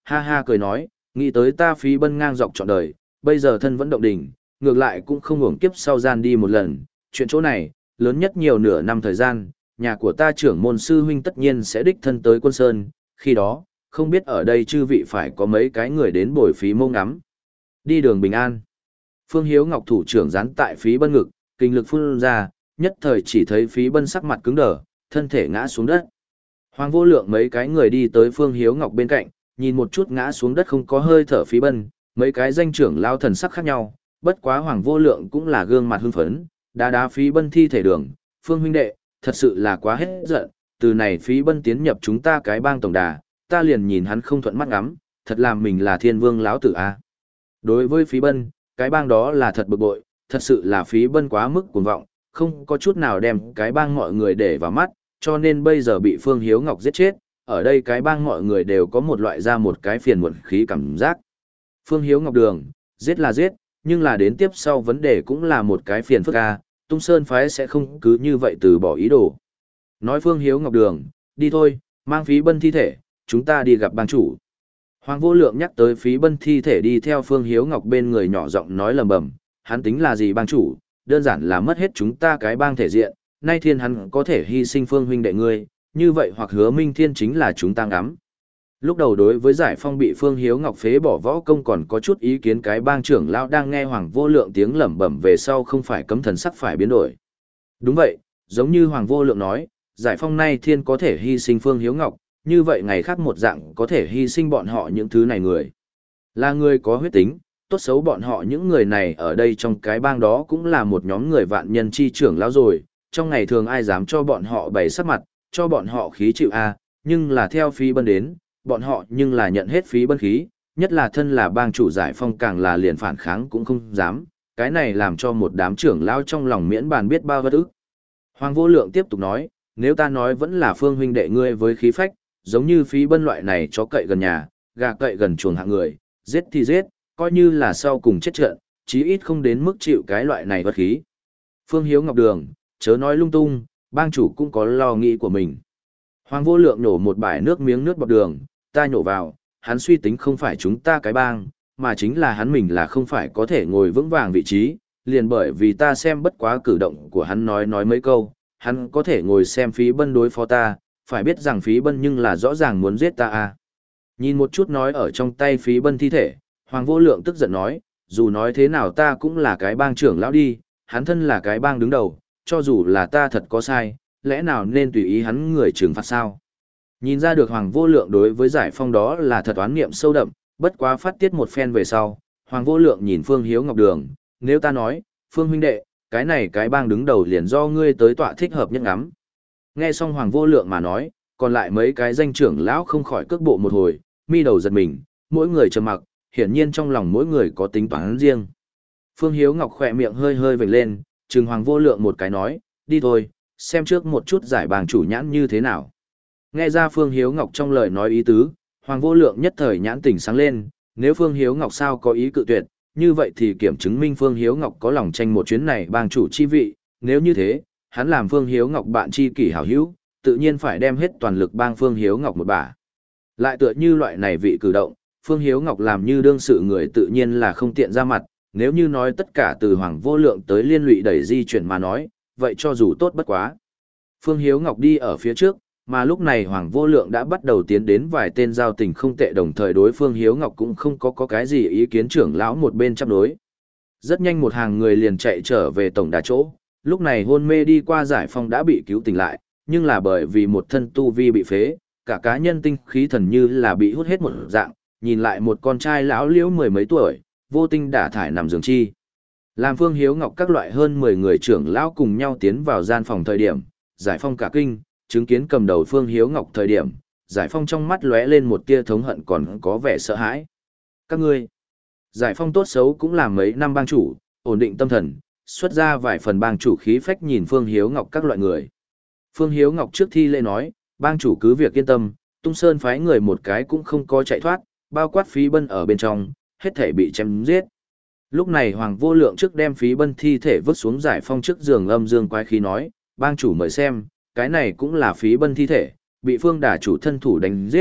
ha ha cười nói, nghĩ tới ta phí bân ngang dọc trọn đời, bây giờ thân vẫn động đỉnh, ngược lại cũng không hưởng kiếp sau gian đi một lần, chuyện chỗ này, lớn nhất nhiều nửa năm thời gian, nhà của ta trưởng môn sư huynh tất nhiên sẽ đích thân tới Quân Sơn, khi đó, không biết ở đây chư vị phải có mấy cái người đến bồi phí mông ngắm. Đi đường bình an. Phương Hiếu Ngọc thủ trưởng dán tại phí bân ngực, kinh lực phun ra, nhất thời chỉ thấy phí bân sắc mặt cứng đờ, thân thể ngã xuống đất. Hoàng Vô Lượng mấy cái người đi tới Phương Hiếu Ngọc bên cạnh, nhìn một chút ngã xuống đất không có hơi thở phí bân, mấy cái danh trưởng lao thần sắc khác nhau, bất quá Hoàng Vô Lượng cũng là gương mặt hưng phấn, đá đá phí bân thi thể đường, Phương huynh đệ, thật sự là quá hết giận, từ này phí bân tiến nhập chúng ta cái bang tổng đà, ta liền nhìn hắn không thuận mắt ngắm, thật làm mình là thiên vương lão tử a. Đối với phí bân, cái bang đó là thật bực bội, thật sự là phí bân quá mức cuồng vọng, không có chút nào đem cái bang mọi người để vào mắt, cho nên bây giờ bị Phương Hiếu Ngọc giết chết, ở đây cái bang mọi người đều có một loại ra một cái phiền muộn khí cảm giác. Phương Hiếu Ngọc đường, giết là giết, nhưng là đến tiếp sau vấn đề cũng là một cái phiền phức a, Tung Sơn phái sẽ không cứ như vậy từ bỏ ý đồ. Nói Phương Hiếu Ngọc đường, đi thôi, mang phí bân thi thể, chúng ta đi gặp bang chủ. Hoàng Vô Lượng nhắc tới phí bân thi thể đi theo Phương Hiếu Ngọc bên người nhỏ giọng nói lầm bầm, hắn tính là gì bang chủ, đơn giản là mất hết chúng ta cái bang thể diện, nay thiên hắn có thể hy sinh Phương huynh đệ ngươi, như vậy hoặc Hứa Minh Thiên chính là chúng ta ngắm. Lúc đầu đối với Giải Phong bị Phương Hiếu Ngọc phế bỏ võ công còn có chút ý kiến, cái bang trưởng lão đang nghe Hoàng Vô Lượng tiếng lẩm bẩm về sau không phải cấm thần sắc phải biến đổi. Đúng vậy, giống như Hoàng Vô Lượng nói, Giải Phong nay thiên có thể hy sinh Phương Hiếu Ngọc, như vậy ngày khác một dạng có thể hy sinh bọn họ những thứ này người. Là người có huyết tính, tốt xấu bọn họ những người này ở đây trong cái bang đó cũng là một nhóm người vạn nhân chi trưởng lão rồi, trong ngày thường ai dám cho bọn họ bày sắc mặt, cho bọn họ khí chịu a, nhưng là theo phí bân đến, bọn họ nhưng là nhận hết phí bân khí, nhất là thân là bang chủ Giải Phong càng là liền phản kháng cũng không dám, cái này làm cho một đám trưởng lão trong lòng miễn bàn biết bao bất ức. Hoàng Vô Lượng tiếp tục nói, nếu ta nói vẫn là Phương huynh đệ ngươi với khí phách, giống như phí bân loại này chó cậy gần nhà, gà cậy gần chuồng hạng người, giết thì giết, coi như là sau cùng chết trận, chí ít không đến mức chịu cái loại này bất khí. Phương Hiếu Ngọc đường, chớ nói lung tung, bang chủ cũng có lo nghĩ của mình. Hoàng Vô Lượng nổ một bãi nước miếng nước bọt đường, ta nhổ vào, hắn suy tính không phải chúng ta cái bang, mà chính là hắn mình là không phải có thể ngồi vững vàng vị trí, liền bởi vì ta xem bất quá cử động của hắn nói nói mấy câu, hắn có thể ngồi xem phí bân đối phó ta, phải biết rằng phí bân nhưng là rõ ràng muốn giết ta à. Nhìn một chút nói ở trong tay phí bân thi thể, Hoàng Vô Lượng tức giận nói, dù nói thế nào ta cũng là cái bang trưởng lão đi, hắn thân là cái bang đứng đầu, cho dù là ta thật có sai, lẽ nào nên tùy ý hắn người trừng phạt sao? Nhìn ra được Hoàng Vô Lượng đối với Giải Phong đó là thật oán niệm sâu đậm, bất quá phát tiết một phen về sau, Hoàng Vô Lượng nhìn Phương Hiếu Ngọc đường, nếu ta nói, Phương huynh đệ, cái này cái bang đứng đầu liền do ngươi tới tọa thích hợp nhất ngắm. Nghe xong Hoàng Vô Lượng mà nói, còn lại mấy cái danh trưởng lão không khỏi cước bộ một hồi, mi đầu giật mình, mỗi người trầm mặc, hiển nhiên trong lòng mỗi người có tính toán riêng. Phương Hiếu Ngọc khỏe miệng hơi hơi vểnh lên, trừng Hoàng Vô Lượng một cái nói, đi thôi, xem trước một chút giải bang chủ nhãn như thế nào. Nghe ra Phương Hiếu Ngọc trong lời nói ý tứ, Hoàng Vô Lượng nhất thời nhãn tỉnh sáng lên, nếu Phương Hiếu Ngọc sao có ý cự tuyệt, như vậy thì kiểm chứng minh Phương Hiếu Ngọc có lòng tranh một chuyến này bang chủ chi vị, nếu như thế, hắn làm Phương Hiếu Ngọc bạn chi kỷ hảo hữu, tự nhiên phải đem hết toàn lực bang Phương Hiếu Ngọc một bả. Lại tựa như loại này vị cử động, Phương Hiếu Ngọc làm như đương sự người tự nhiên là không tiện ra mặt, nếu như nói tất cả từ Hoàng Vô Lượng tới liên lụy đẩy di chuyển mà nói, vậy cho dù tốt bất quá. Phương Hiếu Ngọc đi ở phía trước, mà lúc này Hoàng Vô Lượng đã bắt đầu tiến đến vài tên giao tình không tệ, đồng thời đối Phương Hiếu Ngọc cũng không có có cái gì ý kiến, trưởng lão một bên chấp đối. Rất nhanh một hàng người liền chạy trở về tổng đà chỗ, lúc này hôn mê đi qua Giải Phong đã bị cứu tỉnh lại, nhưng là bởi vì một thân tu vi bị phế, cả cá nhân tinh khí thần như là bị hút hết một dạng, nhìn lại một con trai lão liễu mười mấy tuổi, vô tinh đả thải nằm giường chi. Làm Phương Hiếu Ngọc các loại hơn mười người trưởng lão cùng nhau tiến vào gian phòng thời điểm, Giải Phong cả kinh, chứng kiến cầm đầu Phương Hiếu Ngọc thời điểm, Giải Phong trong mắt lóe lên một tia thống hận còn có vẻ sợ hãi. Các ngươi, Giải Phong tốt xấu cũng là mấy năm bang chủ, ổn định tâm thần, xuất ra vài phần bang chủ khí phách nhìn Phương Hiếu Ngọc các loại người. Phương Hiếu Ngọc trước thi lễ nói, bang chủ cứ việc yên tâm, Tung Sơn phái người một cái cũng không có chạy thoát, bao quát Phí Bân ở bên trong, hết thể bị chém giết. Lúc này Hoàng Vô Lượng trước đem Phí Bân thi thể vứt xuống Giải Phong trước giường, âm dương quái khí nói, bang chủ mời xem, cái này cũng là Phí Bân thi thể, bị Phương đà chủ thân thủ đánh giết,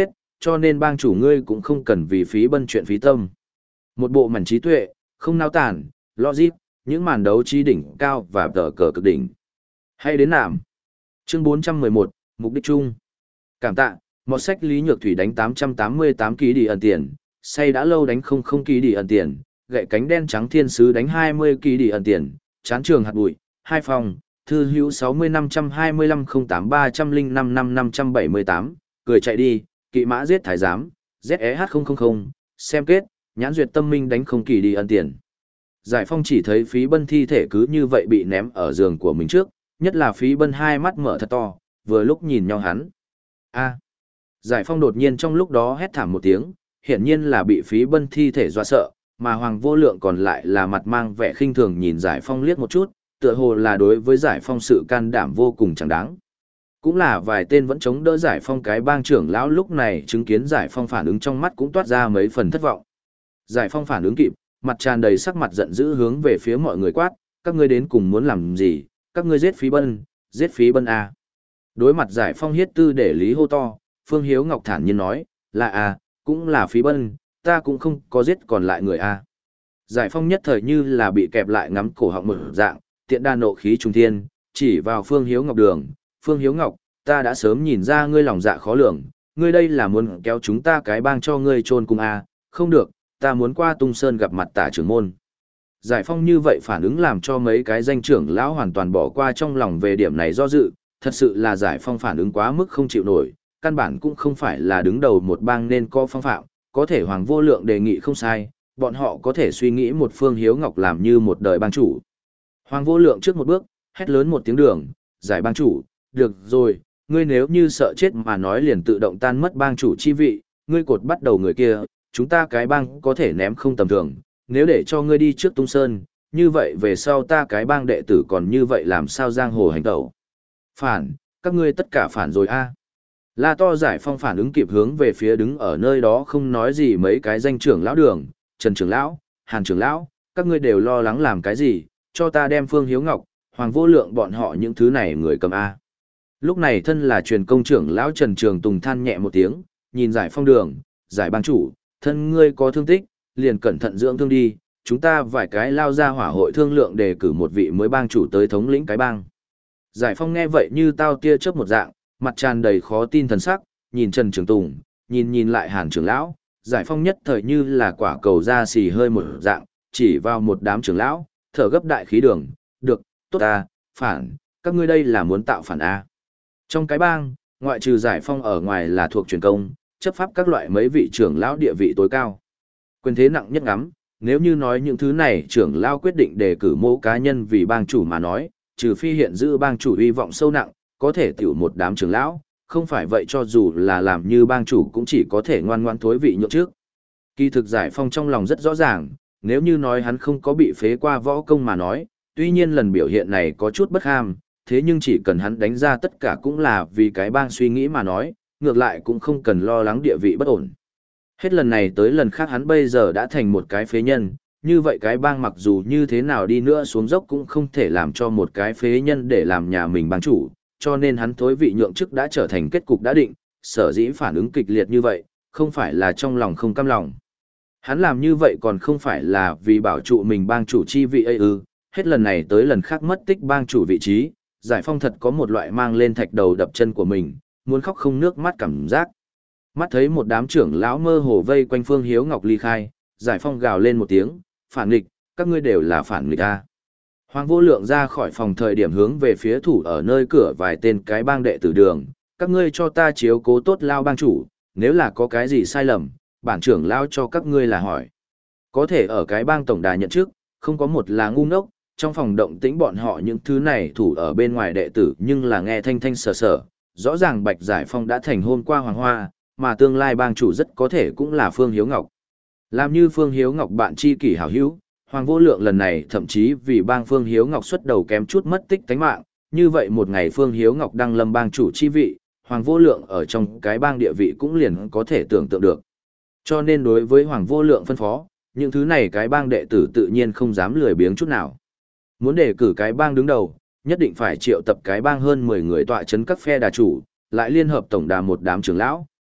cho nên bang chủ ngươi cũng không cần vì phí bân chuyện phí tâm. Một bộ mảnh trí tuệ, không nao tản, logic, những màn đấu trí đỉnh cao và tờ cờ cực đỉnh. Hay đến nạm. Chương bốn trăm mười một, mục đích chung. Cảm tạ, một sách Lý Nhược Thủy đánh tám trăm tám mươi tám ký đi ẩn tiền, say đã lâu đánh không không ký đi ẩn tiền, gậy cánh đen trắng thiên sứ đánh hai mươi ký đi ẩn tiền, chán trường hạt bụi, hai phòng, thư hữu sáu mươi năm trăm hai mươi lăm không tám ba không năm năm năm trăm bảy mươi tám, cười chạy đi, kỵ mã giết thái giám, Z E H không không không, xem kết, nhãn duyệt tâm minh đánh không kỳ đi ân tiền. Giải Phong chỉ thấy Phí Bân thi thể cứ như vậy bị ném ở giường của mình trước, nhất là Phí Bân hai mắt mở thật to, vừa lúc nhìn nhau hắn. A. Giải Phong đột nhiên trong lúc đó hét thảm một tiếng, hiển nhiên là bị Phí Bân thi thể dọa sợ, mà Hoàng Vô Lượng còn lại là mặt mang vẻ khinh thường nhìn Giải Phong liếc một chút, tựa hồ là đối với Giải Phong sự can đảm vô cùng chẳng đáng. Cũng là vài tên vẫn chống đỡ Giải Phong cái bang trưởng lão lúc này chứng kiến Giải Phong phản ứng trong mắt cũng toát ra mấy phần thất vọng. Giải Phong phản ứng kịp, mặt tràn đầy sắc mặt giận dữ hướng về phía mọi người quát, các ngươi đến cùng muốn làm gì, các ngươi giết Phí Bân, giết Phí Bân a. Đối mặt Giải Phong hiết tư để lý hô to, Phương Hiếu Ngọc thản nhiên nói, là a, cũng là Phí Bân, ta cũng không có giết còn lại người a. Giải Phong nhất thời như là bị kẹp lại ngắm cổ họng một dạng, tiện đa nộ khí trung thiên, chỉ vào Phương Hiếu Ngọc đường, Phương Hiếu Ngọc, ta đã sớm nhìn ra ngươi lòng dạ khó lường, ngươi đây là muốn kéo chúng ta cái bang cho ngươi chôn cùng a, không được, ta muốn qua Tung Sơn gặp mặt Tả trưởng môn. Giải Phong như vậy phản ứng làm cho mấy cái danh trưởng lão hoàn toàn bỏ qua trong lòng về điểm này do dự, thật sự là Giải Phong phản ứng quá mức không chịu nổi, căn bản cũng không phải là đứng đầu một bang nên có phong phạm, có thể Hoàng Vô Lượng đề nghị không sai, bọn họ có thể suy nghĩ một Phương Hiếu Ngọc làm như một đời bang chủ. Hoàng Vô Lượng trước một bước, hét lớn một tiếng đường, giải bang chủ, được rồi, ngươi nếu như sợ chết mà nói liền tự động tan mất bang chủ chi vị, ngươi cột bắt đầu người kia, chúng ta cái bang có thể ném không tầm thường, nếu để cho ngươi đi trước Tung Sơn, như vậy về sau ta cái bang đệ tử còn như vậy làm sao giang hồ hành tẩu. Phản, các ngươi tất cả phản rồi a. La to Giải Phong phản ứng kịp hướng về phía đứng ở nơi đó không nói gì mấy cái danh trưởng lão đường, Trần trưởng lão, Hàn trưởng lão, các ngươi đều lo lắng làm cái gì, cho ta đem Phương Hiếu Ngọc, Hoàng Vô Lượng bọn họ những thứ này người cầm a. Lúc này thân là truyền công trưởng lão Trần Trường Tùng than nhẹ một tiếng, nhìn Giải Phong đường, Giải bang chủ, thân ngươi có thương tích, liền cẩn thận dưỡng thương đi, chúng ta vài cái lao ra hỏa hội thương lượng đề cử một vị mới bang chủ tới thống lĩnh cái bang. Giải Phong nghe vậy như tao tia chớp một dạng, mặt tràn đầy khó tin thần sắc, nhìn Trần Trường Tùng, nhìn nhìn lại Hàn trưởng lão, Giải Phong nhất thời như là quả cầu da xì hơi một dạng, chỉ vào một đám trưởng lão, thở gấp đại khí đường, được, tốt ta, phản, các ngươi đây là muốn tạo phản A. Trong cái bang, ngoại trừ Giải Phong ở ngoài là thuộc truyền công, chấp pháp các loại mấy vị trưởng lão địa vị tối cao. Quyền thế nặng nhất ngắm, nếu như nói những thứ này trưởng lão quyết định đề cử mỗi cá nhân vì bang chủ mà nói, trừ phi hiện giữ bang chủ uy vọng sâu nặng, có thể tiểu một đám trưởng lão, không phải vậy cho dù là làm như bang chủ cũng chỉ có thể ngoan ngoãn thối vị nhượng trước. Kỳ thực Giải Phong trong lòng rất rõ ràng, nếu như nói hắn không có bị phế qua võ công mà nói, tuy nhiên lần biểu hiện này có chút bất ham, thế nhưng chỉ cần hắn đánh ra tất cả cũng là vì cái bang suy nghĩ mà nói, ngược lại cũng không cần lo lắng địa vị bất ổn. Hết lần này tới lần khác hắn bây giờ đã thành một cái phế nhân, như vậy cái bang mặc dù như thế nào đi nữa xuống dốc cũng không thể làm cho một cái phế nhân để làm nhà mình bang chủ, cho nên hắn thối vị nhượng chức đã trở thành kết cục đã định, sở dĩ phản ứng kịch liệt như vậy, không phải là trong lòng không cam lòng. Hắn làm như vậy còn không phải là vì bảo trụ mình bang chủ chi vị ấy ư, hết lần này tới lần khác mất tích bang chủ vị trí, Giải Phong thật có một loại mang lên thạch đầu đập chân của mình, muốn khóc không nước mắt cảm giác. Mắt thấy một đám trưởng lão mơ hồ vây quanh Phương Hiếu Ngọc ly khai, Giải Phong gào lên một tiếng, phản nghịch, các ngươi đều là phản nghịch a. Hoàng Vô Lượng ra khỏi phòng thời điểm hướng về phía thủ ở nơi cửa vài tên cái bang đệ tử đường, các ngươi cho ta chiếu cố tốt lao bang chủ, nếu là có cái gì sai lầm, bản trưởng lao cho các ngươi là hỏi. Có thể ở cái bang tổng đà nhận trước, không có một là ngu ngốc, trong phòng động tĩnh bọn họ những thứ này thủ ở bên ngoài đệ tử nhưng là nghe thanh thanh sờ sờ, rõ ràng Bạch Giải Phong đã thành hôm qua Hoàng Hoa, mà tương lai bang chủ rất có thể cũng là Phương Hiếu Ngọc. Làm như Phương Hiếu Ngọc bạn tri kỷ hảo hữu, Hoàng Vô Lượng lần này thậm chí vì bang Phương Hiếu Ngọc xuất đầu kém chút mất tích tánh mạng, như vậy một ngày Phương Hiếu Ngọc đăng lâm bang chủ chi vị, Hoàng Vô Lượng ở trong cái bang địa vị cũng liền có thể tưởng tượng được. Cho nên đối với Hoàng Vô Lượng phân phó, những thứ này cái bang đệ tử tự nhiên không dám lười biếng chút nào. Muốn đề cử cái bang đứng đầu, nhất định phải triệu tập cái bang hơn mười người tọa chấn các phe đà chủ, lại liên hợp tổng đà một đám trưởng lão,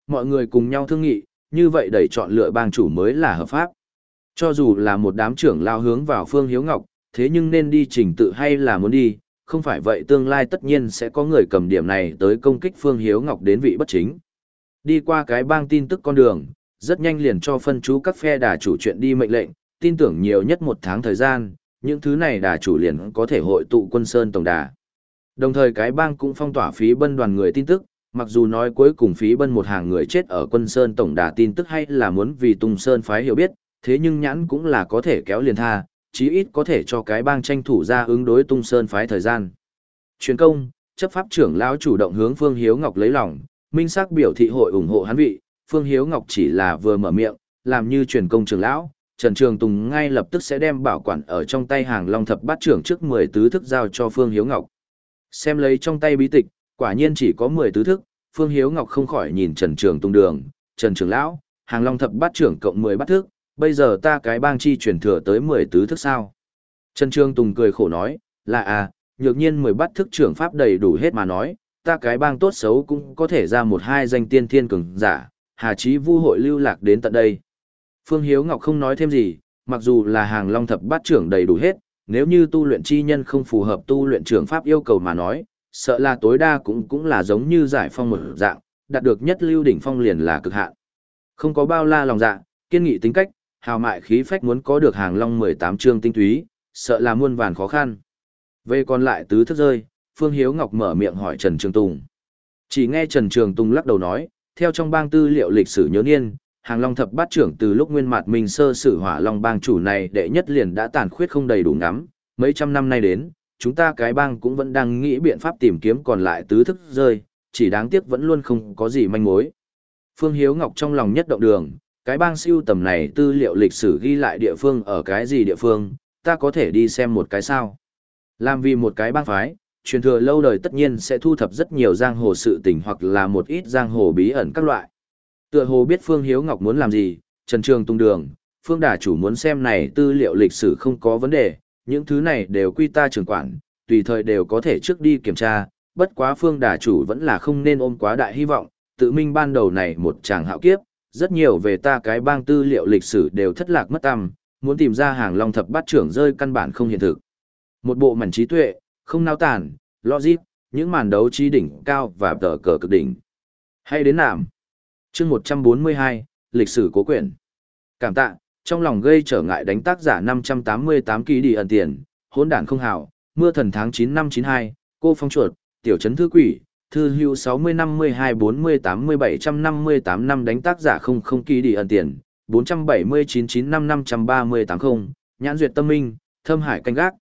mọi người cùng nhau thương nghị, như vậy đẩy chọn lựa bang chủ mới là hợp pháp. Cho dù là một đám trưởng lao hướng vào Phương Hiếu Ngọc, thế nhưng nên đi trình tự hay là muốn đi, không phải vậy tương lai tất nhiên sẽ có người cầm điểm này tới công kích Phương Hiếu Ngọc đến vị bất chính. Đi qua cái bang tin tức con đường, rất nhanh liền cho phân chú các phe đà chủ chuyện đi mệnh lệnh, tin tưởng nhiều nhất một tháng thời gian, những thứ này đà chủ liền có thể hội tụ quân sơn tổng đà. Đồng thời cái bang cũng phong tỏa phí bân đoàn người tin tức, mặc dù nói cuối cùng phí bân một hàng người chết ở quân sơn tổng đà tin tức hay là muốn vì Tung Sơn phái hiểu biết, thế nhưng nhãn cũng là có thể kéo liền tha, chí ít có thể cho cái bang tranh thủ ra ứng đối Tung Sơn phái thời gian. Truyền công, chấp pháp trưởng lão chủ động hướng Phương Hiếu Ngọc lấy lòng, minh xác biểu thị hội ủng hộ hắn vị, Phương Hiếu Ngọc chỉ là vừa mở miệng, làm như truyền công trưởng lão, Trần Trường Tùng ngay lập tức sẽ đem bảo quản ở trong tay hàng Long Thập Bát trưởng trước mười tứ thức giao cho Phương Hiếu Ngọc. Xem lấy trong tay bí tịch, quả nhiên chỉ có mười tứ thức, Phương Hiếu Ngọc không khỏi nhìn Trần Trường Tùng đường, Trần trưởng lão, hàng Long Thập Bát trưởng cộng mười bát thức, bây giờ ta cái bang chi truyền thừa tới mười tứ thức sao? Trần Trường Tùng cười khổ nói, là à, nhược nhiên mười bát thức trưởng pháp đầy đủ hết mà nói, ta cái bang tốt xấu cũng có thể ra một hai danh tiên thiên cường giả, hà chí vu hội lưu lạc đến tận đây. Phương Hiếu Ngọc không nói thêm gì, mặc dù là hàng Long Thập Bát trưởng đầy đủ hết, nếu như tu luyện chi nhân không phù hợp tu luyện trưởng pháp yêu cầu mà nói, sợ là tối đa cũng cũng là giống như giải phong một dạng, đạt được nhất lưu đỉnh phong liền là cực hạn. Không có bao la lòng dạ, kiên nghị tính cách, hào mại khí phách muốn có được hàng Long mười tám chương tinh túy, sợ là muôn vàn khó khăn. Về còn lại tứ thức rơi, Phương Hiếu Ngọc mở miệng hỏi Trần Trường Tùng. Chỉ nghe Trần Trường Tùng lắc đầu nói, theo trong bang tư liệu lịch sử nhớ niên, hàng Long Thập Bát trưởng từ lúc nguyên mạt Minh sơ sử Hỏa Long bang chủ này đệ nhất liền đã tàn khuyết không đầy đủ ngắm, mấy trăm năm nay đến, chúng ta cái bang cũng vẫn đang nghĩ biện pháp tìm kiếm còn lại tứ thức rơi, chỉ đáng tiếc vẫn luôn không có gì manh mối. Phương Hiếu Ngọc trong lòng nhất động đường, cái bang siêu tầm này tư liệu lịch sử ghi lại địa phương ở cái gì địa phương, ta có thể đi xem một cái sao. Làm vì một cái bang phái, truyền thừa lâu đời tất nhiên sẽ thu thập rất nhiều giang hồ sự tình hoặc là một ít giang hồ bí ẩn các loại. Tựa hồ biết Phương Hiếu Ngọc muốn làm gì, Trần Trường tung đường, Phương đà chủ muốn xem này tư liệu lịch sử không có vấn đề, những thứ này đều quy ta trưởng quản, tùy thời đều có thể trước đi kiểm tra, bất quá Phương đà chủ vẫn là không nên ôm quá đại hy vọng, tự minh ban đầu này một chàng hạo kiếp, rất nhiều về ta cái bang tư liệu lịch sử đều thất lạc mất tăm, muốn tìm ra hàng Long Thập Bát trưởng rơi căn bản không hiện thực. Một bộ mảnh trí tuệ, không nao tản, logic, những màn đấu trí đỉnh cao và tờ cờ cực đỉnh. Hay đến nạm. Chương một trăm bốn mươi hai, lịch sử cố quyển. Cảm tạ, trong lòng gây trở ngại đánh tác giả năm trăm tám mươi tám ký đi ẩn tiền, hỗn đản không hảo, mưa thần tháng chín năm chín hai, cô phong chuột, tiểu trấn thư quỷ, thư hữu sáu mươi năm mươi hai bốn mươi tám mươi bảy năm mươi tám năm đánh tác giả không không ký đi ẩn tiền, bốn trăm bảy mươi chín chín năm năm ba mươi tám không, nhãn duyệt tâm minh, thâm hải canh gác,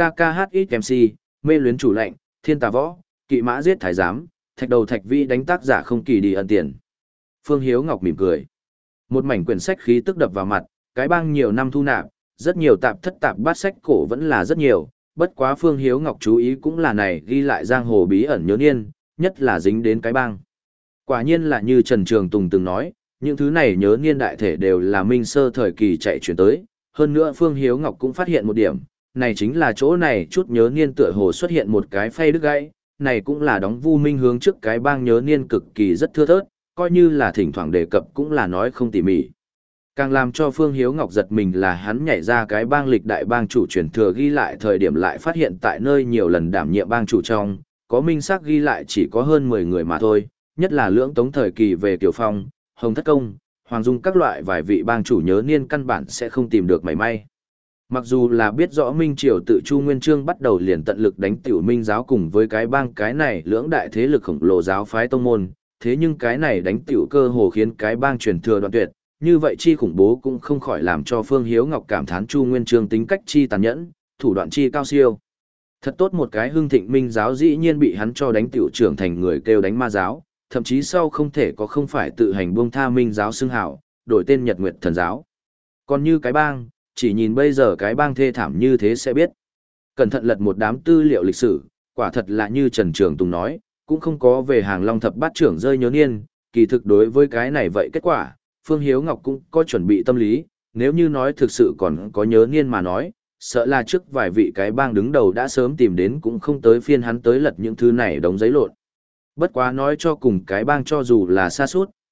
kkkhxmc, mê luyến chủ lệnh, thiên tà võ, kỵ mã giết thái giám, thạch đầu thạch vi đánh tác giả không kỳ đi ẩn tiền. Phương Hiếu Ngọc mỉm cười. Một mảnh quyển sách khí tức đập vào mặt, cái bang nhiều năm thu nạp, rất nhiều tạp thất tạp bát sách cổ vẫn là rất nhiều, bất quá Phương Hiếu Ngọc chú ý cũng là này ghi lại giang hồ bí ẩn nhớ niên, nhất là dính đến cái bang. Quả nhiên là như Trần Trường Tùng từng nói, những thứ này nhớ niên đại thể đều là minh sơ thời kỳ chạy chuyển tới, hơn nữa Phương Hiếu Ngọc cũng phát hiện một điểm, này chính là chỗ này chút nhớ niên tựa hồ xuất hiện một cái phay đứt gãy, này cũng là đóng vu minh hướng trước cái bang nhớ niên cực kỳ rất thưa thớt, coi như là thỉnh thoảng đề cập cũng là nói không tỉ mỉ. Càng làm cho Phương Hiếu Ngọc giật mình là hắn nhảy ra cái bang lịch đại bang chủ truyền thừa ghi lại thời điểm lại phát hiện tại nơi nhiều lần đảm nhiệm bang chủ trong, có minh xác ghi lại chỉ có hơn mười người mà thôi, nhất là lưỡng tống thời kỳ về Tiểu Phong, Hồng Thất Công, Hoàng Dung các loại vài vị bang chủ nhớ niên căn bản sẽ không tìm được mảy may. Mặc dù là biết rõ Minh Triều tự Chu Nguyên Chương bắt đầu liền tận lực đánh Tiểu Minh giáo cùng với cái bang cái này lưỡng đại thế lực khổng lồ giáo phái tông môn, thế nhưng cái này đánh Tiểu cơ hồ khiến cái bang truyền thừa đoạn tuyệt, như vậy chi khủng bố cũng không khỏi làm cho Phương Hiếu Ngọc cảm thán Chu Nguyên Chương tính cách chi tàn nhẫn, thủ đoạn chi cao siêu. Thật tốt một cái Hưng Thịnh Minh giáo dĩ nhiên bị hắn cho đánh Tiểu trưởng thành người kêu đánh ma giáo, thậm chí sau không thể có không phải tự hành buông tha Minh giáo xưng hảo, đổi tên Nhật Nguyệt Thần giáo. Còn như cái bang, chỉ nhìn bây giờ cái bang thê thảm như thế sẽ biết. Cẩn thận lật một đám tư liệu lịch sử, quả thật là như Trần Trường Tùng nói, cũng không có về hàng Long Thập Bát trưởng rơi nhớ niên, kỳ thực đối với cái này vậy kết quả, Phương Hiếu Ngọc cũng có chuẩn bị tâm lý, nếu như nói thực sự còn có nhớ niên mà nói, sợ là trước vài vị cái bang đứng đầu đã sớm tìm đến cũng không tới phiên hắn tới lật những thứ này đống giấy lộn. Bất quá nói cho cùng cái bang cho dù là xa suốt,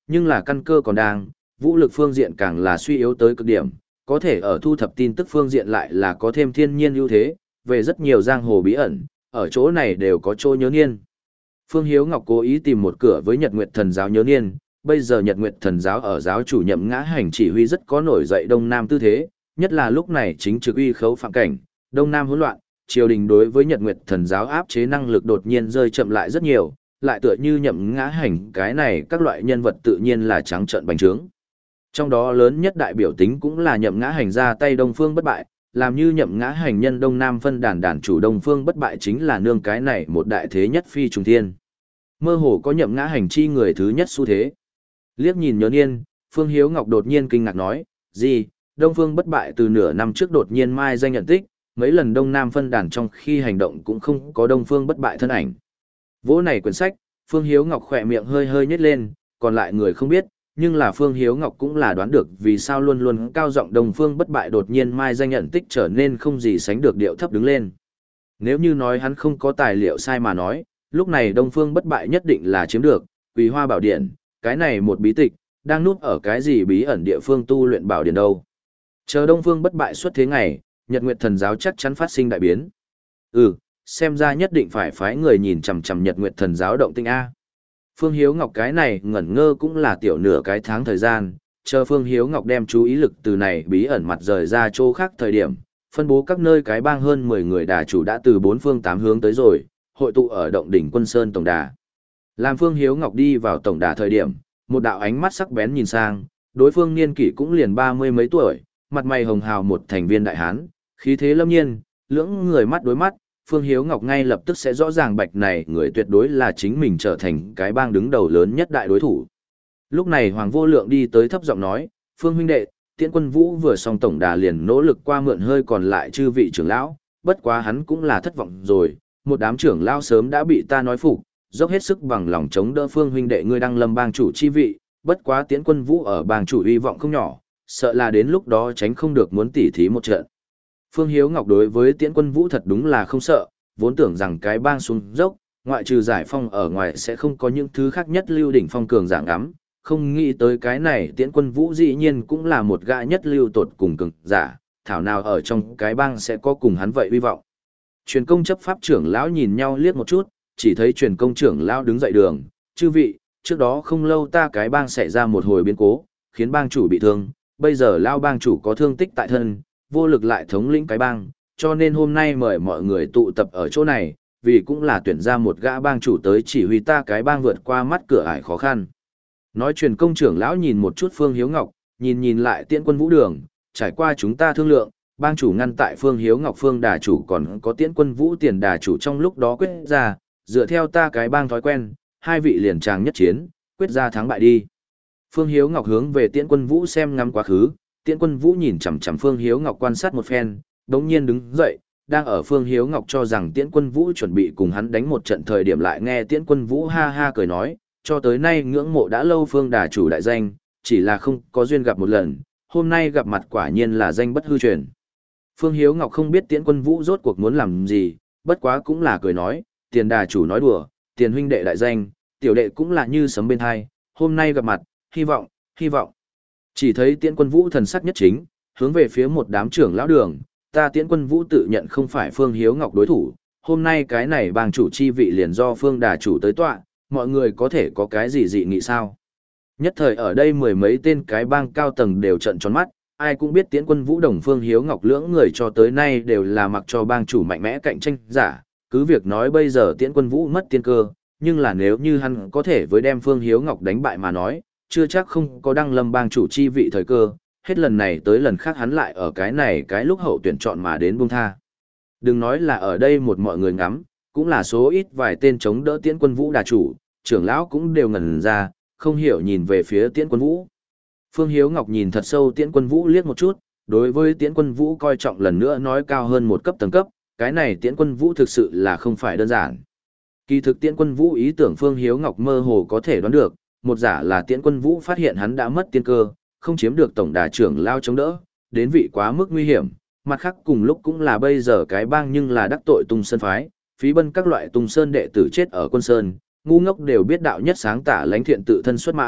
nhưng là căn cơ còn đang, vũ lực phương diện càng là suy yếu tới cực điểm, có thể ở thu thập tin tức phương diện lại là có thêm thiên nhiên ưu thế, về rất nhiều giang hồ bí ẩn, ở chỗ này đều có chỗ nhớ niên. Phương Hiếu Ngọc cố ý tìm một cửa với Nhật Nguyệt Thần giáo nhớ niên, bây giờ Nhật Nguyệt Thần giáo ở giáo chủ Nhậm Ngã Hành chỉ huy rất có nổi dậy Đông Nam tư thế, nhất là lúc này chính trực uy khấu phạm cảnh, Đông Nam hỗn loạn, triều đình đối với Nhật Nguyệt Thần giáo áp chế năng lực đột nhiên rơi chậm lại rất nhiều, lại tựa như Nhậm Ngã Hành cái này các loại nhân vật tự nhiên là trắng trợn bành trướng. Trong đó lớn nhất đại biểu tính cũng là Nhậm Ngã Hành ra tay Đông Phương bất bại, làm như Nhậm Ngã Hành nhân Đông Nam phân đàn đàn chủ Đông Phương bất bại chính là nương cái này một đại thế nhất phi trùng thiên. Mơ hồ có Nhậm Ngã Hành chi người thứ nhất xu thế. Liếc nhìn nhớ niên, Phương Hiếu Ngọc đột nhiên kinh ngạc nói, gì, Đông Phương bất bại từ nửa năm trước đột nhiên mai danh nhận tích, mấy lần Đông Nam phân đàn trong khi hành động cũng không có Đông Phương bất bại thân ảnh. Vỗ này quyển sách, Phương Hiếu Ngọc khỏe miệng hơi hơi nhếch lên, còn lại người không biết, nhưng là Phương Hiếu Ngọc cũng là đoán được vì sao luôn luôn cao giọng Đông Phương bất bại đột nhiên mai danh nhận tích trở nên không gì sánh được điệu thấp đứng lên. Nếu như nói hắn không có tài liệu sai mà nói, lúc này Đông Phương bất bại nhất định là chiếm được, Quỳ Hoa Bảo Điện, cái này một bí tịch, đang núp ở cái gì bí ẩn địa phương tu luyện bảo điện đâu. Chờ Đông Phương bất bại xuất thế ngày, Nhật Nguyệt Thần giáo chắc chắn phát sinh đại biến. Ừ, xem ra nhất định phải phái người nhìn chằm chằm Nhật Nguyệt Thần giáo động tinh A. Phương Hiếu Ngọc cái này ngẩn ngơ cũng là tiểu nửa cái tháng thời gian, chờ Phương Hiếu Ngọc đem chú ý lực từ này bí ẩn mặt rời ra chỗ khác thời điểm, phân bố các nơi cái bang hơn mười người đà chủ đã từ bốn phương tám hướng tới rồi, hội tụ ở động đỉnh Quân Sơn tổng đà. Làm Phương Hiếu Ngọc đi vào tổng đà thời điểm, một đạo ánh mắt sắc bén nhìn sang, đối phương niên kỷ cũng liền ba mươi mấy tuổi, mặt mày hồng hào một thành viên đại hán, khí thế lâm nhiên, lưỡng người mắt đối mắt, Phương Hiếu Ngọc ngay lập tức sẽ rõ ràng bạch này người tuyệt đối là chính mình trở thành cái bang đứng đầu lớn nhất đại đối thủ. Lúc này Hoàng Vô Lượng đi tới thấp giọng nói, Phương huynh đệ, Tiễn Quân Vũ vừa xong tổng đà liền nỗ lực qua mượn hơi còn lại chư vị trưởng lão, bất quá hắn cũng là thất vọng rồi, một đám trưởng lão sớm đã bị ta nói phục, dốc hết sức bằng lòng chống đỡ Phương huynh đệ ngươi đăng lâm bang chủ chi vị, bất quá Tiễn Quân Vũ ở bang chủ uy vọng không nhỏ, sợ là đến lúc đó tránh không được muốn tỉ thí một trận. Phương Hiếu Ngọc đối với Tiễn Quân Vũ thật đúng là không sợ, vốn tưởng rằng cái bang xuống dốc, ngoại trừ giải phong ở ngoài sẽ không có những thứ khác nhất lưu đỉnh phong cường dạng ngắm, không nghĩ tới cái này Tiễn Quân Vũ dĩ nhiên cũng là một gã nhất lưu tột cùng cường giả, thảo nào ở trong cái bang sẽ có cùng hắn vậy hy vọng. Truyền công chấp pháp trưởng lão nhìn nhau liếc một chút, chỉ thấy truyền công trưởng lão đứng dậy đường, chư vị, trước đó không lâu ta cái bang xảy ra một hồi biến cố, khiến bang chủ bị thương, bây giờ lao bang chủ có thương tích tại thân, vô lực lại thống lĩnh cái bang, cho nên hôm nay mời mọi người tụ tập ở chỗ này, vì cũng là tuyển ra một gã bang chủ tới chỉ huy ta cái bang vượt qua mắt cửa ải khó khăn. Nói truyền công trưởng lão nhìn một chút Phương Hiếu Ngọc, nhìn nhìn lại Tiễn Quân Vũ đường, trải qua chúng ta thương lượng, bang chủ ngăn tại Phương Hiếu Ngọc Phương đà chủ còn có Tiễn Quân Vũ tiền đà chủ trong lúc đó quyết ra, dựa theo ta cái bang thói quen, hai vị liền tràng nhất chiến, quyết ra thắng bại đi. Phương Hiếu Ngọc hướng về Tiễn Quân Vũ xem ngắm quá khứ, Tiễn Quân Vũ nhìn chằm chằm Phương Hiếu Ngọc quan sát một phen, đống nhiên đứng dậy, đang ở Phương Hiếu Ngọc cho rằng Tiễn Quân Vũ chuẩn bị cùng hắn đánh một trận thời điểm lại nghe Tiễn Quân Vũ ha ha cười nói, cho tới nay ngưỡng mộ đã lâu Phương đà chủ đại danh, chỉ là không có duyên gặp một lần, hôm nay gặp mặt quả nhiên là danh bất hư truyền. Phương Hiếu Ngọc không biết Tiễn Quân Vũ rốt cuộc muốn làm gì, bất quá cũng là cười nói, tiền đà chủ nói đùa, tiền huynh đệ đại danh, tiểu đệ cũng là như sấm bên hai, hôm nay gặp mặt, hy vọng, hy vọng. Chỉ thấy Tiễn Quân Vũ thần sắc nhất chính, hướng về phía một đám trưởng lão đường, ta Tiễn Quân Vũ tự nhận không phải Phương Hiếu Ngọc đối thủ, hôm nay cái này bang chủ chi vị liền do Phương đà chủ tới tọa, mọi người có thể có cái gì dị nghị sao? Nhất thời ở đây mười mấy tên cái bang cao tầng đều trợn tròn mắt, ai cũng biết Tiễn Quân Vũ đồng Phương Hiếu Ngọc lưỡng người cho tới nay đều là mặc cho bang chủ mạnh mẽ cạnh tranh giả, cứ việc nói bây giờ Tiễn Quân Vũ mất tiên cơ, nhưng là nếu như hắn có thể với đem Phương Hiếu Ngọc đánh bại mà nói, chưa chắc không có đăng lâm bang chủ chi vị thời cơ, hết lần này tới lần khác hắn lại ở cái này cái lúc hậu tuyển chọn mà đến buông tha. Đừng nói là ở đây một mọi người ngắm, cũng là số ít vài tên chống đỡ Tiễn Quân Vũ đà chủ, trưởng lão cũng đều ngẩn ra, không hiểu nhìn về phía Tiễn Quân Vũ. Phương Hiếu Ngọc nhìn thật sâu Tiễn Quân Vũ liếc một chút, đối với Tiễn Quân Vũ coi trọng lần nữa nói cao hơn một cấp tầng cấp, cái này Tiễn Quân Vũ thực sự là không phải đơn giản. Kỳ thực Tiễn Quân Vũ ý tưởng Phương Hiếu Ngọc mơ hồ có thể đoán được, một giả là Tiễn Quân Vũ phát hiện hắn đã mất tiên cơ, không chiếm được tổng đà trưởng lao chống đỡ, đến vị quá mức nguy hiểm, mặt khác cùng lúc cũng là bây giờ cái bang nhưng là đắc tội Tung Sơn phái, phí bân các loại Tung Sơn đệ tử chết ở Quân Sơn, ngu ngốc đều biết đạo nhất sáng tả lãnh thiện tự thân xuất mã,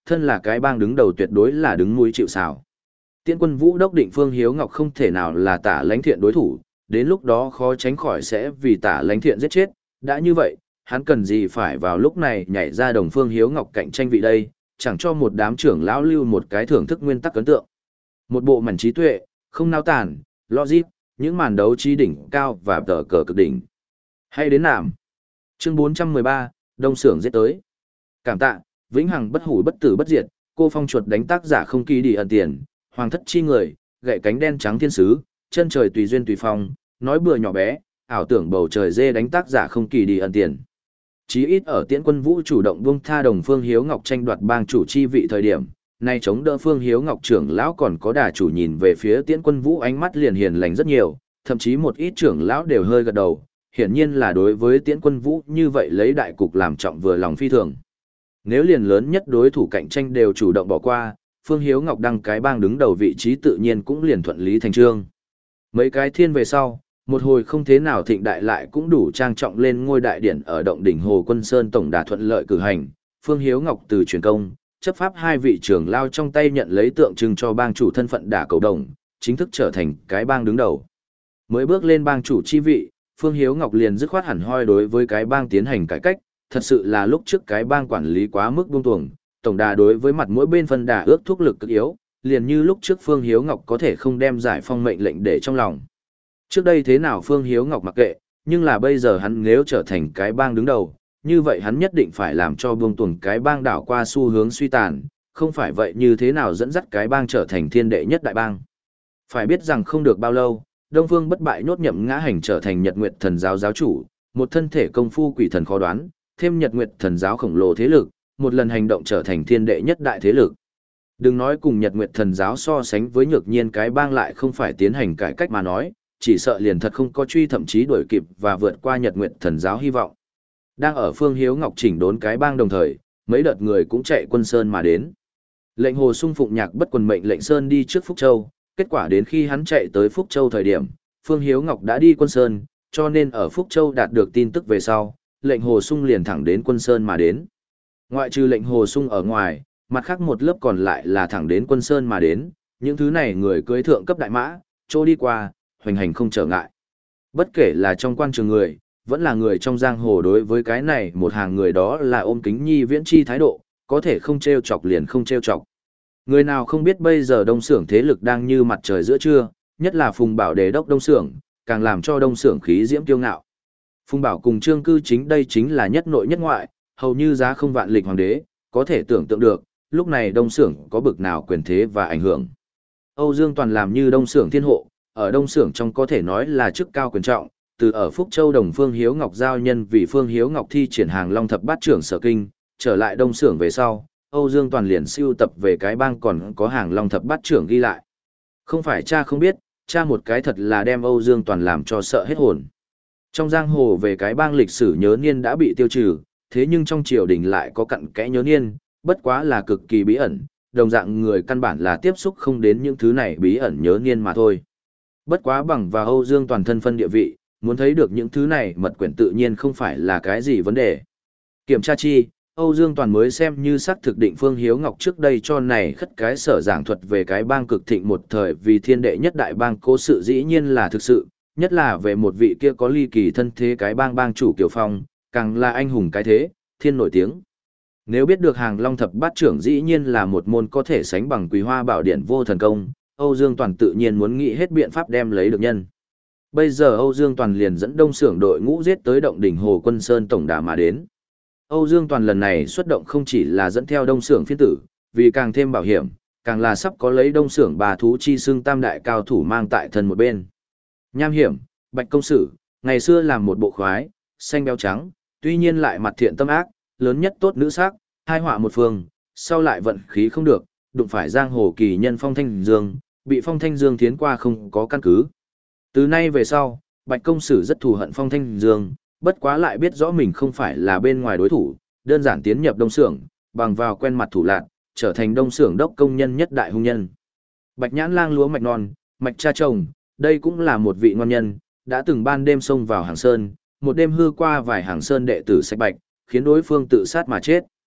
thân là cái bang đứng đầu tuyệt đối là đứng mũi chịu sào. Tiễn Quân Vũ đốc định Phương Hiếu Ngọc không thể nào là Tả Lãnh Thiện đối thủ, đến lúc đó khó tránh khỏi sẽ vì Tả Lãnh Thiện giết chết, đã như vậy, hắn cần gì phải vào lúc này nhảy ra đồng Phương Hiếu Ngọc cạnh tranh vị đây, chẳng cho một đám trưởng lão lưu một cái thưởng thức nguyên tắc ấn tượng. Một bộ mảnh trí tuệ, không nao tản, logic, những màn đấu trí đỉnh cao và tờ cờ cực đỉnh. Hay đến nạm. Chương bốn trăm mười ba, Đông Sưởng giết tới. Cảm tạ, vĩnh hằng bất hủ bất tử bất diệt, cô phong chuột đánh tác giả không kỳ đi ẩn tiền, hoàng thất chi người, gậy cánh đen trắng thiên sứ, chân trời tùy duyên tùy phong, nói bừa nhỏ bé, ảo tưởng bầu trời dê đánh tác giả không kỳ đi ẩn tiền. Chí ít ở Tiễn Quân Vũ chủ động buông tha đồng Phương Hiếu Ngọc tranh đoạt bang chủ chi vị thời điểm, nay chống đỡ Phương Hiếu Ngọc trưởng lão còn có đà chủ nhìn về phía Tiễn Quân Vũ ánh mắt liền hiền lành rất nhiều, thậm chí một ít trưởng lão đều hơi gật đầu, hiển nhiên là đối với Tiễn Quân Vũ như vậy lấy đại cục làm trọng vừa lòng phi thường. Nếu liền lớn nhất đối thủ cạnh tranh đều chủ động bỏ qua, Phương Hiếu Ngọc đăng cái bang đứng đầu vị trí tự nhiên cũng liền thuận lý thành trương. Mấy cái thiên về sau, một hồi không thế nào thịnh đại lại cũng đủ trang trọng lên ngôi đại điển ở động đỉnh Hồ Quân Sơn tổng đà thuận lợi cử hành, Phương Hiếu Ngọc từ truyền công, chấp pháp hai vị trưởng lao trong tay nhận lấy tượng trưng cho bang chủ thân phận đả cầu đồng, chính thức trở thành cái bang đứng đầu. Mới bước lên bang chủ chi vị, Phương Hiếu Ngọc liền dứt khoát hẳn hoi đối với cái bang tiến hành cải cách, thật sự là lúc trước cái bang quản lý quá mức buông tuồng, tổng đà đối với mặt mỗi bên phân đà ước thúc lực cực yếu, liền như lúc trước Phương Hiếu Ngọc có thể không đem giải phong mệnh lệnh để trong lòng. Trước đây thế nào Phương Hiếu Ngọc mặc kệ, nhưng là bây giờ hắn nếu trở thành cái bang đứng đầu, như vậy hắn nhất định phải làm cho buông tuồng cái bang đảo qua xu hướng suy tàn, không phải vậy như thế nào dẫn dắt cái bang trở thành thiên đệ nhất đại bang. Phải biết rằng không được bao lâu, Đông Phương Bất Bại nhốt nhậm ngã hành trở thành Nhật Nguyệt Thần giáo giáo chủ, một thân thể công phu quỷ thần khó đoán, thêm Nhật Nguyệt Thần giáo khổng lồ thế lực, một lần hành động trở thành thiên đệ nhất đại thế lực. Đừng nói cùng Nhật Nguyệt Thần giáo so sánh với Nhược Nhiên cái bang lại không phải tiến hành cải cách mà nói, chỉ sợ liền thật không có truy thậm chí đuổi kịp và vượt qua Nhật Nguyệt Thần giáo hy vọng. Đang ở Phương Hiếu Ngọc chỉnh đốn cái bang đồng thời, mấy đợt người cũng chạy Quân Sơn mà đến. Lệnh Hồ Sung phụng nhạc bất quần mệnh lệnh Sơn đi trước Phúc Châu, kết quả đến khi hắn chạy tới Phúc Châu thời điểm, Phương Hiếu Ngọc đã đi Quân Sơn, cho nên ở Phúc Châu đạt được tin tức về sau, lệnh Hồ Sung liền thẳng đến Quân Sơn mà đến. Ngoại trừ lệnh Hồ Sung ở ngoài, mặt khác một lớp còn lại là thẳng đến Quân Sơn mà đến, những thứ này người cưới thượng cấp đại mã, trô đi qua, hoành hành không trở ngại. Bất kể là trong quan trường người, vẫn là người trong giang hồ đối với cái này một hàng người đó là ôm kính nhi viễn chi thái độ, có thể không trêu chọc liền không trêu chọc. Người nào không biết bây giờ Đông Xưởng thế lực đang như mặt trời giữa trưa, nhất là Phùng Bảo đề đốc Đông Xưởng, càng làm cho Đông Xưởng khí diễm kiêu ngạo. Phùng Bảo cùng Trương Cư Chính đây chính là nhất nội nhất ngoại, hầu như giá không vạn lịch hoàng đế, có thể tưởng tượng được, lúc này Đông Xưởng có bực nào quyền thế và ảnh hưởng. Âu Dương Toàn làm như Đông Xưởng thiên hộ, ở Đông Xưởng trong có thể nói là chức cao quyền trọng, từ ở Phúc Châu đồng Phương Hiếu Ngọc giao nhân vì Phương Hiếu Ngọc thi triển hàng Long thập bát trưởng sở kinh, trở lại Đông Xưởng về sau, Âu Dương Toàn liền siêu tập về cái bang còn có hàng Long thập bát trưởng ghi lại. Không phải cha không biết, cha một cái thật là đem Âu Dương Toàn làm cho sợ hết hồn. Trong giang hồ về cái bang lịch sử nhớ niên đã bị tiêu trừ, thế nhưng trong triều đình lại có cặn kẽ nhớ niên, bất quá là cực kỳ bí ẩn, đồng dạng người căn bản là tiếp xúc không đến những thứ này bí ẩn nhớ niên mà thôi. Bất quá bằng và Âu Dương Toàn thân phân địa vị, muốn thấy được những thứ này mật quyển tự nhiên không phải là cái gì vấn đề. Kiểm tra chi, Âu Dương Toàn mới xem như xác thực định Phương Hiếu Ngọc trước đây cho này khất cái sở giảng thuật về cái bang cực thịnh một thời vì thiên đệ nhất đại bang cố sự dĩ nhiên là thực sự, nhất là về một vị kia có ly kỳ thân thế cái bang bang chủ Kiều Phong, càng là anh hùng cái thế, thiên nổi tiếng. Nếu biết được hàng Long thập bát trưởng dĩ nhiên là một môn có thể sánh bằng Quý Hoa Bảo Điển vô thần công, Âu Dương Toàn tự nhiên muốn nghĩ hết biện pháp đem lấy được nhân. Bây giờ Âu Dương Toàn liền dẫn Đông Xưởng đội ngũ giết tới động đỉnh Hồ Quân Sơn tổng đà mà đến. Âu Dương Toàn lần này xuất động không chỉ là dẫn theo Đông Xưởng phiên tử, vì càng thêm bảo hiểm, càng là sắp có lấy Đông Xưởng bà thú chi xưng tam đại cao thủ mang tại thân một bên. Nham Hiểm, Bạch Công Sử, ngày xưa làm một bộ khoái, xanh béo trắng, tuy nhiên lại mặt thiện tâm ác, lớn nhất tốt nữ sắc, hai họa một phương, sau lại vận khí không được, đụng phải giang hồ kỳ nhân Phong Thanh Dương, bị Phong Thanh Dương thiến qua không có căn cứ. Từ nay về sau, Bạch Công Sử rất thù hận Phong Thanh Dương, bất quá lại biết rõ mình không phải là bên ngoài đối thủ, đơn giản tiến nhập Đông Xưởng, bằng vào quen mặt thủ lạn, trở thành Đông Xưởng đốc công nhân nhất đại hung nhân. Bạch Nhãn Lang lúa mạch non, mạch cha chồng, đây cũng là một vị ngon nhân, đã từng ban đêm xông vào hàng sơn, một đêm hư qua vài hàng sơn đệ tử sạch bạch, khiến đối phương tự sát mà chết.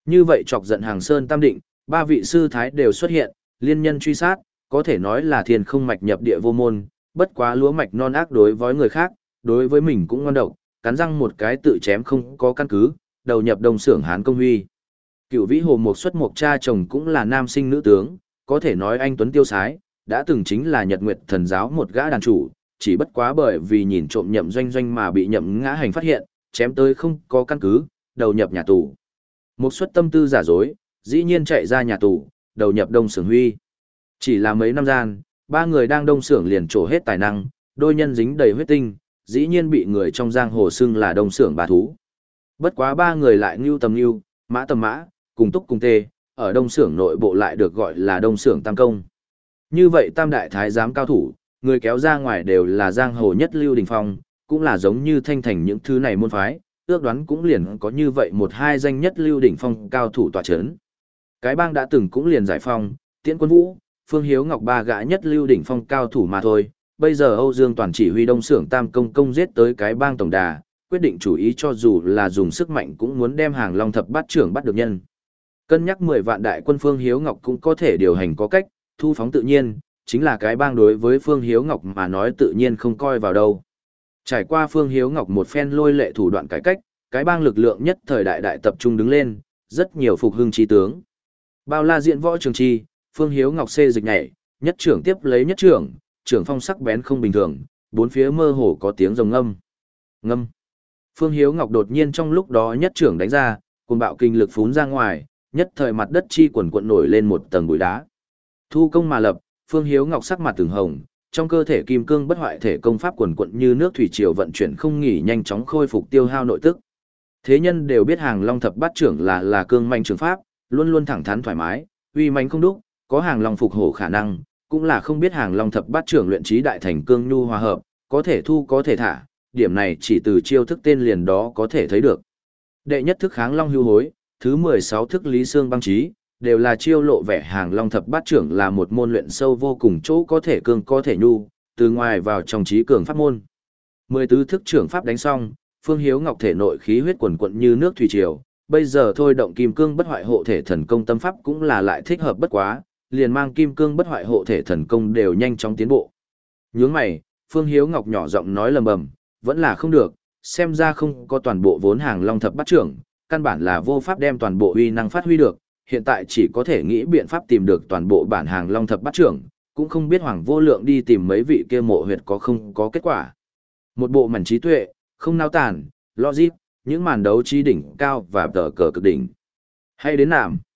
Như vậy chọc giận Hàng Sơn Tam Định, ba vị sư thái đều xuất hiện, liên nhân truy sát, có thể nói là thiên không mạch nhập địa vô môn, bất quá lúa mạch non ác đối với người khác, đối với mình cũng ngon độc, cắn răng một cái tự chém không có căn cứ, đầu nhập đông xưởng Hán Công Huy. Cửu Vĩ Hồ Mộc Xuất Mộc cha chồng cũng là nam sinh nữ tướng, có thể nói anh tuấn tiêu sái, đã từng chính là Nhật Nguyệt Thần giáo một gã đàn chủ, chỉ bất quá bởi vì nhìn trộm Nhậm Doanh Doanh mà bị Nhậm Ngã Hành phát hiện, chém tới không có căn cứ, đầu nhập nhà tù. Mộc Xuất tâm tư giả dối, dĩ nhiên chạy ra nhà tù, đầu nhập đông xưởng Huy. Chỉ là mấy năm gian, ba người đang đông xưởng liền trổ hết tài năng, đôi nhân dính đầy huyết tinh, dĩ nhiên bị người trong giang hồ xưng là đông xưởng bà thú. Bất quá ba người lại ngưu tầm ngưu, mã tầm mã, cùng túc cùng tê, ở đông xưởng nội bộ lại được gọi là đông xưởng tam công. Như vậy tam đại thái giám cao thủ, người kéo ra ngoài đều là giang hồ nhất lưu đình phong, cũng là giống như thanh thành những thứ này môn phái, ước đoán cũng liền có như vậy một hai danh nhất lưu đỉnh phong cao thủ tọa chấn. Cái bang đã từng cũng liền giải phong, Tiễn Quân Vũ, Phương Hiếu Ngọc ba gã nhất lưu đỉnh phong cao thủ mà thôi. Bây giờ Âu Dương Toàn chỉ huy đông xưởng tam công công giết tới cái bang tổng đà, quyết định chủ ý cho dù là dùng sức mạnh cũng muốn đem Hàng Long thập bát trưởng bắt được nhân. Cân nhắc mười vạn đại quân Phương Hiếu Ngọc cũng có thể điều hành có cách, thu phóng tự nhiên, chính là cái bang đối với Phương Hiếu Ngọc mà nói tự nhiên không coi vào đâu. Trải qua Phương Hiếu Ngọc một phen lôi lệ thủ đoạn cải cách, cái bang lực lượng nhất thời đại đại tập trung đứng lên, rất nhiều phục hưng trí tướng. Bao la diện võ trường chi, Phương Hiếu Ngọc xê dịch nhảy, nhất trưởng tiếp lấy nhất trưởng, trưởng phong sắc bén không bình thường, bốn phía mơ hồ có tiếng rồng ngâm. Ngâm. Phương Hiếu Ngọc đột nhiên trong lúc đó nhất trưởng đánh ra, cuồng bạo kinh lực phún ra ngoài, nhất thời mặt đất chi quần quận nổi lên một tầng bụi đá. Thu công mà lập, Phương Hiếu Ngọc sắc mặt từng hồng, trong cơ thể kim cương bất hoại thể công pháp quần quận như nước thủy triều vận chuyển không nghỉ, nhanh chóng khôi phục tiêu hao nội tức. Thế nhân đều biết Hàng Long thập bát trưởng là là cương manh trường pháp, luôn luôn thẳng thắn thoải mái, uy mãnh không đúc, có Hàng Long phục hổ khả năng, cũng là không biết Hàng Long thập bát trưởng luyện trí đại thành cương nhu hòa hợp, có thể thu có thể thả, điểm này chỉ từ chiêu thức tên liền đó có thể thấy được. Đệ nhất thức Kháng Long hưu hối, thứ mười sáu thức Lý Xương băng trí, đều là chiêu lộ vẻ Hàng Long thập bát trưởng là một môn luyện sâu vô cùng chỗ có thể cương có thể nhu, từ ngoài vào trong trí cường pháp môn. Mười tứ thức trưởng pháp đánh xong, Phương Hiếu Ngọc thể nội khí huyết quần quận như nước thủy triều, bây giờ thôi động kim cương bất hoại hộ thể thần công tâm pháp cũng là lại thích hợp bất quá, liền mang kim cương bất hoại hộ thể thần công đều nhanh chóng tiến bộ. Nhướng mày, Phương Hiếu Ngọc nhỏ giọng nói lầm bầm, vẫn là không được, xem ra không có toàn bộ vốn Hàng Long thập bát trưởng, căn bản là vô pháp đem toàn bộ uy năng phát huy được, hiện tại chỉ có thể nghĩ biện pháp tìm được toàn bộ bản Hàng Long thập bát trưởng, cũng không biết Hoàng Vô Lượng đi tìm mấy vị kia mộ huyệt có không có kết quả. Một bộ mảnh trí tuệ, không nao tản, logic, những màn đấu trí đỉnh cao và tờ cờ cực đỉnh. Hay đến nàm.